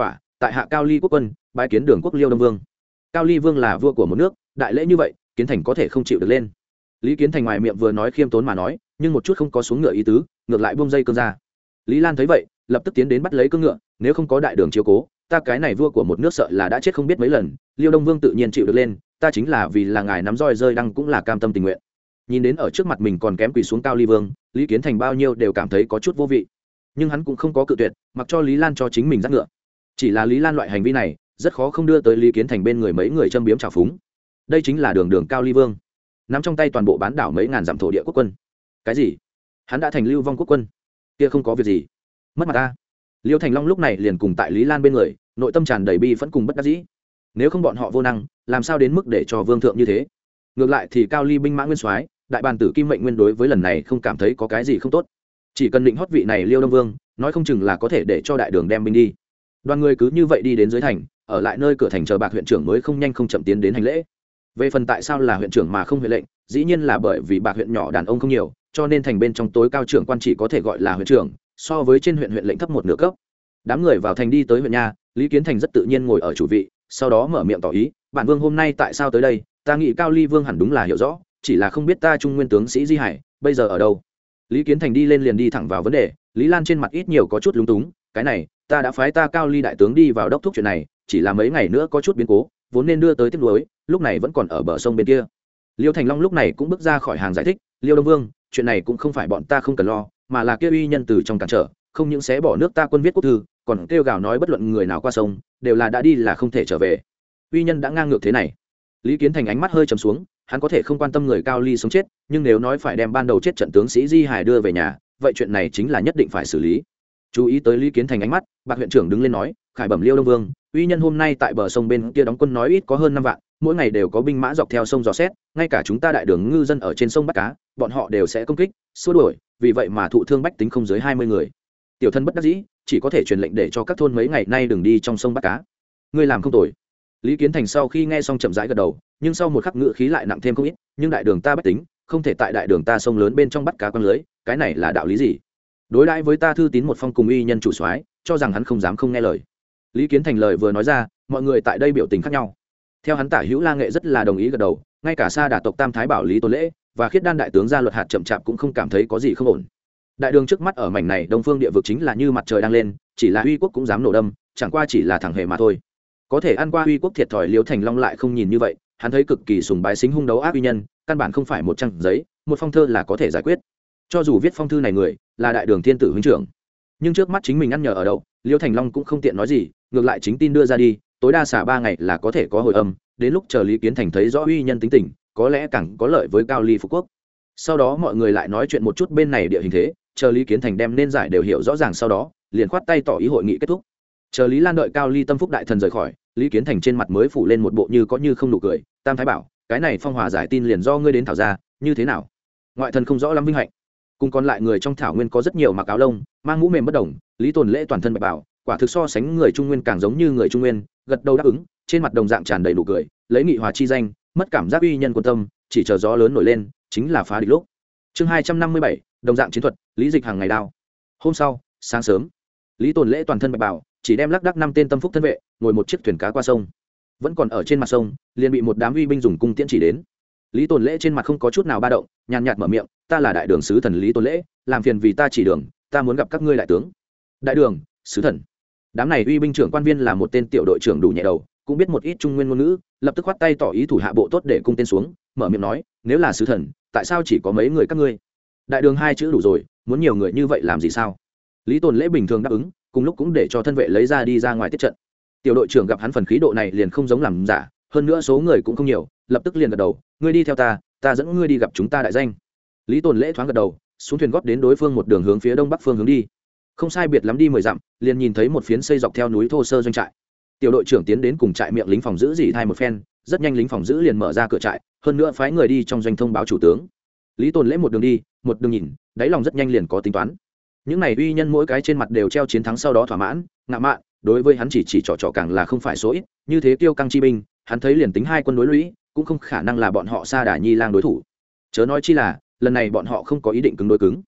tại hạ cao ly quốc quân bái kiến đường quốc liêu đông vương. Cao ly vương là vua của một nước, đại lễ như vậy Kiến Thành có thể không chịu được lên. Lý Kiến Thành ngoài miệng vừa nói khiêm tốn mà nói, nhưng một chút không có xuống ngựa ý tứ, ngược lại buông dây cương ra. Lý Lan thấy vậy lập tức tiến đến bắt lấy cương ngựa, nếu không có đại đường chiếu cố, ta cái này vua của một nước sợ là đã chết không biết mấy lần. Liêu Đông Vương tự nhiên chịu được lên, ta chính là vì là ngài nắm roi rơi đăng cũng là cam tâm tình nguyện. Nhìn đến ở trước mặt mình còn kém quỳ xuống Cao ly vương, Lý Kiến Thành bao nhiêu đều cảm thấy có chút vô vị, nhưng hắn cũng không có cự tuyệt, mặc cho Lý Lan cho chính mình dắt ngựa. Chỉ là Lý Lan loại hành vi này rất khó không đưa tới Lý Kiến Thành bên người mấy người châm biếm trào phúng. Đây chính là đường đường Cao ly vương, nắm trong tay toàn bộ bán đảo mấy ngàn dặm thổ địa quốc quân. Cái gì? Hắn đã thành lưu vong quốc quân? Kia không có việc gì, mất mặt ta. Liêu Thành Long lúc này liền cùng tại Lý Lan bên người, nội tâm tràn đầy bi phẫn cùng bất đắc dĩ. Nếu không bọn họ vô năng, làm sao đến mức để cho vương thượng như thế? Ngược lại thì Cao ly binh mã nguyên soái, đại bàn tử Kim Mệnh Nguyên đối với lần này không cảm thấy có cái gì không tốt, chỉ cần định hót vị này Liêu Đông Vương, nói không chừng là có thể để cho đại đường đem binh đi. Đoàn người cứ như vậy đi đến dưới thành, ở lại nơi cửa thành chờ Bạc huyện trưởng mới không nhanh không chậm tiến đến hành lễ. Về phần tại sao là huyện trưởng mà không huyện lệnh, dĩ nhiên là bởi vì Bạc huyện nhỏ đàn ông không nhiều, cho nên thành bên trong tối cao trưởng quan chỉ có thể gọi là huyện trưởng, so với trên huyện huyện lệnh thấp một nửa cấp. Đám người vào thành đi tới huyện nha, Lý Kiến Thành rất tự nhiên ngồi ở chủ vị, sau đó mở miệng tỏ ý, bản vương hôm nay tại sao tới đây, ta nghĩ Cao ly vương hẳn đúng là hiểu rõ, chỉ là không biết ta Trung Nguyên tướng sĩ Di Hải bây giờ ở đâu. Lý Kiến Thành đi lên liền đi thẳng vào vấn đề. Lý Lan trên mặt ít nhiều có chút lúng túng, cái này ta đã phái ta Cao ly đại tướng đi vào đốc thúc chuyện này, chỉ là mấy ngày nữa có chút biến cố, vốn nên đưa tới tiếp nối, lúc này vẫn còn ở bờ sông bên kia. Liêu Thành Long lúc này cũng bước ra khỏi hàng giải thích, Liêu Đông Vương, chuyện này cũng không phải bọn ta không cần lo, mà là kia uy nhân từ trong cản trở, không những sẽ bỏ nước ta quân viết quốc thư, còn kêu gào nói bất luận người nào qua sông đều là đã đi là không thể trở về. Uy nhân đã ngang ngược thế này. Lý Kiến Thành ánh mắt hơi trầm xuống, hắn có thể không quan tâm người Cao ly sống chết, nhưng nếu nói phải đem ban đầu chết trận tướng sĩ Di Hải đưa về nhà, vậy chuyện này chính là nhất định phải xử lý. Chú ý tới Lý Kiến Thành ánh mắt, Bạc huyện trưởng đứng lên nói, khải bẩm Liêu Đông Vương, uy nhân hôm nay tại bờ sông bên kia đóng quân nói ít có hơn năm vạn, mỗi ngày đều có binh mã dọc theo sông dò xét, ngay cả chúng ta đại đường ngư dân ở trên sông bắt cá, bọn họ đều sẽ công kích xua đuổi, vì vậy mà thụ thương bách tính không dưới hai mươi người. Tiểu thân bất đắc dĩ, chỉ có thể truyền lệnh để cho các thôn mấy ngày nay đừng đi trong sông bắt cá. Ngươi làm không tồi. Lý Kiến Thành sau khi nghe xong chậm rãi gật đầu, nhưng sau một khắc ngữ khí lại nặng thêm không ít, nhưng đại đường ta bách tính không thể tại đại đường ta sông lớn bên trong bắt cá quăng lưới, cái này là đạo lý gì? Đối đãi với ta thư tín một phong cùng uy nhân chủ soái, cho rằng hắn không dám không nghe lời. Lý Kiến Thành lời vừa nói ra, mọi người tại đây biểu tình khác nhau. Theo hắn Tả Hữu La Nghệ rất là đồng ý gật đầu, ngay cả Sa Đà tộc Tam Thái Bảo Lý Tôn Lễ và Khiết Đan đại tướng Gia Luật Hạt chậm chạp cũng không cảm thấy có gì không ổn. Đại đường trước mắt ở mảnh này đông phương địa vực chính là như mặt trời đang lên, chỉ là uy quốc cũng dám nổ đâm, chẳng qua chỉ là thằng hề mà thôi. Có thể ăn qua uy quốc thiệt thòi, Liêu Thành Long lại không nhìn như vậy, hắn thấy cực kỳ sùng bái xính hung đấu ác uy nhân, căn bản không phải một trang giấy, một phong thơ là có thể giải quyết. Cho dù viết phong thư này người là đại đường thiên tử huynh trưởng, nhưng trước mắt chính mình ăn nhờ ở đậu, Liêu Thành Long cũng không tiện nói gì, ngược lại chính tin đưa ra đi, tối đa xả ba ngày là có thể có hồi âm, đến lúc chờ Lý Kiến Thành thấy rõ uy nhân tính tình, có lẽ càng có lợi với Cao ly phục quốc. Sau đó mọi người lại nói chuyện một chút bên này địa hình thế, chờ Lý Kiến Thành đem nên giải đều hiểu rõ ràng, sau đó liền khoát tay tỏ ý hội nghị kết thúc. Chờ Lý Lan đợi Cao ly tâm phúc đại thần rời khỏi, Lý Kiến Thành trên mặt mới phủ lên một bộ như có như không nụ cười. Tam Thái bảo, cái này phong hòa giải tin liền do ngươi đến thảo ra, như thế nào? Ngoại thần không rõ lắm vinh hạnh. Cùng còn lại người trong thảo nguyên có rất nhiều mặc áo lông, mang mũ mềm bất đồng, Lý Tồn Lễ toàn thân bạch bảo, quả thực so sánh người Trung Nguyên càng giống như người Trung Nguyên, gật đầu đáp ứng, trên mặt đồng dạng tràn đầy nụ cười, lấy nghị hòa chi danh, mất cảm giác uy nhân quân tâm, chỉ chờ gió lớn nổi lên, chính là phá địch lúc. Chương hai trăm năm mươi bảy, đồng dạng chiến thuật, Lý Dịch hàng ngày đao. Hôm sau, sáng sớm, Lý Tồn Lễ toàn thân bạch bảo, chỉ đem lác đác năm tên tâm phúc thân vệ, ngồi một chiếc thuyền cá qua sông. Vẫn còn ở trên mặt sông, liền bị một đám uy binh dùng cung tiễn chỉ đến. Lý Tồn Lễ trên mặt không có chút nào ba động, nhàn nhạt mở miệng, ta là đại đường sứ thần Lý Tồn Lễ, làm phiền vì ta chỉ đường, ta muốn gặp các ngươi đại tướng. Đại đường, sứ thần. Đám này uy binh trưởng quan viên là một tên tiểu đội trưởng đủ nhẹ đầu, cũng biết một ít trung nguyên ngôn ngữ, lập tức khoát tay tỏ ý thủ hạ bộ tốt để cung tên xuống, mở miệng nói, nếu là sứ thần, tại sao chỉ có mấy người các ngươi? Đại đường hai chữ đủ rồi, muốn nhiều người như vậy làm gì sao? Lý Tồn Lễ bình thường đáp ứng, cùng lúc cũng để cho thân vệ lấy ra đi ra ngoài tiết trận. Tiểu đội trưởng gặp hắn phần khí độ này liền không giống làm giả, hơn nữa số người cũng không nhiều, lập tức liền gật đầu, ngươi đi theo ta, ta dẫn ngươi đi gặp chúng ta đại danh. Lý Tồn Lễ thoáng gật đầu, xuống thuyền góp đến đối phương một đường hướng phía đông bắc phương hướng đi. Không sai biệt lắm đi mười dặm, liền nhìn thấy một phiến xây dọc theo núi thô sơ doanh trại. Tiểu đội trưởng tiến đến cùng trại miệng lính phòng giữ dì thay một phen, rất nhanh lính phòng giữ liền mở ra cửa trại, hơn nữa phái người đi trong doanh thông báo chủ tướng. Lý Tồn Lễ một đường đi, một đường nhìn, đáy lòng rất nhanh liền có tính toán. Những này uy nhân mỗi cái trên mặt đều treo chiến thắng sau đó thỏa mãn, ngạo mạn, đối với hắn chỉ chỉ trò trò càng là không phải số ít, như thế Tiêu Căng chi binh, hắn thấy liền tính hai quân đối lũy, cũng không khả năng là bọn họ Sa Đà Nhi Lang đối thủ. Chớ nói chi là, lần này bọn họ không có ý định cứng đối cứng.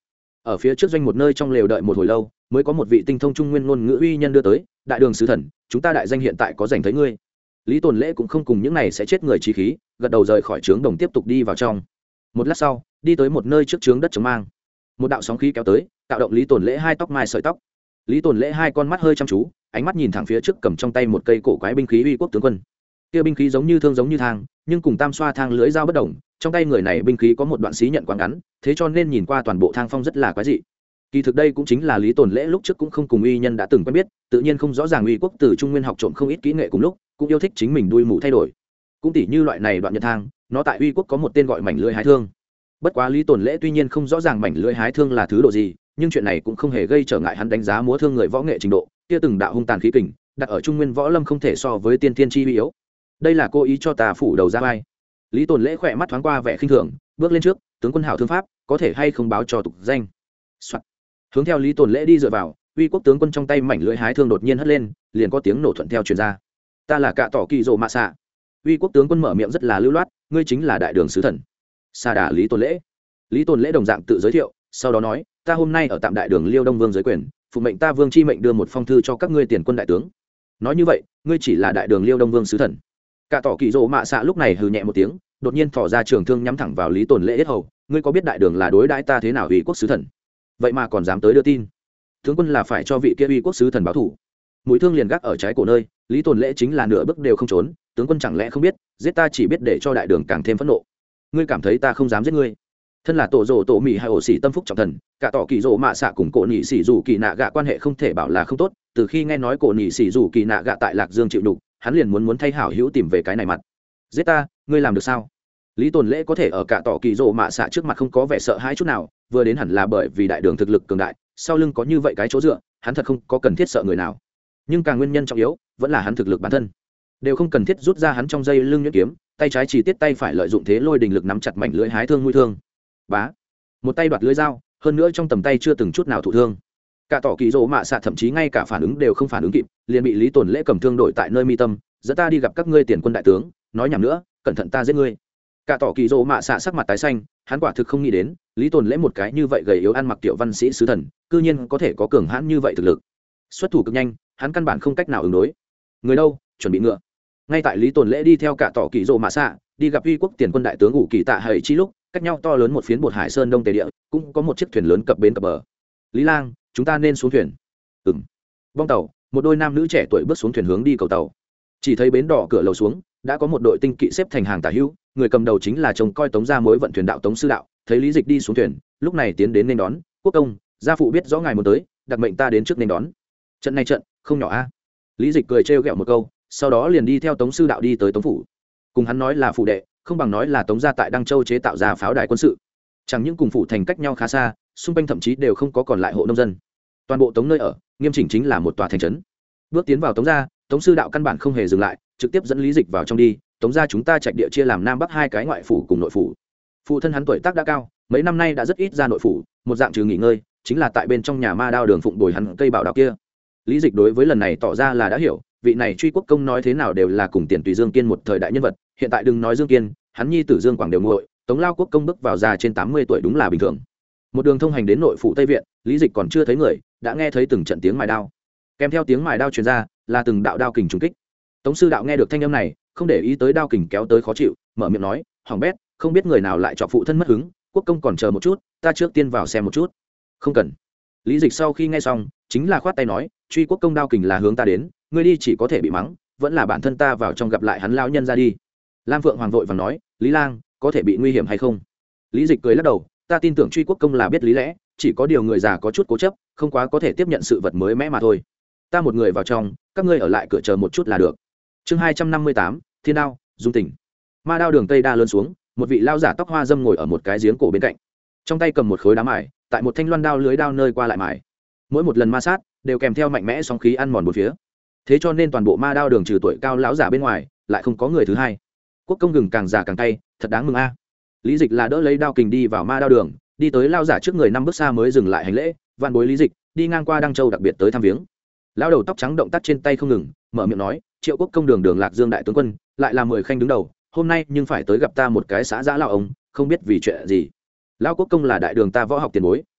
ở phía trước doanh một nơi trong lều đợi một hồi lâu mới có một vị tinh thông trung nguyên ngôn ngữ uy nhân đưa tới. Đại đường sứ thần, chúng ta đại danh hiện tại có dành thấy ngươi. Lý Tồn Lễ cũng không cùng những này sẽ chết người trí khí, gật đầu rời khỏi trướng đồng tiếp tục đi vào trong. Một lát sau đi tới một nơi trước trướng đất trống mang, một đạo sóng khí kéo tới tạo động Lý Tồn Lễ hai tóc mai sợi tóc. Lý Tồn Lễ hai con mắt hơi chăm chú, ánh mắt nhìn thẳng phía trước cầm trong tay một cây cổ quái binh khí uy quốc tướng quân. Kia binh khí giống như thương giống như thang, nhưng cùng tam xoa thang lưỡi dao bất đồng, trong tay người này binh khí có một đoạn xí nhận quá ngắn, thế cho nên nhìn qua toàn bộ thang phong rất là quái dị. Kỳ thực đây cũng chính là Lý Tồn Lễ lúc trước cũng không cùng uy nhân đã từng quen biết, tự nhiên không rõ ràng uy quốc từ Trung Nguyên học trộm không ít kỹ nghệ cùng lúc, cũng yêu thích chính mình đuôi mù thay đổi. Cũng tỉ như loại này đoạn nhận thang, nó tại uy quốc có một tên gọi mảnh lưỡi hái thương. Bất quá Lý Tồn Lễ tuy nhiên không rõ ràng mảnh lưỡi hái thương là thứ độ gì, nhưng chuyện này cũng không hề gây trở ngại hắn đánh giá múa thương người võ nghệ trình độ, kia từng đạo hung tàn khí kình, đặt ở Trung Nguyên võ lâm không thể so với tiên tiên chi uy yếu. Đây là cố ý cho ta phủ đầu ra vai. Lý Tồn Lễ khỏe mắt thoáng qua vẻ khinh thường, bước lên trước, tướng quân hảo thương pháp, có thể hay không báo cho tục danh. Soạn. Hướng theo Lý Tồn Lễ đi dựa vào, uy quốc tướng quân trong tay mảnh lưỡi hái thương đột nhiên hất lên, liền có tiếng nổ thuận theo truyền ra. Ta là Cạ Tỏ Kỳ Dỗ Mạ Xạ. Uy quốc tướng quân mở miệng rất là lưu loát, ngươi chính là đại đường sứ thần. Sa đà Lý Tồn Lễ. Lý Tồn Lễ đồng dạng tự giới thiệu, sau đó nói, ta hôm nay ở tạm đại đường Liêu Đông Vương dưới quyền, phụ mệnh ta Vương chi mệnh đưa một phong thư cho các ngươi tiền quân đại tướng. Nói như vậy, ngươi chỉ là đại đường Liêu Đông Vương sứ thần. Cạ Tỏ Kỳ Dỗ Mạ Xạ lúc này hừ nhẹ một tiếng, đột nhiên thò ra trường thương nhắm thẳng vào Lý Tồn Lễ yết hầu, ngươi có biết đại đường là đối đãi ta thế nào uy quốc sứ thần? Vậy mà còn dám tới đưa tin. Tướng quân là phải cho vị kia uy quốc sứ thần báo thủ. Mũi thương liền gác ở trái cổ nơi, Lý Tồn Lễ chính là nửa bước đều không trốn, tướng quân chẳng lẽ không biết, giết ta chỉ biết để cho đại đường càng thêm phẫn nộ. Ngươi cảm thấy ta không dám giết ngươi? Thân là tổ rồ tổ mỹ hay ổ sĩ tâm phúc trọng thần, Cả Tỏ Kỳ Dỗ Mạ Xạ cùng cổ nhị sĩ dù kỳ nạ gạ quan hệ không thể bảo là không tốt, từ khi nghe nói cổ nhị sĩ dù kỳ nạ gạ tại Lạc Dương chịu đục, hắn liền muốn muốn thay hảo hữu tìm về cái này mặt. Giết ta, ngươi làm được sao? Lý Tồn Lễ có thể ở Cả Tỏ Kỳ Dỗ Mạ Xạ trước mặt không có vẻ sợ hãi chút nào, vừa đến hẳn là bởi vì đại đường thực lực cường đại, sau lưng có như vậy cái chỗ dựa, hắn thật không có cần thiết sợ người nào. Nhưng càng nguyên nhân trọng yếu vẫn là hắn thực lực bản thân, đều không cần thiết rút ra hắn trong dây lưng nhuyễn kiếm, tay trái chỉ tiết tay phải lợi dụng thế lôi đình lực nắm chặt mảnh lưỡi hái thương mũi thương. Bá, một tay đoạt lưỡi dao, hơn nữa trong tầm tay chưa từng chút nào thụ thương. Cả Tỏ Kỳ Dỗ Mạ Xạ thậm chí ngay cả phản ứng đều không phản ứng kịp, liền bị Lý Tồn Lễ cầm thương đổi tại nơi mi tâm, dẫn ta đi gặp các ngươi tiền quân đại tướng, nói nhảm nữa, cẩn thận ta giết ngươi. Cả Tỏ Kỳ Dỗ Mạ Xạ sắc mặt tái xanh, hắn quả thực không nghĩ đến, Lý Tồn Lễ một cái như vậy gầy yếu ăn mặc tiểu văn sĩ sứ thần, cư nhiên có thể có cường hãn như vậy thực lực. Xuất thủ cực nhanh, hắn căn bản không cách nào ứng đối. Người đâu, chuẩn bị ngựa. Ngay tại Lý Tồn Lễ đi theo Cả Tỏ Kỳ Dỗ Mạ Xạ, đi gặp uy quốc tiền quân đại tướng Ngũ Kỳ Tạ Hầy chi lúc, cách nhau to lớn một phiến bột hải sơn đông tề địa, cũng có một chiếc thuyền lớn cập bến cập bờ. Lý Lang, chúng ta nên xuống thuyền. Ừm. Bong tàu, một đôi nam nữ trẻ tuổi bước xuống thuyền hướng đi cầu tàu. Chỉ thấy bến đỏ cửa lầu xuống, đã có một đội tinh kỵ xếp thành hàng tả hữu, người cầm đầu chính là trông coi Tống gia mối vận thuyền đạo Tống sư đạo. Thấy Lý Dịch đi xuống thuyền, lúc này tiến đến nên đón, quốc công, gia phụ biết rõ ngài muốn tới, đặc mệnh ta đến trước nên đón. Trận này trận không nhỏ a. Lý Dịch cười trêu ghẹo một câu, sau đó liền đi theo Tống sư đạo đi tới Tống phủ. Cùng hắn nói là phụ đệ, không bằng nói là Tống gia tại Đăng Châu chế tạo ra pháo đài quân sự. Chẳng những cùng phủ thành cách nhau khá xa, xung quanh thậm chí đều không có còn lại hộ nông dân. Toàn bộ Tống nơi ở, nghiêm chỉnh chính là một tòa thành trấn. Bước tiến vào Tống gia, Tống sư đạo căn bản không hề dừng lại, trực tiếp dẫn Lý Dịch vào trong đi. Tống gia chúng ta trạch địa chia làm nam bắc hai cái ngoại phủ cùng nội phủ. Phụ thân hắn tuổi tác đã cao, mấy năm nay đã rất ít ra nội phủ, một dạng trừ nghỉ ngơi, chính là tại bên trong nhà ma đao đường phụng bồi hắn cây bảo đạo kia. Lý Dịch đối với lần này tỏ ra là đã hiểu, vị này Truy Quốc công nói thế nào đều là cùng tiền tùy Dương Kiên một thời đại nhân vật, hiện tại đừng nói Dương Kiên, hắn nhi tử Dương Quảng đều nguội, Tống Lao Quốc công bước vào già trên tám mươi tuổi đúng là bình thường. Một đường thông hành đến nội phủ Tây viện, Lý Dịch còn chưa thấy người, đã nghe thấy từng trận tiếng mài đao. Kèm theo tiếng mài đao truyền ra, là từng đạo đao kình trùng kích. Tống sư đạo nghe được thanh âm này, không để ý tới đao kình kéo tới khó chịu, mở miệng nói, hỏng bét, không biết người nào lại chọc phụ thân mất hứng, quốc công còn chờ một chút, ta trước tiên vào xem một chút. Không cần. Lý Dịch sau khi nghe xong, chính là khoát tay nói, Truy Quốc công đao kình là hướng ta đến, ngươi đi chỉ có thể bị mắng, vẫn là bản thân ta vào trong gặp lại hắn lão nhân ra đi. Lam Phượng Hoàng vội vàng nói, Lý Lang, có thể bị nguy hiểm hay không? Lý Dịch cười lắc đầu, ta tin tưởng Truy Quốc công là biết lý lẽ, chỉ có điều người già có chút cố chấp, không quá có thể tiếp nhận sự vật mới mẻ mà thôi. Ta một người vào trong, các ngươi ở lại cửa chờ một chút là được. Chương hai trăm năm mươi tám, Thiên đao, dung tình. Ma đao đường tây đa lớn xuống, một vị lao giả tóc hoa dâm ngồi ở một cái giếng cổ bên cạnh, trong tay cầm một khối đá mài, tại một thanh loan đao lưới đao nơi qua lại mài. Mỗi một lần ma sát đều kèm theo mạnh mẽ sóng khí ăn mòn bốn phía. Thế cho nên toàn bộ ma đao đường trừ tuổi cao lão giả bên ngoài, lại không có người thứ hai. Quốc công gừng càng già càng cay, thật đáng mừng a. Lý Dịch là đỡ lấy đao kình đi vào ma đao đường, đi tới lao giả trước người năm bước xa mới dừng lại hành lễ, van bối Lý Dịch, đi ngang qua Đăng Châu đặc biệt tới thăm viếng. Lão đầu tóc trắng động tác trên tay không ngừng, mở miệng nói, Triệu Quốc công đường đường Lạc Dương đại tướng quân, lại là mười khanh đứng đầu, hôm nay nhưng phải tới gặp ta một cái xã giã lão ông, không biết vì chuyện gì. Lão Quốc công là đại đường ta võ học tiền bối,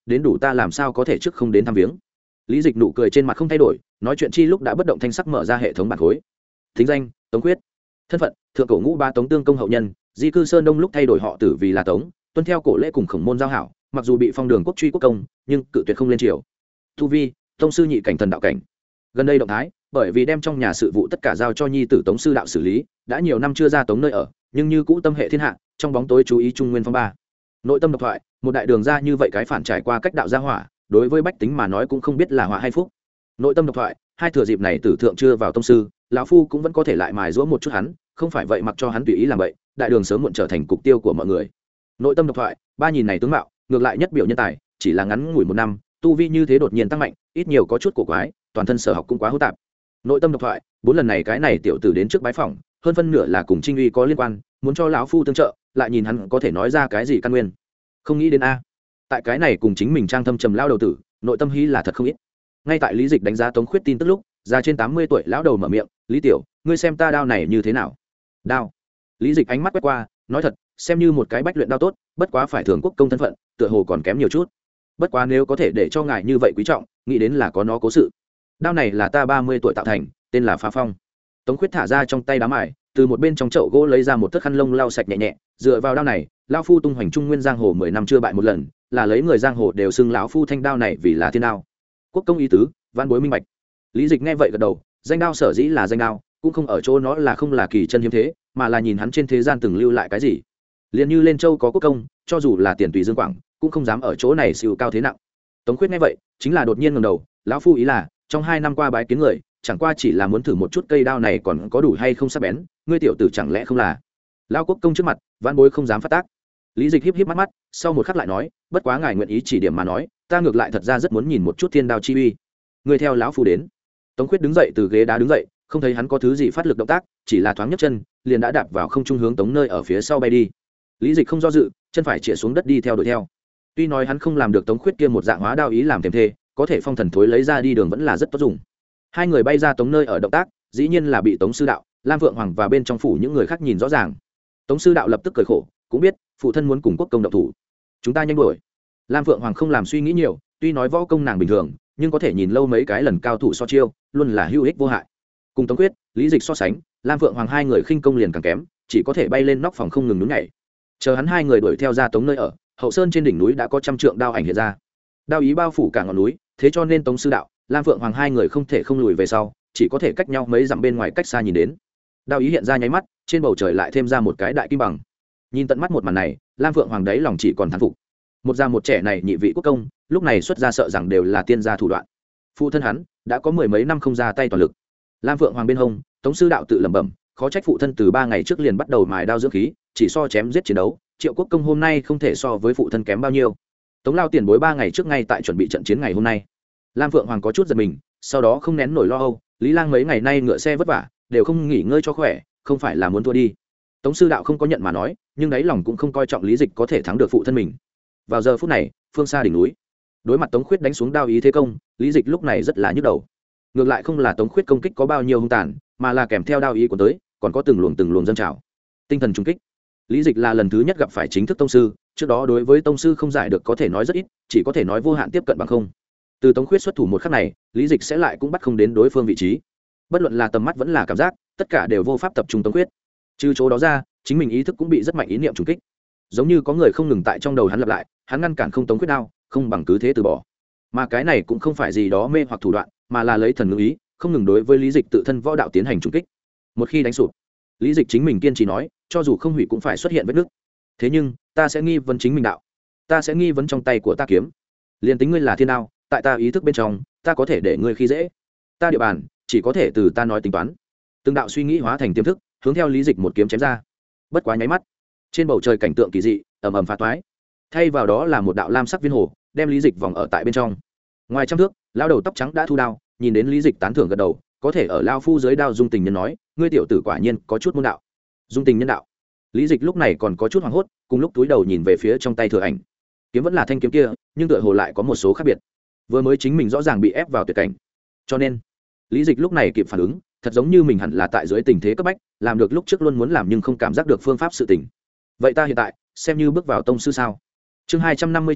đến đủ ta làm sao có thể trước không đến thăm viếng. Lý Dịch nụ cười trên mặt không thay đổi, nói chuyện chi lúc đã bất động thanh sắc mở ra hệ thống bản khối. Thính danh: Tống Khuyết. Thân phận: thượng cổ ngũ ba Tống Tương công hậu nhân, di cư Sơn Đông lúc thay đổi họ tử vì là Tống, tuân theo cổ lễ cùng Khổng Môn giao hảo, mặc dù bị phong đường quốc truy quốc công, nhưng cự tuyệt không lên triều. Tu vi: tông sư nhị cảnh thần đạo cảnh. Gần đây động thái, bởi vì đem trong nhà sự vụ tất cả giao cho nhi tử Tống sư đạo xử lý, đã nhiều năm chưa ra Tống nơi ở, nhưng như cũ tâm hệ thiên hạ, trong bóng tối chú ý Trung Nguyên phong ba. Nội tâm độc thoại, một đại đường ra như vậy cái phản trải qua cách đạo gia hỏa, đối với bách tính mà nói cũng không biết là họa hay phúc. Nội tâm độc thoại, hai thừa dịp này tử thượng chưa vào tông sư, lão phu cũng vẫn có thể lại mài giũa một chút hắn, không phải vậy mặc cho hắn tùy ý làm vậy, đại đường sớm muộn trở thành cục tiêu của mọi người. Nội tâm độc thoại, ba nhìn này tướng mạo, ngược lại nhất biểu nhân tài, chỉ là ngắn ngủi một năm, tu vi như thế đột nhiên tăng mạnh, ít nhiều có chút cổ quái, toàn thân sở học cũng quá hỗn tạp. Nội tâm độc thoại, bốn lần này cái này tiểu tử đến trước bái phỏng, hơn phân nửa là cùng Trinh Uy có liên quan, muốn cho lão phu tương trợ, lại nhìn hắn có thể nói ra cái gì căn nguyên. Không nghĩ đến a. Tại cái này cùng chính mình trang thâm trầm lao đầu tử, nội tâm hí là thật không ít. Ngay tại Lý Dịch đánh giá Tống Khuyết tin tức lúc, già trên tám mươi tuổi lão đầu mở miệng, "Lý tiểu, ngươi xem ta đao này như thế nào?" "Đao?" Lý Dịch ánh mắt quét qua, nói thật, xem như một cái bách luyện đao tốt, bất quá phải thường quốc công thân phận, tựa hồ còn kém nhiều chút. Bất quá nếu có thể để cho ngài như vậy quý trọng, nghĩ đến là có nó cố sự. Đao này là ta ba mươi tuổi tạo thành, tên là Phá Phong. Tống Khuyết thả ra trong tay đá mài, từ một bên trong chậu gỗ lấy ra một thất khăn lông lau sạch nhẹ nhẹ, dựa vào đao này, lão phu tung hoành trung nguyên giang hồ mười năm chưa bại một lần, là lấy người giang hồ đều xưng lão phu thanh đao này vì là thiên đao. Quốc công ý tứ, văn bối minh bạch. Lý Dịch nghe vậy gật đầu, danh đao sở dĩ là danh đao, cũng không ở chỗ nó là không là kỳ chân hiếm thế, mà là nhìn hắn trên thế gian từng lưu lại cái gì. Liên như lên châu có quốc công, cho dù là tiền tùy dương quảng, cũng không dám ở chỗ này siêu cao thế nặng. Tống Khuyết nghe vậy, chính là đột nhiên ngẩng đầu, lão phu ý là, trong hai năm qua bái kiến người, chẳng qua chỉ là muốn thử một chút cây đao này còn có đủ hay không sắc bén, ngươi tiểu tử chẳng lẽ không là? Lão quốc công trước mặt, văn bối không dám phát tác. Lý Dịch híp híp mắt mắt, sau một khắc lại nói, bất quá ngài nguyện ý chỉ điểm mà nói, ta ngược lại thật ra rất muốn nhìn một chút thiên đao chi uy. Ngươi theo lão phu đến. Tống Khuyết đứng dậy từ ghế đá đứng dậy, không thấy hắn có thứ gì phát lực động tác, chỉ là thoáng nhấc chân, liền đã đạp vào không trung hướng Tống nơi ở phía sau bay đi. Lý Dịch không do dự, chân phải chĩa xuống đất đi theo đuổi theo. Tuy nói hắn không làm được Tống Khuyết kia một dạng hóa đao ý làm thềm thê, có thể phong thần thối lấy ra đi đường vẫn là rất tốt dùng. Hai người bay ra Tống nơi ở động tác, dĩ nhiên là bị Tống sư đạo, Lam Vượng Hoàng và bên trong phủ những người khác nhìn rõ ràng. Tống sư đạo lập tức cười khổ, cũng biết phụ thân muốn cùng quốc công động thủ, chúng ta nhanh đuổi. Lam Vượng Hoàng không làm suy nghĩ nhiều, tuy nói võ công nàng bình thường, nhưng có thể nhìn lâu mấy cái lần cao thủ so chiêu, luôn là hữu ích vô hại. Cùng Tống Khuyết, Lý Dịch so sánh, Lam Vượng Hoàng hai người khinh công liền càng kém, chỉ có thể bay lên nóc phòng không ngừng nhún nhảy. Chờ hắn hai người đuổi theo ra Tống nơi ở, hậu sơn trên đỉnh núi đã có trăm trượng đao ảnh hiện ra, đao ý bao phủ cả ngọn núi, thế cho nên Tống sư đạo, Lam Vượng Hoàng hai người không thể không lùi về sau, chỉ có thể cách nhau mấy dặm bên ngoài cách xa nhìn đến. Đao ý hiện ra nháy mắt, trên bầu trời lại thêm ra một cái đại kim bằng. Nhìn tận mắt một màn này, Lam Vượng Hoàng đấy lòng chỉ còn thán phục. Một già một trẻ này nhị vị quốc công, lúc này xuất ra sợ rằng đều là tiên gia thủ đoạn. Phụ thân hắn đã có mười mấy năm không ra tay toàn lực. Lam Vượng Hoàng bên hông, Tống sư đạo tự lẩm bẩm, khó trách phụ thân từ ba ngày trước liền bắt đầu mài đao dưỡng khí, chỉ so chém giết chiến đấu, Triệu quốc công hôm nay không thể so với phụ thân kém bao nhiêu. Tống lao tiền bối ba ngày trước ngay tại chuẩn bị trận chiến ngày hôm nay. Lam Vượng Hoàng có chút giật mình, sau đó không nén nổi lo âu, Lý Lang mấy ngày nay ngựa xe vất vả, đều không nghỉ ngơi cho khỏe, không phải là muốn thua đi. Tống sư đạo không có nhận mà nói, nhưng đáy lòng cũng không coi trọng Lý Dịch có thể thắng được phụ thân mình. Vào giờ phút này, phương xa đỉnh núi, đối mặt Tống Khuyết đánh xuống đao ý thế công, Lý Dịch lúc này rất là nhức đầu. Ngược lại không là Tống Khuyết công kích có bao nhiêu hung tàn, mà là kèm theo đao ý của tới, còn có từng luồng từng luồng dâng trào, tinh thần trung kích. Lý Dịch là lần thứ nhất gặp phải chính thức tông sư, trước đó đối với tông sư không giải được có thể nói rất ít, chỉ có thể nói vô hạn tiếp cận bằng không. Từ Tống Khuyết xuất thủ một khắc này, Lý Dịch sẽ lại cũng bắt không đến đối phương vị trí. Bất luận là tầm mắt vẫn là cảm giác, tất cả đều vô pháp tập trung Tống Khuyết. Trừ chỗ đó ra, chính mình ý thức cũng bị rất mạnh ý niệm trùng kích. Giống như có người không ngừng tại trong đầu hắn lặp lại, hắn ngăn cản không Tống Khuyết đao, không bằng cứ thế từ bỏ. Mà cái này cũng không phải gì đó mê hoặc thủ đoạn, mà là lấy thần ngữ ý, không ngừng đối với Lý Dịch tự thân võ đạo tiến hành trùng kích. Một khi đánh sụp, Lý Dịch chính mình kiên trì nói, cho dù không hủy cũng phải xuất hiện vết nứt. Thế nhưng, ta sẽ nghi vấn chính mình đạo, ta sẽ nghi vấn trong tay của ta kiếm. Liên tính ngươi là thiên đao, tại ta ý thức bên trong, ta có thể để ngươi khi dễ. Ta địa bàn, chỉ có thể từ ta nói tính toán. Từng đạo suy nghĩ hóa thành tiềm thức, hướng theo Lý Dịch một kiếm chém ra. Bất quá nháy mắt, trên bầu trời cảnh tượng kỳ dị, ầm ầm phá toái. Thay vào đó là một đạo lam sắc viên hồ, đem Lý Dịch vòng ở tại bên trong. Ngoài trăm thước, lão đầu tóc trắng đã thu đao, nhìn đến Lý Dịch tán thưởng gật đầu, có thể ở lao phu dưới đao dung tình nhân nói, ngươi tiểu tử quả nhiên có chút môn đạo. Dung tình nhân đạo. Lý Dịch lúc này còn có chút hoảng hốt, cùng lúc túi đầu nhìn về phía trong tay thừa ảnh. Kiếm vẫn là thanh kiếm kia, nhưng tựa hồ lại có một số khác biệt. Vừa mới chính mình rõ ràng bị ép vào tuyệt cảnh, cho nên Lý Dịch lúc này kịp phản ứng, thật giống như mình hẳn là tại dưới tình thế cấp bách, làm được lúc trước luôn muốn làm nhưng không cảm giác được phương pháp sự tình. Vậy ta hiện tại xem như bước vào tông sư sao? Chương hai trăm năm mươi chín,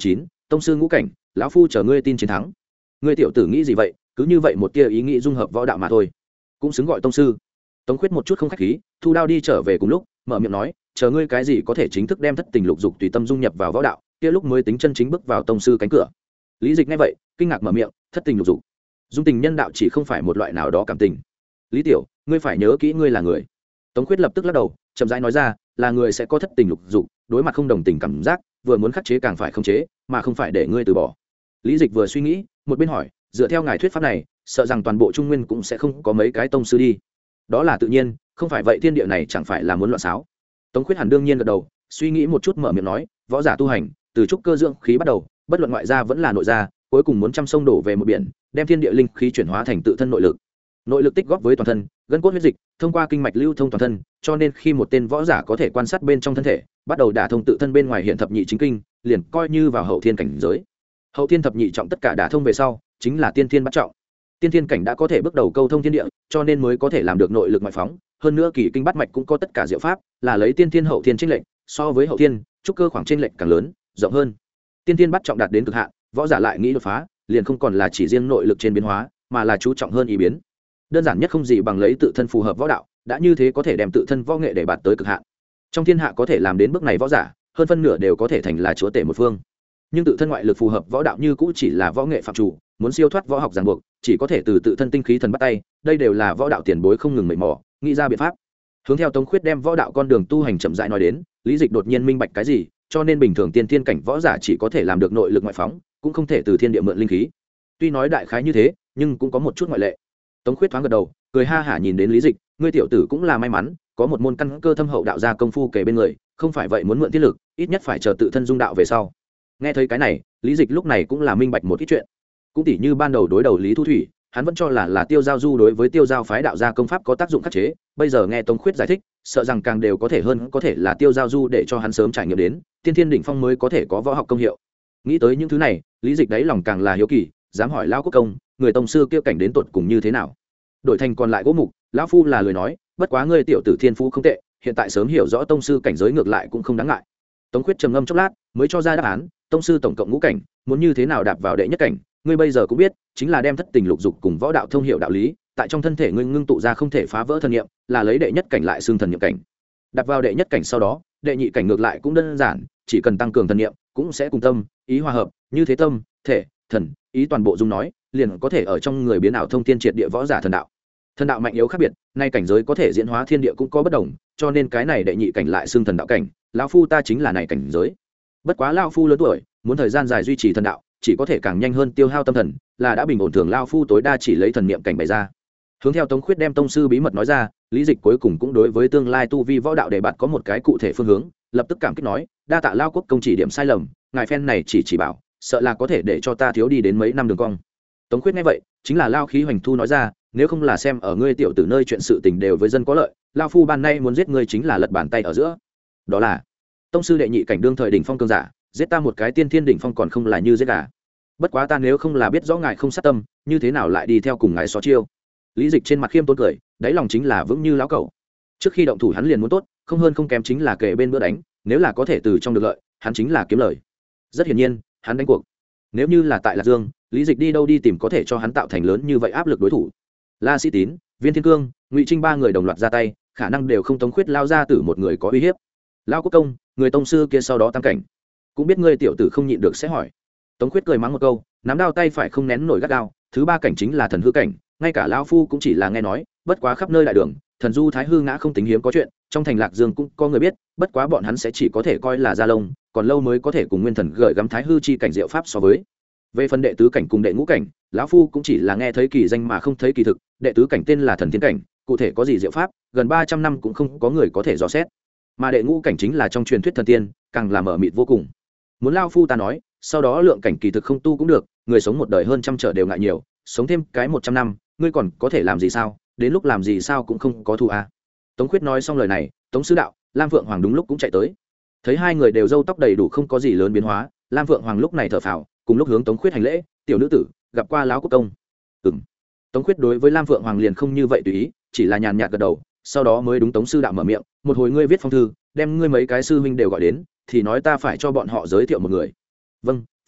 tông sư ngũ cảnh, lão phu chờ ngươi tin chiến thắng. Ngươi tiểu tử nghĩ gì vậy, cứ như vậy một tia ý nghĩ dung hợp võ đạo mà thôi, cũng xứng gọi tông sư. Tống Khuyết một chút không khách khí, thu đao đi trở về cùng lúc, mở miệng nói, chờ ngươi cái gì có thể chính thức đem thất tình lục dục tùy tâm dung nhập vào võ đạo, kia lúc mới tính chân chính bước vào tông sư cánh cửa. Lý Dịch nghe vậy, kinh ngạc mở miệng, thất tình lục dục, dung tình nhân đạo chỉ không phải một loại nào đó cảm tình. Lý tiểu, ngươi phải nhớ kỹ ngươi là người. Tống Khuyết lập tức lắc đầu, chậm rãi nói ra, là người sẽ có thất tình lục dục, đối mặt không đồng tình cảm giác, vừa muốn khắc chế càng phải khống chế, mà không phải để ngươi từ bỏ. Lý Dịch vừa suy nghĩ, một bên hỏi, dựa theo ngài thuyết pháp này, sợ rằng toàn bộ Trung Nguyên cũng sẽ không có mấy cái tông sư đi. Đó là tự nhiên, không phải vậy thiên địa này chẳng phải là muốn loạn xáo. Tống Khuyết hẳn đương nhiên gật đầu, suy nghĩ một chút mở miệng nói, võ giả tu hành, từ trúc cơ dưỡng khí bắt đầu, bất luận ngoại gia vẫn là nội gia, cuối cùng muốn trăm sông đổ về một biển, đem thiên địa linh khí chuyển hóa thành tự thân nội lực. Nội lực tích góp với toàn thân, gân cốt huyết dịch, thông qua kinh mạch lưu thông toàn thân, cho nên khi một tên võ giả có thể quan sát bên trong thân thể, bắt đầu đả thông tự thân bên ngoài hiện thập nhị chính kinh, liền coi như vào hậu thiên cảnh giới. Hậu thiên thập nhị trọng tất cả đả thông về sau, chính là tiên thiên bát trọng. Tiên thiên cảnh đã có thể bước đầu câu thông thiên địa, cho nên mới có thể làm được nội lực ngoại phóng, hơn nữa kỳ kinh bát mạch cũng có tất cả diệu pháp, là lấy tiên thiên hậu thiên chênh lệch, so với hậu thiên, trúc cơ khoảng chênh lệch càng lớn, rộng hơn. Tiên thiên bát trọng đạt đến cực hạn, võ giả lại nghĩ đột phá, liền không còn là chỉ riêng nội lực trên biến hóa, mà là chú trọng hơn ý biến. Đơn giản nhất không gì bằng lấy tự thân phù hợp võ đạo, đã như thế có thể đem tự thân võ nghệ để đạt tới cực hạn. Trong thiên hạ có thể làm đến bước này võ giả, hơn phân nửa đều có thể thành là chúa tể một phương. Nhưng tự thân ngoại lực phù hợp võ đạo như cũ chỉ là võ nghệ phạm chủ, muốn siêu thoát võ học ràng buộc, chỉ có thể từ tự thân tinh khí thần bắt tay, đây đều là võ đạo tiền bối không ngừng mệt mỏi, nghĩ ra biện pháp. Hướng theo Tống Khuyết đem võ đạo con đường tu hành chậm rãi nói đến, Lý Dịch đột nhiên minh bạch cái gì, cho nên bình thường tiên thiên cảnh võ giả chỉ có thể làm được nội lực ngoại phóng, cũng không thể từ thiên địa mượn linh khí. Tuy nói đại khái như thế, nhưng cũng có một chút ngoại lệ. Tống Khuyết thoáng gật đầu, cười ha hả nhìn đến Lý Dịch, ngươi tiểu tử cũng là may mắn, có một môn căn cơ thâm hậu đạo gia công phu kề bên người, không phải vậy muốn mượn tiết lực, ít nhất phải chờ tự thân dung đạo về sau. Nghe thấy cái này, Lý Dịch lúc này cũng là minh bạch một ít chuyện. Cũng tỉ như ban đầu đối đầu Lý Thu Thủy, hắn vẫn cho là là Tiêu Giao Du đối với Tiêu Giao phái đạo gia công pháp có tác dụng khắc chế, bây giờ nghe Tống Khuyết giải thích, sợ rằng càng đều có thể hơn, có thể là Tiêu Giao Du để cho hắn sớm trải nghiệm đến, tiên thiên đỉnh phong mới có thể có võ học công hiệu. Nghĩ tới những thứ này, Lý Dịch đáy lòng càng là hiếu kỳ, dám hỏi lão quốc công, người tông sư kia cảnh đến tột cùng như thế nào. Đổi thành còn lại gỗ mục, lão phu là lời nói, bất quá ngươi tiểu tử thiên phú không tệ, hiện tại sớm hiểu rõ tông sư cảnh giới ngược lại cũng không đáng ngại. Tống Khuyết trầm ngâm chốc lát, mới cho ra đáp án, tông sư tổng cộng ngũ cảnh, muốn như thế nào đạp vào đệ nhất cảnh, ngươi bây giờ cũng biết, chính là đem thất tình lục dục cùng võ đạo thông hiểu đạo lý, tại trong thân thể ngươi ngưng tụ ra không thể phá vỡ thần niệm, là lấy đệ nhất cảnh lại xương thần niệm cảnh. Đạp vào đệ nhất cảnh sau đó, đệ nhị cảnh ngược lại cũng đơn giản, chỉ cần tăng cường thần niệm, cũng sẽ cùng tâm, ý hòa hợp, như thế tâm, thể, thần, ý toàn bộ dung nói, liền có thể ở trong người biến ảo thông thiên triệt địa võ giả thần đạo. Thần đạo mạnh yếu khác biệt, nay cảnh giới có thể diễn hóa thiên địa cũng có bất đồng, cho nên cái này đệ nhị cảnh lại xương thần đạo cảnh, lão phu ta chính là này cảnh giới. Bất quá lão phu lớn tuổi, muốn thời gian dài duy trì thần đạo, chỉ có thể càng nhanh hơn tiêu hao tâm thần, là đã bình ổn thường lão phu tối đa chỉ lấy thần niệm cảnh bày ra. Hướng theo Tống Khuyết đem tông sư bí mật nói ra, Lý Dịch cuối cùng cũng đối với tương lai tu vi võ đạo để bạn có một cái cụ thể phương hướng, lập tức cảm kích nói, đa tạ lao quốc công chỉ điểm sai lầm, ngài phen này chỉ chỉ bảo, sợ là có thể để cho ta thiếu đi đến mấy năm đường cong. Tống Khuyết nghe vậy, chính là lao khí hoành thu nói ra, nếu không là xem ở ngươi tiểu tử nơi chuyện sự tình đều với dân có lợi, lao phu ban nay muốn giết ngươi chính là lật bàn tay ở giữa. Đó là tông sư đệ nhị cảnh đương thời đỉnh phong cường giả, giết ta một cái tiên thiên đỉnh phong còn không là như giết gà. Bất quá ta nếu không là biết rõ ngài không sát tâm, như thế nào lại đi theo cùng ngài xó chiêu. Lý Dịch trên mặt khiêm tốn cười, đáy lòng chính là vững như lão cẩu. Trước khi động thủ hắn liền muốn tốt, không hơn không kém chính là kề bên bữa đánh, nếu là có thể từ trong được lợi, hắn chính là kiếm lời. Rất hiển nhiên, hắn đánh cuộc. Nếu như là tại Lạc Dương, Lý Dịch đi đâu đi tìm có thể cho hắn tạo thành lớn như vậy áp lực đối thủ. La Sĩ Tín, Viên Thiên Cương, Ngụy Trinh ba người đồng loạt ra tay, khả năng đều không Tống Khuyết lao ra tử một người có uy hiếp. Lao quốc công, người tông sư kia sau đó tăng cảnh, cũng biết ngươi tiểu tử không nhịn được sẽ hỏi. Tống Khuyết cười mắng một câu, nắm đao tay phải không nén nổi gắt gao, thứ ba cảnh chính là thần hư cảnh, ngay cả lão phu cũng chỉ là nghe nói, bất quá khắp nơi đại đường, thần du thái hư ngã không tính hiếm có chuyện, trong thành Lạc Dương cũng có người biết, bất quá bọn hắn sẽ chỉ có thể coi là gia lông, còn lâu mới có thể cùng nguyên thần gửi gắm thái hư chi cảnh diệu pháp so với. Về phần đệ tứ cảnh cùng đệ ngũ cảnh, lão phu cũng chỉ là nghe thấy kỳ danh mà không thấy kỳ thực, đệ tứ cảnh tên là thần thiên cảnh, cụ thể có gì diệu pháp, gần ba trăm năm cũng không có người có thể dò xét. Mà đệ ngũ cảnh chính là trong truyền thuyết thần tiên, càng là mở mịt vô cùng. Muốn lão phu ta nói, sau đó lượng cảnh kỳ thực không tu cũng được, người sống một đời hơn trăm trở đều ngại nhiều, sống thêm cái một trăm năm, ngươi còn có thể làm gì sao, đến lúc làm gì sao cũng không có thù à. Tống Khuyết nói xong lời này, Tống Sư Đạo, Lam Phượng Hoàng đúng lúc cũng chạy tới. Thấy hai người đều râu tóc đầy đủ không có gì lớn biến hóa, Lam Phượng Hoàng lúc này thở phào, cùng lúc hướng Tống Khuyết hành lễ, tiểu nữ tử, gặp qua lão quốc công. Ừm. Tống Khuyết đối với Lam Phượng Hoàng liền không như vậy tùy ý, chỉ là nhàn nhạt gật đầu, sau đó mới đúng Tống Sư Đạo mở miệng, một hồi ngươi viết phong thư, đem ngươi mấy cái sư huynh đều gọi đến, thì nói ta phải cho bọn họ giới thiệu một người. Vâng,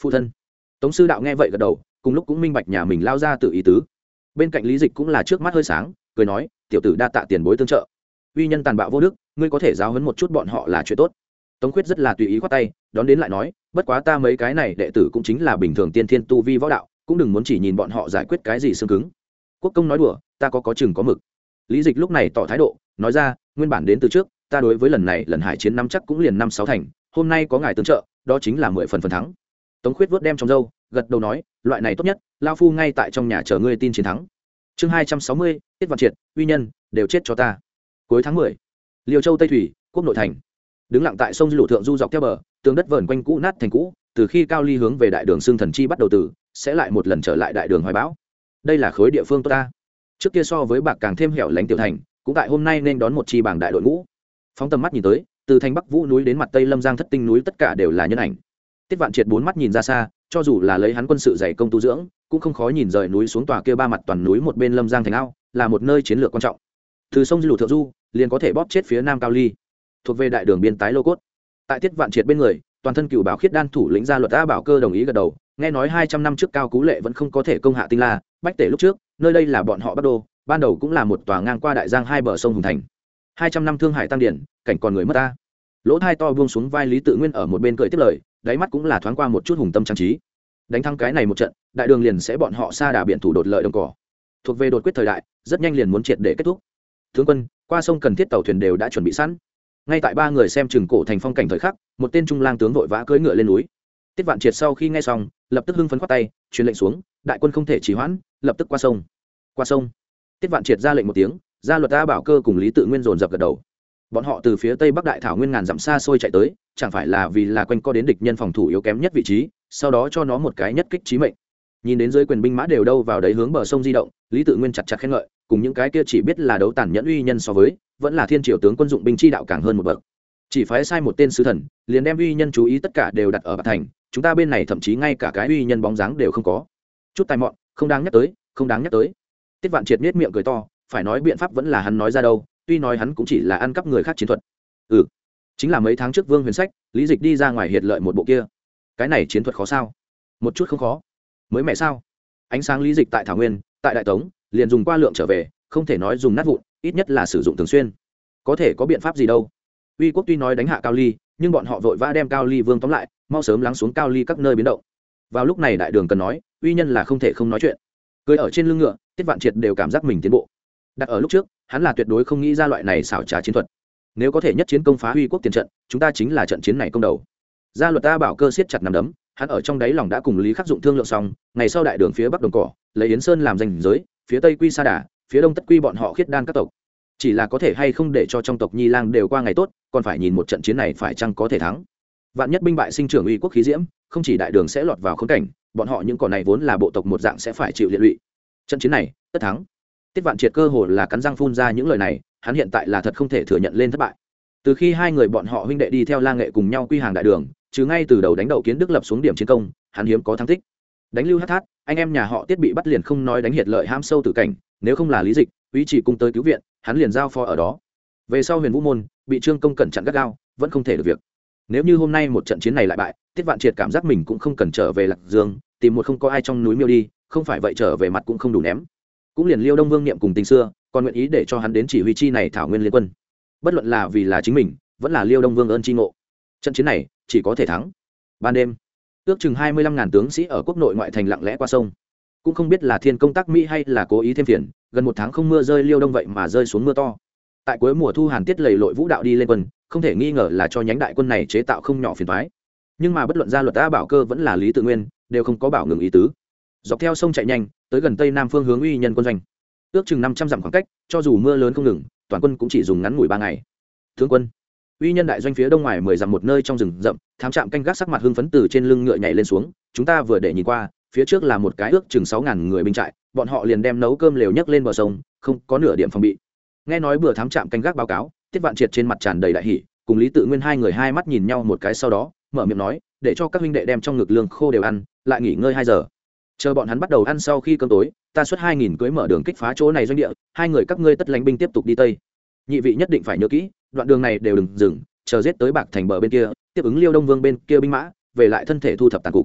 phụ thân. Tống sư đạo nghe vậy gật đầu, cùng lúc cũng minh bạch nhà mình lao ra tự ý tứ. Bên cạnh Lý Dịch cũng là trước mắt hơi sáng, cười nói, tiểu tử đa tạ tiền bối tương trợ. Uy nhân tàn bạo vô đức, ngươi có thể giáo huấn một chút bọn họ là chuyện tốt. Tống Khuyết rất là tùy ý khoát tay, đón đến lại nói, bất quá ta mấy cái này đệ tử cũng chính là bình thường tiên thiên tu vi võ đạo, cũng đừng muốn chỉ nhìn bọn họ giải quyết cái gì xương cứng. Quốc công nói đùa, ta có có chừng có mực. Lý Dịch lúc này tỏ thái độ, nói ra, nguyên bản đến từ trước, ta đối với lần này lần hải chiến năm chắc cũng liền năm sáu thành, hôm nay có ngài tương trợ, đó chính là mười phần phần thắng. Tống Khuyết vớt đem trong râu, gật đầu nói, loại này tốt nhất, lao phu ngay tại trong nhà chờ ngươi tin chiến thắng. Chương hai trăm sáu mươi, Tiết Vạn Triệt, uy nhân, đều chết cho ta. Cuối tháng mười, Liêu Châu Tây Thủy, quốc nội thành. Đứng lặng tại sông Lũ thượng du dọc theo bờ, tường đất vờn quanh cũ nát thành cũ, từ khi Cao Ly hướng về đại đường Xương Thần Chi bắt đầu từ, sẽ lại một lần trở lại đại đường Hoài Bão. Đây là khối địa phương tốt ta. Trước kia so với bạc càng thêm hẻo lánh tiểu thành, cũng tại hôm nay nên đón một chi bảng đại đội ngũ. Phóng tầm mắt nhìn tới, từ thành Bắc Vũ núi đến mặt Tây Lâm Giang Thất Tinh núi tất cả đều là nhân ảnh. Tiết Vạn Triệt bốn mắt nhìn ra xa, cho dù là lấy hắn quân sự dày công tu dưỡng, cũng không khó nhìn rời núi xuống tòa kia ba mặt toàn núi một bên Lâm Giang thành ao, là một nơi chiến lược quan trọng. Từ sông Lũ thượng du, liền có thể bóp chết phía nam Cao Ly, thuộc về đại đường biên tái lô cốt. Tại Tiết Vạn Triệt bên người, toàn thân cựu bảo khiết đan thủ lĩnh gia luật A Bảo Cơ đồng ý gật đầu, nghe nói hai trăm năm trước Cao Cú Lệ vẫn không có thể công hạ Tinh La, Bách Tể lúc trước, nơi đây là bọn họ Bắc Đô, ban đầu cũng là một tòa ngang qua đại giang hai bờ sông hùng thành. hai trăm năm thương hải tăng điển, cảnh còn người mất ta. Lỗ thai to buông xuống vai Lý Tự Nguyên ở một bên cười tiếp lời, đáy mắt cũng là thoáng qua một chút hùng tâm trang trí. Đánh thắng cái này một trận, đại đường liền sẽ bọn họ xa đà biển thủ đột lợi đồng cỏ. Thuộc về đột quyết thời đại, rất nhanh liền muốn triệt để kết thúc. Tướng quân, qua sông cần thiết tàu thuyền đều đã chuẩn bị sẵn. Ngay tại ba người xem chừng cổ thành phong cảnh thời khắc, một tên trung lang tướng vội vã cưỡi ngựa lên núi. Tiết Vạn Triệt sau khi nghe xong, lập tức hưng phấn khoát tay, truyền lệnh xuống, đại quân không thể trì hoãn, lập tức qua sông. Qua sông. Tiết Vạn Triệt ra lệnh một tiếng, gia luật A Bảo Cơ cùng Lý Tự Nguyên dồn dập gật đầu. Bọn họ từ phía tây bắc đại thảo nguyên ngàn dặm xa xôi chạy tới, chẳng phải là vì là quanh co đến địch nhân phòng thủ yếu kém nhất vị trí, sau đó cho nó một cái nhất kích chí mệnh. Nhìn đến dưới quyền binh mã đều đâu vào đấy hướng bờ sông di động, Lý Tự Nguyên chặt chặt khen ngợi, cùng những cái kia chỉ biết là đấu tàn nhẫn uy nhân so với, vẫn là thiên triều tướng quân dụng binh chi đạo càng hơn một bậc. Chỉ phái sai một tên sứ thần, liền đem uy nhân chú ý tất cả đều đặt ở Bạc Thành, chúng ta bên này thậm chí ngay cả cái uy nhân bóng dáng đều không có. Chút tài mọn, không đáng nhắc tới, không đáng nhắc tới. Tiết Vạn Triệt nhếch miệng cười to, phải nói biện pháp vẫn là hắn nói ra đâu, tuy nói hắn cũng chỉ là ăn cắp người khác chiến thuật. Ừ, chính là mấy tháng trước Vương Huyền Sách, Lý Dịch đi ra ngoài hiệt lợi một bộ kia. Cái này chiến thuật khó sao? Một chút không khó. Mới mẹ sao? Ánh sáng Lý Dịch tại Thảo Nguyên, tại Đại Tống, liền dùng qua lượng trở về, không thể nói dùng nát vụn, ít nhất là sử dụng thường xuyên. Có thể có biện pháp gì đâu? Uy quốc tuy nói đánh hạ Cao Ly, nhưng bọn họ vội vã đem Cao Ly Vương tóm lại, mau sớm lắng xuống Cao Ly các nơi biến động. Vào lúc này đại đường cần nói, uy nhân là không thể không nói chuyện. Cưỡi ở trên lưng ngựa, Tiết Vạn Triệt đều cảm giác mình tiến bộ. Đặt ở lúc trước, hắn là tuyệt đối không nghĩ ra loại này xảo trá chiến thuật. Nếu có thể nhất chiến công phá Uy quốc tiền trận, chúng ta chính là trận chiến này công đầu. Gia luật A Bảo Cơ siết chặt nắm đấm, hắn ở trong đáy lòng đã cùng Lý Khắc Dụng thương lượng xong, ngày sau đại đường phía bắc đồng cỏ, lấy Yến Sơn làm danh giới, phía tây quy Sa Đà, phía đông tất quy bọn họ khiết đan các tộc. Chỉ là có thể hay không để cho trong tộc Nhi Lang đều qua ngày tốt, còn phải nhìn một trận chiến này phải chăng có thể thắng. Vạn nhất binh bại sinh trưởng Uy quốc khí diễm, không chỉ đại đường sẽ lọt vào khốn cảnh, bọn họ những cỏ này vốn là bộ tộc một dạng sẽ phải chịu liệt lụy. Trận chiến này, tất thắng. Tiết Vạn Triệt cơ hồ là cắn răng phun ra những lời này, hắn hiện tại là thật không thể thừa nhận lên thất bại. Từ khi hai người bọn họ huynh đệ đi theo La Nghệ cùng nhau quy hàng đại đường, chứ ngay từ đầu đánh đầu Kiến Đức lập xuống điểm chiến công, hắn hiếm có thắng tích. Đánh Lưu Hắc Thát, anh em nhà họ Tiết bị bắt liền không nói đánh hiệt lợi ham sâu tử cảnh, nếu không là Lý Dịch, Úy Chỉ cung tới cứu viện, hắn liền giao phó ở đó. Về sau Huyền Vũ môn bị Trương Công cẩn chặn gắt gao, vẫn không thể được việc. Nếu như hôm nay một trận chiến này lại bại, Tiết Vạn Triệt cảm giác mình cũng không cần trở về Lạc Dương, tìm một không có ai trong núi miêu đi, không phải vậy trở về mặt cũng không đủ ném. Cũng liền Liêu Đông Vương niệm cùng tình xưa, còn nguyện ý để cho hắn đến chỉ huy chi này thảo nguyên liên quân. Bất luận là vì là chính mình, vẫn là Liêu Đông Vương ơn chi ngộ. Trận chiến này chỉ có thể thắng. Ban đêm, ước chừng hai mươi lăm ngàn tướng sĩ ở quốc nội ngoại thành lặng lẽ qua sông. Cũng không biết là thiên công tác Mỹ hay là cố ý thêm phiền, gần một tháng không mưa rơi Liêu Đông vậy mà rơi xuống mưa to. Tại cuối mùa thu Hàn Tiết lầy lội vũ đạo đi lên quân, không thể nghi ngờ là cho nhánh đại quân này chế tạo không nhỏ phiền toái. Nhưng mà bất luận gia luật A Bảo Cơ vẫn là Lý Tự Nguyên, đều không có bảo ngừng ý tứ. Dọc theo sông chạy nhanh, tới gần tây nam phương hướng uy nhân quân doanh. Ước chừng năm trăm dặm khoảng cách, cho dù mưa lớn không ngừng, toàn quân cũng chỉ dùng ngắn ngủi ba ngày. Tướng quân, uy nhân đại doanh phía đông ngoài mười dặm một nơi trong rừng rậm, thám trạm canh gác sắc mặt hưng phấn từ trên lưng ngựa nhảy lên xuống, chúng ta vừa để nhìn qua, phía trước là một cái ước chừng sáu ngàn người binh trại, bọn họ liền đem nấu cơm lều nhấc lên bờ sông, không có nửa điểm phòng bị. Nghe nói bữa thám trạm canh gác báo cáo, Tiết Vạn Triệt trên mặt tràn đầy đại hỉ, cùng Lý Tự Nguyên hai người hai mắt nhìn nhau một cái sau đó, mở miệng nói, để cho các huynh đệ đem trong ngực lương khô đều ăn, lại nghỉ ngơi hai giờ. Chờ bọn hắn bắt đầu ăn sau khi cơm tối, ta xuất hai nghìn cưỡi mở đường kích phá chỗ này doanh địa, hai người các ngươi tất lãnh binh tiếp tục đi tây. Nhị vị nhất định phải nhớ kỹ, đoạn đường này đều đừng dừng, chờ giết tới Bạc Thành bờ bên kia, tiếp ứng Liêu Đông Vương bên kia binh mã, về lại thân thể thu thập tàn cục.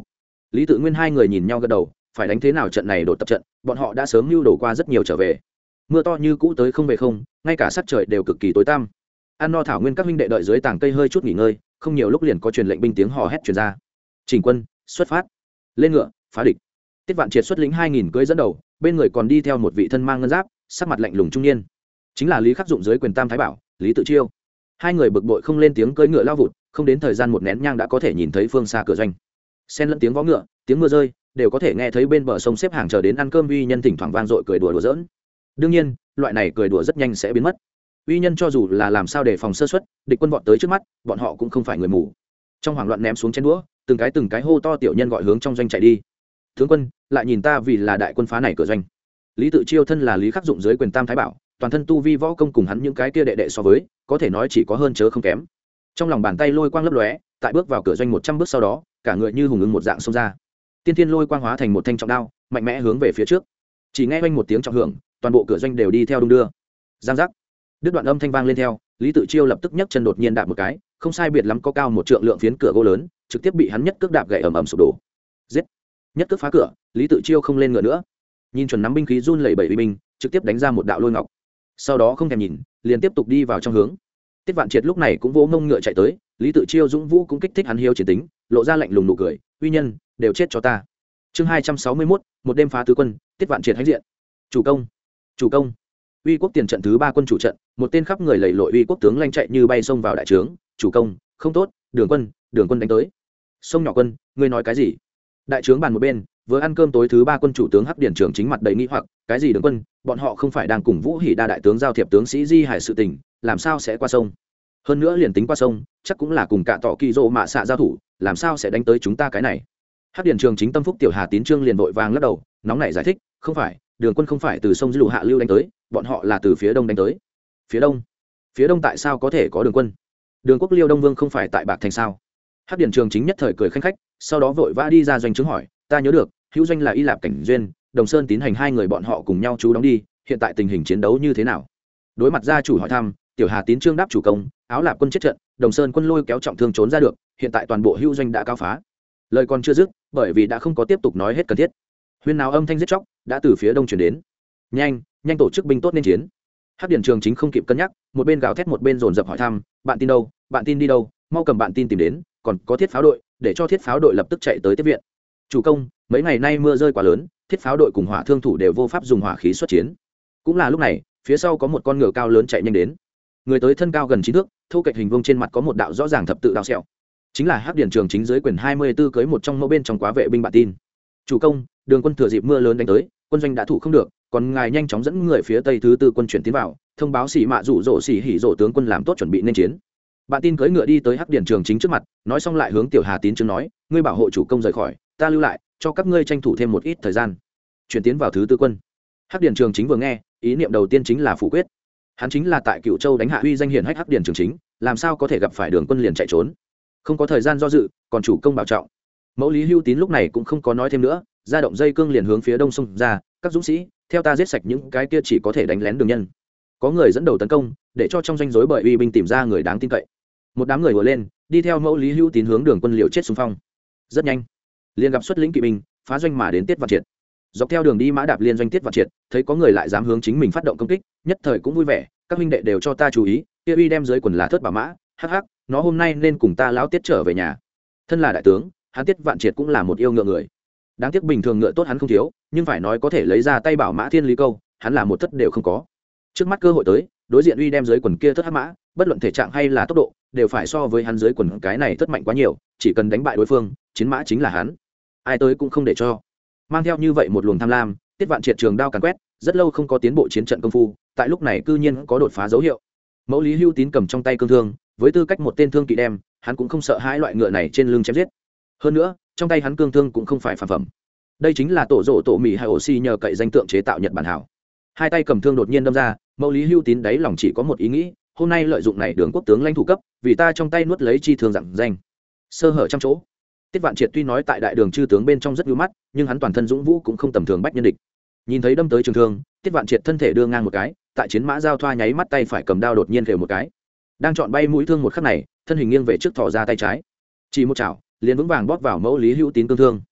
Lý Tự Nguyên hai người nhìn nhau gật đầu, phải đánh thế nào trận này đột tập trận, bọn họ đã sớm lưu đồ qua rất nhiều trở về. Mưa to như cũ tới không về không, ngay cả sắc trời đều cực kỳ tối tăm. Ăn no thảo nguyên các huynh đệ đợi dưới tảng cây hơi chút nghỉ ngơi, không nhiều lúc liền có truyền lệnh binh tiếng hò hét truyền ra. Chỉnh quân, xuất phát. Lên ngựa, phá địch. Tiết Vạn Triệt xuất lĩnh hai nghìn cưỡi dẫn đầu, bên người còn đi theo một vị thân mang ngân giáp, sắc mặt lạnh lùng trung niên, chính là Lý Khắc Dụng dưới quyền Tam Thái Bảo, Lý Tự Chiêu. Hai người bực bội không lên tiếng cưỡi ngựa lao vụt, không đến thời gian một nén nhang đã có thể nhìn thấy phương xa cửa doanh. Xen lẫn tiếng vó ngựa, tiếng mưa rơi, đều có thể nghe thấy bên bờ sông xếp hàng chờ đến ăn cơm uy nhân thỉnh thoảng vang dội cười đùa đùa giỡn. Đương nhiên, loại này cười đùa rất nhanh sẽ biến mất. Uy nhân cho dù là làm sao để phòng sơ suất, địch quân vọt tới trước mắt, bọn họ cũng không phải người mù. Trong hoảng loạn ném xuống chén đũa, từng cái từng cái hô to tiểu nhân gọi hướng trong doanh chạy đi. Tướng quân, lại nhìn ta vì là đại quân phá này cửa doanh. Lý Tự Chiêu thân là Lý Khắc Dụng dưới quyền Tam Thái Bảo, toàn thân tu vi võ công cùng hắn những cái kia đệ đệ so với, có thể nói chỉ có hơn chớ không kém. Trong lòng bàn tay lôi quang lấp lóe, tại bước vào cửa doanh một trăm bước sau đó, cả người như hùng ưng một dạng xông ra. Tiên thiên lôi quang hóa thành một thanh trọng đao, mạnh mẽ hướng về phía trước. Chỉ nghe oanh một tiếng trọng hưởng, toàn bộ cửa doanh đều đi theo đung đưa. Giang giác. Đứt đoạn âm thanh vang lên theo, Lý Tự Chiêu lập tức nhấc chân đột nhiên đạp một cái, không sai biệt lắm có cao một trượng lượng phiến cửa gỗ lớn, trực tiếp bị hắn nhất cước đạp gãy ầm ầm sụp đổ. Giết. Nhất cước phá cửa, Lý Tự Chiêu không lên ngựa nữa. Nhìn chuẩn nắm binh khí run lẩy bẩy uy binh, trực tiếp đánh ra một đạo lôi ngọc. Sau đó không thèm nhìn, liền tiếp tục đi vào trong hướng. Tiết Vạn Triệt lúc này cũng vỗ ngông ngựa chạy tới, Lý Tự Chiêu dũng vũ cũng kích thích hắn hiếu chiến tính, lộ ra lạnh lùng nụ cười, uy nhân, đều chết cho ta. Chương hai trăm sáu mươi mốt, một đêm phá tứ quân, Tiết Vạn Triệt hãnh diện. Chủ công, chủ công. Uy quốc tiền trận thứ ba quân chủ trận, một tên khắp người lầy lội uy quốc tướng lanh chạy như bay xông vào đại trướng, chủ công, không tốt, Đường quân, Đường quân đánh tới. Sông nhỏ quân, ngươi nói cái gì? Đại trướng bàn một bên, vừa ăn cơm tối thứ ba quân chủ tướng Hắc Điển trưởng chính mặt đầy nghi hoặc, cái gì Đường quân, bọn họ không phải đang cùng Vũ Hỉ Đa đại tướng giao thiệp tướng sĩ Di Hải sự tình, làm sao sẽ qua sông? Hơn nữa liền tính qua sông, chắc cũng là cùng cả tọ kỳ rô mạ xạ giao thủ, làm sao sẽ đánh tới chúng ta cái này? Hắc Điển trường chính tâm phúc tiểu Hà Tín Trương liền vội vàng lắc đầu, nóng nảy giải thích, không phải, Đường quân không phải từ sông Dư Lụ hạ lưu đánh tới, bọn họ là từ phía đông đánh tới. Phía đông? Phía đông tại sao có thể có Đường quân? Đường quốc Liêu Đông Vương không phải tại Bạc Thành sao? Hắc Điển trường chính nhất thời cười khanh khách, sau đó vội vã đi ra doanh trướng hỏi, ta nhớ được, hữu doanh là Y Lạp Cảnh Duyên, Đồng Sơn Tín Hành hai người bọn họ cùng nhau trú đóng đi, hiện tại tình hình chiến đấu như thế nào? Đối mặt gia chủ hỏi thăm, tiểu Hà Tín Trương đáp chủ công, Áo Lạp quân chết trận, Đồng Sơn quân lôi kéo trọng thương trốn ra được, hiện tại toàn bộ hữu doanh đã cao phá. Lời còn chưa dứt, bởi vì đã không có tiếp tục nói hết cần thiết. Huyên náo âm thanh giết chóc đã từ phía đông truyền đến. Nhanh, nhanh tổ chức binh tốt nên chiến. Hắc Điển trường chính không kịp cân nhắc, một bên gào thét một bên dồn dập hỏi thăm, bạn tin đâu, bạn tin đi đâu, mau cầm bạn tin tìm đến, còn có thiết pháo đội, để cho thiết pháo đội lập tức chạy tới tiếp viện. Chủ công, mấy ngày nay mưa rơi quá lớn, thiết pháo đội cùng hỏa thương thủ đều vô pháp dùng hỏa khí xuất chiến. Cũng là lúc này, phía sau có một con ngựa cao lớn chạy nhanh đến. Người tới thân cao gần chín thước, thu kệch hình vuông trên mặt có một đạo rõ ràng thập tự đạo sẹo. Chính là Hắc Điển trường chính dưới quyền hai mươi tư cưới một trong mẫu bên trong quá vệ binh bạn tin. Chủ công, Đường quân thừa dịp mưa lớn đánh tới, quân doanh đã thủ không được, còn ngài nhanh chóng dẫn người phía tây thứ tư quân chuyển tiến vào, thông báo xỉ mạ rủ rỗ xỉ hỉ rỗ tướng quân làm tốt chuẩn bị nên chiến. Bạn tin cưỡi ngựa đi tới Hắc Điển trường chính trước mặt, nói xong lại hướng tiểu Hà Tín Trương nói, ngươi bảo hộ chủ công rời khỏi, ta lưu lại, cho các ngươi tranh thủ thêm một ít thời gian, chuyển tiến vào thứ tư quân. Hắc Điển trường chính vừa nghe, ý niệm đầu tiên chính là phủ quyết. Hắn chính là tại Cựu Châu đánh hạ uy danh hiển hách Hắc Điển trường chính, làm sao có thể gặp phải Đường quân liền chạy trốn? Không có thời gian do dự, còn chủ công bảo trọng. Mẫu Lý Hưu Tín lúc này cũng không có nói thêm nữa, ra động dây cương liền hướng phía đông xông ra, các dũng sĩ, theo ta giết sạch những cái kia chỉ có thể đánh lén đường nhân. Có người dẫn đầu tấn công, để cho trong doanh rối bởi uy binh tìm ra người đáng tin cậy. Một đám người vừa lên, đi theo Mẫu Lý Hưu Tín hướng Đường quân liều chết xung phong. Rất nhanh, liền gặp xuất lĩnh kỵ binh, phá doanh mà đến Tiết Vạn Triệt. Dọc theo đường đi mã đạp liên doanh Tiết Vạn Triệt, thấy có người lại dám hướng chính mình phát động công kích, nhất thời cũng vui vẻ, các huynh đệ đều cho ta chú ý, kia uy đem dưới quần lá thớt bảo mã, hắc hắc, nó hôm nay nên cùng ta lão Tiết trở về nhà. Thân là đại tướng, hắn Tiết Vạn Triệt cũng là một yêu ngựa người. Đáng tiếc bình thường ngựa tốt hắn không thiếu, nhưng phải nói có thể lấy ra tay bảo mã thiên lý câu, hắn là một thất đều không có. Trước mắt cơ hội tới, đối diện uy đem dưới quần kia thất hắc mã, bất luận thể trạng hay là tốc độ, đều phải so với hắn dưới quần cái này thất mạnh quá nhiều, chỉ cần đánh bại đối phương, chiến mã chính là hắn. Ai tới cũng không để cho. Mang theo như vậy một luồng tham lam, Tiết Vạn Triệt trường đao càn quét, rất lâu không có tiến bộ chiến trận công phu, tại lúc này cư nhiên có đột phá dấu hiệu. Mẫu Lý Hưu Tín cầm trong tay cương thương, với tư cách một tên thương kỵ đem, hắn cũng không sợ hãi loại ngựa này trên lưng chém giết. Hơn nữa, trong tay hắn cương thương cũng không phải phàm phẩm. Đây chính là tổ rộ tổ mì hay ổ xi nhờ cậy danh tượng chế tạo Nhật Bản hảo. Hai tay cầm thương đột nhiên đâm ra, Mẫu Lý Hưu Tín đáy lòng chỉ có một ý nghĩ, hôm nay lợi dụng này Đường quốc tướng lãnh thủ cấp, vì ta trong tay nuốt lấy chi thương dạng danh. Sơ hở trăm chỗ. Tiết Vạn Triệt tuy nói tại đại đường chư tướng bên trong rất nhu mắt, nhưng hắn toàn thân dũng vũ cũng không tầm thường bách nhân địch. Nhìn thấy đâm tới trường thương, Tiết Vạn Triệt thân thể đưa ngang một cái, tại chiến mã giao thoa nháy mắt tay phải cầm đao đột nhiên khều một cái. Đang chọn bay mũi thương một khắc này, thân hình nghiêng về trước thò ra tay trái. Chỉ một chảo, liền vững vàng bóp vào Mẫu Lý Hưu Tín cương thương.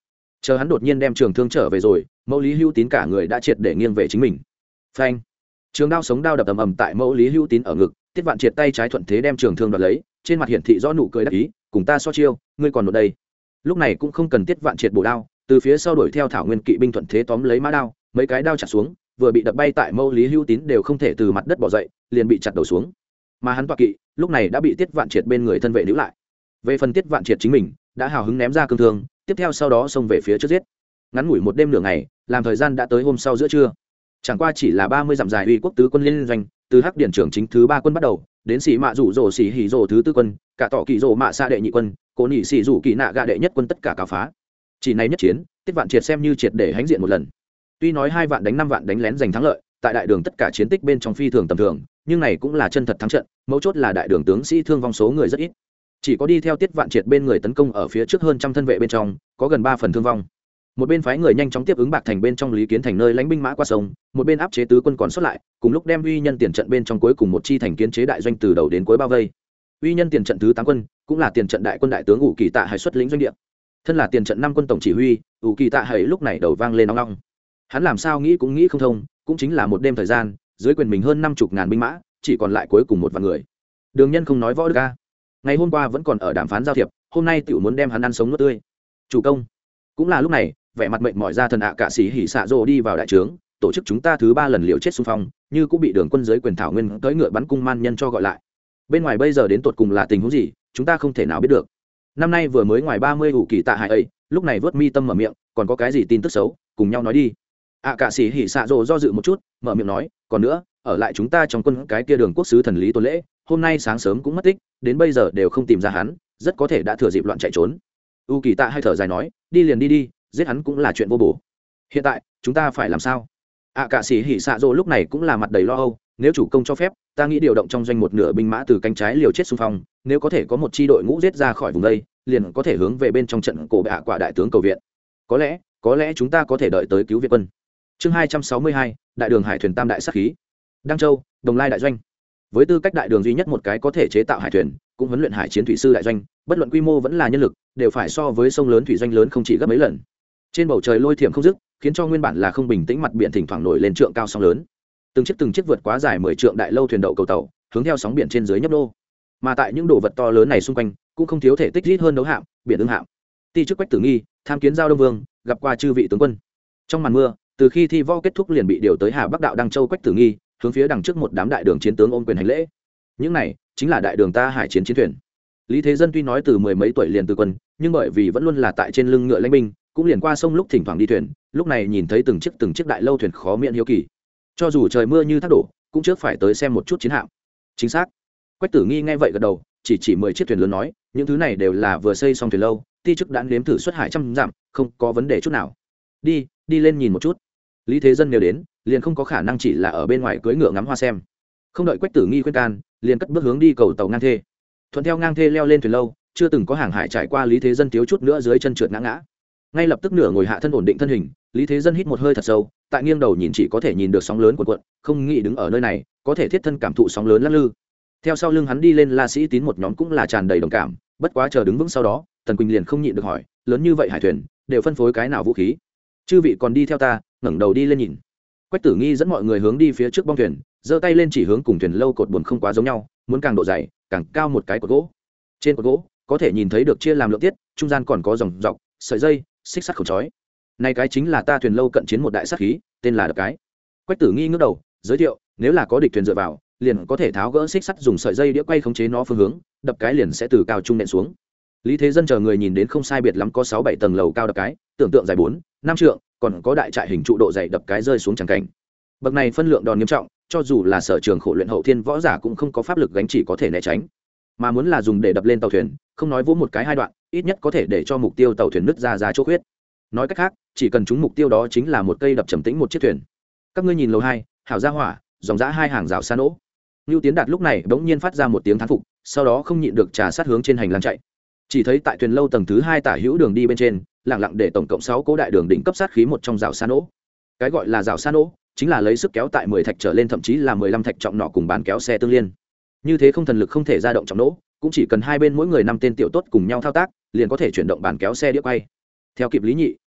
chờ hắn đột nhiên đem trường thương trở về rồi, mẫu lý hữu tín cả người đã triệt để nghiêng về chính mình. Phanh! Trường đao sống đao đập ầm ầm tại mẫu lý hữu tín ở ngực, Tiết Vạn Triệt tay trái thuận thế đem trường thương đoạt lấy, trên mặt hiển thị rõ nụ cười đắc ý, cùng ta so chiêu, ngươi còn ở đây. Lúc này cũng không cần Tiết Vạn Triệt bổ đao, từ phía sau đuổi theo thảo nguyên kỵ binh thuận thế tóm lấy mã đao, mấy cái đao chặt xuống, vừa bị đập bay tại mẫu lý hữu tín đều không thể từ mặt đất bỏ dậy, liền bị chặt đầu xuống. Mà hắn tọa kỵ lúc này đã bị Tiết Vạn Triệt bên người thân vệ níu lại. Về phần Tiết Vạn Triệt chính mình đã hào hứng ném ra cương thương, tiếp theo sau đó xông về phía trước giết. Ngắn ngủi một đêm nửa ngày, làm thời gian đã tới hôm sau giữa trưa. Chẳng qua chỉ là ba mươi dặm dài uy quốc tứ quân liên doanh, từ Hắc Điển trưởng chính thứ ba quân bắt đầu, đến Sĩ Mạ Dụ Dỗ Sĩ Hỉ Dỗ thứ tư quân, cả tọ kỳ Dỗ Mạ Sa đệ nhị quân, Cố Nhị Sĩ Dụ Kỳ Nạ Gạ đệ nhất quân tất cả cáo phá. Chỉ này nhất chiến, Tiết Vạn Triệt xem như triệt để hãnh diện một lần. Tuy nói hai vạn đánh năm vạn đánh lén giành thắng lợi, tại đại đường tất cả chiến tích bên trong phi thường tầm thường, nhưng này cũng là chân thật thắng trận, mấu chốt là đại đường tướng sĩ thương vong số người rất ít. Chỉ có đi theo Tiết Vạn Triệt bên người tấn công ở phía trước hơn trăm thân vệ bên trong, có gần ba phần thương vong. Một bên phái người nhanh chóng tiếp ứng Bạc Thành bên trong Lý Kiến Thành nơi lãnh binh mã qua sông, một bên áp chế tứ quân còn sót lại, cùng lúc đem uy nhân tiền trận bên trong cuối cùng một chi thành kiến chế đại doanh từ đầu đến cuối bao vây. Uy nhân tiền trận thứ tám quân, cũng là tiền trận đại quân đại tướng Ủ Kỳ Tạ Hải xuất lĩnh doanh địa. Thân là tiền trận năm quân tổng chỉ huy, Ủ Kỳ Tạ Hải lúc này đầu vang lên nóng nóng. Hắn làm sao nghĩ cũng nghĩ không thông, cũng chính là một đêm thời gian, dưới quyền mình hơn năm chục ngàn binh mã, chỉ còn lại cuối cùng một vạn người. Đường Nhân không nói võ đức a. Ngày hôm qua vẫn còn ở đàm phán giao thiệp, hôm nay tiểu muốn đem hắn ăn sống nuốt tươi. Chủ công. Cũng là lúc này, vẻ mặt mệnh mỏi ra thần ạ cả sĩ hỉ xạ rồ đi vào đại trướng, tổ chức chúng ta thứ ba lần liều chết xung phong, như cũng bị đường quân giới quyền thảo nguyên tới ngựa bắn cung man nhân cho gọi lại. Bên ngoài bây giờ đến tột cùng là tình huống gì, chúng ta không thể nào biết được. Năm nay vừa mới ngoài ba mươi Ủ Kỳ Tạ Hải ấy, lúc này vớt mi tâm mở miệng, còn có cái gì tin tức xấu, cùng nhau nói đi. ạ cả sĩ hỉ xạ rồ do dự một chút, mở miệng nói, còn nữa, ở lại chúng ta trong quân cái kia đường quốc sứ thần lý tôn lễ, hôm nay sáng sớm cũng mất tích, đến bây giờ đều không tìm ra hắn, rất có thể đã thừa dịp loạn chạy trốn. U Kỳ Tạ hai thở dài nói, đi liền đi đi, giết hắn cũng là chuyện vô bổ. Hiện tại chúng ta phải làm sao? ạ cả sĩ hỉ xạ rồ lúc này cũng là mặt đầy lo âu, nếu chủ công cho phép, ta nghĩ điều động trong doanh một nửa binh mã từ cánh trái liều chết xung phong, nếu có thể có một chi đội ngũ giết ra khỏi vùng đây, liền có thể hướng về bên trong trận cổ bệ hạ quả đại tướng cầu viện. Có lẽ, có lẽ chúng ta có thể đợi tới cứu viện quân. Chương hai trăm sáu mươi hai, đại đường hải thuyền tam đại sát khí. Đăng Châu, Đồng Lai đại doanh. Với tư cách đại đường duy nhất một cái có thể chế tạo hải thuyền, cũng huấn luyện hải chiến thủy sư đại doanh, bất luận quy mô vẫn là nhân lực, đều phải so với sông lớn thủy doanh lớn không chỉ gấp mấy lần. Trên bầu trời lôi thiểm không dứt, khiến cho nguyên bản là không bình tĩnh mặt biển thỉnh thoảng nổi lên trượng cao sóng lớn. Từng chiếc từng chiếc vượt quá dài mười trượng đại lâu thuyền đậu cầu tàu, hướng theo sóng biển trên dưới nhấp đô. Mà tại những đồ vật to lớn này xung quanh, cũng không thiếu thể tích rít hơn đấu hạm, biển ứng hạm. Ti chức Quách Tử Nghi, tham kiến giao Đông Vương, gặp qua chư vị tướng quân. Trong màn mưa, từ khi thi võ kết thúc liền bị điều tới Hà Bắc đạo Đăng Châu Quách Tử Nghi, hướng phía đằng trước một đám đại đường chiến tướng ôm quyền hành lễ. Những này chính là đại đường ta hải chiến chiến thuyền. Lý Thế Dân tuy nói từ mười mấy tuổi liền từ quân, nhưng bởi vì vẫn luôn là tại trên lưng ngựa lãnh binh, cũng liền qua sông lúc thỉnh thoảng đi thuyền, lúc này nhìn thấy từng chiếc từng chiếc đại lâu thuyền khó miễn hiếu kỳ. Cho dù trời mưa như thác đổ, cũng trước phải tới xem một chút chiến hạm. Chính xác. Quách Tử Nghi nghe vậy gật đầu, chỉ chỉ mười chiếc thuyền lớn nói, những thứ này đều là vừa xây xong thuyền lâu, ti chức đã nếm thử xuất hải trăm dặm, không có vấn đề chút nào. Đi, đi lên nhìn một chút. Lý Thế Dân nếu đến, liền không có khả năng chỉ là ở bên ngoài cưỡi ngựa ngắm hoa xem. Không đợi Quách Tử Nghi khuyên can, liền cất bước hướng đi cầu tàu ngang thê. Thuận theo ngang thê leo lên thuyền lâu, chưa từng có hàng hải trải qua, Lý Thế Dân thiếu chút nữa dưới chân trượt ngã ngã. Ngay lập tức nửa ngồi hạ thân ổn định thân hình, Lý Thế Dân hít một hơi thật sâu, tại nghiêng đầu nhìn chỉ có thể nhìn được sóng lớn cuộn cuộn, không nghĩ đứng ở nơi này, có thể thiết thân cảm thụ sóng lớn lắc lư. Theo sau lưng hắn đi lên La Sĩ Tín một nhóm cũng là tràn đầy đồng cảm, bất quá chờ đứng vững sau đó, Tần Quỳnh liền không nhịn được hỏi, lớn như vậy hải thuyền, đều phân phối cái nào vũ khí? Chư vị còn đi theo ta, ngẩng đầu đi lên nhìn. Quách Tử Nghi dẫn mọi người hướng đi phía trước bong thuyền, giơ tay lên chỉ hướng cùng thuyền lâu cột buồm không quá giống nhau, muốn càng độ dày, càng cao một cái cột gỗ. Trên cột gỗ có thể nhìn thấy được chia làm lượng tiết, trung gian còn có dòng dọc, sợi dây, xích sắt khổng chói. Này cái chính là ta thuyền lâu cận chiến một đại sát khí, tên là Đập Cái. Quách Tử Nghi ngước đầu, giới thiệu, nếu là có địch thuyền dựa vào, liền có thể tháo gỡ xích sắt dùng sợi dây đĩa quay khống chế nó phương hướng, đập cái liền sẽ từ cao trung nện xuống. Lý Thế Dân chờ người nhìn đến không sai biệt lắm có sáu bảy tầng lầu cao đập cái, tưởng tượng dài bốn, năm trượng, còn có đại trại hình trụ độ dày đập cái rơi xuống chẳng cảnh. Bậc này phân lượng đòn nghiêm trọng, cho dù là sở trường khổ luyện hậu thiên võ giả cũng không có pháp lực gánh chỉ có thể né tránh. Mà muốn là dùng để đập lên tàu thuyền, không nói vỗ một cái hai đoạn, ít nhất có thể để cho mục tiêu tàu thuyền nứt ra ra chỗ khuyết. Nói cách khác, chỉ cần trúng mục tiêu đó chính là một cây đập trầm tĩnh một chiếc thuyền. Các ngươi nhìn lầu hai, hảo gia hỏa, dòng dã hai hàng rào xa nỗ. Nưu Tiến Đạt lúc này bỗng nhiên phát ra một tiếng thán phục, sau đó không nhịn được trà sát hướng trên hành lang chạy. Chỉ thấy tại thuyền lâu tầng thứ hai tả hữu đường đi bên trên, lặng lặng để tổng cộng sáu cố đại đường đỉnh cấp sát khí một trong rào xa nỗ. Cái gọi là rào xa nỗ, chính là lấy sức kéo tại mười thạch trở lên thậm chí là mười lăm thạch trọng nọ cùng bán kéo xe tương liên. Như thế không thần lực không thể ra động trọng nỗ, cũng chỉ cần hai bên mỗi người năm tên tiểu tốt cùng nhau thao tác, liền có thể chuyển động bàn kéo xe đĩa quay. Theo kịp lý nhị,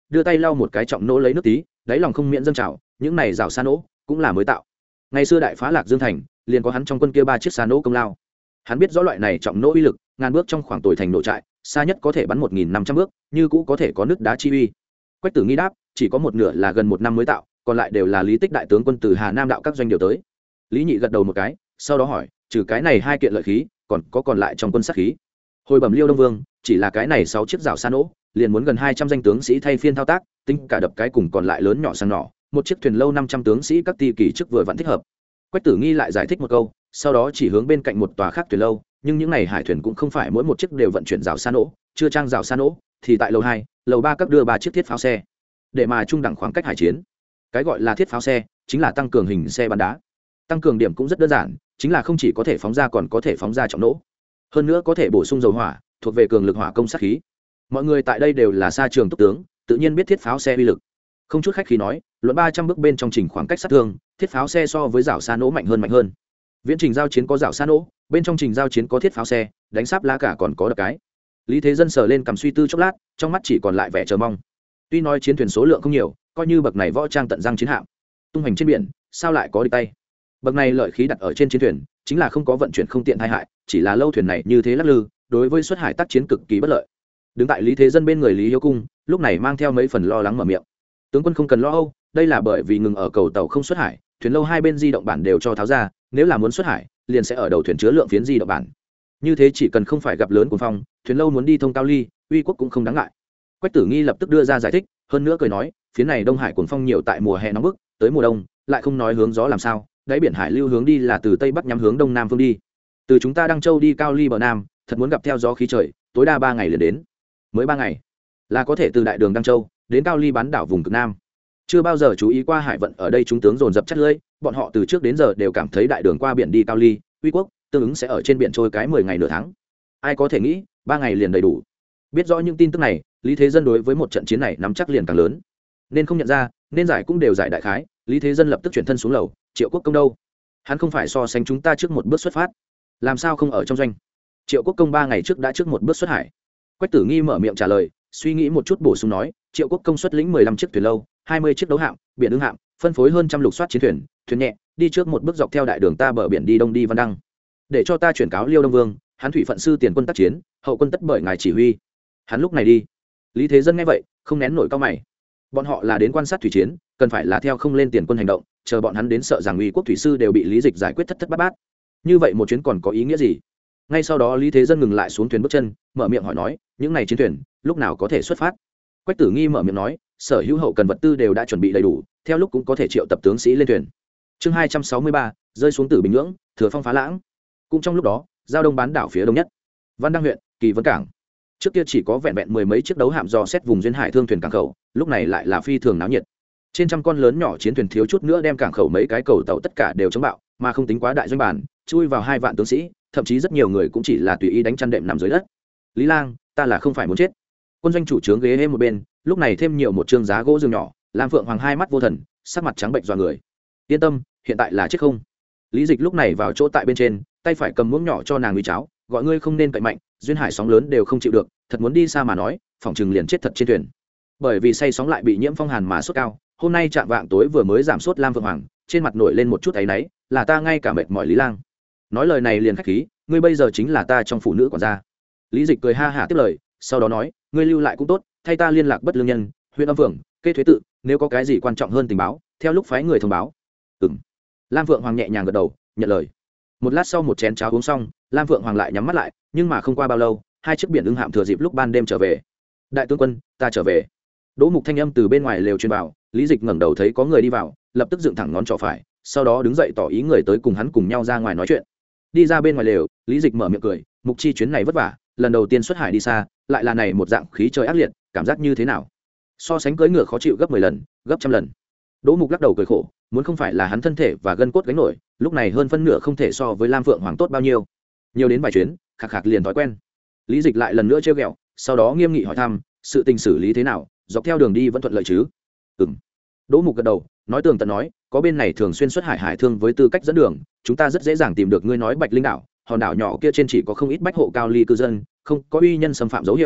đưa tay lau một cái trọng nỗ lấy nước tí, đáy lòng không miễn dâng trào, những này rào xa nỗ cũng là mới tạo. Ngày xưa đại phá Lạc Dương thành, liền có hắn trong quân kia ba chiếc xa nỗ công lao. Hắn biết rõ loại này trọng nỗ uy lực, ngàn bước trong khoảng tuổi thành nổ trại, xa nhất có thể bắn một nghìn năm trăm bước, như cũ có thể có nước đá chi uy. Quách Tử Nghi đáp, chỉ có một nửa là gần một năm mới tạo, còn lại đều là Lý Tích đại tướng quân từ Hà Nam đạo các doanh điều tới. Lý Nhị gật đầu một cái, sau đó hỏi, trừ cái này hai kiện lợi khí, còn có còn lại trong quân sát khí. Hồi bẩm Liêu Đông Vương, chỉ là cái này sáu chiếc rào xa nỗ, liền muốn gần hai trăm danh tướng sĩ thay phiên thao tác, tính cả đập cái cùng còn lại lớn nhỏ sang nỏ, một chiếc thuyền lâu năm trăm tướng sĩ các ti kỳ chức vừa vẫn thích hợp. Quách Tử Nghi lại giải thích một câu, sau đó chỉ hướng bên cạnh một tòa khác thuyền lâu, nhưng những này hải thuyền cũng không phải mỗi một chiếc đều vận chuyển rào xa nỗ, chưa trang rào xa nỗ, thì tại lầu hai, lầu ba các đưa ba chiếc thiết pháo xe, để mà trung đẳng khoảng cách hải chiến. Cái gọi là thiết pháo xe, chính là tăng cường hình xe bắn đá. Tăng cường điểm cũng rất đơn giản, chính là không chỉ có thể phóng ra còn có thể phóng ra trọng nỗ, hơn nữa có thể bổ sung dầu hỏa, thuộc về cường lực hỏa công sát khí. Mọi người tại đây đều là xa trường túc tướng, tự nhiên biết thiết pháo xe uy lực. Không chút khách khí nói, luận ba trăm bước bên trong trình khoảng cách sát thương, thiết pháo xe so với rào xa nỗ mạnh hơn mạnh hơn. Viễn trình giao chiến có rào xa nỗ, bên trong trình giao chiến có thiết pháo xe, đánh sáp lá cả còn có đập cái. Lý Thế Dân sờ lên cầm suy tư chốc lát, trong mắt chỉ còn lại vẻ chờ mong. Tuy nói chiến thuyền số lượng không nhiều, coi như bậc này võ trang tận răng chiến hạm, tung hành trên biển, sao lại có địch tay? Bậc này lợi khí đặt ở trên chiến thuyền, chính là không có vận chuyển không tiện tai hại, chỉ là lâu thuyền này như thế lắc lư, đối với xuất hải tác chiến cực kỳ bất lợi. Đứng tại Lý Thế Dân bên người Lý Hiếu Cung, lúc này mang theo mấy phần lo lắng mở miệng. Tướng quân không cần lo âu, đây là bởi vì ngừng ở cầu tàu không xuất hải, thuyền lâu hai bên di động bản đều cho tháo ra, nếu là muốn xuất hải, liền sẽ ở đầu thuyền chứa lượng phiến di động bản. Như thế chỉ cần không phải gặp lớn cuồng phong, thuyền lâu muốn đi thông cao ly, uy quốc cũng không đáng ngại. Quách Tử Nghi lập tức đưa ra giải thích, hơn nữa cười nói, phía này Đông Hải cuồng phong nhiều tại mùa hè nóng bức, tới mùa đông, lại không nói hướng gió làm sao, đáy biển hải lưu hướng đi là từ tây bắc nhắm hướng đông nam phương đi. Từ chúng ta Đăng Châu đi cao ly bờ nam, thật muốn gặp theo gió khí trời, tối đa ba ngày liền đến. Mới ba ngày, là có thể từ đại đường Đăng Châu đến cao ly bán đảo vùng cực nam. Chưa bao giờ chú ý qua hải vận ở đây chúng tướng dồn dập chất lưỡi, bọn họ từ trước đến giờ đều cảm thấy đại đường qua biển đi cao ly, uy quốc, tương ứng sẽ ở trên biển trôi cái mười ngày nửa tháng. Ai có thể nghĩ, ba ngày liền đầy đủ. Biết rõ những tin tức này, Lý Thế Dân đối với một trận chiến này nắm chắc liền càng lớn. Nên không nhận ra, nên giải cũng đều giải đại khái, Lý Thế Dân lập tức chuyển thân xuống lầu, Triệu Quốc Công đâu? Hắn không phải so sánh chúng ta trước một bước xuất phát, làm sao không ở trong doanh? Triệu Quốc Công ba ngày trước đã trước một bước xuất hải. Quách Tử Nghi mở miệng trả lời, suy nghĩ một chút bổ sung nói, Triệu Quốc Công xuất lĩnh mười lăm chiếc thuyền lâu, hai mươi chiếc đấu hạm, biển ứng hạm, phân phối hơn trăm lục soát chiến thuyền, thuyền nhẹ, đi trước một bước dọc theo đại đường ta bờ biển đi đông đi Văn Đăng. Để cho ta chuyển cáo Liêu Đông Vương, hắn thủy phận sư tiền quân tác chiến, hậu quân tất bởi ngài chỉ huy. Hắn lúc này đi. Lý Thế Dân nghe vậy, không nén nổi cao mày. Bọn họ là đến quan sát thủy chiến, cần phải là theo không lên tiền quân hành động, chờ bọn hắn đến sợ rằng uy quốc thủy sư đều bị Lý Dịch giải quyết thất thất bát bát. Như vậy một chuyến còn có ý nghĩa gì? Ngay sau đó Lý Thế Dân ngừng lại xuống thuyền bước chân, mở miệng hỏi nói, những này chiến thuyền lúc nào có thể xuất phát? Quách Tử Nghi mở miệng nói, sở hữu hậu cần vật tư đều đã chuẩn bị đầy đủ, theo lúc cũng có thể triệu tập tướng sĩ lên thuyền. Chương hai trăm sáu mươi ba, rơi xuống Tử Bình Nhưỡng, thừa phong phá lãng. Cũng trong lúc đó, giao đông bán đảo phía đông nhất, Văn Đăng huyện, Kỳ Vân cảng. Trước kia chỉ có vẹn vẹn mười mấy chiếc đấu hạm dò xét vùng duyên hải thương thuyền cảng khẩu, lúc này lại là phi thường náo nhiệt. Trên trăm con lớn nhỏ chiến thuyền thiếu chút nữa đem cảng khẩu mấy cái cầu tàu tất cả đều chống bạo, mà không tính quá đại doanh bản, chui vào hai vạn tướng sĩ, thậm chí rất nhiều người cũng chỉ là tùy ý đánh chăn đệm nằm dưới đất. Lý Lang, ta là không phải muốn chết. Quân doanh chủ trướng ghế êm một bên, lúc này thêm nhiều một trương giá gỗ giường nhỏ, Lam Phượng Hoàng hai mắt vô thần, sắc mặt trắng bệnh dọa người. Yên tâm, hiện tại là chết không. Lý Dịch lúc này vào chỗ tại bên trên, tay phải cầm muỗng nhỏ cho nàng uy cháo, gọi ngươi không nên cậy mạnh, duyên hải sóng lớn đều không chịu được, thật muốn đi xa mà nói, phòng trừng liền chết thật trên thuyền. Bởi vì say sóng lại bị nhiễm phong hàn mà sốt cao, hôm nay chạm vạng tối vừa mới giảm sốt Lam Phượng Hoàng, trên mặt nổi lên một chút áy náy, là ta ngay cả mệt mỏi Lý Lang. Nói lời này liền khách khí, ngươi bây giờ chính là ta trong phụ nữ quản gia. Lý Dịch cười ha hả tiếp lời, sau đó nói, ngươi lưu lại cũng tốt, thay ta liên lạc bất lương nhân, huyện âm phường, kê thuế tự, nếu có cái gì quan trọng hơn tình báo, theo lúc phái người thông báo. Ừm. Lam Phượng Hoàng nhẹ nhàng gật đầu, nhận lời. Một lát sau một chén cháo uống xong, Lam Phượng Hoàng lại nhắm mắt lại, nhưng mà không qua bao lâu, hai chiếc biển ưng hạm thừa dịp lúc ban đêm trở về. Đại tướng quân, ta trở về. Đỗ Mục thanh âm từ bên ngoài lều truyền vào, Lý Dịch ngẩng đầu thấy có người đi vào, lập tức dựng thẳng ngón trỏ phải, sau đó đứng dậy tỏ ý người tới cùng hắn cùng nhau ra ngoài nói chuyện. Đi ra bên ngoài lều, Lý Dịch mở miệng cười, Mục Chi chuyến này vất vả, lần đầu tiên xuất hải đi xa, lại là này một dạng khí trời ác liệt, cảm giác như thế nào? So sánh cưỡi ngựa khó chịu gấp mười lần, gấp trăm lần. Đỗ Mục lắc đầu cười khổ, muốn không phải là hắn thân thể và gân cốt gánh nổi, lúc này hơn phân nửa không thể so với Lam Phượng Hoàng tốt bao nhiêu. Nhiều đến vài chuyến, khạc khạc liền thói quen. Lý Dịch lại lần nữa trêu ghẹo, sau đó nghiêm nghị hỏi thăm, sự tình xử lý thế nào, dọc theo đường đi vẫn thuận lợi chứ? Ừm. Đỗ Mục gật đầu, nói tường tận nói, có bên này thường xuyên xuất hải hải thương với tư cách dẫn đường, chúng ta rất dễ dàng tìm được ngươi nói Bạch Linh đảo, hòn đảo nhỏ kia trên chỉ có không ít bách hộ cao ly cư dân, không có uy nhân xâm phạm dấu hiệu.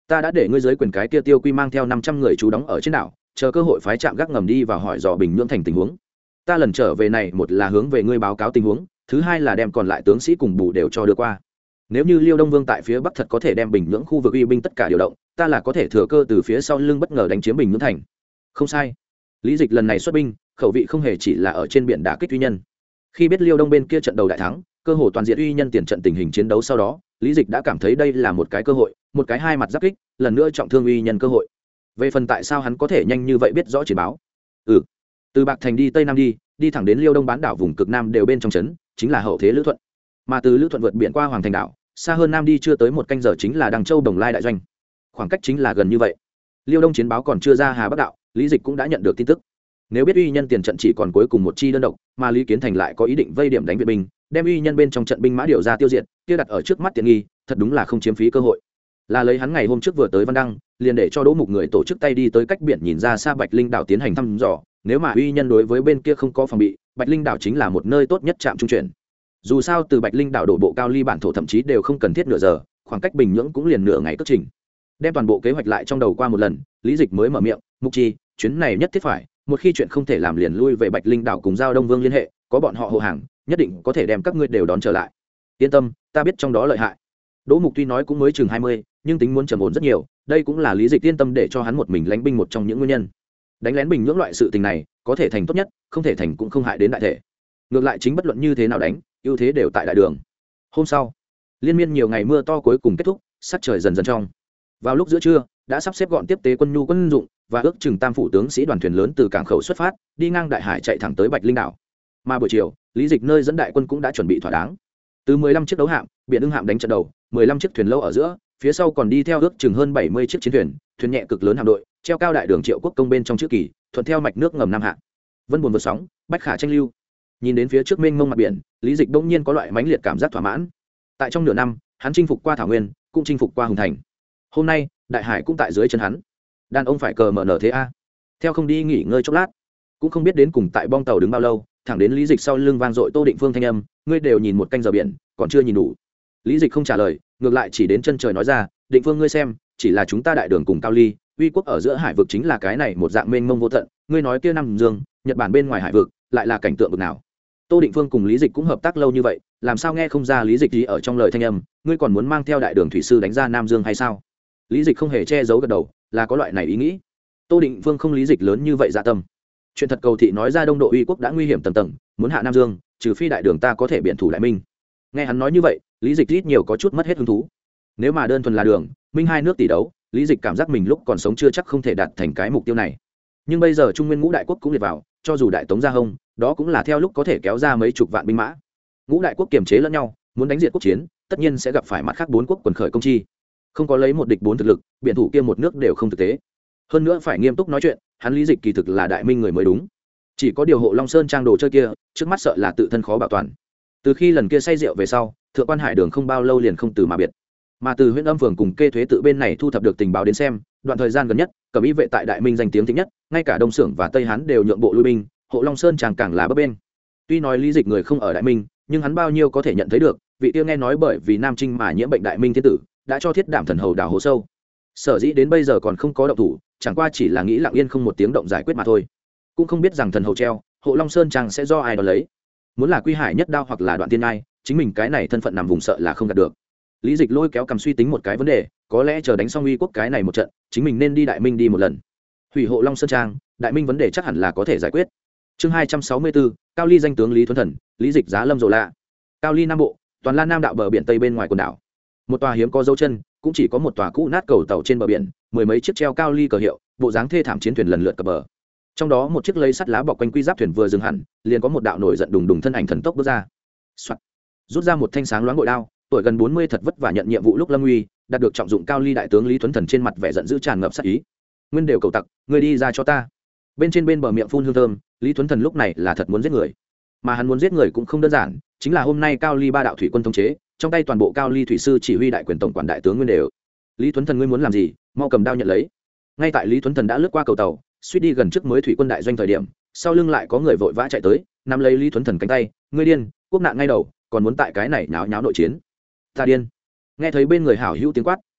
ta đã để ngươi dưới quyền cái kia tiêu quy mang theo năm trăm người trú đóng ở trên đảo, chờ cơ hội phái trạm gác ngầm đi và hỏi dò bình nhưỡng thành tình huống. Ta lần trở về này, một là hướng về ngươi báo cáo tình huống, thứ hai là đem còn lại tướng sĩ cùng bù đều cho đưa qua. Nếu như Liêu Đông Vương tại phía bắc thật có thể đem bình nhưỡng khu vực uy binh tất cả điều động, ta là có thể thừa cơ từ phía sau lưng bất ngờ đánh chiếm bình nhưỡng thành. Không sai, Lý Dịch lần này xuất binh, khẩu vị không hề chỉ là ở trên biển đả kích uy nhân. Khi biết Liêu Đông bên kia trận đầu đại thắng, cơ hội toàn diện uy nhân tiền trận tình hình chiến đấu sau đó, Lý Dịch đã cảm thấy đây là một cái cơ hội, một cái hai mặt giáp kích, lần nữa trọng thương uy nhân cơ hội. Về phần tại sao hắn có thể nhanh như vậy biết rõ chỉ báo, ừ, từ Bạc Thành đi tây nam đi, đi thẳng đến Liêu Đông bán đảo vùng cực nam đều bên trong trấn, chính là hậu thế Lữ Thuận. Mà từ Lữ Thuận vượt biển qua Hoàng Thành đảo, xa hơn nam đi chưa tới một canh giờ chính là Đằng Châu Đồng Lai đại doanh. Khoảng cách chính là gần như vậy. Liêu Đông chiến báo còn chưa ra Hà Bắc đạo, Lý Dịch cũng đã nhận được tin tức. Nếu biết uy nhân tiền trận chỉ còn cuối cùng một chi đơn độc, mà Lý Kiến Thành lại có ý định vây điểm đánh viện binh, đem uy nhân bên trong trận binh mã điều ra tiêu diệt, kia đặt ở trước mắt tiện nghi, thật đúng là không chiếm phí cơ hội. Là lấy hắn ngày hôm trước vừa tới Văn Đăng, liền để cho Đỗ Mục người tổ chức tay đi tới cách biển nhìn ra xa Bạch Linh đảo tiến hành thăm dò, nếu mà uy nhân đối với bên kia không có phòng bị, Bạch Linh đảo chính là một nơi tốt nhất chạm trung chuyển. Dù sao từ Bạch Linh đảo đổ bộ cao ly bản thổ thậm chí đều không cần thiết nửa giờ, khoảng cách Bình Nhưỡng cũng liền nửa ngày cất trình. Đem toàn bộ kế hoạch lại trong đầu qua một lần, Lý Dịch mới mở miệng, "Mục Chi, chuyến này nhất thiết phải, một khi chuyện không thể làm liền lui về Bạch Linh đảo cùng giao Đông Vương liên hệ, có bọn họ hộ hàng, nhất định có thể đem các ngươi đều đón trở lại. Yên tâm, ta biết trong đó lợi hại." Đỗ Mục tuy nói cũng mới chừng hai mươi, nhưng tính muốn trầm ổn rất nhiều, đây cũng là Lý Dịch yên tâm để cho hắn một mình lãnh binh một trong những nguyên nhân. Đánh lén Bình Nhưỡng loại sự tình này, có thể thành tốt nhất, không thể thành cũng không hại đến đại thể. Ngược lại chính bất luận như thế nào đánh, ưu thế đều tại đại đường. Hôm sau, liên miên nhiều ngày mưa to cuối cùng kết thúc, sắc trời dần dần trong. Vào lúc giữa trưa, đã sắp xếp gọn tiếp tế quân nhu quân dụng và ước chừng tam phủ tướng sĩ đoàn thuyền lớn từ cảng khẩu xuất phát, đi ngang đại hải chạy thẳng tới Bạch Linh đảo. Mà buổi chiều, Lý Dịch nơi dẫn đại quân cũng đã chuẩn bị thỏa đáng. Từ mười lăm chiếc đấu hạm, biển ưng hạm đánh trận đầu, mười lăm chiếc thuyền lâu ở giữa, phía sau còn đi theo ước chừng hơn bảy mươi chiếc chiến thuyền, thuyền nhẹ cực lớn hạm đội, treo cao đại đường Triệu Quốc công bên trong chữ kỳ, thuận theo mạch nước ngầm Nam Hạ. Vân buồn vượt sóng, bách khả tranh lưu. Nhìn đến phía trước mênh mông mặt biển, Lý Dịch bỗng nhiên có loại mãnh liệt cảm giác thỏa mãn. Tại trong nửa năm, hắn chinh phục qua Thảo Nguyên, cũng chinh phục qua Hùng Thành. Hôm nay, đại hải cũng tại dưới chân hắn. Đàn ông phải cờ mở nở thế a. Theo không đi nghỉ ngơi chốc lát, cũng không biết đến cùng tại bong tàu đứng bao lâu, thẳng đến Lý Dịch sau lưng vang dội Tô Định Phương thanh âm, ngươi đều nhìn một canh giờ biển, còn chưa nhìn đủ. Lý Dịch không trả lời, ngược lại chỉ đến chân trời nói ra, Định Phương ngươi xem, chỉ là chúng ta đại đường cùng Cao Ly, uy quốc ở giữa hải vực chính là cái này một dạng mênh mông vô tận, ngươi nói kia Nam Dương, Nhật Bản bên ngoài hải vực, lại là cảnh tượng bực nào. Tô Định Phương cùng Lý Dịch cũng hợp tác lâu như vậy, làm sao nghe không ra Lý Dịch gì ở trong lời thanh âm, ngươi còn muốn mang theo đại đường thủy sư đánh ra Nam Dương hay sao? Lý Dịch không hề che giấu gật đầu, là có loại này ý nghĩ. Tô Định Phương không Lý Dịch lớn như vậy dạ tâm. Chuyện thật cầu thị nói ra đông độ uy quốc đã nguy hiểm tầng tầng, muốn hạ Nam Dương, trừ phi đại đường ta có thể biện thủ đại minh. Nghe hắn nói như vậy, Lý Dịch ít nhiều có chút mất hết hứng thú. Nếu mà đơn thuần là đường, minh hai nước tỷ đấu, Lý Dịch cảm giác mình lúc còn sống chưa chắc không thể đạt thành cái mục tiêu này. Nhưng bây giờ Trung Nguyên ngũ đại quốc cũng liệt vào, cho dù đại tống ra hông, đó cũng là theo lúc có thể kéo ra mấy chục vạn binh mã. Ngũ đại quốc kiềm chế lẫn nhau, muốn đánh diệt quốc chiến, tất nhiên sẽ gặp phải mặt khác bốn quốc quần khởi công chi. Không có lấy một địch bốn thực lực, biện thủ kia một nước đều không thực tế. Hơn nữa phải nghiêm túc nói chuyện, hắn Lý Dịch kỳ thực là đại minh người mới đúng. Chỉ có điều hộ Long Sơn trang đồ chơi kia, trước mắt sợ là tự thân khó bảo toàn. Từ khi lần kia say rượu về sau, thượng quan hải đường không bao lâu liền không từ mà biệt. Mà từ huyện âm phường cùng kê thuế tự bên này thu thập được tình báo đến xem, đoạn thời gian gần nhất, cẩm y vệ tại đại minh danh tiếng thịnh nhất, ngay cả đông xưởng và tây hán đều nhượng bộ lui binh, hộ Long Sơn trang càng là bấp bên. Tuy nói Lý Dịch người không ở đại minh, nhưng hắn bao nhiêu có thể nhận thấy được, vị tiêu nghe nói bởi vì nam trinh mà nhiễm bệnh đại minh thiên tử, đã cho thiết đảm thần hầu đào hố sâu. Sở dĩ đến bây giờ còn không có động thủ, chẳng qua chỉ là nghĩ lặng yên không một tiếng động giải quyết mà thôi. Cũng không biết rằng thần hầu treo, hộ Long Sơn trang sẽ do ai đó lấy. Muốn là Quy Hải nhất đao hoặc là Đoạn Tiên Ai, chính mình cái này thân phận nằm vùng sợ là không đạt được. Lý Dịch lôi kéo cầm suy tính một cái vấn đề, có lẽ chờ đánh xong uy quốc cái này một trận, chính mình nên đi đại minh đi một lần. Hủy hộ Long Sơn trang, đại minh vấn đề chắc hẳn là có thể giải quyết. Chương hai trăm sáu mươi bốn, Cao Ly danh tướng Lý Thuấn Thần, Lý Dịch giá lâm rồ lạ. Cao Ly Nam Bộ, toàn Lan Nam đạo bờ biển tây bên ngoài quần đảo. Một tòa hiếm có dấu chân, cũng chỉ có một tòa cũ nát cầu tàu trên bờ biển, mười mấy chiếc treo Cao Ly cờ hiệu, bộ dáng thê thảm chiến thuyền lần lượt cập bờ. Trong đó một chiếc lấy sắt lá bọc quanh quy giáp thuyền vừa dừng hẳn, liền có một đạo nổi giận đùng đùng thân ảnh thần tốc bước ra. Soạt. Rút ra một thanh sáng loáng bội đao, tuổi gần bốn mươi thật vất vả nhận nhiệm vụ lúc lâm nguy, đạt được trọng dụng Cao Ly đại tướng Lý Thuấn Thần trên mặt vẻ giận dữ tràn ngập sát ý. Nguyên đều cầu tặc, ngươi đi ra cho ta. Bên trên bên bờ miệng phun hương thơm, Lý Thuấn Thần lúc này là thật muốn giết người. Mà hắn muốn giết người cũng không đơn giản, chính là hôm nay Cao Ly ba đạo thủy quân thống chế, trong tay toàn bộ Cao Ly thủy sư chỉ huy đại quyền tổng quản đại tướng Nguyên đều. Lý Thuấn Thần ngươi muốn làm gì, mau cầm đao nhận lấy. Ngay tại Lý Thuấn Thần đã lướt qua cầu tàu, suýt đi gần trước mới thủy quân đại doanh thời điểm, sau lưng lại có người vội vã chạy tới, nắm lấy Lý Thuấn Thần cánh tay, ngươi điên, quốc nạn ngay đầu, còn muốn tại cái này nháo nháo nội chiến. Ta điên. Nghe thấy bên người hảo hữu tiếng quát,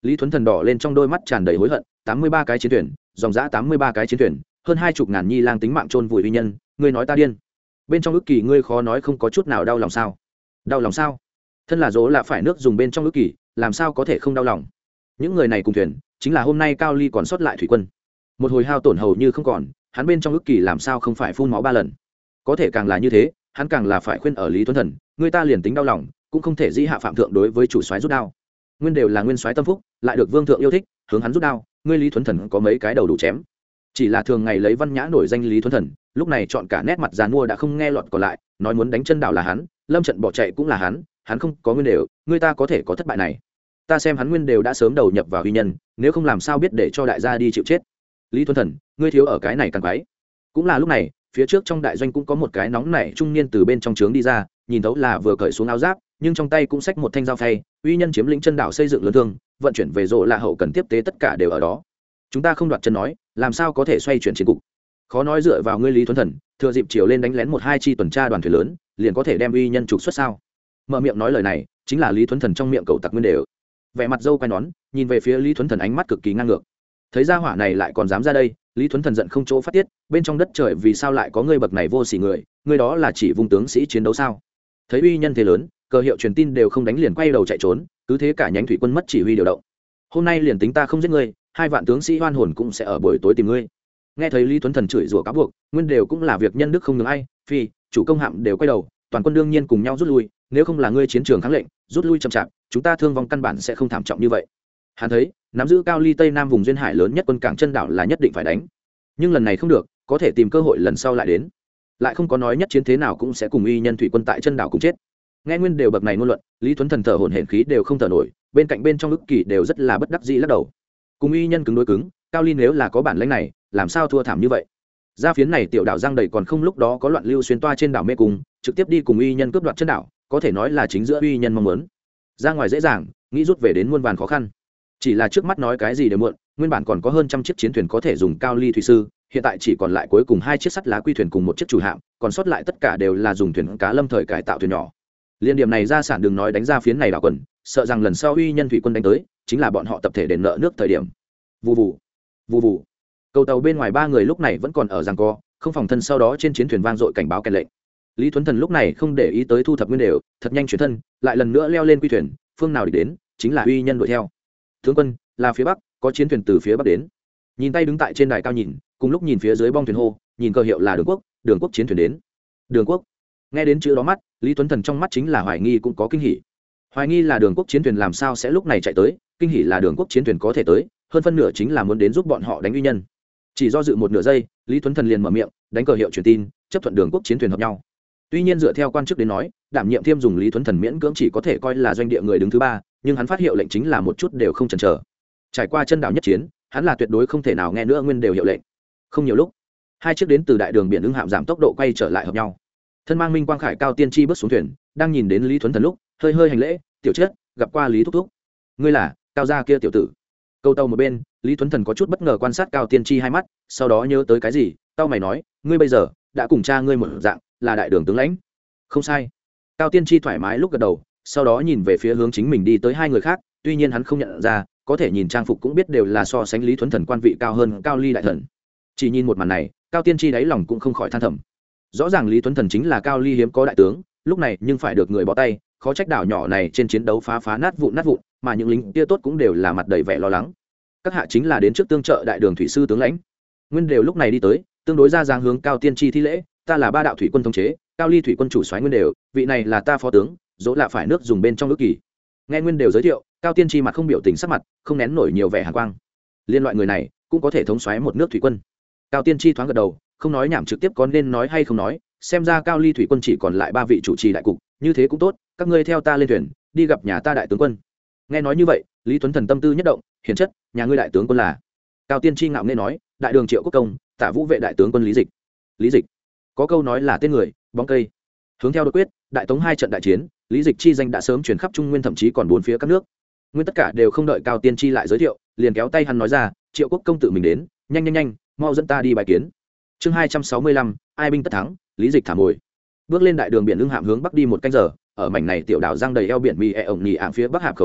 Lý Thuấn Thần đỏ lên trong đôi mắt tràn đầy hối hận. Tám mươi ba cái chiến thuyền, dòng dã tám mươi ba cái chiến thuyền, hơn hai chục ngàn nhi lang tính mạng chôn vùi uy nhân, ngươi nói ta điên. Bên trong ức kỳ ngươi khó nói không có chút nào đau lòng sao? Đau lòng sao? Thân là dỗ là phải nước dùng bên trong ức kỳ, làm sao có thể không đau lòng? Những người này cùng thuyền, chính là hôm nay Cao Ly còn sót lại thủy quân. Một hồi hao tổn hầu như không còn, hắn bên trong ức kỳ làm sao không phải phun máu ba lần? Có thể càng là như thế, hắn càng là phải khuyên ở Lý Thuấn Thần, người ta liền tính đau lòng, cũng không thể dĩ hạ phạm thượng đối với chủ soái rút đao. Nguyên đều là nguyên soái tâm phúc, lại được vương thượng yêu thích, hướng hắn rút đao, ngươi Lý Thuấn Thần có mấy cái đầu đủ chém. Chỉ là thường ngày lấy văn nhã nổi danh Lý Thuấn Thần, lúc này chọn cả nét mặt giàn mua đã không nghe lọt còn lại, nói muốn đánh chân đảo là hắn, lâm trận bỏ chạy cũng là hắn, hắn không có nguyên đều, người ta có thể có thất bại này. Ta xem hắn nguyên đều đã sớm đầu nhập vào uy nhân, nếu không làm sao biết để cho đại gia đi chịu chết. Lý Thuấn Thần, ngươi thiếu ở cái này càng quái. Cũng là lúc này, phía trước trong đại doanh cũng có một cái nóng nảy trung niên từ bên trong trướng đi ra, nhìn thấu là vừa cởi xuống áo giáp, nhưng trong tay cũng xách một thanh dao phay, uy nhân chiếm lĩnh chân đảo xây dựng lớn thương, vận chuyển về rộ là hậu cần tiếp tế tất cả đều ở đó. Chúng ta không đoạt chân nói, làm sao có thể xoay chuyển chiến cục? Khó nói dựa vào ngươi Lý Thuấn Thần, thừa dịp chiều lên đánh lén một hai chi tuần tra đoàn thuyền lớn, liền có thể đem uy nhân trục xuất sao? Mở miệng nói lời này, chính là Lý Thuấn Thần trong miệng cậu tặc nguyên đều. Vẻ mặt dâu quay nón, nhìn về phía Lý Thuấn Thần ánh mắt cực kỳ ngang ngược. Thấy ra hỏa này lại còn dám ra đây, Lý Thuấn Thần giận không chỗ phát tiết, bên trong đất trời vì sao lại có ngươi bậc này vô sỉ người, ngươi đó là chỉ vùng tướng sĩ chiến đấu sao? Thấy uy nhân thế lớn, cờ hiệu truyền tin đều không đánh liền quay đầu chạy trốn, cứ thế cả nhánh thủy quân mất chỉ huy điều động. Hôm nay liền tính ta không giết ngươi, hai vạn tướng sĩ hoan hồn cũng sẽ ở buổi tối tìm ngươi. Nghe thấy Lý Thuấn Thần chửi rủa cáo buộc, nguyên đều cũng là việc nhân đức không nhường ai, phi chủ công hạm đều quay đầu, toàn quân đương nhiên cùng nhau rút lui, nếu không là ngươi chiến trường kháng lệnh, rút lui chậm chạp, chúng ta thương vong căn bản sẽ không thảm trọng như vậy. Hắn thấy, nắm giữ Cao Ly Tây Nam vùng duyên hải lớn nhất quân cảng chân đảo là nhất định phải đánh, nhưng lần này không được, có thể tìm cơ hội lần sau lại đến. Lại không có nói nhất chiến thế nào cũng sẽ cùng uy nhân thủy quân tại chân đảo cùng chết. Nghe nguyên đều bậc này ngôn luận, Lý Thuấn Thần thở hổn hển khí đều không thở nổi, bên cạnh bên trong ức kỳ đều rất là bất đắc dĩ lắc đầu. Cùng uy nhân cứng đối cứng, Cao Ly nếu là có bản lĩnh này, làm sao thua thảm như vậy? Ra phiến này tiểu đảo giang đầy còn không lúc đó có loạn lưu xuyên toa trên đảo mê cung, trực tiếp đi cùng uy nhân cướp đoạt chân đảo, có thể nói là chính giữa uy nhân mong muốn. Ra ngoài dễ dàng, nghĩ rút về đến muôn vàn khó khăn. Chỉ là trước mắt nói cái gì đều muộn, nguyên bản còn có hơn trăm chiếc chiến thuyền có thể dùng Cao Ly thủy sư, hiện tại chỉ còn lại cuối cùng hai chiếc sắt lá quy thuyền cùng một chiếc chủ hạm, còn sót lại tất cả đều là dùng thuyền cá lâm thời cải tạo thuyền nhỏ. Liên điểm này ra sản đừng nói đánh ra phiến này đảo quần, sợ rằng lần sau uy nhân thủy quân đánh tới, chính là bọn họ tập thể đền nợ nước thời điểm. Vù vù, vù vù. Cầu tàu bên ngoài ba người lúc này vẫn còn ở giằng co, không phòng thân sau đó trên chiến thuyền vang dội cảnh báo kèn lệnh. Lý Thuấn Thần lúc này không để ý tới thu thập nguyên đều, thật nhanh chuyển thân, lại lần nữa leo lên quy thuyền, phương nào địch đến, chính là uy nhân đuổi theo. Tướng quân, là phía bắc, có chiến thuyền từ phía bắc đến. Nhìn tay đứng tại trên đài cao nhìn, cùng lúc nhìn phía dưới bong thuyền hô, nhìn cơ hiệu là Đường Quốc, Đường Quốc chiến thuyền đến. Đường Quốc. Nghe đến chữ đó mắt, Lý Tuấn Thần trong mắt chính là hoài nghi cũng có kinh hỉ. Hoài nghi là Đường Quốc chiến thuyền làm sao sẽ lúc này chạy tới, kinh hỉ là Đường Quốc chiến thuyền có thể tới, hơn phân nửa chính là muốn đến giúp bọn họ đánh uy nhân. Chỉ do dự một nửa giây, Lý Tuấn Thần liền mở miệng, đánh cờ hiệu truyền tin, chấp thuận Đường Quốc chiến thuyền hợp nhau. Tuy nhiên dựa theo quan chức đến nói, đảm nhiệm thiêm dùng Lý Tuấn Thần miễn cưỡng chỉ có thể coi là doanh địa người đứng thứ ba, nhưng hắn phát hiệu lệnh chính là một chút đều không chần chờ. Trải qua chân đảo nhất chiến, hắn là tuyệt đối không thể nào nghe nữa nguyên đều hiệu lệnh. Không nhiều lúc, hai chiếc đến từ đại đường biển ưng hạm giảm tốc độ quay trở lại hợp nhau. Thân mang minh quang khải cao tiên tri bước xuống thuyền, đang nhìn đến Lý Tuấn Thần lúc, hơi hơi hành lễ, tiểu chất, gặp qua Lý thúc thúc. Ngươi là cao gia kia tiểu tử. Câu tàu một bên, Lý Tuấn Thần có chút bất ngờ quan sát cao tiên tri hai mắt, sau đó nhớ tới cái gì, tao mày nói, ngươi bây giờ đã cùng cha ngươi một dạng, là đại đường tướng lãnh. Không sai. Cao tiên tri thoải mái lúc gật đầu, sau đó nhìn về phía hướng chính mình đi tới hai người khác, tuy nhiên hắn không nhận ra, có thể nhìn trang phục cũng biết đều là so sánh Lý Tuấn Thần quan vị cao hơn Cao Ly đại thần. Chỉ nhìn một màn này, Cao tiên tri đáy lòng cũng không khỏi than thầm. Rõ ràng Lý Tuấn Thần chính là Cao Ly hiếm có đại tướng, lúc này nhưng phải được người bó tay, khó trách đảo nhỏ này trên chiến đấu phá phá nát vụn nát vụn, mà những lính kia tốt cũng đều là mặt đầy vẻ lo lắng. Các hạ chính là đến trước tương trợ đại đường thủy sư tướng lãnh. Nguyên đều lúc này đi tới, tương đối ra dáng hướng Cao tiên tri thi lễ, ta là ba đạo thủy quân thống chế, Cao Ly thủy quân chủ soái Nguyên đều, vị này là ta phó tướng, dỗ là phải nước dùng bên trong nước kỳ. Nghe Nguyên đều giới thiệu, Cao tiên tri mặt không biểu tình sắc mặt, không nén nổi nhiều vẻ hàn quang. Liên loại người này cũng có thể thống soái một nước thủy quân. Cao tiên tri thoáng gật đầu, không nói nhảm trực tiếp có nên nói hay không nói, xem ra Cao Ly thủy quân chỉ còn lại ba vị chủ trì đại cục, như thế cũng tốt, các ngươi theo ta lên thuyền, đi gặp nhà ta đại tướng quân. Nghe nói như vậy, Lý Tuấn Thần tâm tư nhất động, hiển chất, nhà ngươi đại tướng quân là? Cao tiên tri ngạo nghễ nói, đại đường Triệu Quốc Công, Tả Vũ vệ đại tướng quân Lý Dịch. Lý Dịch, có câu nói là tên người, bóng cây. Hướng theo đột quyết, đại tống hai trận đại chiến, Lý Dịch chi danh đã sớm truyền khắp Trung Nguyên, thậm chí còn bốn phía các nước. Nguyên tất cả đều không đợi Cao tiên tri lại giới thiệu, liền kéo tay hắn nói ra, Triệu Quốc Công tự mình đến, nhanh nhanh nhanh, mau dẫn ta đi bài kiến. Chương hai trăm sáu mươi lăm, ai binh tất thắng, Lý Dịch thả mồi. Bước lên đại đường biển ưng hạm hướng bắc đi một canh giờ, ở mảnh này tiểu đảo giang đầy eo biển mì e ổng nhì ạng phía bắc hạp khẩu nơi,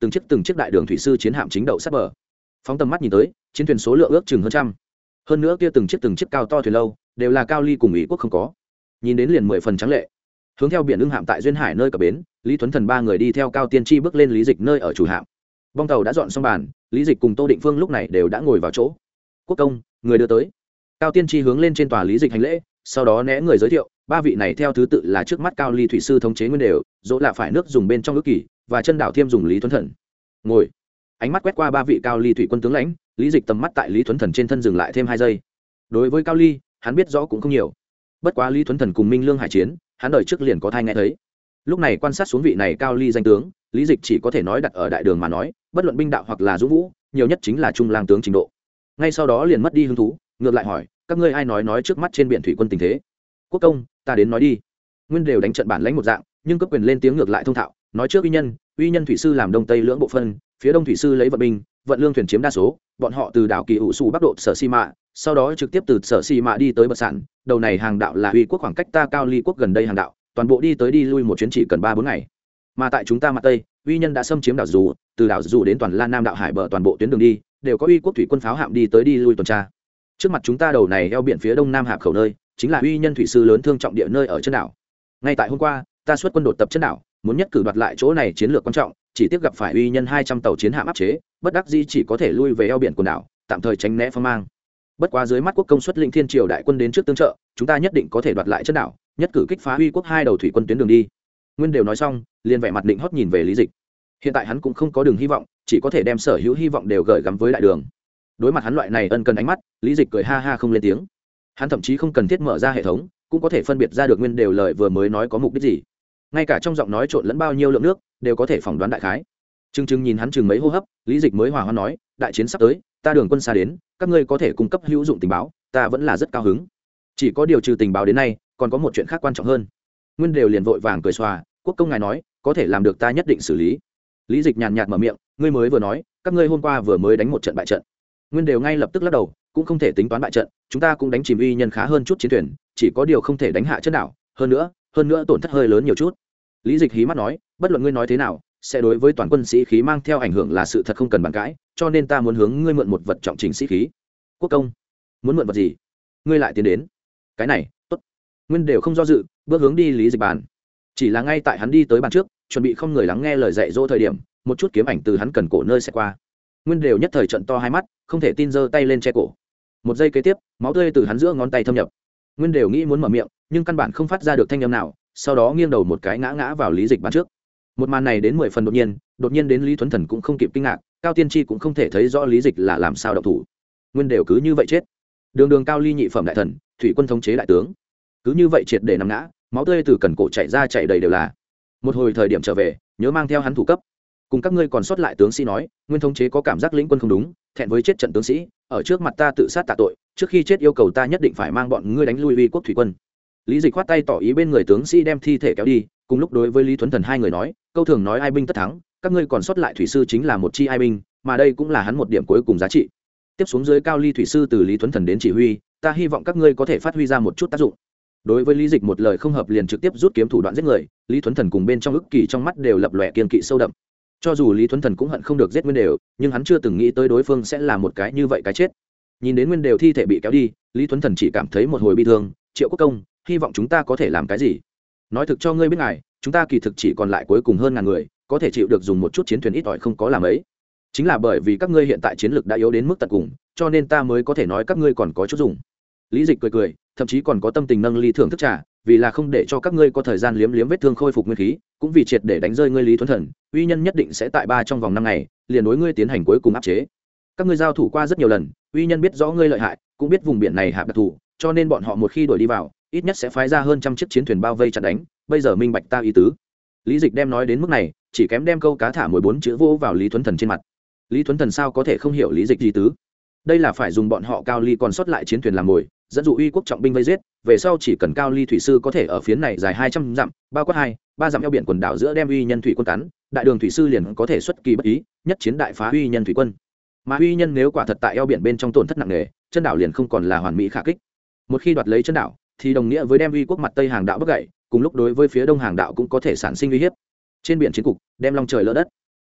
từng chiếc từng chiếc đại đường thủy sư chiến hạm chính đậu sát bờ. Phóng tầm mắt nhìn tới, chiến thuyền số lượng ước chừng hơn trăm. Hơn nữa kia từng chiếc từng chiếc cao to thuyền lâu đều là cao ly cùng Ý quốc không có, nhìn đến liền mười phần trắng lệ. Hướng theo biển ưng hạm tại duyên hải nơi cập bến, Lý Tuấn Thần ba người đi theo Cao Tiên Tri bước lên Lý Dịch nơi ở chủ hạm. Bong tàu đã dọn xong bàn, Lý Dịch cùng Tô Định Phương lúc này đều đã ngồi vào chỗ. Quốc công, người đưa tới. Cao Tiên Tri hướng lên trên tòa Lý Dịch hành lễ, sau đó né người giới thiệu, ba vị này theo thứ tự là trước mắt Cao Ly thủy sư thống chế nguyên đều, dỗ là phải nước dùng bên trong ước kỳ, và chân đảo thiêm dùng Lý Tuấn Thần. Ngồi. Ánh mắt quét qua ba vị Cao Ly thủy quân tướng lãnh, Lý Dịch tầm mắt tại Lý Tuấn Thần trên thân dừng lại thêm hai giây. Đối với Cao Ly, hắn biết rõ cũng không nhiều. Bất quá Lý Tuấn Thần cùng Minh Lương hải chiến, hắn đời trước liền có thai nghe thấy. Lúc này quan sát xuống vị này Cao Ly danh tướng, Lý Dịch chỉ có thể nói đặt ở đại đường mà nói, bất luận binh đạo hoặc là dũng vũ, nhiều nhất chính là trung lang tướng trình độ. Ngay sau đó liền mất đi hứng thú, ngược lại hỏi, các ngươi ai nói nói trước mắt trên biển thủy quân tình thế? Quốc công, ta đến nói đi. Nguyên đều đánh trận bản lãnh một dạng, nhưng cấp quyền lên tiếng ngược lại thông thạo, nói trước uy nhân, uy nhân thủy sư làm đông tây lưỡng bộ phân, phía đông thủy sư lấy vận binh, vận lương thuyền chiếm đa số, bọn họ từ đảo Kỳ Hữu Sù bắc độ sở Si Mạ, sau đó trực tiếp từ sở Si Mạ đi tới bờ sản, đầu này hàng đạo là uy quốc khoảng cách ta Cao Ly quốc gần đây hàng đạo, toàn bộ đi tới đi lui một chuyến chỉ cần ba bốn ngày. Mà tại chúng ta mặt tây, uy nhân đã xâm chiếm đảo Dù, từ đảo Dù đến toàn Lan Nam đạo hải bờ toàn bộ tuyến đường đi, đều có uy quốc thủy quân pháo hạm đi tới đi lui tuần tra. Trước mặt chúng ta đầu này eo biển phía đông nam hạp khẩu nơi, chính là uy nhân thủy sư lớn thương trọng địa nơi ở chân đảo. Ngay tại hôm qua, ta xuất quân đột tập chân đảo, muốn nhất cử đoạt lại chỗ này chiến lược quan trọng, chỉ tiếc gặp phải uy nhân hai trăm tàu chiến hạm áp chế, bất đắc dĩ chỉ có thể lui về eo biển quần đảo, tạm thời tránh né phong mang. Bất quá dưới mắt quốc công xuất lĩnh thiên triều đại quân đến trước tương trợ, chúng ta nhất định có thể đoạt lại chân đảo, nhất cử kích phá uy quốc hai đầu thủy quân tuyến đường đi. Nguyên đều nói xong, liền vẻ mặt định hót nhìn về Lý Dịch. Hiện tại hắn cũng không có đường hy vọng, chỉ có thể đem sở hữu hy vọng đều gửi gắm với đại đường. Đối mặt hắn loại này ân cần ánh mắt, Lý Dịch cười ha ha không lên tiếng. Hắn thậm chí không cần thiết mở ra hệ thống, cũng có thể phân biệt ra được Nguyên đều lời vừa mới nói có mục đích gì. Ngay cả trong giọng nói trộn lẫn bao nhiêu lượng nước, đều có thể phỏng đoán đại khái. Trừng Trừng nhìn hắn chừng mấy hô hấp, Lý Dịch mới hòa hoãn nói, đại chiến sắp tới, ta đường quân xa đến, các ngươi có thể cung cấp hữu dụng tình báo, ta vẫn là rất cao hứng. Chỉ có điều trừ tình báo đến nay, còn có một chuyện khác quan trọng hơn. Nguyên đều liền vội vàng cười xòa, quốc công ngài nói, có thể làm được ta nhất định xử lý. Lý Dịch nhàn nhạt mở miệng, ngươi mới vừa nói, các ngươi hôm qua vừa mới đánh một trận bại trận. Nguyên đều ngay lập tức lắc đầu, cũng không thể tính toán bại trận, chúng ta cũng đánh chìm uy nhân khá hơn chút chiến thuyền, chỉ có điều không thể đánh hạ chân đảo, hơn nữa, hơn nữa tổn thất hơi lớn nhiều chút. Lý Dịch hí mắt nói, bất luận ngươi nói thế nào, sẽ đối với toàn quân sĩ khí mang theo ảnh hưởng là sự thật không cần bàn cãi, cho nên ta muốn hướng ngươi mượn một vật trọng trình sĩ khí. Quốc công, muốn mượn vật gì? Ngươi lại tiến đến. Cái này, tốt. Nguyên đều không do dự, bước hướng đi Lý Dịch bàn. Chỉ là ngay tại hắn đi tới bàn trước, chuẩn bị không người lắng nghe lời dạy dỗ thời điểm, một chút kiếm ảnh từ hắn cần cổ nơi sẽ qua. Nguyên đều nhất thời trận to hai mắt, không thể tin giơ tay lên che cổ. Một giây kế tiếp, máu tươi từ hắn giữa ngón tay thâm nhập. Nguyên đều nghĩ muốn mở miệng, nhưng căn bản không phát ra được thanh âm nào, sau đó nghiêng đầu một cái ngã ngã vào Lý Dịch bàn trước. Một màn này đến mười phần đột nhiên, đột nhiên đến Lý Tuấn Thần cũng không kịp kinh ngạc, Cao Tiên Tri cũng không thể thấy rõ Lý Dịch là làm sao động thủ. Nguyên đều cứ như vậy chết. Đường Đường Cao Ly nhị phẩm đại thần, thủy quân thống chế đại tướng, cứ như vậy triệt để nằm ngã, máu tươi từ cần cổ chảy ra chảy đầy đều là. Một hồi thời điểm trở về, nhớ mang theo hắn thủ cấp. Cùng các ngươi còn sót lại tướng sĩ nói, Nguyên thống chế có cảm giác lĩnh quân không đúng, thẹn với chết trận tướng sĩ, ở trước mặt ta tự sát tạ tội, trước khi chết yêu cầu ta nhất định phải mang bọn ngươi đánh lui uy quốc thủy quân. Lý Dịch khoát tay tỏ ý bên người tướng sĩ đem thi thể kéo đi, cùng lúc đối với Lý Tuấn Thần hai người nói, câu thường nói ai binh tất thắng, các ngươi còn sót lại thủy sư chính là một chi ai binh, mà đây cũng là hắn một điểm cuối cùng giá trị. Tiếp xuống dưới Cao Ly thủy sư từ Lý Tuấn Thần đến chỉ huy, ta hy vọng các ngươi có thể phát huy ra một chút tác dụng. Đối với Lý Dịch một lời không hợp liền trực tiếp rút kiếm thủ đoạn giết người, Lý Tuấn Thần cùng bên trong ức kỳ trong mắt đều lập lòe kiên kỵ sâu đậm. Cho dù Lý Tuấn Thần cũng hận không được giết Nguyên đều, nhưng hắn chưa từng nghĩ tới đối phương sẽ là một cái như vậy cái chết. Nhìn đến Nguyên đều thi thể bị kéo đi, Lý Tuấn Thần chỉ cảm thấy một hồi bi thương, Triệu Quốc công, hy vọng chúng ta có thể làm cái gì? Nói thực cho ngươi biết ngài, chúng ta kỳ thực chỉ còn lại cuối cùng hơn ngàn người, có thể chịu được dùng một chút chiến thuyền ít ỏi không có làm ấy. Chính là bởi vì các ngươi hiện tại chiến lược đã yếu đến mức tận cùng, cho nên ta mới có thể nói các ngươi còn có chút dùng. Lý Dịch cười cười, thậm chí còn có tâm tình nâng ly thưởng thức trà, vì là không để cho các ngươi có thời gian liếm liếm vết thương khôi phục nguyên khí, cũng vì triệt để đánh rơi ngươi Lý Tuấn Thần, uy nhân nhất định sẽ tại ba trong vòng năm ngày, liền đối ngươi tiến hành cuối cùng áp chế. Các ngươi giao thủ qua rất nhiều lần, uy nhân biết rõ ngươi lợi hại, cũng biết vùng biển này hạp đặc thù, cho nên bọn họ một khi đuổi đi vào, ít nhất sẽ phái ra hơn trăm chiếc chiến thuyền bao vây chặn đánh, bây giờ minh bạch ta ý tứ. Lý Dịch đem nói đến mức này, chỉ kém đem câu cá thả mười bốn chữ vô vào Lý Tuấn Thần trên mặt. Lý Tuấn Thần sao có thể không hiểu Lý Dịch ý tứ? Đây là phải dùng bọn họ Cao Ly còn sót lại chiến thuyền làm mồi, dẫn dụ uy quốc trọng binh vây giết, về sau chỉ cần Cao Ly thủy sư có thể ở phía này dài hai trăm dặm, bao quát hai, ba dặm eo biển quần đảo giữa đem uy nhân thủy quân cắn, đại đường thủy sư liền có thể xuất kỳ bất ý, nhất chiến đại phá uy nhân thủy quân. Mà uy nhân nếu quả thật tại eo biển bên trong tổn thất nặng nề, chân đảo liền không còn là hoàn mỹ khả kích. Một khi đoạt lấy chân đảo, thì đồng nghĩa với đem uy quốc mặt tây hàng đạo bức gãy, cùng lúc đối với phía đông hàng đạo cũng có thể sản sinh uy hiếp. Trên biển chiến cục đem long trời lỡ đất.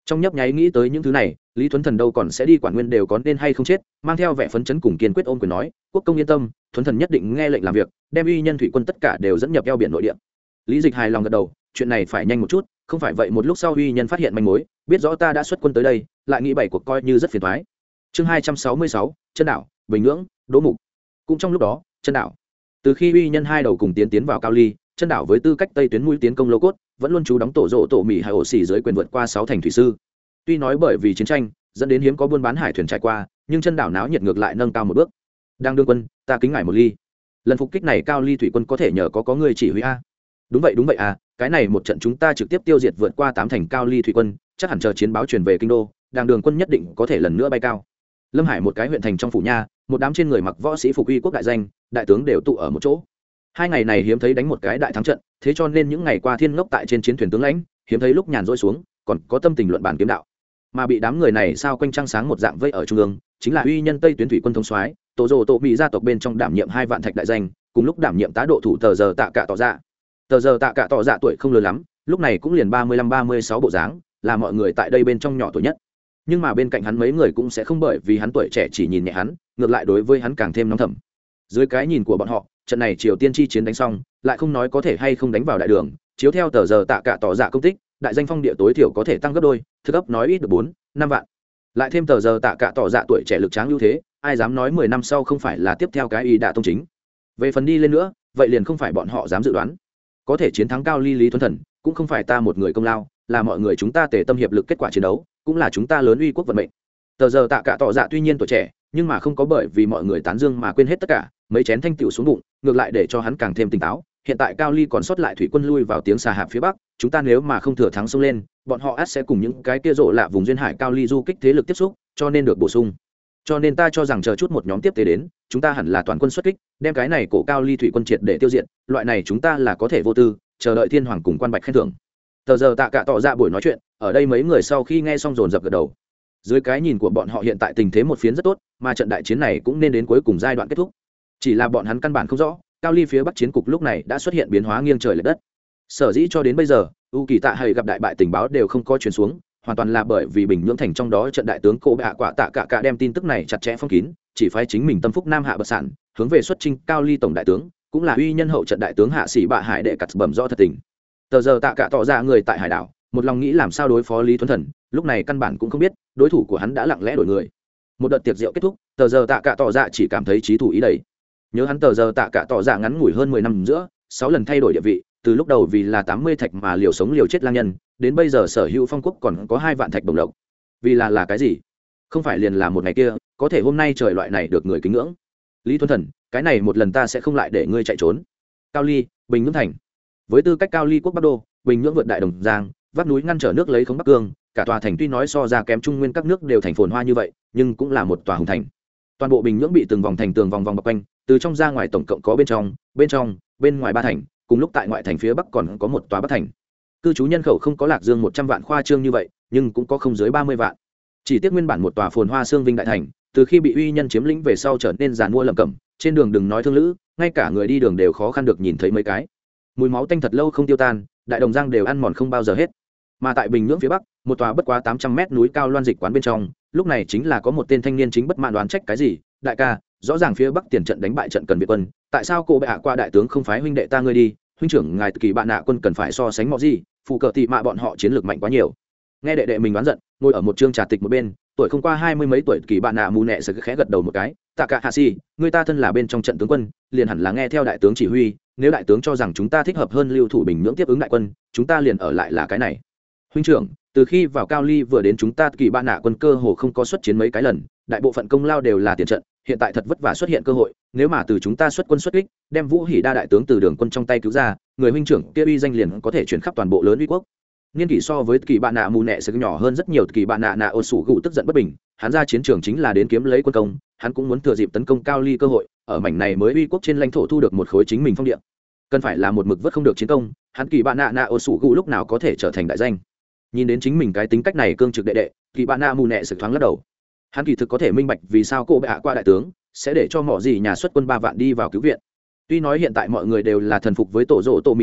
Trong nhấp nháy nghĩ tới những thứ này, Lý Thuấn Thần đâu còn sẽ đi quản nguyên đều có nên hay không chết, mang theo vẻ phấn chấn cùng kiên quyết ôm quyền nói, quốc công yên tâm, Thuấn Thần nhất định nghe lệnh làm việc, đem uy nhân thủy quân tất cả đều dẫn nhập eo biển nội địa. Lý Dịch hài lòng gật đầu, chuyện này phải nhanh một chút, không phải vậy một lúc sau uy nhân phát hiện manh mối, biết rõ ta đã xuất quân tới đây, lại nghĩ bảy cuộc coi như rất phiền toái. Chương hai trăm sáu mươi sáu, chân đảo, Bình Nhưỡng, Đỗ Mục. Cũng trong lúc đó, chân đảo. Từ khi uy nhân hai đầu cùng tiến tiến vào Cao Ly, chân đảo với tư cách tây tuyến mũi tiến công lô cốt, vẫn luôn chú đóng tổ rộ tổ mỹ hay ổ xỉ dưới quyền vượt qua sáu thành thủy sư. Tuy nói bởi vì chiến tranh dẫn đến hiếm có buôn bán hải thuyền trải qua, nhưng chân đảo náo nhiệt ngược lại nâng cao một bước. Đang đương quân, ta kính ngài một ly. Lần phục kích này Cao Ly thủy quân có thể nhờ có có người chỉ huy a. Đúng vậy đúng vậy à, cái này một trận chúng ta trực tiếp tiêu diệt vượt qua tám thành Cao Ly thủy quân, chắc hẳn chờ chiến báo truyền về kinh đô, đang đường quân nhất định có thể lần nữa bay cao. Lâm Hải một cái huyện thành trong phủ nha, một đám trên người mặc võ sĩ phục uy quốc đại danh, đại tướng đều tụ ở một chỗ. Hai ngày này hiếm thấy đánh một cái đại thắng trận, thế cho nên những ngày qua thiên ngốc tại trên chiến thuyền tướng lãnh, hiếm thấy lúc nhàn rỗi xuống, còn có tâm tình luận bàn kiếm đạo. Mà bị đám người này sao quanh trăng sáng một dạng vây ở trung ương, chính là uy nhân Tây tuyến thủy quân thống soái, tổ rồ tổ bị gia tộc bên trong đảm nhiệm hai vạn thạch đại danh, cùng lúc đảm nhiệm tá độ thủ tờ giờ tạ cả tỏ dạ. Tờ giờ tạ cả tỏ dạ tuổi không lớn lắm, lúc này cũng liền ba mươi lăm ba mươi sáu bộ dáng, là mọi người tại đây bên trong nhỏ tuổi nhất. Nhưng mà bên cạnh hắn mấy người cũng sẽ không bởi vì hắn tuổi trẻ chỉ nhìn nhẹ hắn, ngược lại đối với hắn càng thêm nóng thầm. Dưới cái nhìn của bọn họ, trận này Triều Tiên chi chiến đánh xong, lại không nói có thể hay không đánh vào đại đường, chiếu theo tờ giờ tạ cả tỏ dạ công tích, đại danh phong địa tối thiểu có thể tăng gấp đôi, thực ấp nói ít được bốn, năm vạn. Lại thêm tờ giờ tạ cả tỏ dạ tuổi trẻ lực tráng ưu thế, ai dám nói mười năm sau không phải là tiếp theo cái y đạ tông chính. Về phần đi lên nữa, vậy liền không phải bọn họ dám dự đoán. Có thể chiến thắng Cao Ly Lý Thuấn Thần, cũng không phải ta một người công lao, là mọi người chúng ta tề tâm hiệp lực kết quả chiến đấu, cũng là chúng ta lớn uy quốc vận mệnh. Tờ giờ tạ cả tỏ dạ tuy nhiên tuổi trẻ, nhưng mà không có bởi vì mọi người tán dương mà quên hết tất cả, mấy chén thanh tiểu xuống bụng, ngược lại để cho hắn càng thêm tỉnh táo. Hiện tại Cao Ly còn sót lại thủy quân lui vào tiếng xà hạp phía bắc, chúng ta nếu mà không thừa thắng xông lên, bọn họ ắt sẽ cùng những cái kia rộ lạ vùng duyên hải Cao Ly du kích thế lực tiếp xúc, cho nên được bổ sung. Cho nên ta cho rằng chờ chút một nhóm tiếp tế đến, chúng ta hẳn là toàn quân xuất kích, đem cái này cổ Cao Ly thủy quân triệt để tiêu diệt, loại này chúng ta là có thể vô tư, chờ đợi thiên hoàng cùng quan bạch khen thưởng. Tờ giờ tạ cả tỏ ra buổi nói chuyện, ở đây mấy người sau khi nghe xong dồn dập gật đầu. Dưới cái nhìn của bọn họ hiện tại tình thế một phiến rất tốt, mà trận đại chiến này cũng nên đến cuối cùng giai đoạn kết thúc. Chỉ là bọn hắn căn bản không rõ, Cao Ly phía bắc chiến cục lúc này đã xuất hiện biến hóa nghiêng trời lệch đất. Sở dĩ cho đến bây giờ, U Kỳ Tạ Hầy gặp đại bại tình báo đều không có truyền xuống, hoàn toàn là bởi vì Bình Nhưỡng thành trong đó trận đại tướng Cổ Bệ Hạ Quả Tạ Cả Cả đem tin tức này chặt chẽ phong kín, chỉ phái chính mình tâm phúc Nam Hạ bậc sản, hướng về xuất chinh Cao Ly tổng đại tướng, cũng là uy nhân hậu trận đại tướng Hạ Sĩ Bạ Hải đệ cặt bẩm rõ thật tình. Tờ giờ Tạ Cả tỏ ra người tại hải đảo, một lòng nghĩ làm sao đối phó Lý Thuấn Thần, lúc này căn bản cũng không biết, đối thủ của hắn đã lặng lẽ đổi người. Một đợt tiệc rượu kết thúc, tờ giờ Tạ Cả tỏ ra chỉ cảm thấy trí thủ ý đầy. Nhớ hắn tờ giờ Tạ Cả tỏ ra ngắn ngủi hơn mười năm giữa, sáu lần thay đổi địa vị, từ lúc đầu vì là tám mươi thạch mà liều sống liều chết lang nhân, đến bây giờ sở hữu phong quốc còn có hai vạn thạch đồng lộc. Vì là là cái gì? Không phải liền là một ngày kia, có thể hôm nay trời loại này được người kính ngưỡng. Lý Thuấn Thần, cái này một lần ta sẽ không lại để ngươi chạy trốn. Cao Ly, Bình Nhưỡng thành. Với tư cách Cao Ly quốc Bắc Đô, Bình Nhưỡng vượt đại đồng Giang, vác núi ngăn trở nước lấy khống Bắc Cương, cả tòa thành tuy nói so ra kém trung nguyên các nước đều thành phồn hoa như vậy, nhưng cũng là một tòa hùng thành. Toàn bộ Bình Nhưỡng bị từng vòng thành tường vòng vòng bọc quanh, từ trong ra ngoài tổng cộng có bên trong, bên trong, bên ngoài ba thành, cùng lúc tại ngoại thành phía bắc còn có một tòa bắc thành. Cư trú nhân khẩu không có Lạc Dương một trăm vạn khoa trương như vậy, nhưng cũng có không dưới ba mươi vạn. Chỉ tiếc nguyên bản một tòa phồn hoa xương vinh đại thành, từ khi bị uy nhân chiếm lĩnh về sau trở nên giàn mua lẩm cẩm, trên đường đừng nói thương lữ, ngay cả người đi đường đều khó khăn được nhìn thấy mấy cái. Mùi máu tanh thật lâu không tiêu tan, đại đồng giang đều ăn mòn không bao giờ hết. Mà tại Bình Nhưỡng phía bắc, một tòa bất quá tám trăm mét núi cao loan dịch quán bên trong, lúc này chính là có một tên thanh niên chính bất mãn đoán trách cái gì, đại ca, rõ ràng phía bắc tiền trận đánh bại trận cần Việt quân, tại sao cô bệ hạ qua đại tướng không phái huynh đệ ta ngươi đi, huynh trưởng ngài kỳ bạn nạ quân cần phải so sánh mọi gì, phụ cờ tị mạ bọn họ chiến lược mạnh quá nhiều. Nghe đệ đệ mình đoán giận, ngồi ở một trương trà tịch một bên, tuổi không qua hai mươi mấy tuổi kỳ bạn nạ mù nẹ sẽ khẽ gật đầu một cái, tạ cả hạ si, người ta thân là bên trong trận tướng quân, liền hẳn là nghe theo đại tướng chỉ huy, nếu đại tướng cho rằng chúng ta thích hợp hơn lưu thủ Bình Nhưỡng tiếp ứng đại quân, chúng ta liền ở lại là cái này. Huynh trưởng, từ khi vào Cao Ly vừa đến chúng ta kỳ bạn nạ quân cơ hồ không có xuất chiến mấy cái lần, đại bộ phận công lao đều là tiền trận, hiện tại thật vất vả xuất hiện cơ hội, nếu mà từ chúng ta xuất quân xuất kích, đem Vũ Hỉ đa đại tướng từ đường quân trong tay cứu ra, người huynh trưởng kia uy danh liền có thể chuyển khắp toàn bộ lớn uy quốc. Niên kỷ so với kỳ bạn nạ mù nẹ sẽ nhỏ hơn rất nhiều, kỳ bạn nạ nạ ôn sủ gù tức giận bất bình, hắn ra chiến trường chính là đến kiếm lấy quân công, hắn cũng muốn thừa dịp tấn công Cao Ly cơ hội, ở mảnh này mới uy quốc trên lãnh thổ thu được một khối chính mình phong địa. Cần phải là một mực vất không được chiến công, hắn kỳ bạn nạ nạ ôn sủ gù lúc nào có thể trở thành đại danh. Nhìn đến chính mình cái tính cách này cương trực đệ đệ, kỳ bạn nạ mù nẹ sẽ thoáng lắc đầu. Hắn kỳ thực có thể minh bạch vì sao cô bệ hạ qua đại tướng sẽ để cho mỏ gì nhà xuất quân ba vạn đi vào cứu viện. Tuy nói hiện tại mọi người đều là thần phục với tổ rộ tổ mì nhà,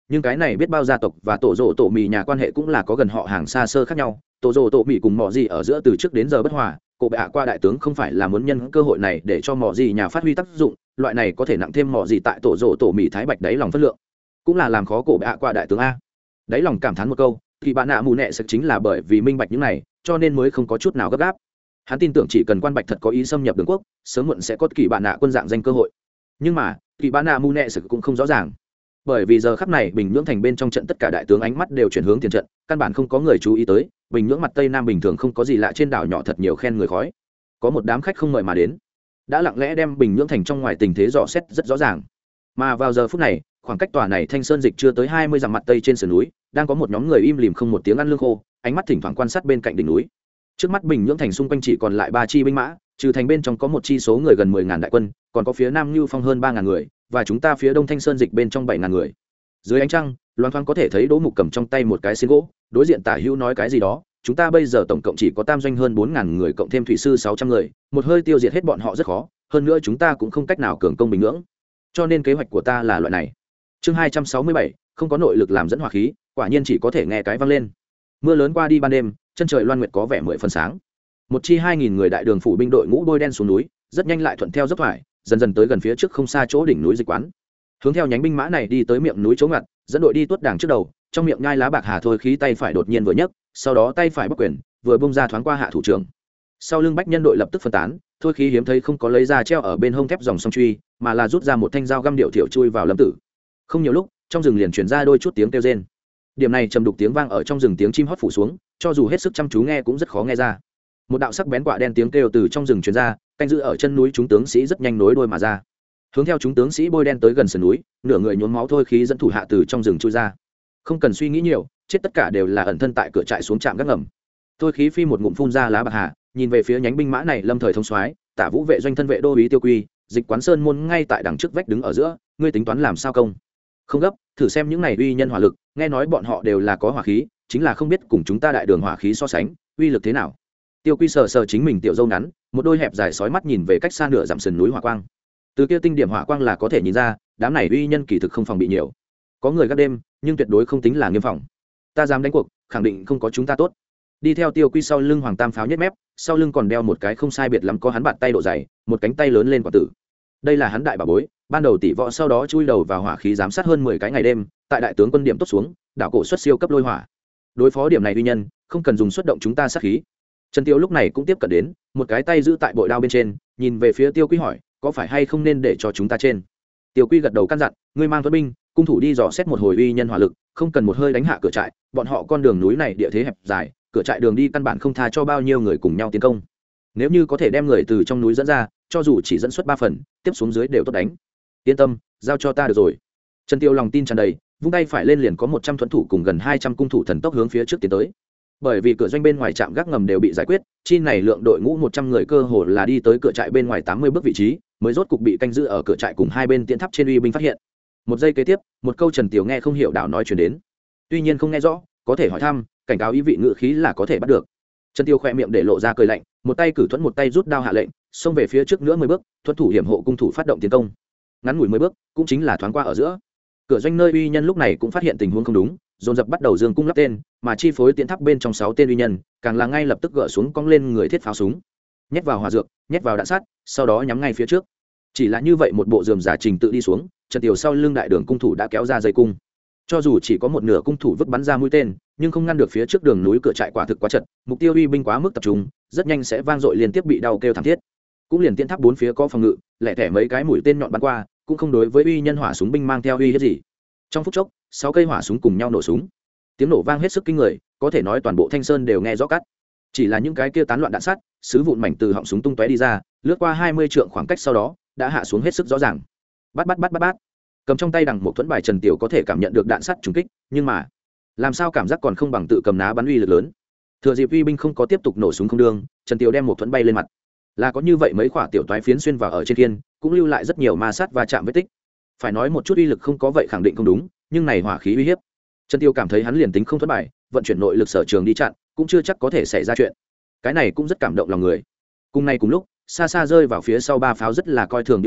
nhưng cái này biết bao gia tộc và tổ rồ tổ mì nhà quan hệ cũng là có gần họ hàng xa xơ khác nhau. Tổ rồ tổ mì cùng mỏ gì ở giữa từ trước đến giờ bất hòa, cổ bệ hạ qua đại tướng không phải là muốn nhân cơ hội này để cho mỏ gì nhà phát huy tác dụng, loại này có thể nặng thêm mỏ gì tại tổ rồ tổ mì thái bạch đáy lòng phất lượng, cũng là làm khó cổ bệ hạ qua đại tướng a. Đáy lòng cảm thán một câu, kỳ bạn nạ mù nẹ sực chính là bởi vì minh bạch những này, cho nên mới không có chút nào gấp gáp. Hắn tin tưởng chỉ cần quan bạch thật có ý xâm nhập đường quốc, sớm muộn sẽ có kỳ bạn nạ quân dạng danh cơ hội. Nhưng mà kỳ bạn nạ mù nẹ sực cũng không rõ ràng, bởi vì giờ khắp này bình nhưỡng thành bên trong trận tất cả đại tướng ánh mắt đều chuyển hướng tiền trận, căn bản không có người chú ý tới bình nhưỡng mặt tây nam bình thường không có gì lạ, trên đảo nhỏ thật nhiều khen người khói, có một đám khách không mời mà đến đã lặng lẽ đem bình nhưỡng thành trong ngoài tình thế dò xét rất rõ ràng. Mà vào giờ phút này, khoảng cách tòa này thanh sơn dịch chưa tới hai mươi dặm mặt tây trên sườn núi đang có một nhóm người im lìm không một tiếng ăn lương khô, ánh mắt thỉnh thoảng quan sát bên cạnh đỉnh núi. Trước mắt bình nhưỡng thành xung quanh chỉ còn lại ba chi binh mã, trừ thành bên trong có một chi số người gần mười ngàn đại quân, còn có phía nam Nưu Phong hơn ba ngàn người, và chúng ta phía đông thanh sơn dịch bên trong bảy ngàn người. Dưới ánh trăng loan thoáng có thể thấy Đỗ Mục cầm trong tay một cái xiên gỗ, đối diện Tả Hữu nói cái gì đó. Chúng ta bây giờ tổng cộng chỉ có tam doanh hơn bốn ngàn người, cộng thêm thủy sư sáu trăm người, một hơi tiêu diệt hết bọn họ rất khó, hơn nữa chúng ta cũng không cách nào cường công bình nhưỡng, cho nên kế hoạch của ta là loại này. Chương hai trăm sáu mươi bảy, không có nội lực làm dẫn hỏa khí, quả nhiên chỉ có thể nghe cái vang lên. Mưa lớn qua đi ban đêm, chân trời loan nguyệt có vẻ mười phần sáng. Một chi hai nghìn người đại đường phủ binh đội ngũ bôi đen xuống núi, rất nhanh lại thuận theo dốc thoải, dần dần tới gần phía trước không xa chỗ đỉnh núi dịch quán. Hướng theo nhánh binh mã này đi tới miệng núi chỗ ngặt, dẫn đội đi tuốt đàng trước đầu, trong miệng nhai lá bạc hà thôi khí tay phải đột nhiên vừa nhấc, sau đó tay phải bắc quyền vừa bung ra thoáng qua hạ thủ trưởng. Sau lưng bách nhân đội lập tức phân tán, thôi khí hiếm thấy không có lấy ra treo ở bên hông thép dòng song truy, mà là rút ra một thanh dao găm điệu thiểu chui vào lâm tử. Không nhiều lúc, trong rừng liền truyền ra đôi chút tiếng kêu rên. Điểm này trầm đục tiếng vang ở trong rừng tiếng chim hót phủ xuống, cho dù hết sức chăm chú nghe cũng rất khó nghe ra. Một đạo sắc bén quạ đen tiếng kêu từ trong rừng truyền ra, canh giữ ở chân núi chúng tướng sĩ rất nhanh nối đuôi mà ra. Hướng theo chúng tướng sĩ bôi đen tới gần sườn núi, nửa người nhuốm máu thôi khí dẫn thủ hạ từ trong rừng chui ra. Không cần suy nghĩ nhiều, chết tất cả đều là ẩn thân tại cửa trại xuống trạm gác ngầm. Thôi khí phi một ngụm phun ra lá bạc hà, nhìn về phía nhánh binh mã này lâm thời thông soái, Tả Vũ vệ doanh thân vệ đô úy Tiêu Quy, dịch quán sơn môn ngay tại đằng trước vách đứng ở giữa, ngươi tính toán làm sao công? Không gấp, thử xem những này uy nhân hỏa lực, nghe nói bọn họ đều là có hỏa khí, chính là không biết cùng chúng ta đại đường hỏa khí so sánh, uy lực thế nào. Tiêu Quy sờ sờ chính mình tiểu dâu ngắn, một đôi hẹp dài sói mắt nhìn về cách xa nửa dặm sườn núi hỏa quang. Từ kia tinh điểm hỏa quang là có thể nhìn ra, đám này uy nhân kỳ thực không phòng bị nhiều. Có người gác đêm, nhưng tuyệt đối không tính là nghiêm phòng. Ta dám đánh cuộc, khẳng định không có chúng ta tốt. Đi theo Tiêu Quy sau lưng Hoàng Tam Pháo nhếch mép, sau lưng còn đeo một cái không sai biệt lắm có hắn bàn tay độ dày, một cánh tay lớn lên quả tử. Đây là hắn đại bảo bối, ban đầu tỷ võ sau đó chui đầu vào hỏa khí giám sát hơn mười cái ngày đêm, tại đại tướng quân điểm tốt xuống, đảo cổ xuất siêu cấp lôi hỏa. Đối phó điểm này uy nhân, không cần dùng xuất động chúng ta sát khí. Trần Tiêu lúc này cũng tiếp cận đến, một cái tay giữ tại bội đao bên trên, nhìn về phía Tiêu Quy hỏi, có phải hay không nên để cho chúng ta trên? Tiêu Quy gật đầu căn dặn, ngươi mang tuấn binh, cung thủ đi dò xét một hồi uy nhân hỏa lực, không cần một hơi đánh hạ cửa trại, bọn họ con đường núi này địa thế hẹp dài, cửa trại đường đi căn bản không tha cho bao nhiêu người cùng nhau tiến công. Nếu như có thể đem người từ trong núi dẫn ra, cho dù chỉ dẫn xuất ba phần, tiếp xuống dưới đều tốt đánh. Yên tâm, giao cho ta được rồi. Trần Tiêu lòng tin tràn đầy, vung tay phải lên liền có một trăm thuẫn thủ cùng gần hai trăm cung thủ thần tốc hướng phía trước tiến tới. Bởi vì cửa doanh bên ngoài trạm gác ngầm đều bị giải quyết, chi này lượng đội ngũ một trăm người cơ hồ là đi tới cửa trại bên ngoài tám mươi bước vị trí, mới rốt cục bị canh giữ ở cửa trại cùng hai bên tiến tháp trên uy binh phát hiện. Một giây kế tiếp, một câu Trần Tiểu nghe không hiểu đạo nói truyền đến. Tuy nhiên không nghe rõ, có thể hỏi thăm, cảnh cáo ý vị ngữ khí là có thể bắt được. Trần Tiêu khẽ miệng để lộ ra cười lạnh, một tay cử thuẫn một tay rút đao hạ lệnh, xông về phía trước nữa mười bước, thuẫn thủ hiểm hộ cung thủ phát động tiến công. Ngắn ngủi mười bước, cũng chính là thoáng qua ở giữa. Cửa doanh nơi uy nhân lúc này cũng phát hiện tình huống không đúng, dồn dập bắt đầu dương cung lắp tên, mà chi phối tiến tháp bên trong sáu tên uy nhân, càng là ngay lập tức gỡ xuống cong lên người thiết pháo súng, nhét vào hỏa dược, nhét vào đạn sát, sau đó nhắm ngay phía trước. Chỉ là như vậy một bộ rườm rà trình tự đi xuống, Trần Tiểu sau lưng đại đường cung thủ đã kéo ra dây cung. Cho dù chỉ có một nửa cung thủ vứt bắn ra mũi tên, nhưng không ngăn được phía trước đường núi cửa trại quả thực quá chật, mục tiêu uy binh quá mức tập trung, rất nhanh sẽ vang dội liên tiếp bị đau kêu thảm thiết. Cũng liền tiến tháp bốn phía có phòng ngự, lẻ thẻ mấy cái mũi tên nhọn bắn qua, cũng không đối với uy nhân hỏa súng binh mang theo uy hiếp gì. Trong phút chốc, sáu cây hỏa súng cùng nhau nổ súng. Tiếng nổ vang hết sức kinh người, có thể nói toàn bộ Thanh Sơn đều nghe rõ cắt. Chỉ là những cái kia tán loạn đạn sắt, sứ vụn mảnh từ họng súng tung tóe đi ra, lướt qua hai mươi trượng khoảng cách sau đó, đã hạ xuống hết sức rõ ràng. Bắt bắt bắt bắt bắt. Cầm trong tay đằng một thuẫn bài Trần Tiểu có thể cảm nhận được đạn sắt trúng kích, nhưng mà làm sao cảm giác còn không bằng tự cầm ná bắn uy lực lớn. Thừa dịp uy binh không có tiếp tục nổ súng không đương, Trần Tiểu đem một thuẫn bay lên mặt. Là có như vậy mấy quả tiểu toái phiến xuyên vào ở trên thiên, cũng lưu lại rất nhiều ma sát và chạm vết tích. Phải nói một chút uy lực không có vậy khẳng định không đúng, nhưng này hỏa khí uy hiếp. Trần Tiêu cảm thấy hắn liền tính không thuẫn bài, vận chuyển nội lực sở trường đi chặn, cũng chưa chắc có thể xảy ra chuyện. Cái này cũng rất cảm động lòng người. Cùng ngày cùng lúc, xa xa rơi vào phía sau ba pháo rất là coi thường nhíu môi,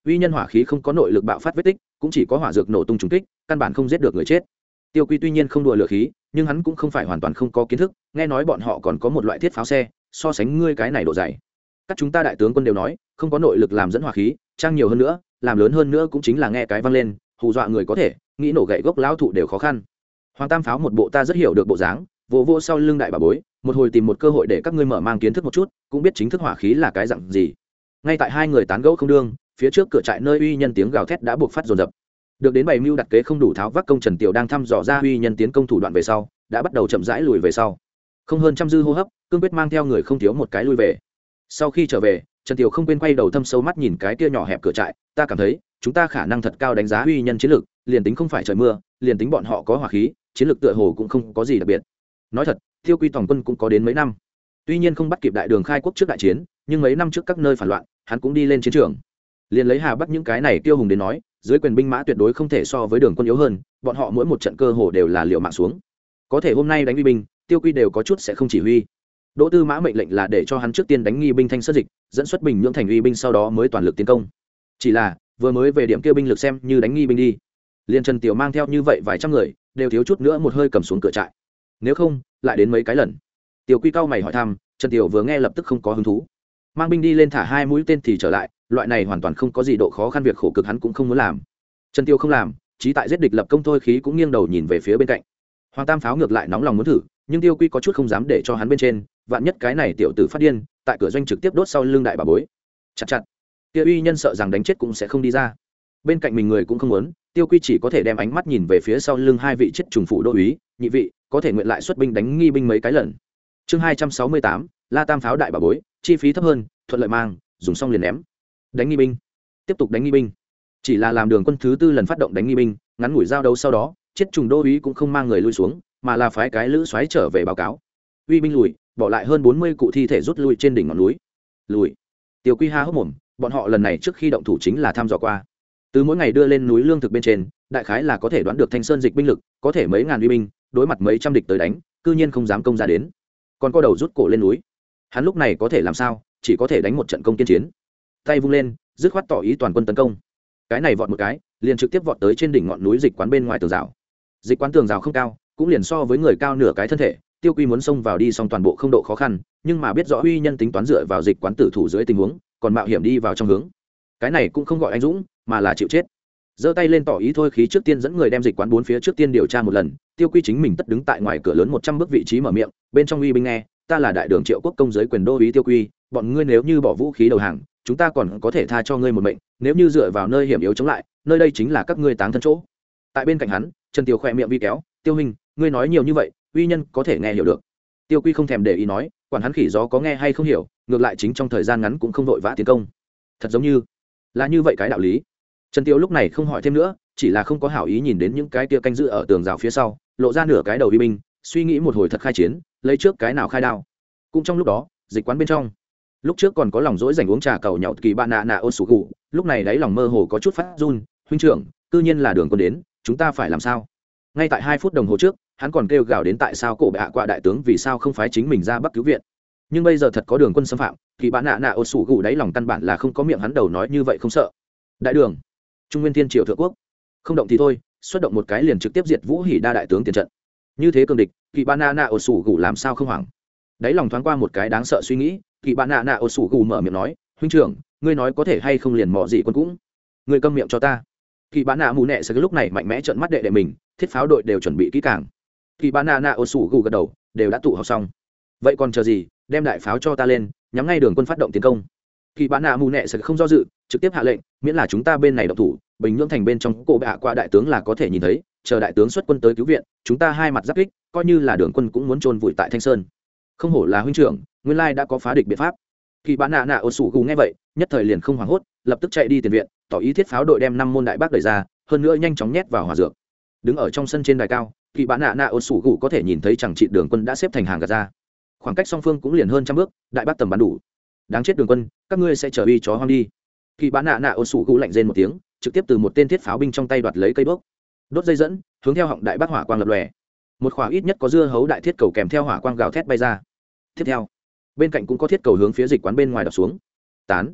uy nhân hỏa khí không có nội lực bạo phát vết tích, cũng chỉ có hỏa dược nổ tung trúng kích, căn bản không giết được người chết. Tiêu Quy tuy nhiên không đùa lửa khí, nhưng hắn cũng không phải hoàn toàn không có kiến thức, nghe nói bọn họ còn có một loại thiết pháo xe, so sánh ngươi cái này độ dày. Các chúng ta đại tướng quân đều nói, không có nội lực làm dẫn hỏa khí, trang nhiều hơn nữa, làm lớn hơn nữa cũng chính là nghe cái vang lên, hù dọa người có thể, nghĩ nổ gậy gốc lão thụ đều khó khăn. Hoàng Tam pháo một bộ ta rất hiểu được bộ dáng, vỗ vỗ sau lưng đại bà bối, một hồi tìm một cơ hội để các ngươi mở mang kiến thức một chút, cũng biết chính thức hỏa khí là cái dạng gì. Ngay tại hai người tán gẫu không đương, phía trước cửa trại nơi uy nhân tiếng gào thét đã buộc phát dồn dập. Được đến bảy mưu đặt kế không đủ tháo vác công Trần Tiểu đang thăm dò ra uy nhân tiến công thủ đoạn về sau, đã bắt đầu chậm rãi lùi về sau. Không hơn trăm dư hô hấp, cương quyết mang theo người không thiếu một cái lui về. Sau khi trở về, Trần Tiểu không quên quay đầu thâm sâu mắt nhìn cái kia nhỏ hẹp cửa trại, ta cảm thấy, chúng ta khả năng thật cao đánh giá uy nhân chiến lược, liền tính không phải trời mưa, liền tính bọn họ có hỏa khí, chiến lược tựa hồ cũng không có gì đặc biệt. Nói thật, Tiêu Quy tổng quân cũng có đến mấy năm. Tuy nhiên không bắt kịp đại đường khai quốc trước đại chiến, nhưng mấy năm trước các nơi phản loạn, hắn cũng đi lên chiến trường. Liền lấy Hà Bắc những cái này tiêu hùng đến nói, dưới quyền binh mã tuyệt đối không thể so với đường quân yếu hơn, bọn họ mỗi một trận cơ hồ đều là liều mạng xuống. Có thể hôm nay đánh uy binh, Tiêu Quy đều có chút sẽ không chỉ huy. Đỗ Tư Mã mệnh lệnh là để cho hắn trước tiên đánh nghi binh Thanh Sơn Dịch, dẫn xuất Bình Nhưỡng thành uy binh sau đó mới toàn lực tiến công. Chỉ là, vừa mới về điểm kia binh lực xem như đánh nghi binh đi. Liên Trần Tiểu mang theo như vậy vài trăm người, đều thiếu chút nữa một hơi cầm xuống cửa trại. Nếu không, lại đến mấy cái lần. Tiểu Quy cao mày hỏi thăm, Trần Tiểu vừa nghe lập tức không có hứng thú. Mang binh đi lên thả hai mũi tên thì trở lại, loại này hoàn toàn không có gì độ khó khăn, việc khổ cực hắn cũng không muốn làm. Trần Tiêu không làm, chí tại giết địch lập công thôi, khí cũng nghiêng đầu nhìn về phía bên cạnh. Hoàng Tam pháo ngược lại nóng lòng muốn thử, nhưng Tiêu Quy có chút không dám để cho hắn bên trên, vạn nhất cái này tiểu tử phát điên, tại cửa doanh trực tiếp đốt sau lưng đại bà bối. Chặt chặt. Kia uy nhân sợ rằng đánh chết cũng sẽ không đi ra. Bên cạnh mình người cũng không muốn, Tiêu Quy chỉ có thể đem ánh mắt nhìn về phía sau lưng hai vị chết trùng phụ đô úy, nhị vị, có thể nguyện lại xuất binh đánh nghi binh mấy cái lần. Chương hai trăm sáu mươi tám, La Tam pháo đại bà bối, chi phí thấp hơn, thuận lợi mang, dùng xong liền ném. Đánh nghi binh, tiếp tục đánh nghi binh. Chỉ là làm đường quân thứ tư lần phát động đánh nghi binh, ngắn ngủi giao đấu sau đó, chết trùng đô úy cũng không mang người lui xuống, mà là phái cái lữ xoáy trở về báo cáo. Uy binh lùi, bỏ lại hơn bốn mươi cụ thi thể rút lui trên đỉnh ngọn núi. Lùi. Tiêu Quy ha hốc mồm, bọn họ lần này trước khi động thủ chính là thăm dò qua. Từ mỗi ngày đưa lên núi lương thực bên trên, đại khái là có thể đoán được Thanh Sơn Dịch binh lực, có thể mấy ngàn uy binh, đối mặt mấy trăm địch tới đánh, cư nhiên không dám công ra đến. Còn có đầu rút cổ lên núi. Hắn lúc này có thể làm sao, chỉ có thể đánh một trận công kiên chiến. Tay vung lên, dứt khoát tỏ ý toàn quân tấn công. Cái này vọt một cái, liền trực tiếp vọt tới trên đỉnh ngọn núi dịch quán bên ngoài tường rào. Dịch quán tường rào không cao, cũng liền so với người cao nửa cái thân thể, Tiêu Quy muốn xông vào đi xong toàn bộ không độ khó khăn, nhưng mà biết rõ uy nhân tính toán dựa vào dịch quán tử thủ dưới tình huống, còn mạo hiểm đi vào trong hướng. Cái này cũng không gọi anh dũng, mà là chịu chết. Giơ tay lên tỏ ý thôi khí, trước tiên dẫn người đem dịch quán bốn phía trước tiên điều tra một lần. Tiêu Quy chính mình tất đứng tại ngoài cửa lớn một trăm bước vị trí mở miệng, bên trong uy binh nghe, ta là đại đường Triệu Quốc công giới quyền đô úy Tiêu Quy, bọn ngươi nếu như bỏ vũ khí đầu hàng, chúng ta còn có thể tha cho ngươi một mệnh, nếu như dựa vào nơi hiểm yếu chống lại, nơi đây chính là các ngươi táng thân chỗ. Tại bên cạnh hắn, Trần Tiêu khẽ miệng vi kéo, Tiêu huynh, ngươi nói nhiều như vậy, uy nhân có thể nghe hiểu được. Tiêu Quy không thèm để ý nói, quản hắn khỉ gió có nghe hay không hiểu, ngược lại chính trong thời gian ngắn cũng không vội vã tiến công. Thật giống như là như vậy cái đạo lý. Trần Tiêu lúc này không hỏi thêm nữa, chỉ là không có hảo ý nhìn đến những cái kia canh giữ ở tường rào phía sau, lộ ra nửa cái đầu uy binh, suy nghĩ một hồi thật khai chiến, lấy trước cái nào khai đao. Cũng trong lúc đó, dịch quán bên trong, lúc trước còn có lòng dỗi dành uống trà cầu nhậu kỳ bạn nạ nạ ô sủ cụ, lúc này đáy lòng mơ hồ có chút phát run. Huynh trưởng, cư nhiên là đường quân đến, chúng ta phải làm sao? Ngay tại hai phút đồng hồ trước, hắn còn kêu gào đến tại sao cổ bệ hạ qua đại tướng vì sao không phái chính mình ra bắc cứu viện, nhưng bây giờ thật có đường quân xâm phạm, kỳ bạn nạ nạ ô sủ cụ đáy lòng căn bản là không có miệng hắn đầu nói như vậy không sợ. Đại đường, Trung Nguyên Thiên Triều thượng quốc, không động thì thôi, xuất động một cái liền trực tiếp diệt Vũ Hỉ đa đại tướng tiền trận. Như thế cường địch, kỳ bạn nạ nạ ô sủ cụ làm sao không hoảng? Đáy lòng thoáng qua một cái đáng sợ suy nghĩ, kỳ bạn nạ nạ ô sủ cụ mở miệng nói, huynh trưởng, ngươi nói có thể hay không liền mò gì quân cũng, ngươi câm miệng cho ta. Kỳ bạn nạ mù nẹ sẽ lúc này mạnh mẽ trợn mắt đệ đệ mình, thiết pháo đội đều chuẩn bị kỹ càng. Kỳ bạn nạ nạ ô sủ cụ gật đầu, đều đã tụ họp xong. Vậy còn chờ gì, đem đại pháo cho ta lên, nhắm ngay đường quân phát động tiến công. Kỳ bạn nạ mù nẹ sẽ không do dự, trực tiếp hạ lệnh, miễn là chúng ta bên này động thủ, Bình Nhưỡng thành bên trong cổ bệ hạ qua đại tướng là có thể nhìn thấy, chờ đại tướng xuất quân tới cứu viện, chúng ta hai mặt giáp kích, coi như là đường quân cũng muốn chôn vùi tại Thanh Sơn. Không hổ là huynh trưởng, nguyên lai đã có phá địch biện pháp. Kỳ bạn nạ nạ ô sủ cụ nghe vậy, nhất thời liền không hoảng hốt, lập tức chạy đi tiền viện, tỏ ý thiết pháo đội đem năm môn đại bác đẩy ra, hơn nữa nhanh chóng nhét vào hỏa dược. Đứng ở trong sân trên đài cao, kỳ bạn nạ nạ ô sủ cụ có thể nhìn thấy chẳng trị đường quân đã xếp thành hàng gạt ra, khoảng cách song phương cũng liền hơn trăm bước, đại bác tầm bắn đủ. Đáng chết đường quân, các ngươi sẽ trở uy chó hoang đi. Kỳ bạn nạ nạ ô sủ cụ lạnh rên một tiếng, trực tiếp từ một tên thiết pháo binh trong tay đoạt lấy cây đuốc, đốt dây dẫn, hướng theo họng đại bác hỏa quang lập lòe. Một khỏa ít nhất có dưa hấu đại thiết cầu kèm theo hỏa quang gào thét bay ra. Tiếp theo, bên cạnh cũng có thiết cầu hướng phía dịch quán bên ngoài đập xuống. Tán.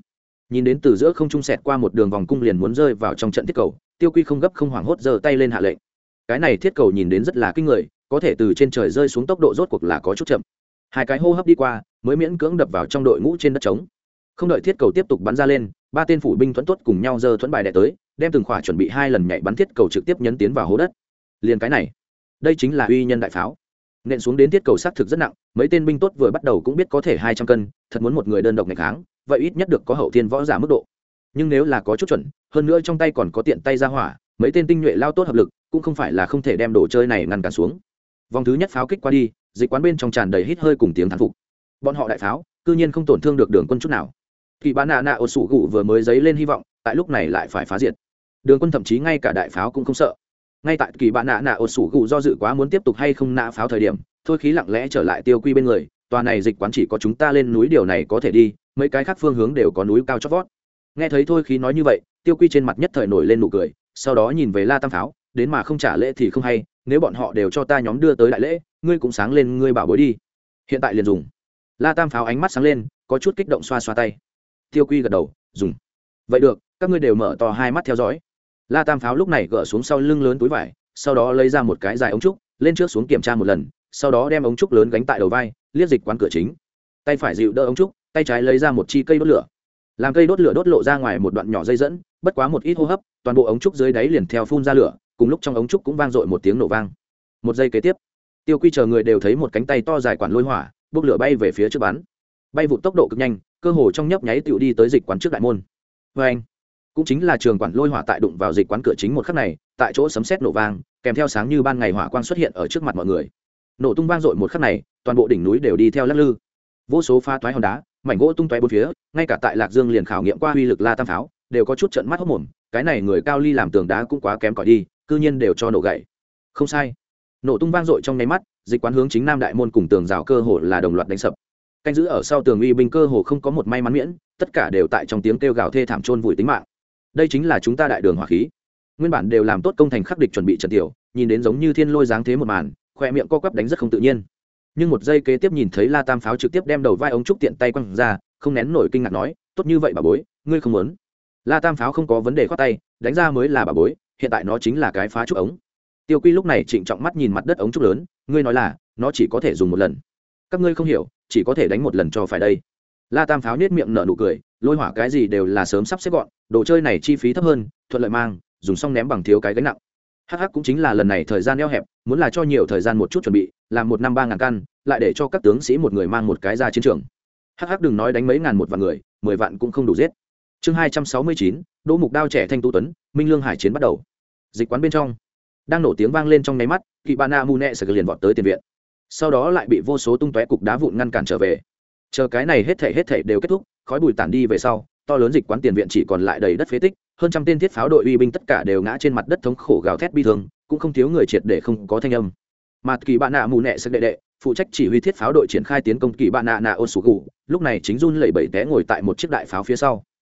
nhìn đến từ giữa không trung sẹt qua một đường vòng cung liền muốn rơi vào trong trận thiết cầu, Tiêu Quy không gấp không hoảng hốt giơ tay lên hạ lệnh. Cái này thiết cầu nhìn đến rất là kinh người, có thể từ trên trời rơi xuống tốc độ rốt cuộc là có chút chậm. Hai cái hô hấp đi qua mới miễn cưỡng đập vào trong đội ngũ trên đất trống. Không đợi thiết cầu tiếp tục bắn ra lên, ba tên phủ binh thuẫn tốt cùng nhau giơ thuẫn bài đè tới, đem từng khỏa chuẩn bị hai lần nhảy bắn thiết cầu trực tiếp nhấn tiến vào hố đất. Liền cái này, đây chính là uy nhân đại pháo. Nện xuống đến thiết cầu sát thực rất nặng, mấy tên binh tốt vừa bắt đầu cũng biết có thể hai trăm cân, thật muốn một người đơn độc nghịch kháng, vậy ít nhất được có hậu thiên võ giả mức độ. Nhưng nếu là có chút chuẩn, hơn nữa trong tay còn có tiện tay ra hỏa, mấy tên tinh nhuệ lao tốt hợp lực, cũng không phải là không thể đem đồ chơi này ngăn cản xuống. Vòng thứ nhất pháo kích qua đi, dịch quán bên trong tràn đầy hít hơi cùng tiếng thán phục. Bọn họ đại pháo, cư nhiên không tổn thương được đường quân chút nào. Kỳ bán nạ nạ ổ sủ gụ vừa mới dấy lên hy vọng, tại lúc này lại phải phá diệt. Đường quân thậm chí ngay cả đại pháo cũng không sợ. Ngay tại kỳ bán nạ nạ ổ sủ gụ do dự quá muốn tiếp tục hay không nã pháo thời điểm, thôi khí lặng lẽ trở lại Tiêu Quy bên người. Tòa này dịch quán chỉ có chúng ta lên núi điều này có thể đi, mấy cái khác phương hướng đều có núi cao chót vót. Nghe thấy thôi khí nói như vậy, Tiêu Quy trên mặt nhất thời nổi lên nụ cười, sau đó nhìn về La Tam pháo, đến mà không trả lễ thì không hay, nếu bọn họ đều cho ta nhóm đưa tới đại lễ, ngươi cũng sáng lên ngươi bảo bối đi, hiện tại liền dùng. La Tam pháo ánh mắt sáng lên, có chút kích động xoa xoa tay. Tiêu Quy gật đầu, dùng. Vậy được, các ngươi đều mở to hai mắt theo dõi. La Tam pháo lúc này gỡ xuống sau lưng lớn túi vải, sau đó lấy ra một cái dài ống trúc, lên trước xuống kiểm tra một lần, sau đó đem ống trúc lớn gánh tại đầu vai, liếc dịch quán cửa chính. Tay phải dịu đỡ ống trúc, tay trái lấy ra một chi cây đốt lửa. Làm cây đốt lửa đốt lộ ra ngoài một đoạn nhỏ dây dẫn, bất quá một ít hô hấp, toàn bộ ống trúc dưới đáy liền theo phun ra lửa, cùng lúc trong ống trúc cũng vang dội một tiếng nổ vang. Một giây kế tiếp, Tiêu Quy chờ người đều thấy một cánh tay to dài quản lôi hỏa, bốc lửa bay về phía trước bắn. Bay vụt tốc độ cực nhanh, cơ hồ trong nhấp nháy tựu đi tới dịch quán trước đại môn. Và anh, cũng chính là trường quản lôi hỏa tại đụng vào dịch quán cửa chính một khắc này, tại chỗ sấm sét nổ vang, kèm theo sáng như ban ngày hỏa quang xuất hiện ở trước mặt mọi người. Nổ tung vang dội một khắc này, toàn bộ đỉnh núi đều đi theo lắc lư. Vô số pha toái hòn đá, mảnh gỗ tung tóe bốn phía, ngay cả tại Lạc Dương liền khảo nghiệm qua uy lực La Tam pháo, đều có chút trợn mắt hốt mồm, cái này người cao ly làm tường đá cũng quá kém cỏi đi, cư nhiên đều cho nổ gãy. Không sai. Nổ tung vang dội trong nháy mắt, dịch quán hướng chính nam đại môn cùng tường rào cơ hồ là đồng loạt đánh sập. Canh giữ ở sau tường uy binh cơ hồ không có một may mắn miễn, tất cả đều tại trong tiếng kêu gào thê thảm chôn vùi tính mạng. Đây chính là chúng ta đại đường hỏa khí. Nguyên bản đều làm tốt công thành khắc địch chuẩn bị trận tiểu, nhìn đến giống như thiên lôi giáng thế một màn, khoe miệng co quắp đánh rất không tự nhiên. Nhưng một giây kế tiếp nhìn thấy La Tam pháo trực tiếp đem đầu vai ống trúc tiện tay quăng ra, không nén nổi kinh ngạc nói, tốt như vậy bà bối, ngươi không muốn. La Tam pháo không có vấn đề khoát tay, đánh ra mới là bà bối, hiện tại nó chính là cái phá trúc ống. Tiêu Quy lúc này trịnh trọng mắt nhìn mặt đất ống trúc lớn, ngươi nói là nó chỉ có thể dùng một lần. Các ngươi không hiểu, chỉ có thể đánh một lần cho phải đây. La Tam pháo nhếch miệng nở nụ cười, lôi hỏa cái gì đều là sớm sắp xếp gọn, đồ chơi này chi phí thấp hơn, thuận lợi mang, dùng xong ném bằng thiếu cái gánh nặng. Hắc hắc cũng chính là lần này thời gian eo hẹp, muốn là cho nhiều thời gian một chút chuẩn bị, làm một năm ba ngàn căn, lại để cho các tướng sĩ một người mang một cái ra chiến trường. Hắc hắc đừng nói đánh mấy ngàn một vạn người, mười vạn cũng không đủ giết. Chương hai trăm sáu mươi chín, Đỗ Mục Đao trẻ thanh tu tuấn, Minh Lương Hải chiến bắt đầu. Dịch quán bên trong, đang nổ tiếng vang lên trong nháy mắt, Kỵ Bana Mune sẽ liền vọt tới tiền viện. Sau đó lại bị vô số tung tóe cục đá vụn ngăn cản trở về. Chờ cái này hết thảy hết thảy đều kết thúc, khói bụi tản đi về sau, to lớn dịch quán tiền viện chỉ còn lại đầy đất phế tích, hơn trăm tên thiết pháo đội uy binh tất cả đều ngã trên mặt đất thống khổ gào thét bi thương, cũng không thiếu người triệt để không có thanh âm. Mà Kỳ Bana Mune sẽ đệ đệ, phụ trách chỉ huy thiết pháo đội triển khai tiến công Kỳ Bana Na Osugu, lúc này chính run lẩy bẩy té ngồi tại một chiếc đại pháo phía sau.